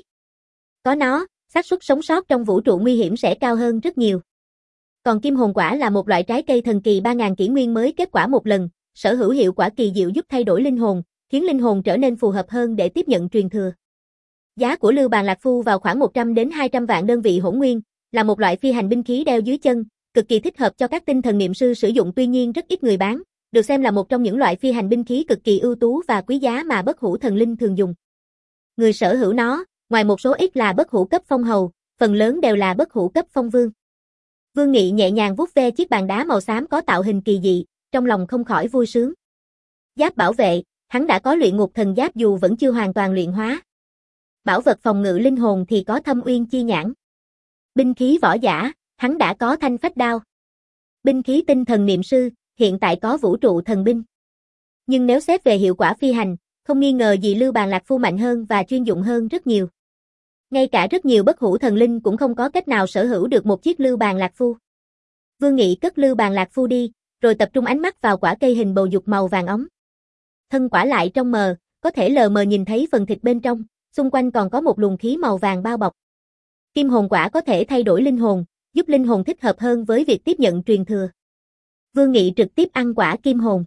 Có nó, xác suất sống sót trong vũ trụ nguy hiểm sẽ cao hơn rất nhiều. Còn Kim Hồn Quả là một loại trái cây thần kỳ ba nghìn kỷ nguyên mới kết quả một lần, sở hữu hiệu quả kỳ diệu giúp thay đổi linh hồn, khiến linh hồn trở nên phù hợp hơn để tiếp nhận truyền thừa. Giá của Lưu Bàn Lạc Phu vào khoảng một trăm đến hai trăm vạn đơn vị hỗn nguyên, là một loại phi hành binh khí đeo dưới chân, cực kỳ thích hợp cho các tinh thần niệm sư sử dụng, tuy nhiên rất ít người bán, được xem là một trong những loại phi hành binh khí cực kỳ ưu tú và quý giá mà bất hủ thần linh thường dùng. Người sở hữu nó, ngoài một số ít là bất hủ cấp phong hầu, phần lớn đều là bất hủ cấp phong vương. Vương Nghị nhẹ nhàng vuốt ve chiếc bàn đá màu xám có tạo hình kỳ dị, trong lòng không khỏi vui sướng. Giáp bảo vệ, hắn đã có luyện ngục thần giáp dù vẫn chưa hoàn toàn luyện hóa. Bảo vật phòng ngự linh hồn thì có thâm uyên chi nhãn. Binh khí võ giả, hắn đã có thanh phách đao. Binh khí tinh thần niệm sư, hiện tại có vũ trụ thần binh. Nhưng nếu xét về hiệu quả phi hành, không nghi ngờ gì Lưu Bàn Lạc Phu mạnh hơn và chuyên dụng hơn rất nhiều. Ngay cả rất nhiều bất hủ thần linh cũng không có cách nào sở hữu được một chiếc Lưu Bàn Lạc Phu. Vương Nghị cất Lưu Bàn Lạc Phu đi, rồi tập trung ánh mắt vào quả cây hình bầu dục màu vàng óng. Thân quả lại trong mờ, có thể lờ mờ nhìn thấy phần thịt bên trong, xung quanh còn có một luồng khí màu vàng bao bọc. Kim hồn quả có thể thay đổi linh hồn, giúp linh hồn thích hợp hơn với việc tiếp nhận truyền thừa. Vương Nghị trực tiếp ăn quả kim hồn.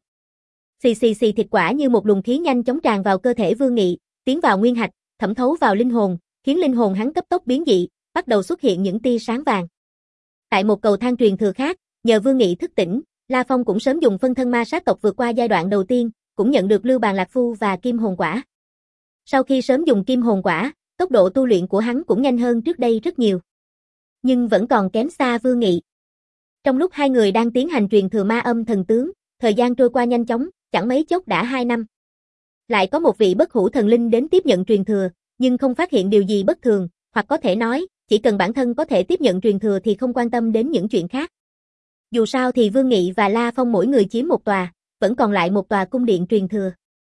Xì xì xì, thịt quả như một luồng khí nhanh chóng tràn vào cơ thể Vương Nghị, tiến vào nguyên hạch, thẩm thấu vào linh hồn, khiến linh hồn hắn cấp tốc biến dị, bắt đầu xuất hiện những tia sáng vàng. Tại một cầu thang truyền thừa khác, nhờ Vương Nghị thức tỉnh, La Phong cũng sớm dùng phân thân ma sát tộc vượt qua giai đoạn đầu tiên, cũng nhận được Lưu Bàn Lạc Phu và Kim Hồn Quả. Sau khi sớm dùng Kim Hồn Quả, tốc độ tu luyện của hắn cũng nhanh hơn trước đây rất nhiều. Nhưng vẫn còn kém xa Vương Nghị. Trong lúc hai người đang tiến hành truyền thừa ma âm thần tướng, thời gian trôi qua nhanh chóng, chẳng mấy chốc đã hai năm. Lại có một vị bất hủ thần linh đến tiếp nhận truyền thừa, nhưng không phát hiện điều gì bất thường, hoặc có thể nói, chỉ cần bản thân có thể tiếp nhận truyền thừa thì không quan tâm đến những chuyện khác. Dù sao thì Vương Nghị và La Phong mỗi người chiếm một tòa, vẫn còn lại một tòa cung điện truyền thừa.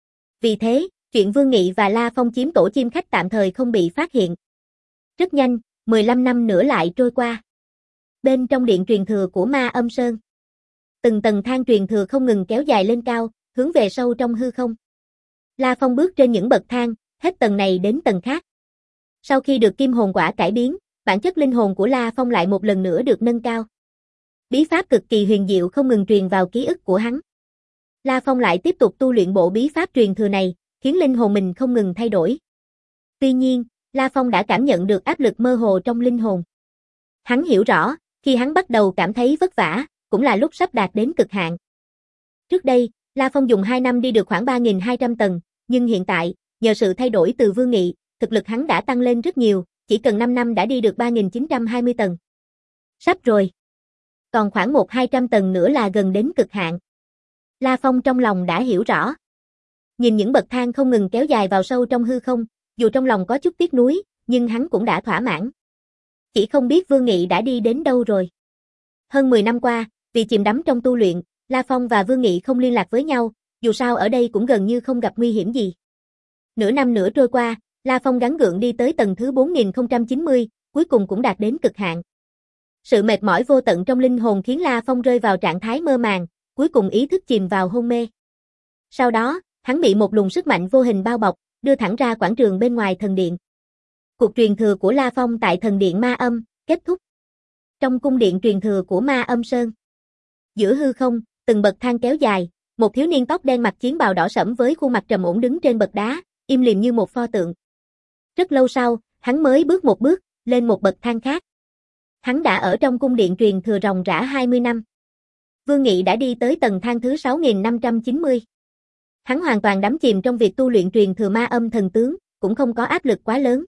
Vì thế, chuyện Vương Nghị và La Phong chiếm tổ chim khách tạm thời không bị phát hiện. Rất nhanh, mười lăm năm nữa lại trôi qua. Bên trong điện truyền thừa của Ma Âm Sơn, từng tầng thang truyền thừa không ngừng kéo dài lên cao, hướng về sâu trong hư không. La Phong bước trên những bậc thang, hết tầng này đến tầng khác. Sau khi được Kim Hồn Quả cải biến, bản chất linh hồn của La Phong lại một lần nữa được nâng cao. Bí pháp cực kỳ huyền diệu không ngừng truyền vào ký ức của hắn. La Phong lại tiếp tục tu luyện bộ bí pháp truyền thừa này, khiến linh hồn mình không ngừng thay đổi. Tuy nhiên, La Phong đã cảm nhận được áp lực mơ hồ trong linh hồn. Hắn hiểu rõ, khi hắn bắt đầu cảm thấy vất vả, cũng là lúc sắp đạt đến cực hạn. Trước đây, La Phong dùng hai năm đi được khoảng ba nghìn hai trăm tầng, nhưng hiện tại, nhờ sự thay đổi từ Vương Nghị, thực lực hắn đã tăng lên rất nhiều, chỉ cần năm năm đã đi được ba nghìn chín trăm hai mươi tầng. Sắp rồi. Còn khoảng một hai trăm tầng nữa là gần đến cực hạn. La Phong trong lòng đã hiểu rõ. Nhìn những bậc thang không ngừng kéo dài vào sâu trong hư không, dù trong lòng có chút tiếc nuối, nhưng hắn cũng đã thỏa mãn. Chỉ không biết Vương Nghị đã đi đến đâu rồi. Hơn mười năm qua, vì chìm đắm trong tu luyện, La Phong và Vương Nghị không liên lạc với nhau, dù sao ở đây cũng gần như không gặp nguy hiểm gì. Nửa năm nữa trôi qua, La Phong gắng gượng đi tới tầng thứ bốn nghìn không trăm chín mươi, cuối cùng cũng đạt đến cực hạn. Sự mệt mỏi vô tận trong linh hồn khiến La Phong rơi vào trạng thái mơ màng, cuối cùng ý thức chìm vào hôn mê. Sau đó, hắn bị một luồng sức mạnh vô hình bao bọc, đưa thẳng ra quảng trường bên ngoài thần điện. Cuộc truyền thừa của La Phong tại thần điện Ma Âm kết thúc. Trong cung điện truyền thừa của Ma Âm Sơn, giữa hư không, từng bậc thang kéo dài, Một thiếu niên tóc đen mặc chiến bào đỏ sẫm với khuôn mặt trầm ổn đứng trên bậc đá, im lìm như một pho tượng. Rất lâu sau, hắn mới bước một bước, lên một bậc thang khác. Hắn đã ở trong cung điện truyền thừa ròng rã hai mươi năm. Vương Nghị đã đi tới tầng thang thứ sáu nghìn năm trăm chín mươi. Hắn hoàn toàn đắm chìm trong việc tu luyện truyền thừa ma âm thần tướng, cũng không có áp lực quá lớn.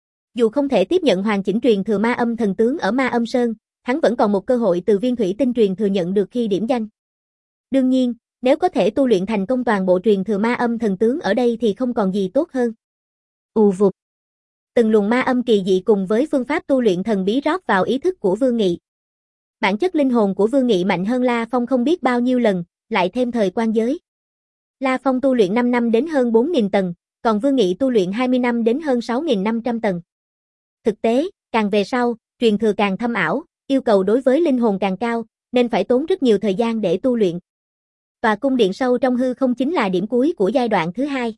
Dù không thể tiếp nhận hoàn chỉnh truyền thừa ma âm thần tướng ở Ma Âm Sơn, hắn vẫn còn một cơ hội từ viên thủy tinh truyền thừa nhận được khi điểm danh. Đương nhiên, nếu có thể tu luyện thành công toàn bộ truyền thừa ma âm thần tướng ở đây thì không còn gì tốt hơn. Ù vụt. Từng luồng ma âm kỳ dị cùng với phương pháp tu luyện thần bí rót vào ý thức của Vương Nghị. Bản chất linh hồn của Vương Nghị mạnh hơn La Phong không biết bao nhiêu lần, lại thêm thời quan giới. La Phong tu luyện năm năm đến hơn bốn nghìn tầng, còn Vương Nghị tu luyện hai mươi năm đến hơn sáu nghìn năm trăm tầng. Thực tế, càng về sau, truyền thừa càng thâm ảo, yêu cầu đối với linh hồn càng cao, nên phải tốn rất nhiều thời gian để tu luyện. Tòa cung điện sâu trong hư không chính là điểm cuối của giai đoạn thứ hai.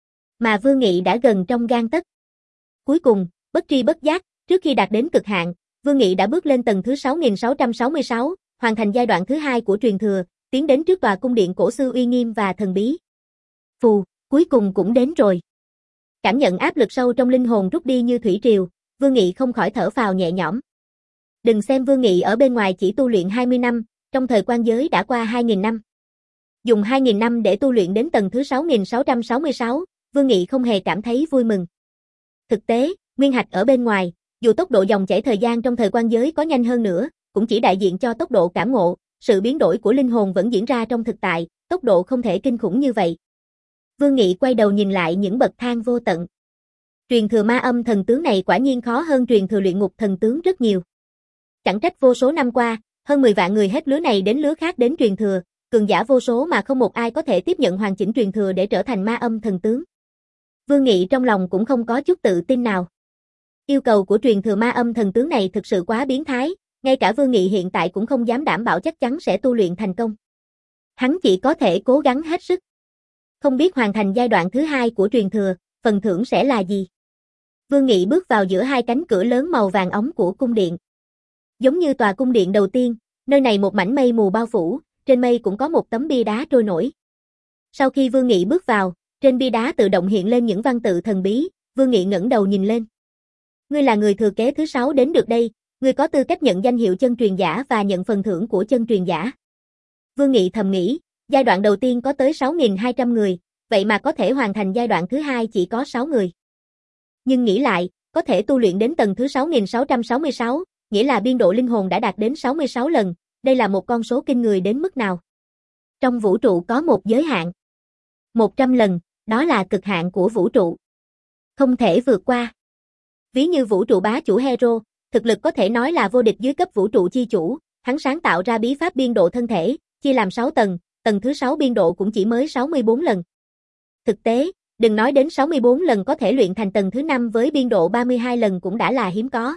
Mà Vương Nghị đã gần trong gang tấc. Cuối cùng, bất tri bất giác, trước khi đạt đến cực hạn, Vương Nghị đã bước lên tầng thứ sáu nghìn sáu trăm sáu mươi sáu, hoàn thành giai đoạn thứ hai của truyền thừa, tiến đến trước tòa cung điện cổ xưa uy nghiêm và thần bí. Phù, cuối cùng cũng đến rồi. Cảm nhận áp lực sâu trong linh hồn rút đi như thủy triều, Vương Nghị không khỏi thở phào nhẹ nhõm. Đừng xem Vương Nghị ở bên ngoài chỉ tu luyện hai mươi năm, trong thời quan giới đã qua hai nghìn năm. Dùng hai nghìn năm để tu luyện đến tầng thứ sáu nghìn sáu trăm sáu mươi sáu, Vương Nghị không hề cảm thấy vui mừng. Thực tế, nguyên hạch ở bên ngoài, dù tốc độ dòng chảy thời gian trong thời quan giới có nhanh hơn nữa, cũng chỉ đại diện cho tốc độ cảm ngộ, sự biến đổi của linh hồn vẫn diễn ra trong thực tại, tốc độ không thể kinh khủng như vậy. Vương Nghị quay đầu nhìn lại những bậc thang vô tận. Truyền thừa ma âm thần tướng này quả nhiên khó hơn truyền thừa luyện ngục thần tướng rất nhiều. Chẳng trách vô số năm qua, hơn mười vạn người hết lứa này đến lứa khác đến truyền thừa, cường giả vô số mà không một ai có thể tiếp nhận hoàn chỉnh truyền thừa để trở thành ma âm thần tướng. Vương Nghị trong lòng cũng không có chút tự tin nào. Yêu cầu của truyền thừa ma âm thần tướng này thực sự quá biến thái, ngay cả Vương Nghị hiện tại cũng không dám đảm bảo chắc chắn sẽ tu luyện thành công. Hắn chỉ có thể cố gắng hết sức. Không biết hoàn thành giai đoạn thứ hai của truyền thừa, phần thưởng sẽ là gì? Vương Nghị bước vào giữa hai cánh cửa lớn màu vàng óng của cung điện. Giống như tòa cung điện đầu tiên, nơi này một mảnh mây mù bao phủ, trên mây cũng có một tấm bia đá trôi nổi. Sau khi Vương Nghị bước vào, trên bia đá tự động hiện lên những văn tự thần bí, Vương Nghị ngẩng đầu nhìn lên. Ngươi là người thừa kế thứ sáu đến được đây, ngươi có tư cách nhận danh hiệu chân truyền giả và nhận phần thưởng của chân truyền giả. Vương Nghị thầm nghĩ, giai đoạn đầu tiên có tới sáu nghìn hai trăm người, vậy mà có thể hoàn thành giai đoạn thứ hai chỉ có sáu người. Nhưng nghĩ lại, có thể tu luyện đến tầng thứ sáu nghìn sáu trăm sáu mươi sáu, nghĩa là biên độ linh hồn đã đạt đến sáu mươi sáu lần, đây là một con số kinh người đến mức nào. Trong vũ trụ có một giới hạn. một trăm lần, đó là cực hạn của vũ trụ. Không thể vượt qua. Ví như vũ trụ bá chủ Hero, thực lực có thể nói là vô địch dưới cấp vũ trụ chi chủ, hắn sáng tạo ra bí pháp biên độ thân thể, chia làm sáu tầng, tầng thứ sáu biên độ cũng chỉ mới sáu mươi bốn lần. Thực tế, đừng nói đến sáu mươi bốn lần có thể luyện thành tầng thứ năm với biên độ ba mươi hai lần cũng đã là hiếm có.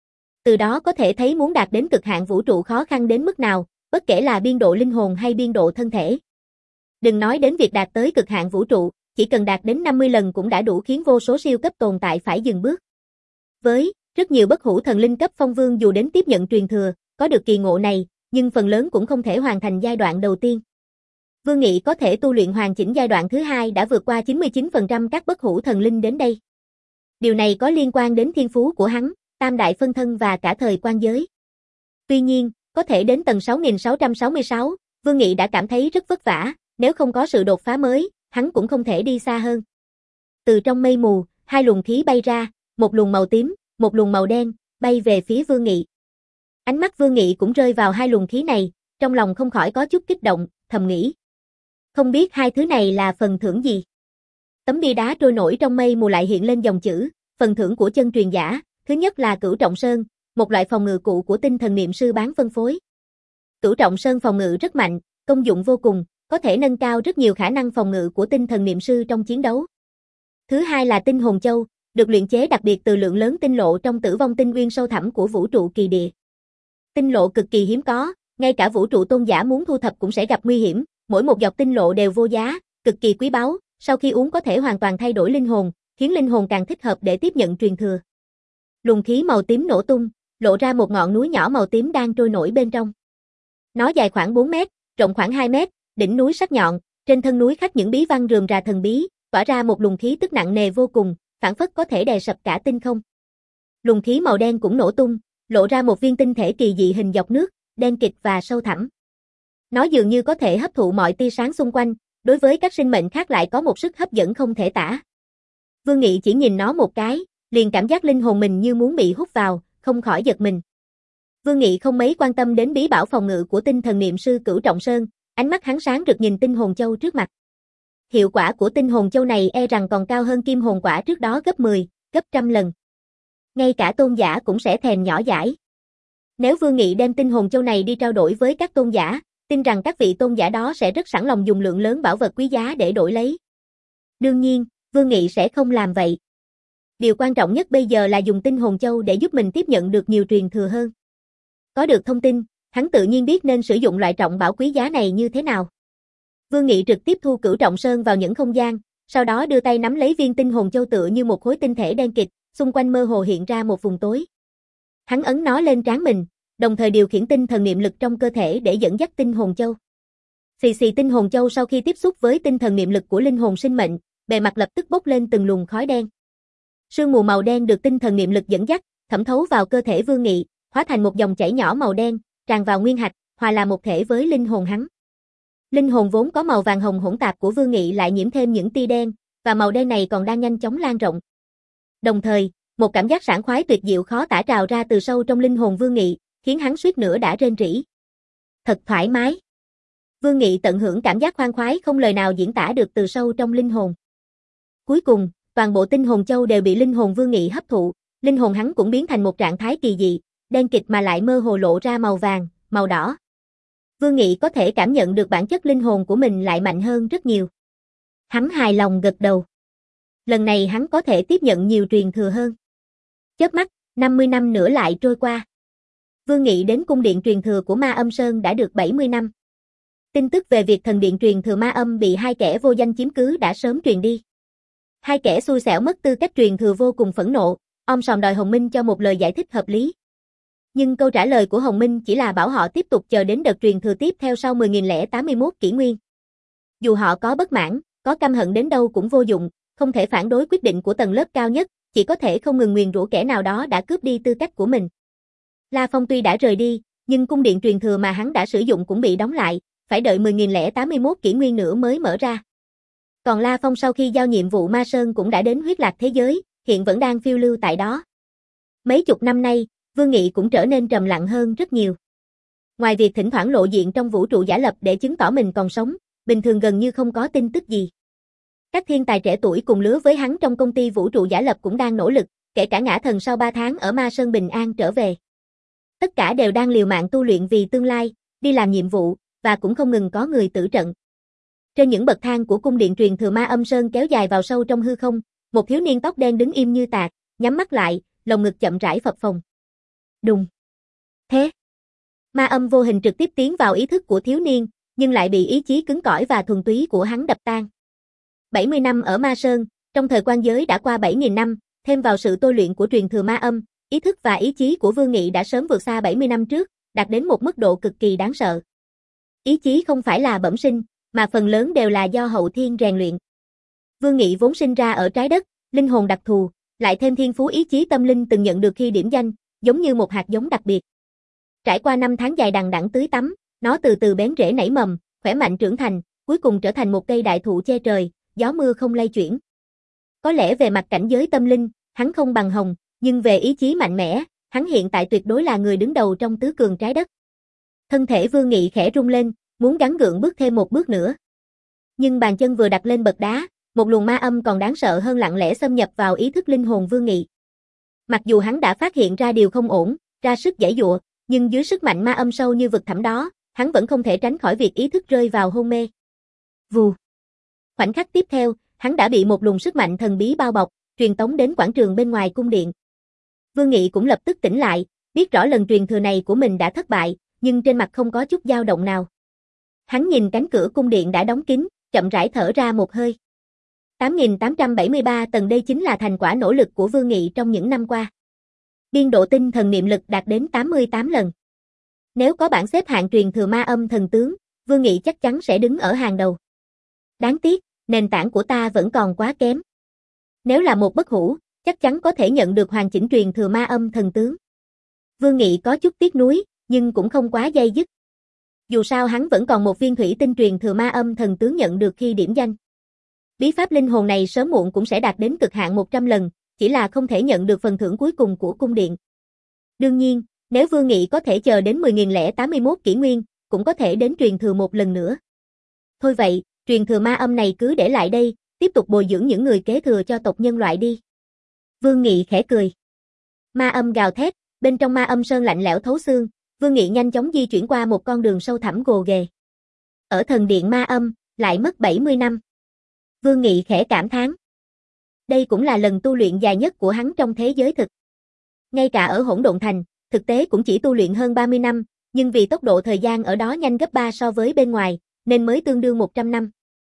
Từ đó có thể thấy muốn đạt đến cực hạn vũ trụ khó khăn đến mức nào, bất kể là biên độ linh hồn hay biên độ thân thể. Đừng nói đến việc đạt tới cực hạn vũ trụ, chỉ cần đạt đến năm mươi lần cũng đã đủ khiến vô số siêu cấp tồn tại phải dừng bước. Với rất nhiều bất hủ thần linh cấp phong vương dù đến tiếp nhận truyền thừa, có được kỳ ngộ này, nhưng phần lớn cũng không thể hoàn thành giai đoạn đầu tiên. Vương Nghị có thể tu luyện hoàn chỉnh giai đoạn thứ hai đã vượt qua chín mươi chín phần trăm các bất hủ thần linh đến đây. Điều này có liên quan đến thiên phú của hắn, tam đại phân thân và cả thời quan giới. Tuy nhiên, có thể đến tầng sáu nghìn sáu trăm sáu mươi sáu, Vương Nghị đã cảm thấy rất vất vả, nếu không có sự đột phá mới, hắn cũng không thể đi xa hơn. Từ trong mây mù, hai luồng khí bay ra, một luồng màu tím, một luồng màu đen, bay về phía Vương Nghị. Ánh mắt Vương Nghị cũng rơi vào hai luồng khí này, trong lòng không khỏi có chút kích động, thầm nghĩ. Không biết hai thứ này là phần thưởng gì? Tấm bia đá trôi nổi trong mây mù lại hiện lên dòng chữ, phần thưởng của chân truyền giả, thứ nhất là Cửu Trọng Sơn, một loại phòng ngự cụ của tinh thần niệm sư bán phân phối. Cửu Trọng Sơn phòng ngự rất mạnh, công dụng vô cùng, có thể nâng cao rất nhiều khả năng phòng ngự của tinh thần niệm sư trong chiến đấu. Thứ hai là Tinh Hồn Châu, được luyện chế đặc biệt từ lượng lớn tinh lộ trong Tử Vong Tinh Nguyên sâu thẳm của vũ trụ kỳ địa. Tinh lộ cực kỳ hiếm có, ngay cả vũ trụ tôn giả muốn thu thập cũng sẽ gặp nguy hiểm, mỗi một giọt tinh lộ đều vô giá, cực kỳ quý báu, sau khi uống có thể hoàn toàn thay đổi linh hồn, khiến linh hồn càng thích hợp để tiếp nhận truyền thừa. Luồng khí màu tím nổ tung, lộ ra một ngọn núi nhỏ màu tím đang trôi nổi bên trong. Nó dài khoảng bốn mét, rộng khoảng hai mét, Đỉnh núi sắc nhọn, trên thân núi khắc những bí văn rườm rà thần bí, tỏa ra một luồng khí tức nặng nề vô cùng, phảng phất có thể đè sập cả tinh không. Luồng khí màu đen cũng nổ tung, lộ ra một viên tinh thể kỳ dị hình dọc nước, đen kịt và sâu thẳm. Nó dường như có thể hấp thụ mọi tia sáng xung quanh, đối với các sinh mệnh khác lại có một sức hấp dẫn không thể tả. Vương Nghị chỉ nhìn nó một cái, liền cảm giác linh hồn mình như muốn bị hút vào, không khỏi giật mình. Vương Nghị không mấy quan tâm đến bí bảo phòng ngự của tinh thần niệm sư Cửu Trọng Sơn, ánh mắt hắn sáng rực nhìn tinh hồn châu trước mặt. Hiệu quả của tinh hồn châu này e rằng còn cao hơn kim hồn quả trước đó gấp mười, gấp trăm lần. Ngay cả tôn giả cũng sẽ thèm nhỏ dãi. Nếu Vương Nghị đem tinh hồn châu này đi trao đổi với các tôn giả, tin rằng các vị tôn giả đó sẽ rất sẵn lòng dùng lượng lớn bảo vật quý giá để đổi lấy. Đương nhiên, Vương Nghị sẽ không làm vậy. Điều quan trọng nhất bây giờ là dùng tinh hồn châu để giúp mình tiếp nhận được nhiều truyền thừa hơn. Có được thông tin, hắn tự nhiên biết nên sử dụng loại trọng bảo quý giá này như thế nào. Vương Nghị trực tiếp thu Cửu Trọng Sơn vào những không gian, sau đó đưa tay nắm lấy viên tinh hồn châu tựa như một khối tinh thể đen kịt, xung quanh mơ hồ hiện ra một vùng tối. Hắn ấn nó lên trán mình, đồng thời điều khiển tinh thần niệm lực trong cơ thể để dẫn dắt tinh hồn châu. Xì xì tinh hồn châu sau khi tiếp xúc với tinh thần niệm lực của linh hồn sinh mệnh, bề mặt lập tức bốc lên từng luồng khói đen. Sương mù màu đen được tinh thần niệm lực dẫn dắt, thẩm thấu vào cơ thể Vương Nghị, hóa thành một dòng chảy nhỏ màu đen, tràn vào nguyên hạch, hòa là một thể với linh hồn hắn. Linh hồn vốn có màu vàng hồng hỗn tạp của Vương Nghị lại nhiễm thêm những tia đen, và màu đen này còn đang nhanh chóng lan rộng. Đồng thời, một cảm giác sảng khoái tuyệt diệu khó tả trào ra từ sâu trong linh hồn Vương Nghị, khiến hắn suýt nữa đã rên rỉ. Thật thoải mái. Vương Nghị tận hưởng cảm giác khoan khoái không lời nào diễn tả được từ sâu trong linh hồn. Cuối cùng, toàn bộ tinh hồn châu đều bị linh hồn Vương Nghị hấp thụ, linh hồn hắn cũng biến thành một trạng thái kỳ dị, đen kịt mà lại mơ hồ lộ ra màu vàng, màu đỏ. Vương Nghị có thể cảm nhận được bản chất linh hồn của mình lại mạnh hơn rất nhiều. Hắn hài lòng gật đầu. Lần này hắn có thể tiếp nhận nhiều truyền thừa hơn. Chớp mắt, năm mươi năm nữa lại trôi qua. Vương Nghị đến cung điện truyền thừa của Ma Âm Sơn đã được bảy mươi năm. Tin tức về việc thần điện truyền thừa Ma Âm bị hai kẻ vô danh chiếm cứ đã sớm truyền đi. Hai kẻ xui xẻo mất tư cách truyền thừa vô cùng phẫn nộ, om sòm đòi Hồng Minh cho một lời giải thích hợp lý. Nhưng câu trả lời của Hồng Minh chỉ là bảo họ tiếp tục chờ đến đợt truyền thừa tiếp theo sau mười nghìn lẻ tám mươi mốt kỷ nguyên. Dù họ có bất mãn, có căm hận đến đâu cũng vô dụng, không thể phản đối quyết định của tầng lớp cao nhất, chỉ có thể không ngừng nguyền rủa kẻ nào đó đã cướp đi tư cách của mình. La Phong tuy đã rời đi, nhưng cung điện truyền thừa mà hắn đã sử dụng cũng bị đóng lại, phải đợi mười nghìn lẻ tám mươi mốt kỷ nguyên nữa mới mở ra. Còn La Phong sau khi giao nhiệm vụ Ma Sơn cũng đã đến huyết lạc thế giới, hiện vẫn đang phiêu lưu tại đó. Mấy chục năm nay, Vương Nghị cũng trở nên trầm lặng hơn rất nhiều. Ngoài việc thỉnh thoảng lộ diện trong vũ trụ giả lập để chứng tỏ mình còn sống, bình thường gần như không có tin tức gì. Các thiên tài trẻ tuổi cùng lứa với hắn trong công ty vũ trụ giả lập cũng đang nỗ lực, kể cả Ngã Thần sau ba tháng ở Ma Sơn bình an trở về. Tất cả đều đang liều mạng tu luyện vì tương lai, đi làm nhiệm vụ, và cũng không ngừng có người tử trận. Trên những bậc thang của cung điện truyền thừa Ma Âm Sơn kéo dài vào sâu trong hư không, một thiếu niên tóc đen đứng im như tạc, nhắm mắt lại, lồng ngực chậm rãi phập phồng. Đùng. Thế. Ma âm vô hình trực tiếp tiến vào ý thức của thiếu niên, nhưng lại bị ý chí cứng cỏi và thuần túy của hắn đập tan. bảy mươi năm ở Ma Sơn, trong thời quan giới đã qua bảy nghìn năm, thêm vào sự tôi luyện của truyền thừa ma âm, ý thức và ý chí của Vương Nghị đã sớm vượt xa bảy mươi năm trước, đạt đến một mức độ cực kỳ đáng sợ. Ý chí không phải là bẩm sinh, mà phần lớn đều là do hậu thiên rèn luyện. Vương Nghị vốn sinh ra ở trái đất, linh hồn đặc thù, lại thêm thiên phú ý chí tâm linh từng nhận được khi điểm danh, giống như một hạt giống đặc biệt. Trải qua năm tháng dài đằng đẵng tưới tắm, nó từ từ bén rễ nảy mầm, khỏe mạnh trưởng thành, cuối cùng trở thành một cây đại thụ che trời, gió mưa không lay chuyển. Có lẽ về mặt cảnh giới tâm linh, hắn không bằng Hồng, nhưng về ý chí mạnh mẽ, hắn hiện tại tuyệt đối là người đứng đầu trong tứ cường trái đất. Thân thể Vương Nghị khẽ rung lên, muốn gắng gượng bước thêm một bước nữa. Nhưng bàn chân vừa đặt lên bậc đá, một luồng ma âm còn đáng sợ hơn lặng lẽ xâm nhập vào ý thức linh hồn Vương Nghị. Mặc dù hắn đã phát hiện ra điều không ổn, ra sức giãy giụa, nhưng dưới sức mạnh ma âm sâu như vực thẳm đó, hắn vẫn không thể tránh khỏi việc ý thức rơi vào hôn mê. Vù. Khoảnh khắc tiếp theo, hắn đã bị một luồng sức mạnh thần bí bao bọc, truyền tống đến quảng trường bên ngoài cung điện. Vương Nghị cũng lập tức tỉnh lại, biết rõ lần truyền thừa này của mình đã thất bại, nhưng trên mặt không có chút dao động nào. Hắn nhìn cánh cửa cung điện đã đóng kín, chậm rãi thở ra một hơi. tám nghìn tám trăm bảy mươi ba tầng đây chính là thành quả nỗ lực của Vương Nghị trong những năm qua. Biên độ tinh thần niệm lực đạt đến tám mươi tám lần. Nếu có bảng xếp hạng truyền thừa ma âm thần tướng, Vương Nghị chắc chắn sẽ đứng ở hàng đầu. Đáng tiếc, nền tảng của ta vẫn còn quá kém. Nếu là một bất hủ, chắc chắn có thể nhận được hoàn chỉnh truyền thừa ma âm thần tướng. Vương Nghị có chút tiếc nuối, nhưng cũng không quá day dứt. Dù sao hắn vẫn còn một viên thủy tinh truyền thừa ma âm thần tướng nhận được khi điểm danh. Bí pháp linh hồn này sớm muộn cũng sẽ đạt đến cực hạn một trăm lần, chỉ là không thể nhận được phần thưởng cuối cùng của cung điện. Đương nhiên, nếu Vương Nghị có thể chờ đến mười nghìn lẻ tám mươi mốt kỷ nguyên, cũng có thể đến truyền thừa một lần nữa. Thôi vậy, truyền thừa ma âm này cứ để lại đây, tiếp tục bồi dưỡng những người kế thừa cho tộc nhân loại đi. Vương Nghị khẽ cười. Ma âm gào thét, bên trong ma âm sơn lạnh lẽo thấu xương, Vương Nghị nhanh chóng di chuyển qua một con đường sâu thẳm gồ ghề. Ở thần điện ma âm, lại mất bảy mươi năm. Vương Nghị khẽ cảm thán. Đây cũng là lần tu luyện dài nhất của hắn trong thế giới thực. Ngay cả ở Hỗn Độn Thành, thực tế cũng chỉ tu luyện hơn ba mươi năm, nhưng vì tốc độ thời gian ở đó nhanh gấp ba so với bên ngoài, nên mới tương đương một trăm năm.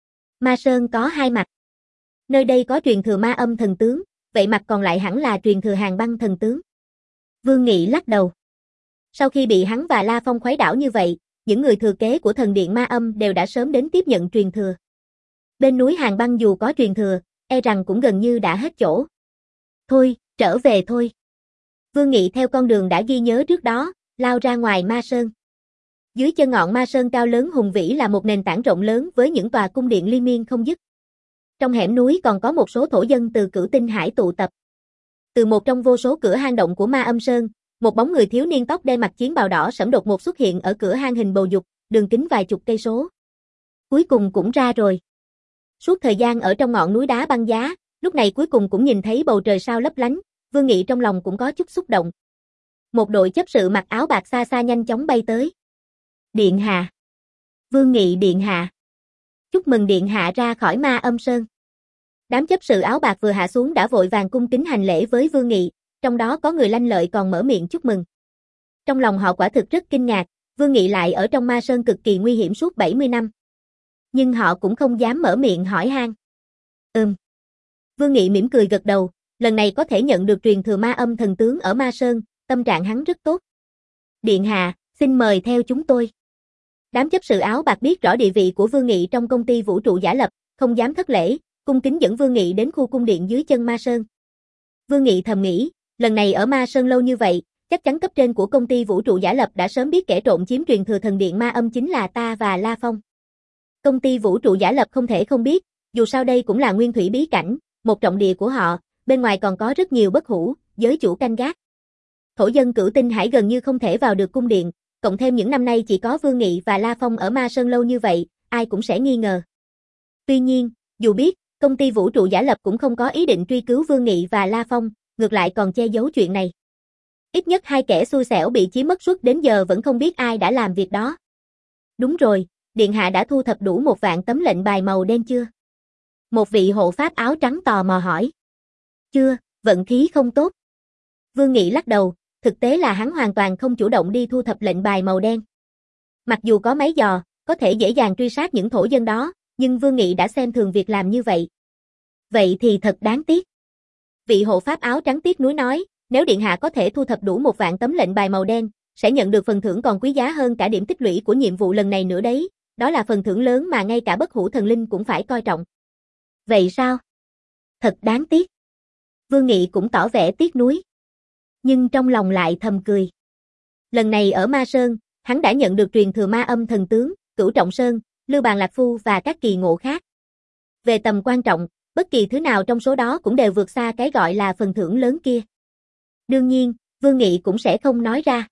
Ma Sơn có hai mặt. Nơi đây có truyền thừa ma âm thần tướng, vậy mặt còn lại hẳn là truyền thừa hàng băng thần tướng. Vương Nghị lắc đầu. Sau khi bị hắn và La Phong khuấy đảo như vậy, những người thừa kế của thần điện ma âm đều đã sớm đến tiếp nhận truyền thừa. Bên núi hàng băng dù có truyền thừa, e rằng cũng gần như đã hết chỗ. Thôi, trở về thôi. Vương Nghị theo con đường đã ghi nhớ trước đó, lao ra ngoài ma sơn. Dưới chân ngọn ma sơn cao lớn hùng vĩ là một nền tảng rộng lớn với những tòa cung điện liên miên không dứt. Trong hẻm núi còn có một số thổ dân từ Cửu Tinh Hải tụ tập. Từ một trong vô số cửa hang động của ma âm sơn, một bóng người thiếu niên tóc đen mặc chiến bào đỏ sẫm đột ngột xuất hiện ở cửa hang hình bầu dục, đường kính vài chục cây số. Cuối cùng cũng ra rồi. Suốt thời gian ở trong ngọn núi đá băng giá, lúc này cuối cùng cũng nhìn thấy bầu trời sao lấp lánh, Vương Nghị trong lòng cũng có chút xúc động. Một đội chấp sự mặc áo bạc xa xa nhanh chóng bay tới. Điện hạ. Vương Nghị điện hạ. Chúc mừng điện hạ ra khỏi ma âm sơn. Đám chấp sự áo bạc vừa hạ xuống đã vội vàng cung kính hành lễ với Vương Nghị, trong đó có người lanh lợi còn mở miệng chúc mừng. Trong lòng họ quả thực rất kinh ngạc, Vương Nghị lại ở trong ma sơn cực kỳ nguy hiểm suốt bảy mươi năm. Nhưng họ cũng không dám mở miệng hỏi han. Ừm. Vương Nghị mỉm cười gật đầu, lần này có thể nhận được truyền thừa ma âm thần tướng ở ma sơn, tâm trạng hắn rất tốt. Điện hạ, xin mời theo chúng tôi. Đám chấp sự áo bạc biết rõ địa vị của Vương Nghị trong công ty vũ trụ giả lập, không dám thất lễ, cung kính dẫn Vương Nghị đến khu cung điện dưới chân ma sơn. Vương Nghị thầm nghĩ, lần này ở ma sơn lâu như vậy, chắc chắn cấp trên của công ty vũ trụ giả lập đã sớm biết kẻ trộm chiếm truyền thừa thần điện ma âm chính là ta và La Phong. Công ty vũ trụ giả lập không thể không biết, dù sao đây cũng là nguyên thủy bí cảnh, một trọng địa của họ, bên ngoài còn có rất nhiều bất hủ, giới chủ canh gác. Thổ dân Cửu Tinh Hải gần như không thể vào được cung điện, cộng thêm những năm nay chỉ có Vương Nghị và La Phong ở ma sơn lâu như vậy, ai cũng sẽ nghi ngờ. Tuy nhiên, dù biết, công ty vũ trụ giả lập cũng không có ý định truy cứu Vương Nghị và La Phong, ngược lại còn che giấu chuyện này. Ít nhất hai kẻ xui xẻo bị chiếm mất suốt đến giờ vẫn không biết ai đã làm việc đó. Đúng rồi, điện hạ đã thu thập đủ một vạn tấm lệnh bài màu đen chưa? Một vị hộ pháp áo trắng tò mò hỏi. Chưa, vận khí không tốt. Vương Nghị lắc đầu, thực tế là hắn hoàn toàn không chủ động đi thu thập lệnh bài màu đen. Mặc dù có máy dò, có thể dễ dàng truy sát những thổ dân đó, nhưng Vương Nghị đã xem thường việc làm như vậy. Vậy thì thật đáng tiếc. Vị hộ pháp áo trắng tiếc nuối nói, nếu điện hạ có thể thu thập đủ một vạn tấm lệnh bài màu đen, sẽ nhận được phần thưởng còn quý giá hơn cả điểm tích lũy của nhiệm vụ lần này nữa đấy, đó là phần thưởng lớn mà ngay cả bất hủ thần linh cũng phải coi trọng. Vậy sao? Thật đáng tiếc. Vương Nghị cũng tỏ vẻ tiếc nuối. Nhưng trong lòng lại thầm cười. Lần này ở Ma Sơn, hắn đã nhận được truyền thừa ma âm thần tướng, Cửu Trọng Sơn, Lưu Bàn Lạc Phu và các kỳ ngộ khác. Về tầm quan trọng, bất kỳ thứ nào trong số đó cũng đều vượt xa cái gọi là phần thưởng lớn kia. Đương nhiên, Vương Nghị cũng sẽ không nói ra.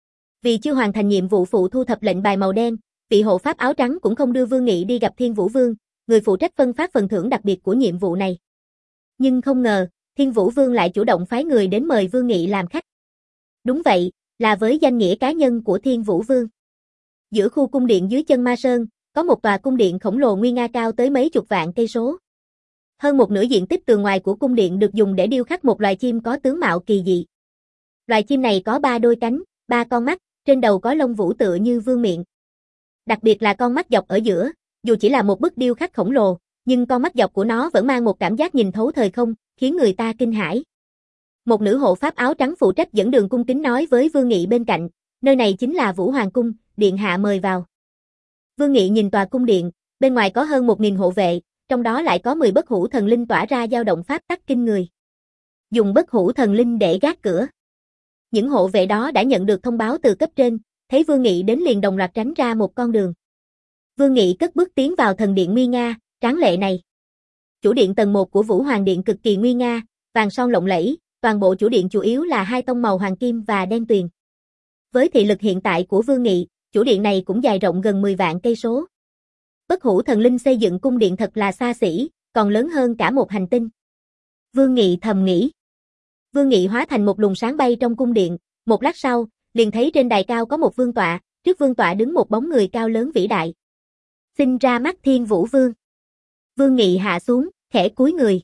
Vì chưa hoàn thành nhiệm vụ phụ thu thập lệnh bài màu đen, vị hộ pháp áo trắng cũng không đưa Vương Nghị đi gặp Thiên Vũ Vương, người phụ trách phân phát phần thưởng đặc biệt của nhiệm vụ này. Nhưng không ngờ, Thiên Vũ Vương lại chủ động phái người đến mời Vương Nghị làm khách. Đúng vậy, là với danh nghĩa cá nhân của Thiên Vũ Vương. Giữa khu cung điện dưới chân Ma Sơn, có một tòa cung điện khổng lồ nguy nga cao tới mấy chục vạn cây số. Hơn một nửa diện tích tường ngoài của cung điện được dùng để điêu khắc một loài chim có tướng mạo kỳ dị. Loài chim này có ba đôi cánh, ba con mắt, trên đầu có lông vũ tựa như vương miện. Đặc biệt là con mắt dọc ở giữa, dù chỉ là một bức điêu khắc khổng lồ, nhưng con mắt dọc của nó vẫn mang một cảm giác nhìn thấu thời không, khiến người ta kinh hãi. Một nữ hộ pháp áo trắng phụ trách dẫn đường cung kính nói với Vương Nghị bên cạnh, nơi này chính là Vũ Hoàng Cung, điện hạ mời vào. Vương Nghị nhìn tòa cung điện, bên ngoài có hơn một nghìn hộ vệ, trong đó lại có mười bất hủ thần linh tỏa ra dao động pháp tắc kinh người. Dùng bất hủ thần linh để gác cửa. Những hộ vệ đó đã nhận được thông báo từ cấp trên, thấy Vương Nghị đến liền đồng loạt tránh ra một con đường. Vương Nghị cất bước tiến vào thần điện nguy nga, tráng lệ này. Chủ điện tầng một của Vũ Hoàng Điện cực kỳ nguy nga, vàng son lộng lẫy, toàn bộ chủ điện chủ yếu là hai tông màu hoàng kim và đen tuyền. Với thị lực hiện tại của Vương Nghị, chủ điện này cũng dài rộng gần mười vạn cây số. Bất hủ thần linh xây dựng cung điện thật là xa xỉ, còn lớn hơn cả một hành tinh. Vương Nghị thầm nghĩ. Vương Nghị hóa thành một luồng sáng bay trong cung điện, một lát sau, liền thấy trên đài cao có một vương tọa, trước vương tọa đứng một bóng người cao lớn vĩ đại. Xin ra mắt Thiên Vũ Vương. Vương Nghị hạ xuống, khẽ cúi người.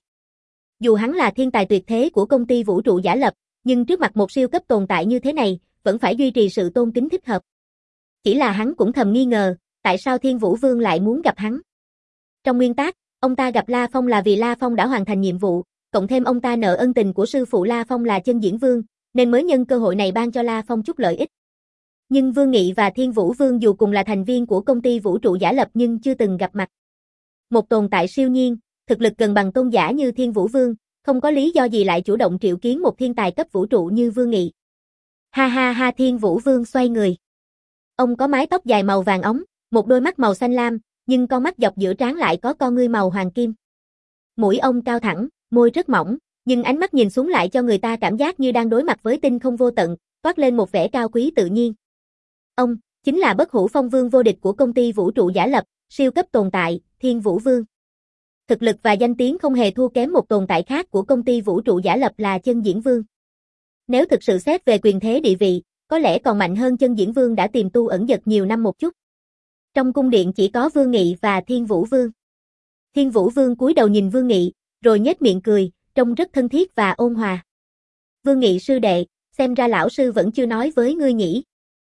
Dù hắn là thiên tài tuyệt thế của công ty vũ trụ giả lập, nhưng trước mặt một siêu cấp tồn tại như thế này, vẫn phải duy trì sự tôn kính thích hợp. Chỉ là hắn cũng thầm nghi ngờ, tại sao Thiên Vũ Vương lại muốn gặp hắn. Trong nguyên tắc, ông ta gặp La Phong là vì La Phong đã hoàn thành nhiệm vụ, cộng thêm ông ta nợ ân tình của sư phụ La Phong là Chân Diễn Vương, nên mới nhân cơ hội này ban cho La Phong chút lợi ích. Nhưng Vương Nghị và Thiên Vũ Vương dù cùng là thành viên của công ty vũ trụ giả lập nhưng chưa từng gặp mặt. Một tồn tại siêu nhiên, thực lực gần bằng tôn giả như Thiên Vũ Vương, không có lý do gì lại chủ động triệu kiến một thiên tài cấp vũ trụ như Vương Nghị. Ha ha ha, Thiên Vũ Vương xoay người. Ông có mái tóc dài màu vàng óng, một đôi mắt màu xanh lam, nhưng con mắt dọc giữa trán lại có con ngươi màu hoàng kim. Mũi ông cao thẳng, môi rất mỏng, nhưng ánh mắt nhìn xuống lại cho người ta cảm giác như đang đối mặt với tinh không vô tận, toát lên một vẻ cao quý tự nhiên. Ông chính là bất hủ phong vương vô địch của công ty vũ trụ giả lập, siêu cấp tồn tại, Thiên Vũ Vương. Thực lực và danh tiếng không hề thua kém một tồn tại khác của công ty vũ trụ giả lập là Chân Diễn Vương. Nếu thực sự xét về quyền thế địa vị, có lẽ còn mạnh hơn Chân Diễn Vương đã tìm tu ẩn dật nhiều năm một chút. Trong cung điện chỉ có Vương Nghị và Thiên Vũ Vương. Thiên Vũ Vương cúi đầu nhìn Vương Nghị, rồi nhếch miệng cười, trông rất thân thiết và ôn hòa. Vương Nghị sư đệ, xem ra lão sư vẫn chưa nói với ngươi nhỉ.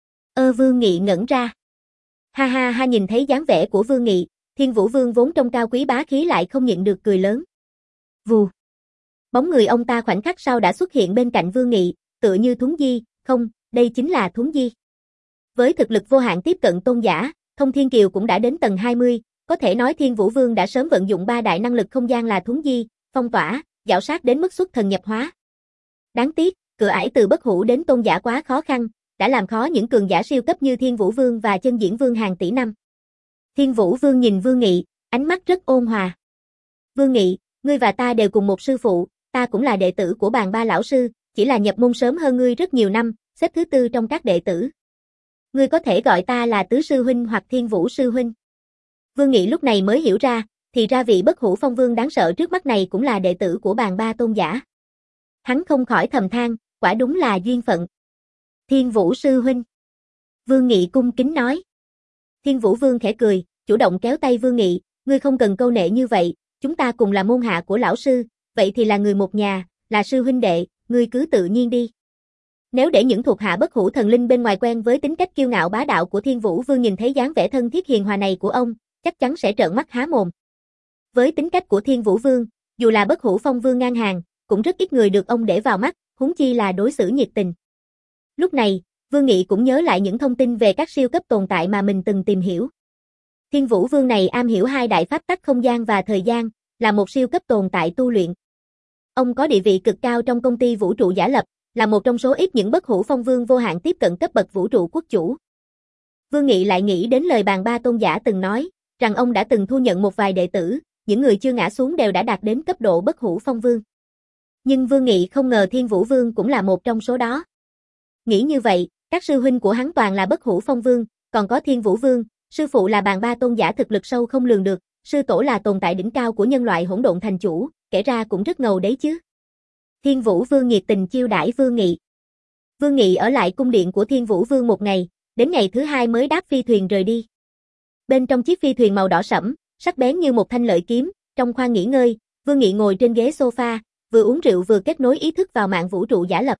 Ơ Vương Nghị ngẩn ra. Ha ha ha, nhìn thấy dáng vẻ của Vương Nghị, Thiên Vũ Vương vốn trông cao quý bá khí lại không nhịn được cười lớn. Vù. Bóng người ông ta khoảnh khắc sau đã xuất hiện bên cạnh Vương Nghị, tựa như Thuấn Di, không, đây chính là Thuấn Di. Với thực lực vô hạn tiếp cận tôn giả, Thông Thiên Kiều cũng đã đến tầng hai mươi, có thể nói Thiên Vũ Vương đã sớm vận dụng ba đại năng lực không gian là Thuấn Di, phong tỏa, dạo sát đến mức xuất thần nhập hóa. Đáng tiếc, cửa ải từ bất hủ đến tôn giả quá khó khăn, đã làm khó những cường giả siêu cấp như Thiên Vũ Vương và Chân Diễn Vương hàng tỷ năm. Thiên Vũ Vương nhìn Vương Nghị, ánh mắt rất ôn hòa. Vương Nghị, ngươi và ta đều cùng một sư phụ, ta cũng là đệ tử của Bàn Ba lão sư, chỉ là nhập môn sớm hơn ngươi rất nhiều năm, xếp thứ tư trong các đệ tử. Ngươi có thể gọi ta là Tứ sư huynh hoặc Thiên Vũ sư huynh. Vương Nghị lúc này mới hiểu ra, thì ra vị bất hủ phong vương đáng sợ trước mắt này cũng là đệ tử của Bàn Ba tôn giả. Hắn không khỏi thầm than, quả đúng là duyên phận. Thiên Vũ sư huynh. Vương Nghị cung kính nói. Thiên Vũ Vương khẽ cười, chủ động kéo tay Vương Nghị, ngươi không cần câu nệ như vậy, chúng ta cùng là môn hạ của lão sư, vậy thì là người một nhà, là sư huynh đệ, ngươi cứ tự nhiên đi. Nếu để những thuộc hạ bất hủ thần linh bên ngoài quen với tính cách kiêu ngạo bá đạo của Thiên Vũ Vương nhìn thấy dáng vẻ thân thiết hiền hòa này của ông, chắc chắn sẽ trợn mắt há mồm. Với tính cách của Thiên Vũ Vương, dù là bất hủ phong vương ngang hàng, cũng rất ít người được ông để vào mắt, huống chi là đối xử nhiệt tình. Lúc này, Vương Nghị cũng nhớ lại những thông tin về các siêu cấp tồn tại mà mình từng tìm hiểu. Thiên Vũ Vương này am hiểu hai đại pháp tắc không gian và thời gian, là một siêu cấp tồn tại tu luyện. Ông có địa vị cực cao trong công ty vũ trụ giả lập, là một trong số ít những bất hủ phong vương vô hạn tiếp cận cấp bậc vũ trụ quốc chủ. Vương Nghị lại nghĩ đến lời Bàn Ba tôn giả từng nói, rằng ông đã từng thu nhận một vài đệ tử, những người chưa ngã xuống đều đã đạt đến cấp độ bất hủ phong vương. Nhưng Vương Nghị không ngờ Thiên Vũ Vương cũng là một trong số đó. Nghĩ như vậy, các sư huynh của hắn toàn là bất hủ phong vương, còn có Thiên Vũ Vương, sư phụ là Bàn Ba tôn giả thực lực sâu không lường được, sư tổ là tồn tại đỉnh cao của nhân loại hỗn độn thành chủ, kể ra cũng rất ngầu đấy chứ. Thiên Vũ Vương nhiệt tình chiêu đãi Vương Nghị. Vương Nghị ở lại cung điện của Thiên Vũ Vương một ngày, đến ngày thứ hai mới đáp phi thuyền rời đi. Bên trong chiếc phi thuyền màu đỏ sẫm, sắc bén như một thanh lợi kiếm, trong khoang nghỉ ngơi, Vương Nghị ngồi trên ghế sofa, vừa uống rượu vừa kết nối ý thức vào mạng vũ trụ giả lập.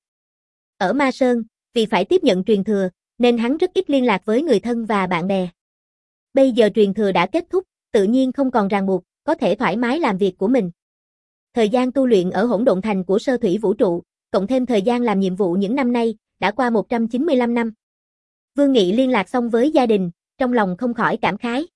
Ở Ma Sơn, vì phải tiếp nhận truyền thừa, nên hắn rất ít liên lạc với người thân và bạn bè. Bây giờ truyền thừa đã kết thúc, tự nhiên không còn ràng buộc, có thể thoải mái làm việc của mình. Thời gian tu luyện ở hỗn độn thành của sơ thủy vũ trụ, cộng thêm thời gian làm nhiệm vụ những năm nay, đã qua một trăm chín mươi lăm năm. Vương Nghị liên lạc xong với gia đình, trong lòng không khỏi cảm khái.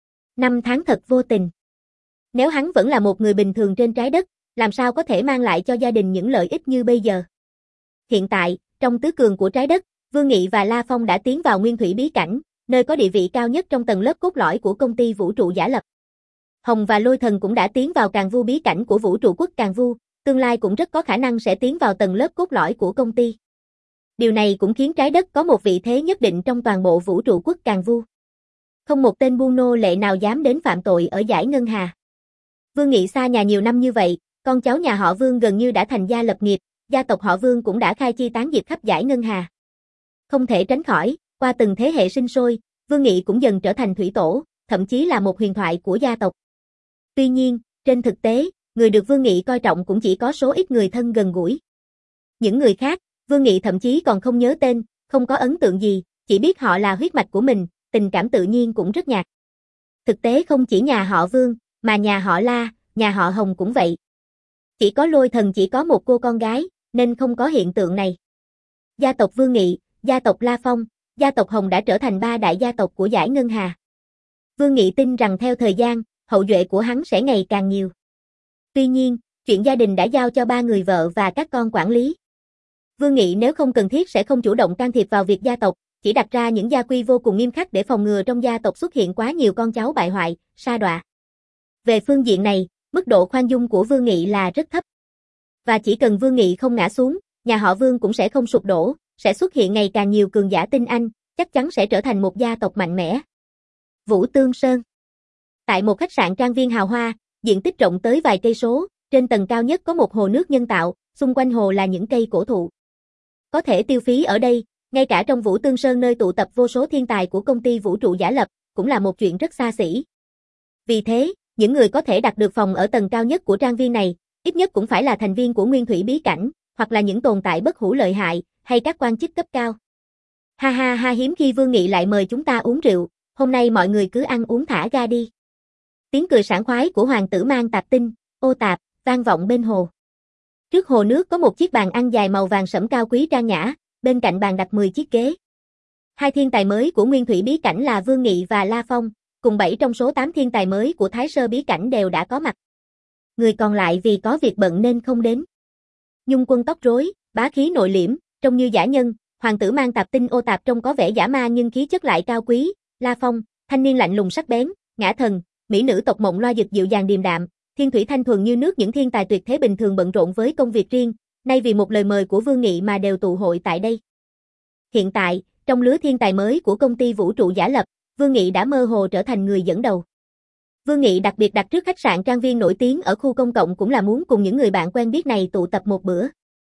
Năm tháng thật vô tình. Nếu hắn vẫn là một người bình thường trên trái đất, làm sao có thể mang lại cho gia đình những lợi ích như bây giờ. Hiện tại, trong tứ cường của trái đất, Vương Nghị và La Phong đã tiến vào nguyên thủy bí cảnh, nơi có địa vị cao nhất trong tầng lớp cốt lõi của công ty vũ trụ giả lập. Hồng và Lôi Thần cũng đã tiến vào Càn Vu bí cảnh của vũ trụ quốc Càn Vu, tương lai cũng rất có khả năng sẽ tiến vào tầng lớp cốt lõi của công ty. Điều này cũng khiến trái đất có một vị thế nhất định trong toàn bộ vũ trụ quốc Càn Vu. Không một tên buôn nô lệ nào dám đến phạm tội ở dải Ngân Hà. Vương Nghị xa nhà nhiều năm như vậy, con cháu nhà họ Vương gần như đã thành gia lập nghiệp, gia tộc họ Vương cũng đã khai chi tán diệp khắp dải Ngân Hà. Không thể tránh khỏi, qua từng thế hệ sinh sôi, Vương Nghị cũng dần trở thành thủy tổ, thậm chí là một huyền thoại của gia tộc. Tuy nhiên, trên thực tế, người được Vương Nghị coi trọng cũng chỉ có số ít người thân gần gũi. Những người khác, Vương Nghị thậm chí còn không nhớ tên, không có ấn tượng gì, chỉ biết họ là huyết mạch của mình, tình cảm tự nhiên cũng rất nhạt. Thực tế không chỉ nhà họ Vương, mà nhà họ La, nhà họ Hồng cũng vậy. Chỉ có Lôi Thần chỉ có một cô con gái, nên không có hiện tượng này. Gia tộc Vương Nghị, gia tộc La Phong, gia tộc Hồng đã trở thành ba đại gia tộc của dải Ngân Hà. Vương Nghị tin rằng theo thời gian, hậu duệ của hắn sẽ ngày càng nhiều. Tuy nhiên, chuyện gia đình đã giao cho ba người vợ và các con quản lý. Vương Nghị nếu không cần thiết sẽ không chủ động can thiệp vào việc gia tộc, chỉ đặt ra những gia quy vô cùng nghiêm khắc để phòng ngừa trong gia tộc xuất hiện quá nhiều con cháu bại hoại, sa đọa. Về phương diện này, mức độ khoan dung của Vương Nghị là rất thấp. Và chỉ cần Vương Nghị không ngã xuống, nhà họ Vương cũng sẽ không sụp đổ, sẽ xuất hiện ngày càng nhiều cường giả tinh anh, chắc chắn sẽ trở thành một gia tộc mạnh mẽ. Vũ Tương Sơn. Tại một khách sạn trang viên hào hoa, diện tích rộng tới vài cây số, trên tầng cao nhất có một hồ nước nhân tạo, xung quanh hồ là những cây cổ thụ. Có thể tiêu phí ở đây, ngay cả trong Vũ Tương Sơn nơi tụ tập vô số thiên tài của công ty vũ trụ giả lập, cũng là một chuyện rất xa xỉ. Vì thế, những người có thể đặt được phòng ở tầng cao nhất của trang viên này, ít nhất cũng phải là thành viên của nguyên thủy bí cảnh, hoặc là những tồn tại bất hủ lợi hại, hay các quan chức cấp cao. Ha ha ha, hiếm khi Vương Nghị lại mời chúng ta uống rượu, hôm nay mọi người cứ ăn uống thả ga đi. Tiếng cười sảng khoái của hoàng tử mang tạp tinh, ô tạp, vang vọng bên hồ. Trước hồ nước có một chiếc bàn ăn dài màu vàng sẫm cao quý trang nhã, bên cạnh bàn đặt mười chiếc ghế. Hai thiên tài mới của nguyên thủy bí cảnh là Vương Nghị và La Phong, cùng bảy trong số tám thiên tài mới của Thái Sơ bí cảnh đều đã có mặt. Người còn lại vì có việc bận nên không đến. Nhung Quân tóc rối, bá khí nội liễm, trông như giả nhân, hoàng tử mang tạp tinh ô tạp trông có vẻ giả ma nhưng khí chất lại cao quý, La Phong, thanh niên lạnh lùng sắc bén, Ngã Thần, mỹ nữ tộc Mộng Loa Dực dịu dàng điềm đạm, thiên thủy thanh thuần như nước, những thiên tài tuyệt thế bình thường bận rộn với công việc riêng, nay vì một lời mời của Vương Nghị mà đều tụ hội tại đây. Hiện tại, trong lứa thiên tài mới của công ty vũ trụ giả lập, Vương Nghị đã mơ hồ trở thành người dẫn đầu. Vương Nghị đặc biệt đặt trước khách sạn trang viên nổi tiếng ở khu công cộng cũng là muốn cùng những người bạn quen biết này tụ tập một bữa.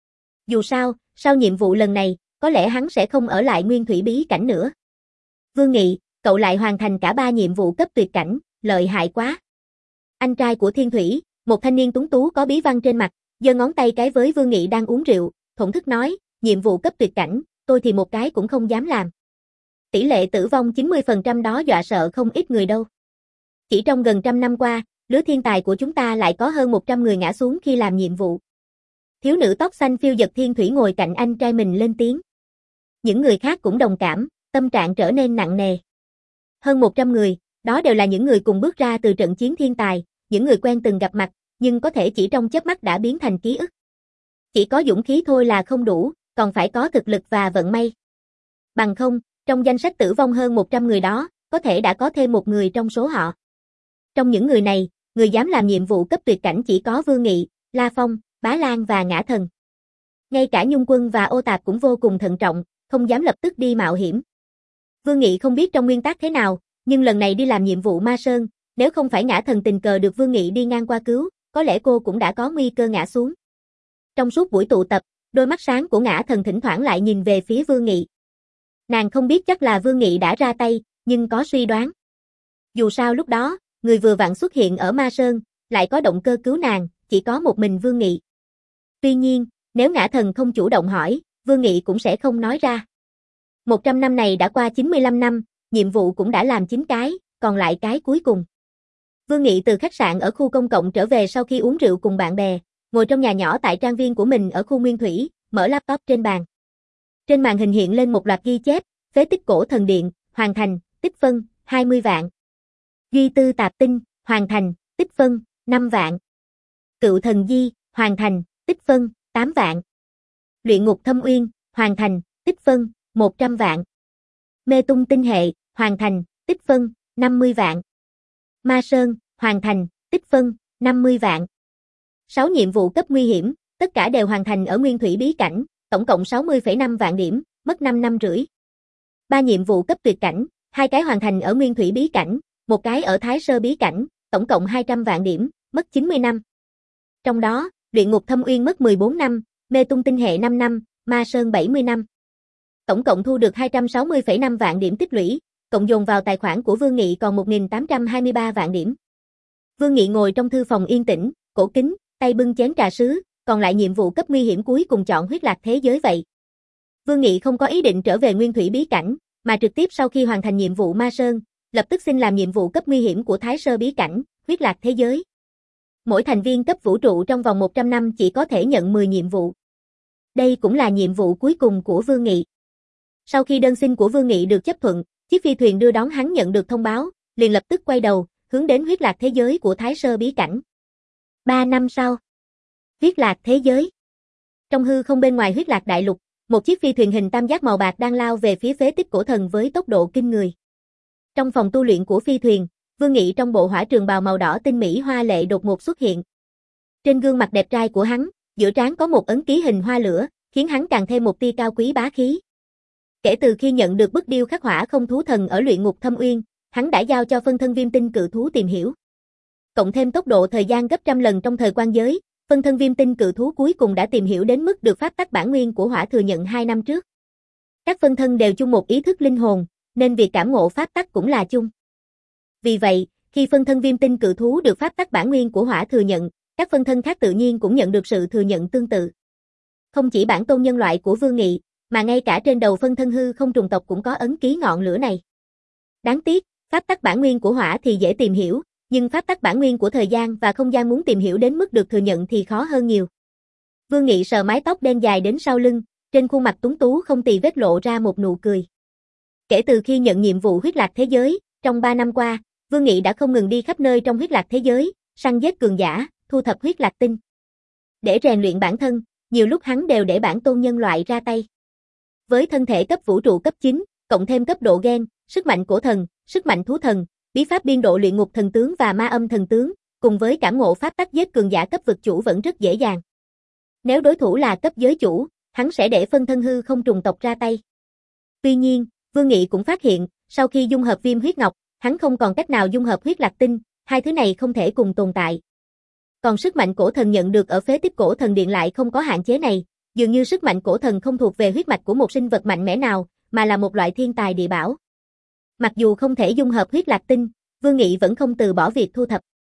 Dù sao, sau nhiệm vụ lần này, có lẽ hắn sẽ không ở lại nguyên thủy bí cảnh nữa. Vương Nghị, cậu lại hoàn thành cả ba nhiệm vụ cấp tuyệt cảnh, lợi hại quá. Anh trai của Thiên Thủy, một thanh niên tuấn tú có bí văn trên mặt, giơ ngón tay cái với Vương Nghị đang uống rượu, thổn thức nói, nhiệm vụ cấp tuyệt cảnh, tôi thì một cái cũng không dám làm. Tỷ lệ tử vong chín mươi phần trăm đó dọa sợ không ít người đâu. Chỉ trong gần trăm năm qua, lứa thiên tài của chúng ta lại có hơn một trăm người ngã xuống khi làm nhiệm vụ. Thiếu nữ tóc xanh phiêu dật Thiên Thủy ngồi cạnh anh trai mình lên tiếng. Những người khác cũng đồng cảm, tâm trạng trở nên nặng nề. Hơn một trăm người, đó đều là những người cùng bước ra từ trận chiến thiên tài, những người quen từng gặp mặt, nhưng có thể chỉ trong chớp mắt đã biến thành ký ức. Chỉ có dũng khí thôi là không đủ, còn phải có thực lực và vận may. Bằng không, trong danh sách tử vong hơn một trăm người đó, có thể đã có thêm một người trong số họ. Trong những người này, người dám làm nhiệm vụ cấp tuyệt cảnh chỉ có Vương Nghị, La Phong, Bá Lan và Ngã Thần. Ngay cả Nhung Quân và Ô Tạp cũng vô cùng thận trọng, không dám lập tức đi mạo hiểm. Vương Nghị không biết trong nguyên tắc thế nào, nhưng lần này đi làm nhiệm vụ Ma Sơn, nếu không phải Ngã Thần tình cờ được Vương Nghị đi ngang qua cứu, có lẽ cô cũng đã có nguy cơ ngã xuống. Trong suốt buổi tụ tập, đôi mắt sáng của Ngã Thần thỉnh thoảng lại nhìn về phía Vương Nghị. Nàng không biết chắc là Vương Nghị đã ra tay, nhưng có suy đoán. Dù sao lúc đó, người vừa vặn xuất hiện ở Ma Sơn, lại có động cơ cứu nàng, chỉ có một mình Vương Nghị. Tuy nhiên, nếu Ngã Thần không chủ động hỏi, Vương Nghị cũng sẽ không nói ra. một trăm năm này đã qua chín mươi lăm năm, nhiệm vụ cũng đã làm chín cái, còn lại cái cuối cùng. Vương Nghị từ khách sạn ở khu công cộng trở về sau khi uống rượu cùng bạn bè, ngồi trong nhà nhỏ tại trang viên của mình ở khu Nguyên Thủy, mở laptop trên bàn. Trên màn hình hiện lên một loạt ghi chép, phế tích cổ thần điện, hoàn thành, tích phân, hai mươi vạn. Duy tư tạp tinh, hoàn thành, tích phân, năm vạn. Cựu thần di, hoàn thành, tích phân, tám vạn. Luyện ngục thâm uyên, hoàn thành, tích phân, một trăm vạn. Mê tung tinh hệ, hoàn thành, tích phân, năm mươi vạn. Ma Sơn, hoàn thành, tích phân, năm mươi vạn. sáu nhiệm vụ cấp nguy hiểm, tất cả đều hoàn thành ở Nguyên Thủy bí cảnh, tổng cộng sáu mươi phẩy năm vạn điểm, mất năm năm rưỡi. ba nhiệm vụ cấp tuyệt cảnh, hai cái hoàn thành ở Nguyên Thủy bí cảnh, một cái ở Thái Sơ bí cảnh, tổng cộng hai trăm vạn điểm, mất chín mươi năm. Trong đó, Luyện ngục thâm uyên mất mười bốn năm, Mê tung tinh hệ năm năm, Ma Sơn bảy mươi năm. Tổng cộng thu được hai trăm sáu mươi phẩy năm vạn điểm tích lũy, cộng dồn vào tài khoản của Vương Nghị còn một nghìn tám trăm hai mươi ba vạn điểm. Vương Nghị ngồi trong thư phòng yên tĩnh, cổ kính, tay bưng chén trà sứ, còn lại nhiệm vụ cấp nguy hiểm cuối cùng chọn huyết lạc thế giới vậy. Vương Nghị không có ý định trở về Nguyên Thủy bí cảnh, mà trực tiếp sau khi hoàn thành nhiệm vụ Ma Sơn, lập tức xin làm nhiệm vụ cấp nguy hiểm của Thái Sơ bí cảnh, huyết lạc thế giới. Mỗi thành viên cấp vũ trụ trong vòng một trăm năm chỉ có thể nhận mười nhiệm vụ. Đây cũng là nhiệm vụ cuối cùng của Vương Nghị. Sau khi đơn xin của Vương Nghị được chấp thuận, chiếc phi thuyền đưa đón hắn nhận được thông báo, liền lập tức quay đầu, hướng đến huyết lạc thế giới của Thái Sơ bí cảnh. Ba năm sau, huyết lạc thế giới. Trong hư không bên ngoài huyết lạc đại lục, một chiếc phi thuyền hình tam giác màu bạc đang lao về phía phế tích cổ thần với tốc độ kinh người. Trong phòng tu luyện của phi thuyền, Vương Nghị trong bộ hỏa trường bào màu đỏ tinh mỹ hoa lệ đột ngột xuất hiện. Trên gương mặt đẹp trai của hắn, giữa trán có một ấn ký hình hoa lửa, khiến hắn càng thêm một tia cao quý bá khí. Kể từ khi nhận được bức điêu khắc hỏa không thú thần ở luyện ngục thâm uyên, hắn đã giao cho phân thân viêm tinh cự thú tìm hiểu. Cộng thêm tốc độ thời gian gấp trăm lần trong thời quan giới, phân thân viêm tinh cự thú cuối cùng đã tìm hiểu đến mức được pháp tắc bản nguyên của hỏa thừa nhận hai năm trước. Các phân thân đều chung một ý thức linh hồn, nên việc cảm ngộ pháp tắc cũng là chung. Vì vậy, khi phân thân viêm tinh cự thú được pháp tắc bản nguyên của hỏa thừa nhận, các phân thân khác tự nhiên cũng nhận được sự thừa nhận tương tự. Không chỉ bản tôn nhân loại của Vương Nghị, mà ngay cả trên đầu phân thân hư không trùng tộc cũng có ấn ký ngọn lửa này. Đáng tiếc, pháp tắc bản nguyên của hỏa thì dễ tìm hiểu, nhưng pháp tắc bản nguyên của thời gian và không gian muốn tìm hiểu đến mức được thừa nhận thì khó hơn nhiều. Vương Nghị sờ mái tóc đen dài đến sau lưng, trên khuôn mặt tuấn tú không tì vết lộ ra một nụ cười. Kể từ khi nhận nhiệm vụ huyết lạc thế giới, trong ba năm qua, Vương Nghị đã không ngừng đi khắp nơi trong huyết lạc thế giới, săn giết cường giả, thu thập huyết lạc tinh. Để rèn luyện bản thân, nhiều lúc hắn đều để bản tôn nhân loại ra tay. Với thân thể cấp vũ trụ cấp chín, cộng thêm cấp độ gen, sức mạnh cổ thần, sức mạnh thú thần, bí pháp biên độ luyện ngục thần tướng và ma âm thần tướng, cùng với cảm ngộ pháp tắc giết cường giả cấp vực chủ vẫn rất dễ dàng. Nếu đối thủ là cấp giới chủ, hắn sẽ để phân thân hư không trùng tộc ra tay. Tuy nhiên, Vương Nghị cũng phát hiện, sau khi dung hợp viêm huyết ngọc, hắn không còn cách nào dung hợp huyết lạc tinh, hai thứ này không thể cùng tồn tại. Còn sức mạnh cổ thần nhận được ở phế tích cổ thần điện lại không có hạn chế này, dường như sức mạnh cổ thần không thuộc về huyết mạch của một sinh vật mạnh mẽ nào, mà là một loại thiên tài địa bảo. Mặc dù không thể dung hợp huyết lạc tinh, Vương Nghị vẫn không từ bỏ việc thu thập.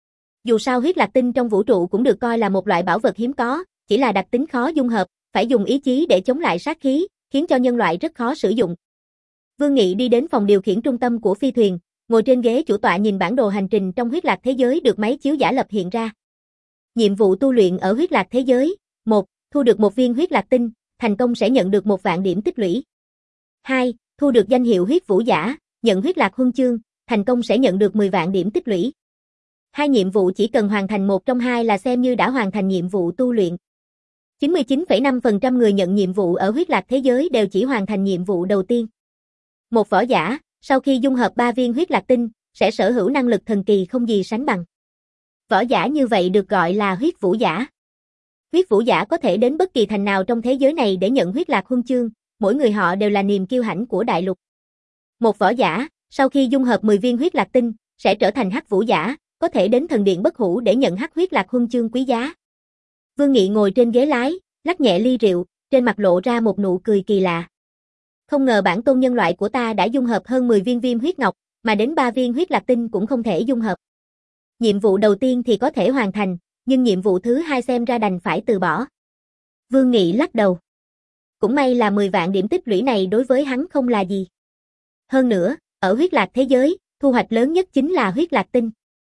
Dù sao huyết lạc tinh trong vũ trụ cũng được coi là một loại bảo vật hiếm có, chỉ là đặc tính khó dung hợp, phải dùng ý chí để chống lại sát khí, khiến cho nhân loại rất khó sử dụng. Vương Nghị đi đến phòng điều khiển trung tâm của phi thuyền, ngồi trên ghế chủ tọa nhìn bản đồ hành trình trong huyết lạc thế giới được máy chiếu giả lập hiện ra. Nhiệm vụ tu luyện ở huyết lạc thế giới: một. Thu được một viên huyết lạc tinh, thành công sẽ nhận được một vạn điểm tích lũy. hai. Thu được danh hiệu huyết vũ giả, nhận huyết lạc huân chương, thành công sẽ nhận được mười vạn điểm tích lũy. Hai nhiệm vụ chỉ cần hoàn thành một trong hai là xem như đã hoàn thành nhiệm vụ tu luyện. chín mươi chín phẩy năm phần trăm người nhận nhiệm vụ ở huyết lạc thế giới đều chỉ hoàn thành nhiệm vụ đầu tiên. Một võ giả, sau khi dung hợp ba viên huyết lạc tinh, sẽ sở hữu năng lực thần kỳ không gì sánh bằng. Võ giả như vậy được gọi là huyết vũ giả. Huyết vũ giả có thể đến bất kỳ thành nào trong thế giới này để nhận huyết lạc huân chương, mỗi người họ đều là niềm kiêu hãnh của đại lục. Một võ giả, sau khi dung hợp mười viên huyết lạc tinh, sẽ trở thành hắc vũ giả, có thể đến thần điện bất hủ để nhận hắc huyết lạc huân chương quý giá. Vương Nghị ngồi trên ghế lái, lắc nhẹ ly rượu, trên mặt lộ ra một nụ cười kỳ lạ. Không ngờ bản tôn nhân loại của ta đã dung hợp hơn mười viên viêm huyết ngọc, mà đến ba viên huyết lạc tinh cũng không thể dung hợp. Nhiệm vụ đầu tiên thì có thể hoàn thành, nhưng nhiệm vụ thứ hai xem ra đành phải từ bỏ. Vương Nghị lắc đầu. Cũng may là mười vạn điểm tích lũy này đối với hắn không là gì. Hơn nữa, ở huyết lạc thế giới, thu hoạch lớn nhất chính là huyết lạc tinh.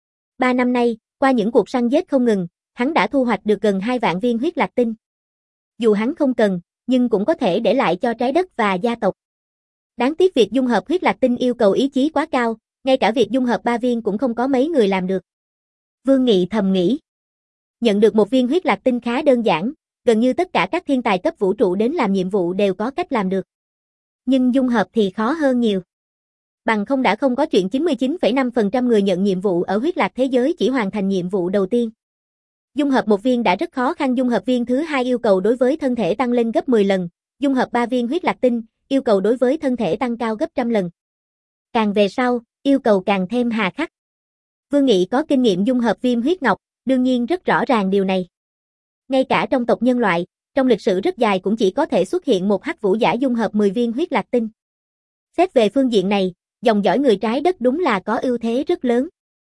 Ba năm nay, qua những cuộc săn giết không ngừng, hắn đã thu hoạch được gần hai vạn viên huyết lạc tinh. Dù hắn không cần, nhưng cũng có thể để lại cho trái đất và gia tộc. Đáng tiếc việc dung hợp huyết lạc tinh yêu cầu ý chí quá cao, ngay cả việc dung hợp ba viên cũng không có mấy người làm được. Vương Nghị thầm nghĩ. Nhận được một viên huyết lạc tinh khá đơn giản, gần như tất cả các thiên tài cấp vũ trụ đến làm nhiệm vụ đều có cách làm được. Nhưng dung hợp thì khó hơn nhiều. Bằng không đã không có chuyện chín mươi chín phẩy năm phần trăm người nhận nhiệm vụ ở huyết lạc thế giới chỉ hoàn thành nhiệm vụ đầu tiên. Dung hợp một viên đã rất khó khăn, dung hợp viên thứ hai yêu cầu đối với thân thể tăng lên gấp mười lần, dung hợp ba viên huyết lạc tinh, yêu cầu đối với thân thể tăng cao gấp trăm lần. Càng về sau, yêu cầu càng thêm hà khắc. Vương Nghị có kinh nghiệm dung hợp viêm huyết ngọc, đương nhiên rất rõ ràng điều này. Ngay cả trong tộc nhân loại, trong lịch sử rất dài cũng chỉ có thể xuất hiện một hắc vũ giả dung hợp mười viên huyết lạc tinh. Xét về phương diện này, dòng dõi người trái đất đúng là có ưu thế rất lớn.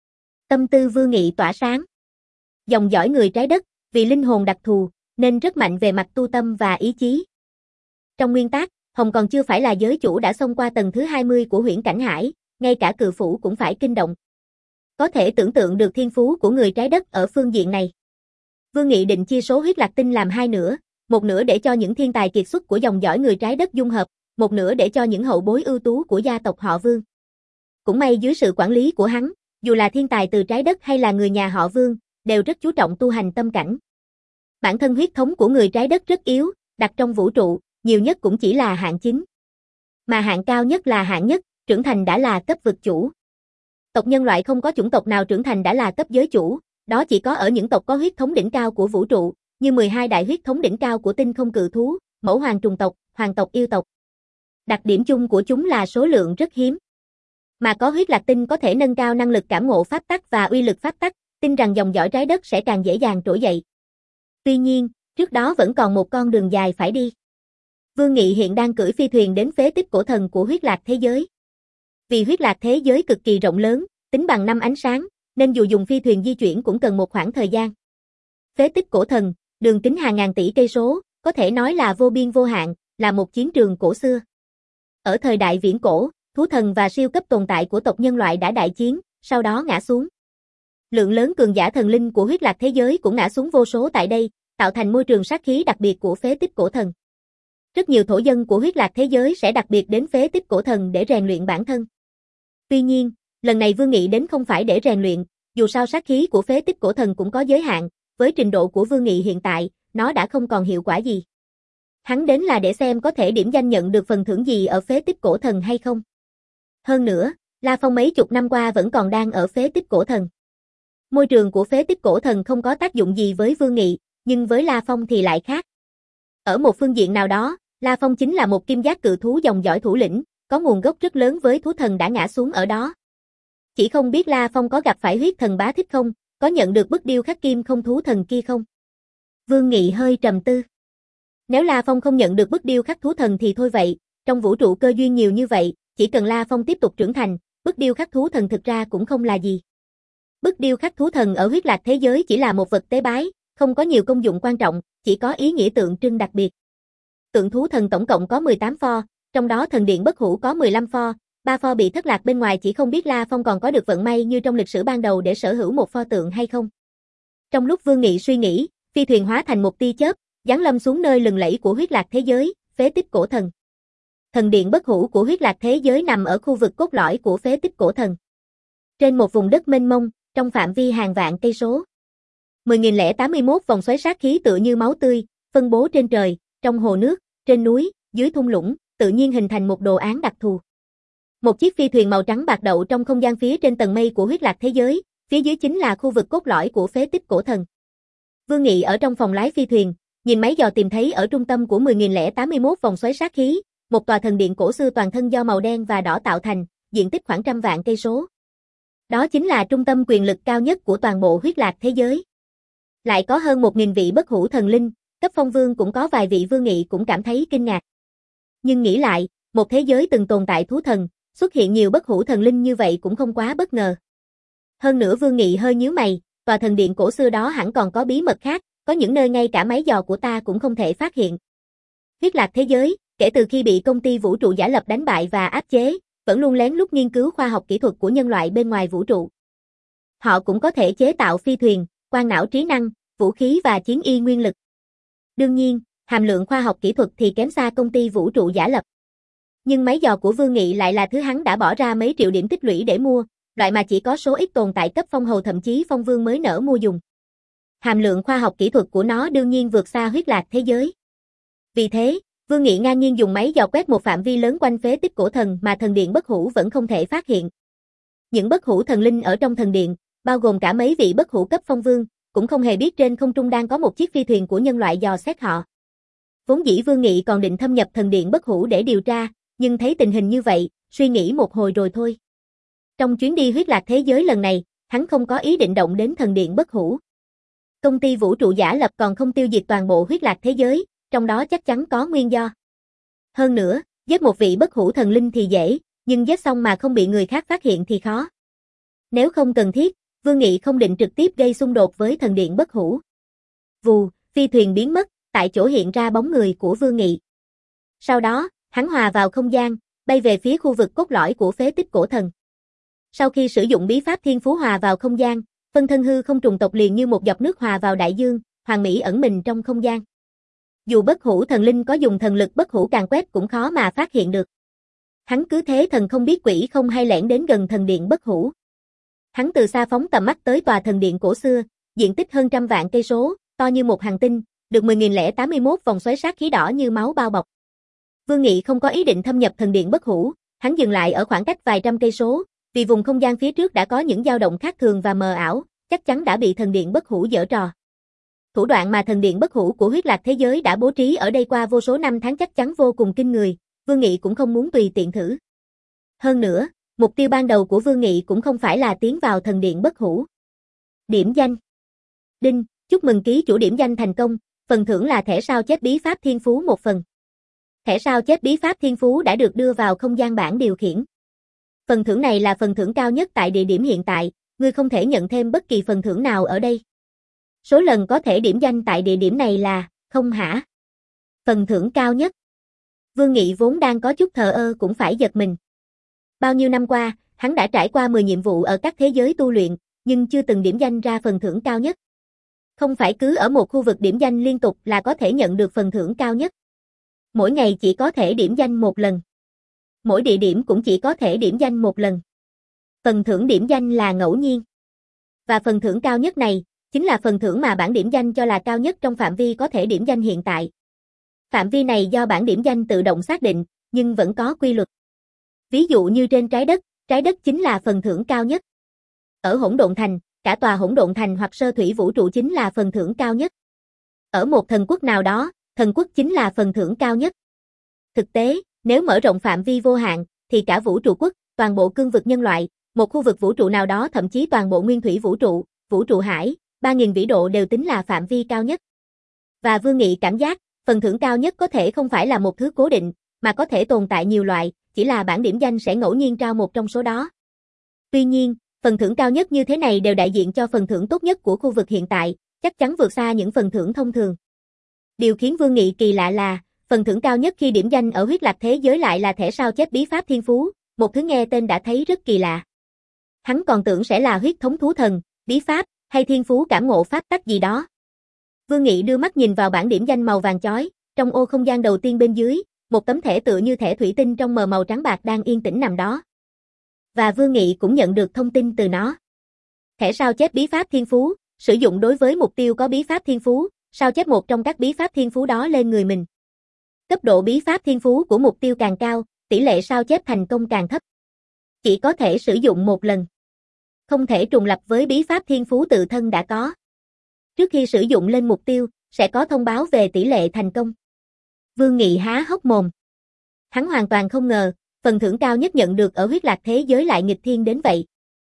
Tâm tư Vương Nghị tỏa sáng. Dòng dõi người trái đất, vì linh hồn đặc thù, nên rất mạnh về mặt tu tâm và ý chí. Trong nguyên tắc, Hồng còn chưa phải là giới chủ đã xông qua tầng thứ hai mươi của huyễn cảnh hải, ngay cả cự phủ cũng phải kinh động. Có thể tưởng tượng được thiên phú của người trái đất ở phương diện này. Vương Nghị định chia số huyết lạc tinh làm hai nửa, một nửa để cho những thiên tài kiệt xuất của dòng dõi người trái đất dung hợp, một nửa để cho những hậu bối ưu tú của gia tộc họ Vương. Cũng may dưới sự quản lý của hắn, dù là thiên tài từ trái đất hay là người nhà họ Vương, đều rất chú trọng tu hành tâm cảnh. Bản thân huyết thống của người trái đất rất yếu, đặt trong vũ trụ, nhiều nhất cũng chỉ là hạng chín. Mà hạng cao nhất là hạng nhất, trưởng thành đã là cấp vực chủ. Tộc nhân loại không có chủng tộc nào trưởng thành đã là cấp giới chủ, đó chỉ có ở những tộc có huyết thống đỉnh cao của vũ trụ, như mười hai đại huyết thống đỉnh cao của tinh không cự thú, mẫu hoàng trùng tộc, hoàng tộc yêu tộc. Đặc điểm chung của chúng là số lượng rất hiếm. Mà có huyết lạc tinh có thể nâng cao năng lực cảm ngộ pháp tắc và uy lực pháp tắc, tin rằng dòng dõi trái đất sẽ càng dễ dàng trỗi dậy. Tuy nhiên, trước đó vẫn còn một con đường dài phải đi. Vương Nghị hiện đang cưỡi phi thuyền đến phế tích cổ thần của huyết lạc thế giới. Vì huyết lạc thế giới cực kỳ rộng lớn, tính bằng năm ánh sáng, nên dù dùng phi thuyền di chuyển cũng cần một khoảng thời gian. Phế tích cổ thần, đường kính hàng ngàn tỷ cây số, có thể nói là vô biên vô hạn, là một chiến trường cổ xưa. Ở thời đại viễn cổ, thú thần và siêu cấp tồn tại của tộc nhân loại đã đại chiến, sau đó ngã xuống. Lượng lớn cường giả thần linh của huyết lạc thế giới cũng ngã xuống vô số tại đây, tạo thành môi trường sát khí đặc biệt của phế tích cổ thần. Rất nhiều thổ dân của huyết lạc thế giới sẽ đặc biệt đến phế tích cổ thần để rèn luyện bản thân. Tuy nhiên, lần này Vương Nghị đến không phải để rèn luyện, dù sao sát khí của phế tích cổ thần cũng có giới hạn, với trình độ của Vương Nghị hiện tại, nó đã không còn hiệu quả gì. Hắn đến là để xem có thể điểm danh nhận được phần thưởng gì ở phế tích cổ thần hay không. Hơn nữa, La Phong mấy chục năm qua vẫn còn đang ở phế tích cổ thần. Môi trường của phế tích cổ thần không có tác dụng gì với Vương Nghị, nhưng với La Phong thì lại khác. Ở một phương diện nào đó, La Phong chính là một kim giác cự thú dòng dõi thủ lĩnh, có nguồn gốc rất lớn với thú thần đã ngã xuống ở đó. Chỉ không biết La Phong có gặp phải huyết thần bá thích không, có nhận được bức điêu khắc kim không thú thần kia không? Vương Nghị hơi trầm tư. Nếu La Phong không nhận được bức điêu khắc thú thần thì thôi vậy, trong vũ trụ cơ duyên nhiều như vậy, chỉ cần La Phong tiếp tục trưởng thành, bức điêu khắc thú thần thực ra cũng không là gì. Bức điêu khắc thú thần ở huyết lạc thế giới chỉ là một vật tế bái, không có nhiều công dụng quan trọng, chỉ có ý nghĩa tượng trưng đặc biệt. Tượng thú thần tổng cộng có mười tám pho, trong đó thần điện bất hủ có mười lăm pho, ba pho bị thất lạc bên ngoài, chỉ không biết La Phong còn có được vận may như trong lịch sử ban đầu để sở hữu một pho tượng hay không. Trong lúc Vương Nghị suy nghĩ, phi thuyền hóa thành một tia chớp, giáng lâm xuống nơi lừng lẫy của huyết lạc thế giới, phế tích cổ thần. Thần điện bất hủ của huyết lạc thế giới nằm ở khu vực cốt lõi của phế tích cổ thần. Trên một vùng đất mênh mông, trong phạm vi hàng vạn cây số. mười nghìn lẻ tám mươi mốt vòng xoáy sát khí tựa như máu tươi, phân bố trên trời, trong hồ nước, trên núi, dưới thung lũng, tự nhiên hình thành một đồ án đặc thù. Một chiếc phi thuyền màu trắng bạc đậu trong không gian phía trên tầng mây của huyết lạc thế giới, phía dưới chính là khu vực cốt lõi của phế tích cổ thần. Vương Nghị ở trong phòng lái phi thuyền, nhìn máy dò tìm thấy ở trung tâm của mười nghìn lẻ tám mươi mốt vòng xoáy sát khí, một tòa thần điện cổ xưa toàn thân do màu đen và đỏ tạo thành, diện tích khoảng trăm vạn cây số. Đó chính là trung tâm quyền lực cao nhất của toàn bộ huyết lạc thế giới. Lại có hơn một nghìn vị bất hủ thần linh, cấp phong vương cũng có vài vị. Vương Nghị cũng cảm thấy kinh ngạc. Nhưng nghĩ lại, một thế giới từng tồn tại thú thần, xuất hiện nhiều bất hủ thần linh như vậy cũng không quá bất ngờ. Hơn nữa Vương Nghị hơi nhíu mày, tòa thần điện cổ xưa đó hẳn còn có bí mật khác, có những nơi ngay cả máy dò của ta cũng không thể phát hiện. Huyết lạc thế giới, kể từ khi bị công ty vũ trụ giả lập đánh bại và áp chế, vẫn luôn lén lút nghiên cứu khoa học kỹ thuật của nhân loại bên ngoài vũ trụ. Họ cũng có thể chế tạo phi thuyền, quang não trí năng, vũ khí và chiến y nguyên lực. Đương nhiên, hàm lượng khoa học kỹ thuật thì kém xa công ty vũ trụ giả lập. Nhưng máy dò của Vương Nghị lại là thứ hắn đã bỏ ra mấy triệu điểm tích lũy để mua, loại mà chỉ có số ít tồn tại cấp phong hầu thậm chí phong vương mới nỡ mua dùng. Hàm lượng khoa học kỹ thuật của nó đương nhiên vượt xa huyết lạc thế giới. Vì thế, Vương Nghị ngang nhiên dùng máy dò quét một phạm vi lớn quanh phế tích cổ thần mà thần điện bất hủ vẫn không thể phát hiện. Những bất hủ thần linh ở trong thần điện, bao gồm cả mấy vị bất hủ cấp phong vương, cũng không hề biết trên không trung đang có một chiếc phi thuyền của nhân loại dò xét họ. Vốn dĩ Vương Nghị còn định thâm nhập thần điện bất hủ để điều tra, nhưng thấy tình hình như vậy, suy nghĩ một hồi rồi thôi. Trong chuyến đi huyết lạc thế giới lần này, hắn không có ý định động đến thần điện bất hủ. Công ty vũ trụ giả lập còn không tiêu diệt toàn bộ huyết lạc thế giới, trong đó chắc chắn có nguyên do. Hơn nữa, giết một vị bất hủ thần linh thì dễ, nhưng giết xong mà không bị người khác phát hiện thì khó. Nếu không cần thiết, Vương Nghị không định trực tiếp gây xung đột với thần điện bất hủ. Vù, phi thuyền biến mất, tại chỗ hiện ra bóng người của Vương Nghị. Sau đó, hắn hòa vào không gian, bay về phía khu vực cốt lõi của phế tích cổ thần. Sau khi sử dụng bí pháp thiên phú hòa vào không gian, phân thân hư không trùng tộc liền như một giọt nước hòa vào đại dương, hoàn mỹ ẩn mình trong không gian. Dù bất hủ thần linh có dùng thần lực bất hủ càn quét cũng khó mà phát hiện được. Hắn cứ thế thần không biết quỷ không hay lẻn đến gần thần điện bất hủ. Hắn từ xa phóng tầm mắt tới tòa thần điện cổ xưa, diện tích hơn trăm vạn cây số, to như một hành tinh, được mười nghìn lẻ tám mươi mốt vòng xoáy sát khí đỏ như máu bao bọc. Vương Nghị không có ý định thâm nhập thần điện bất hủ, hắn dừng lại ở khoảng cách vài trăm cây số, vì vùng không gian phía trước đã có những dao động khác thường và mờ ảo, chắc chắn đã bị thần điện bất hủ giở trò. Thủ đoạn mà thần điện bất hủ của huyết lạc thế giới đã bố trí ở đây qua vô số năm tháng chắc chắn vô cùng kinh người, Vương Nghị cũng không muốn tùy tiện thử. Hơn nữa, mục tiêu ban đầu của Vương Nghị cũng không phải là tiến vào thần điện bất hủ. Điểm danh. Đinh, chúc mừng ký chủ điểm danh thành công, phần thưởng là thẻ sao chép bí pháp thiên phú một phần. Thẻ sao chép bí pháp thiên phú đã được đưa vào không gian bảng điều khiển. Phần thưởng này là phần thưởng cao nhất tại địa điểm hiện tại, ngươi không thể nhận thêm bất kỳ phần thưởng nào ở đây. Số lần có thể điểm danh tại địa điểm này là, không hả? Phần thưởng cao nhất. Vương Nghị vốn đang có chút thờ ơ cũng phải giật mình. Bao nhiêu năm qua, hắn đã trải qua mười nhiệm vụ ở các thế giới tu luyện, nhưng chưa từng điểm danh ra phần thưởng cao nhất. Không phải cứ ở một khu vực điểm danh liên tục là có thể nhận được phần thưởng cao nhất. Mỗi ngày chỉ có thể điểm danh một lần. Mỗi địa điểm cũng chỉ có thể điểm danh một lần. Phần thưởng điểm danh là ngẫu nhiên. Và phần thưởng cao nhất này, chính là phần thưởng mà bảng điểm danh cho là cao nhất trong phạm vi có thể điểm danh hiện tại. Phạm vi này do bảng điểm danh tự động xác định, nhưng vẫn có quy luật. Ví dụ như trên trái đất, trái đất chính là phần thưởng cao nhất. Ở hỗn độn thành, cả tòa hỗn độn thành hoặc sơ thủy vũ trụ chính là phần thưởng cao nhất. Ở một thần quốc nào đó, thần quốc chính là phần thưởng cao nhất. Thực tế, nếu mở rộng phạm vi vô hạn, thì cả vũ trụ quốc, toàn bộ cương vực nhân loại, một khu vực vũ trụ nào đó thậm chí toàn bộ nguyên thủy vũ trụ, vũ trụ hải, ba nghìn vĩ độ đều tính là phạm vi cao nhất. Và Vương Nghị cảm giác, phần thưởng cao nhất có thể không phải là một thứ cố định, mà có thể tồn tại nhiều loại, chỉ là bảng điểm danh sẽ ngẫu nhiên trao một trong số đó. Tuy nhiên, phần thưởng cao nhất như thế này đều đại diện cho phần thưởng tốt nhất của khu vực hiện tại, chắc chắn vượt xa những phần thưởng thông thường. Điều khiến Vương Nghị kỳ lạ là, phần thưởng cao nhất khi điểm danh ở huyết lạc thế giới lại là thẻ sao chép bí pháp thiên phú, một thứ nghe tên đã thấy rất kỳ lạ. Hắn còn tưởng sẽ là huyết thống thú thần, bí pháp, hay thiên phú cảm ngộ pháp tắc gì đó. Vương Nghị đưa mắt nhìn vào bảng điểm danh màu vàng chói, trong ô không gian đầu tiên bên dưới, một tấm thẻ tựa như thẻ thủy tinh trong mờ màu trắng bạc đang yên tĩnh nằm đó. Và Vương Nghị cũng nhận được thông tin từ nó. Thẻ sao chép bí pháp thiên phú, sử dụng đối với mục tiêu có bí pháp thiên phú, sao chép một trong các bí pháp thiên phú đó lên người mình. Cấp độ bí pháp thiên phú của mục tiêu càng cao, tỷ lệ sao chép thành công càng thấp. Chỉ có thể sử dụng một lần. Không thể trùng lập với bí pháp thiên phú tự thân đã có. Trước khi sử dụng lên mục tiêu, sẽ có thông báo về tỷ lệ thành công. Vương Nghị há hốc mồm. Hắn hoàn toàn không ngờ, phần thưởng cao nhất nhận được ở huyết lạc thế giới lại nghịch thiên đến vậy.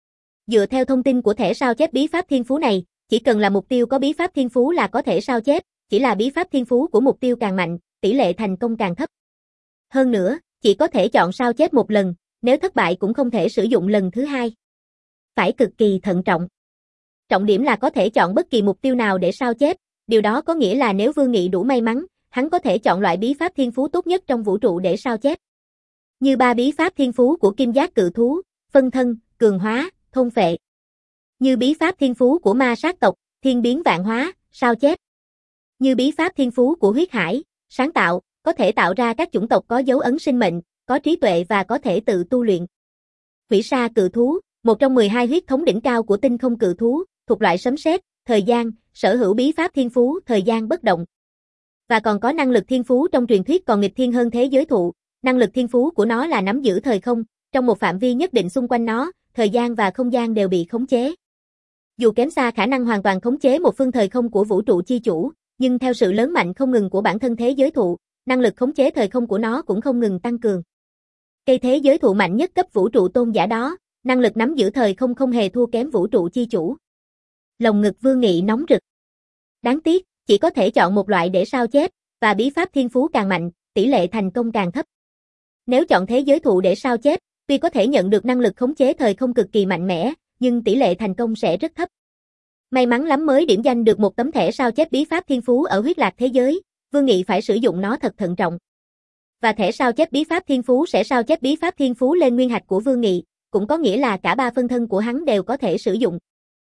Dựa theo thông tin của thẻ sao chép bí pháp thiên phú này, chỉ cần là mục tiêu có bí pháp thiên phú là có thể sao chép, chỉ là bí pháp thiên phú của mục tiêu càng mạnh, tỷ lệ thành công càng thấp. Hơn nữa, chỉ có thể chọn sao chép một lần, nếu thất bại cũng không thể sử dụng lần thứ hai. Phải cực kỳ thận trọng. Trọng điểm là có thể chọn bất kỳ mục tiêu nào để sao chép, điều đó có nghĩa là nếu Vương Nghị đủ may mắn, hắn có thể chọn loại bí pháp thiên phú tốt nhất trong vũ trụ để sao chép. Như ba bí pháp thiên phú của Kim Giác Cự Thú, phân thân, cường hóa, thôn phệ. Như bí pháp thiên phú của ma sát tộc, thiên biến vạn hóa, sao chép. Như bí pháp thiên phú của huyết hải, sáng tạo, có thể tạo ra các chủng tộc có dấu ấn sinh mệnh, có trí tuệ và có thể tự tu luyện. Hủy sa cự thú, một trong mười hai huyết thống đỉnh cao của tinh không cự thú, thuộc loại sấm sét, thời gian, sở hữu bí pháp thiên phú, thời gian bất động. Và còn có năng lực thiên phú trong truyền thuyết còn nghịch thiên hơn thế giới thụ, năng lực thiên phú của nó là nắm giữ thời không, trong một phạm vi nhất định xung quanh nó, thời gian và không gian đều bị khống chế. Dù kém xa khả năng hoàn toàn khống chế một phương thời không của vũ trụ chi chủ, nhưng theo sự lớn mạnh không ngừng của bản thân thế giới thụ, năng lực khống chế thời không của nó cũng không ngừng tăng cường. Cây thế giới thụ mạnh nhất cấp vũ trụ tôn giả đó, năng lực nắm giữ thời không không hề thua kém vũ trụ chi chủ. Lồng ngực Vương Nghị nóng rực. Đáng tiếc, chỉ có thể chọn một loại để sao chép, và bí pháp thiên phú càng mạnh, tỷ lệ thành công càng thấp. Nếu chọn thế giới thụ để sao chép, tuy có thể nhận được năng lực khống chế thời không cực kỳ mạnh mẽ, nhưng tỷ lệ thành công sẽ rất thấp. May mắn lắm mới điểm danh được một tấm thẻ sao chép bí pháp thiên phú ở huyết lạc thế giới, Vương Nghị phải sử dụng nó thật thận trọng. Và thẻ sao chép bí pháp thiên phú sẽ sao chép bí pháp thiên phú lên nguyên hạch của Vương Nghị, cũng có nghĩa là cả ba phân thân của hắn đều có thể sử dụng.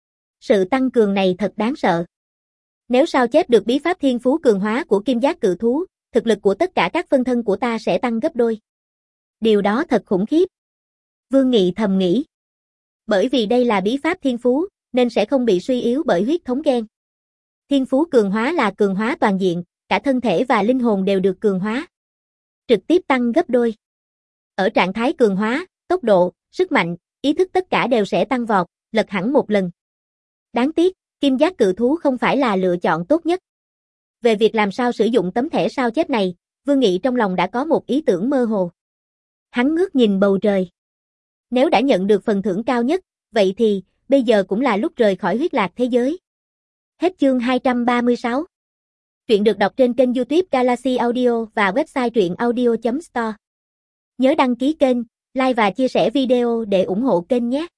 Sự tăng cường này thật đáng sợ. Nếu sao chép được bí pháp thiên phú cường hóa của kim giác cự thú, thực lực của tất cả các phân thân của ta sẽ tăng gấp đôi. Điều đó thật khủng khiếp. Vương Nghị thầm nghĩ. Bởi vì đây là bí pháp thiên phú, nên sẽ không bị suy yếu bởi huyết thống gen. Thiên phú cường hóa là cường hóa toàn diện, cả thân thể và linh hồn đều được cường hóa. Trực tiếp tăng gấp đôi. Ở trạng thái cường hóa, tốc độ, sức mạnh, ý thức tất cả đều sẽ tăng vọt, lật hẳn một lần. Đáng tiếc, kim giác cự thú không phải là lựa chọn tốt nhất. Về việc làm sao sử dụng tấm thẻ sao chép này, Vương Nghị trong lòng đã có một ý tưởng mơ hồ. Hắn ngước nhìn bầu trời. Nếu đã nhận được phần thưởng cao nhất, vậy thì, bây giờ cũng là lúc rời khỏi huyết lạc thế giới. Hết chương hai trăm ba mươi sáu. Truyện được đọc trên kênh YouTube Galaxy Audio và website truyện audio chấm store. Nhớ đăng ký kênh, like và chia sẻ video để ủng hộ kênh nhé.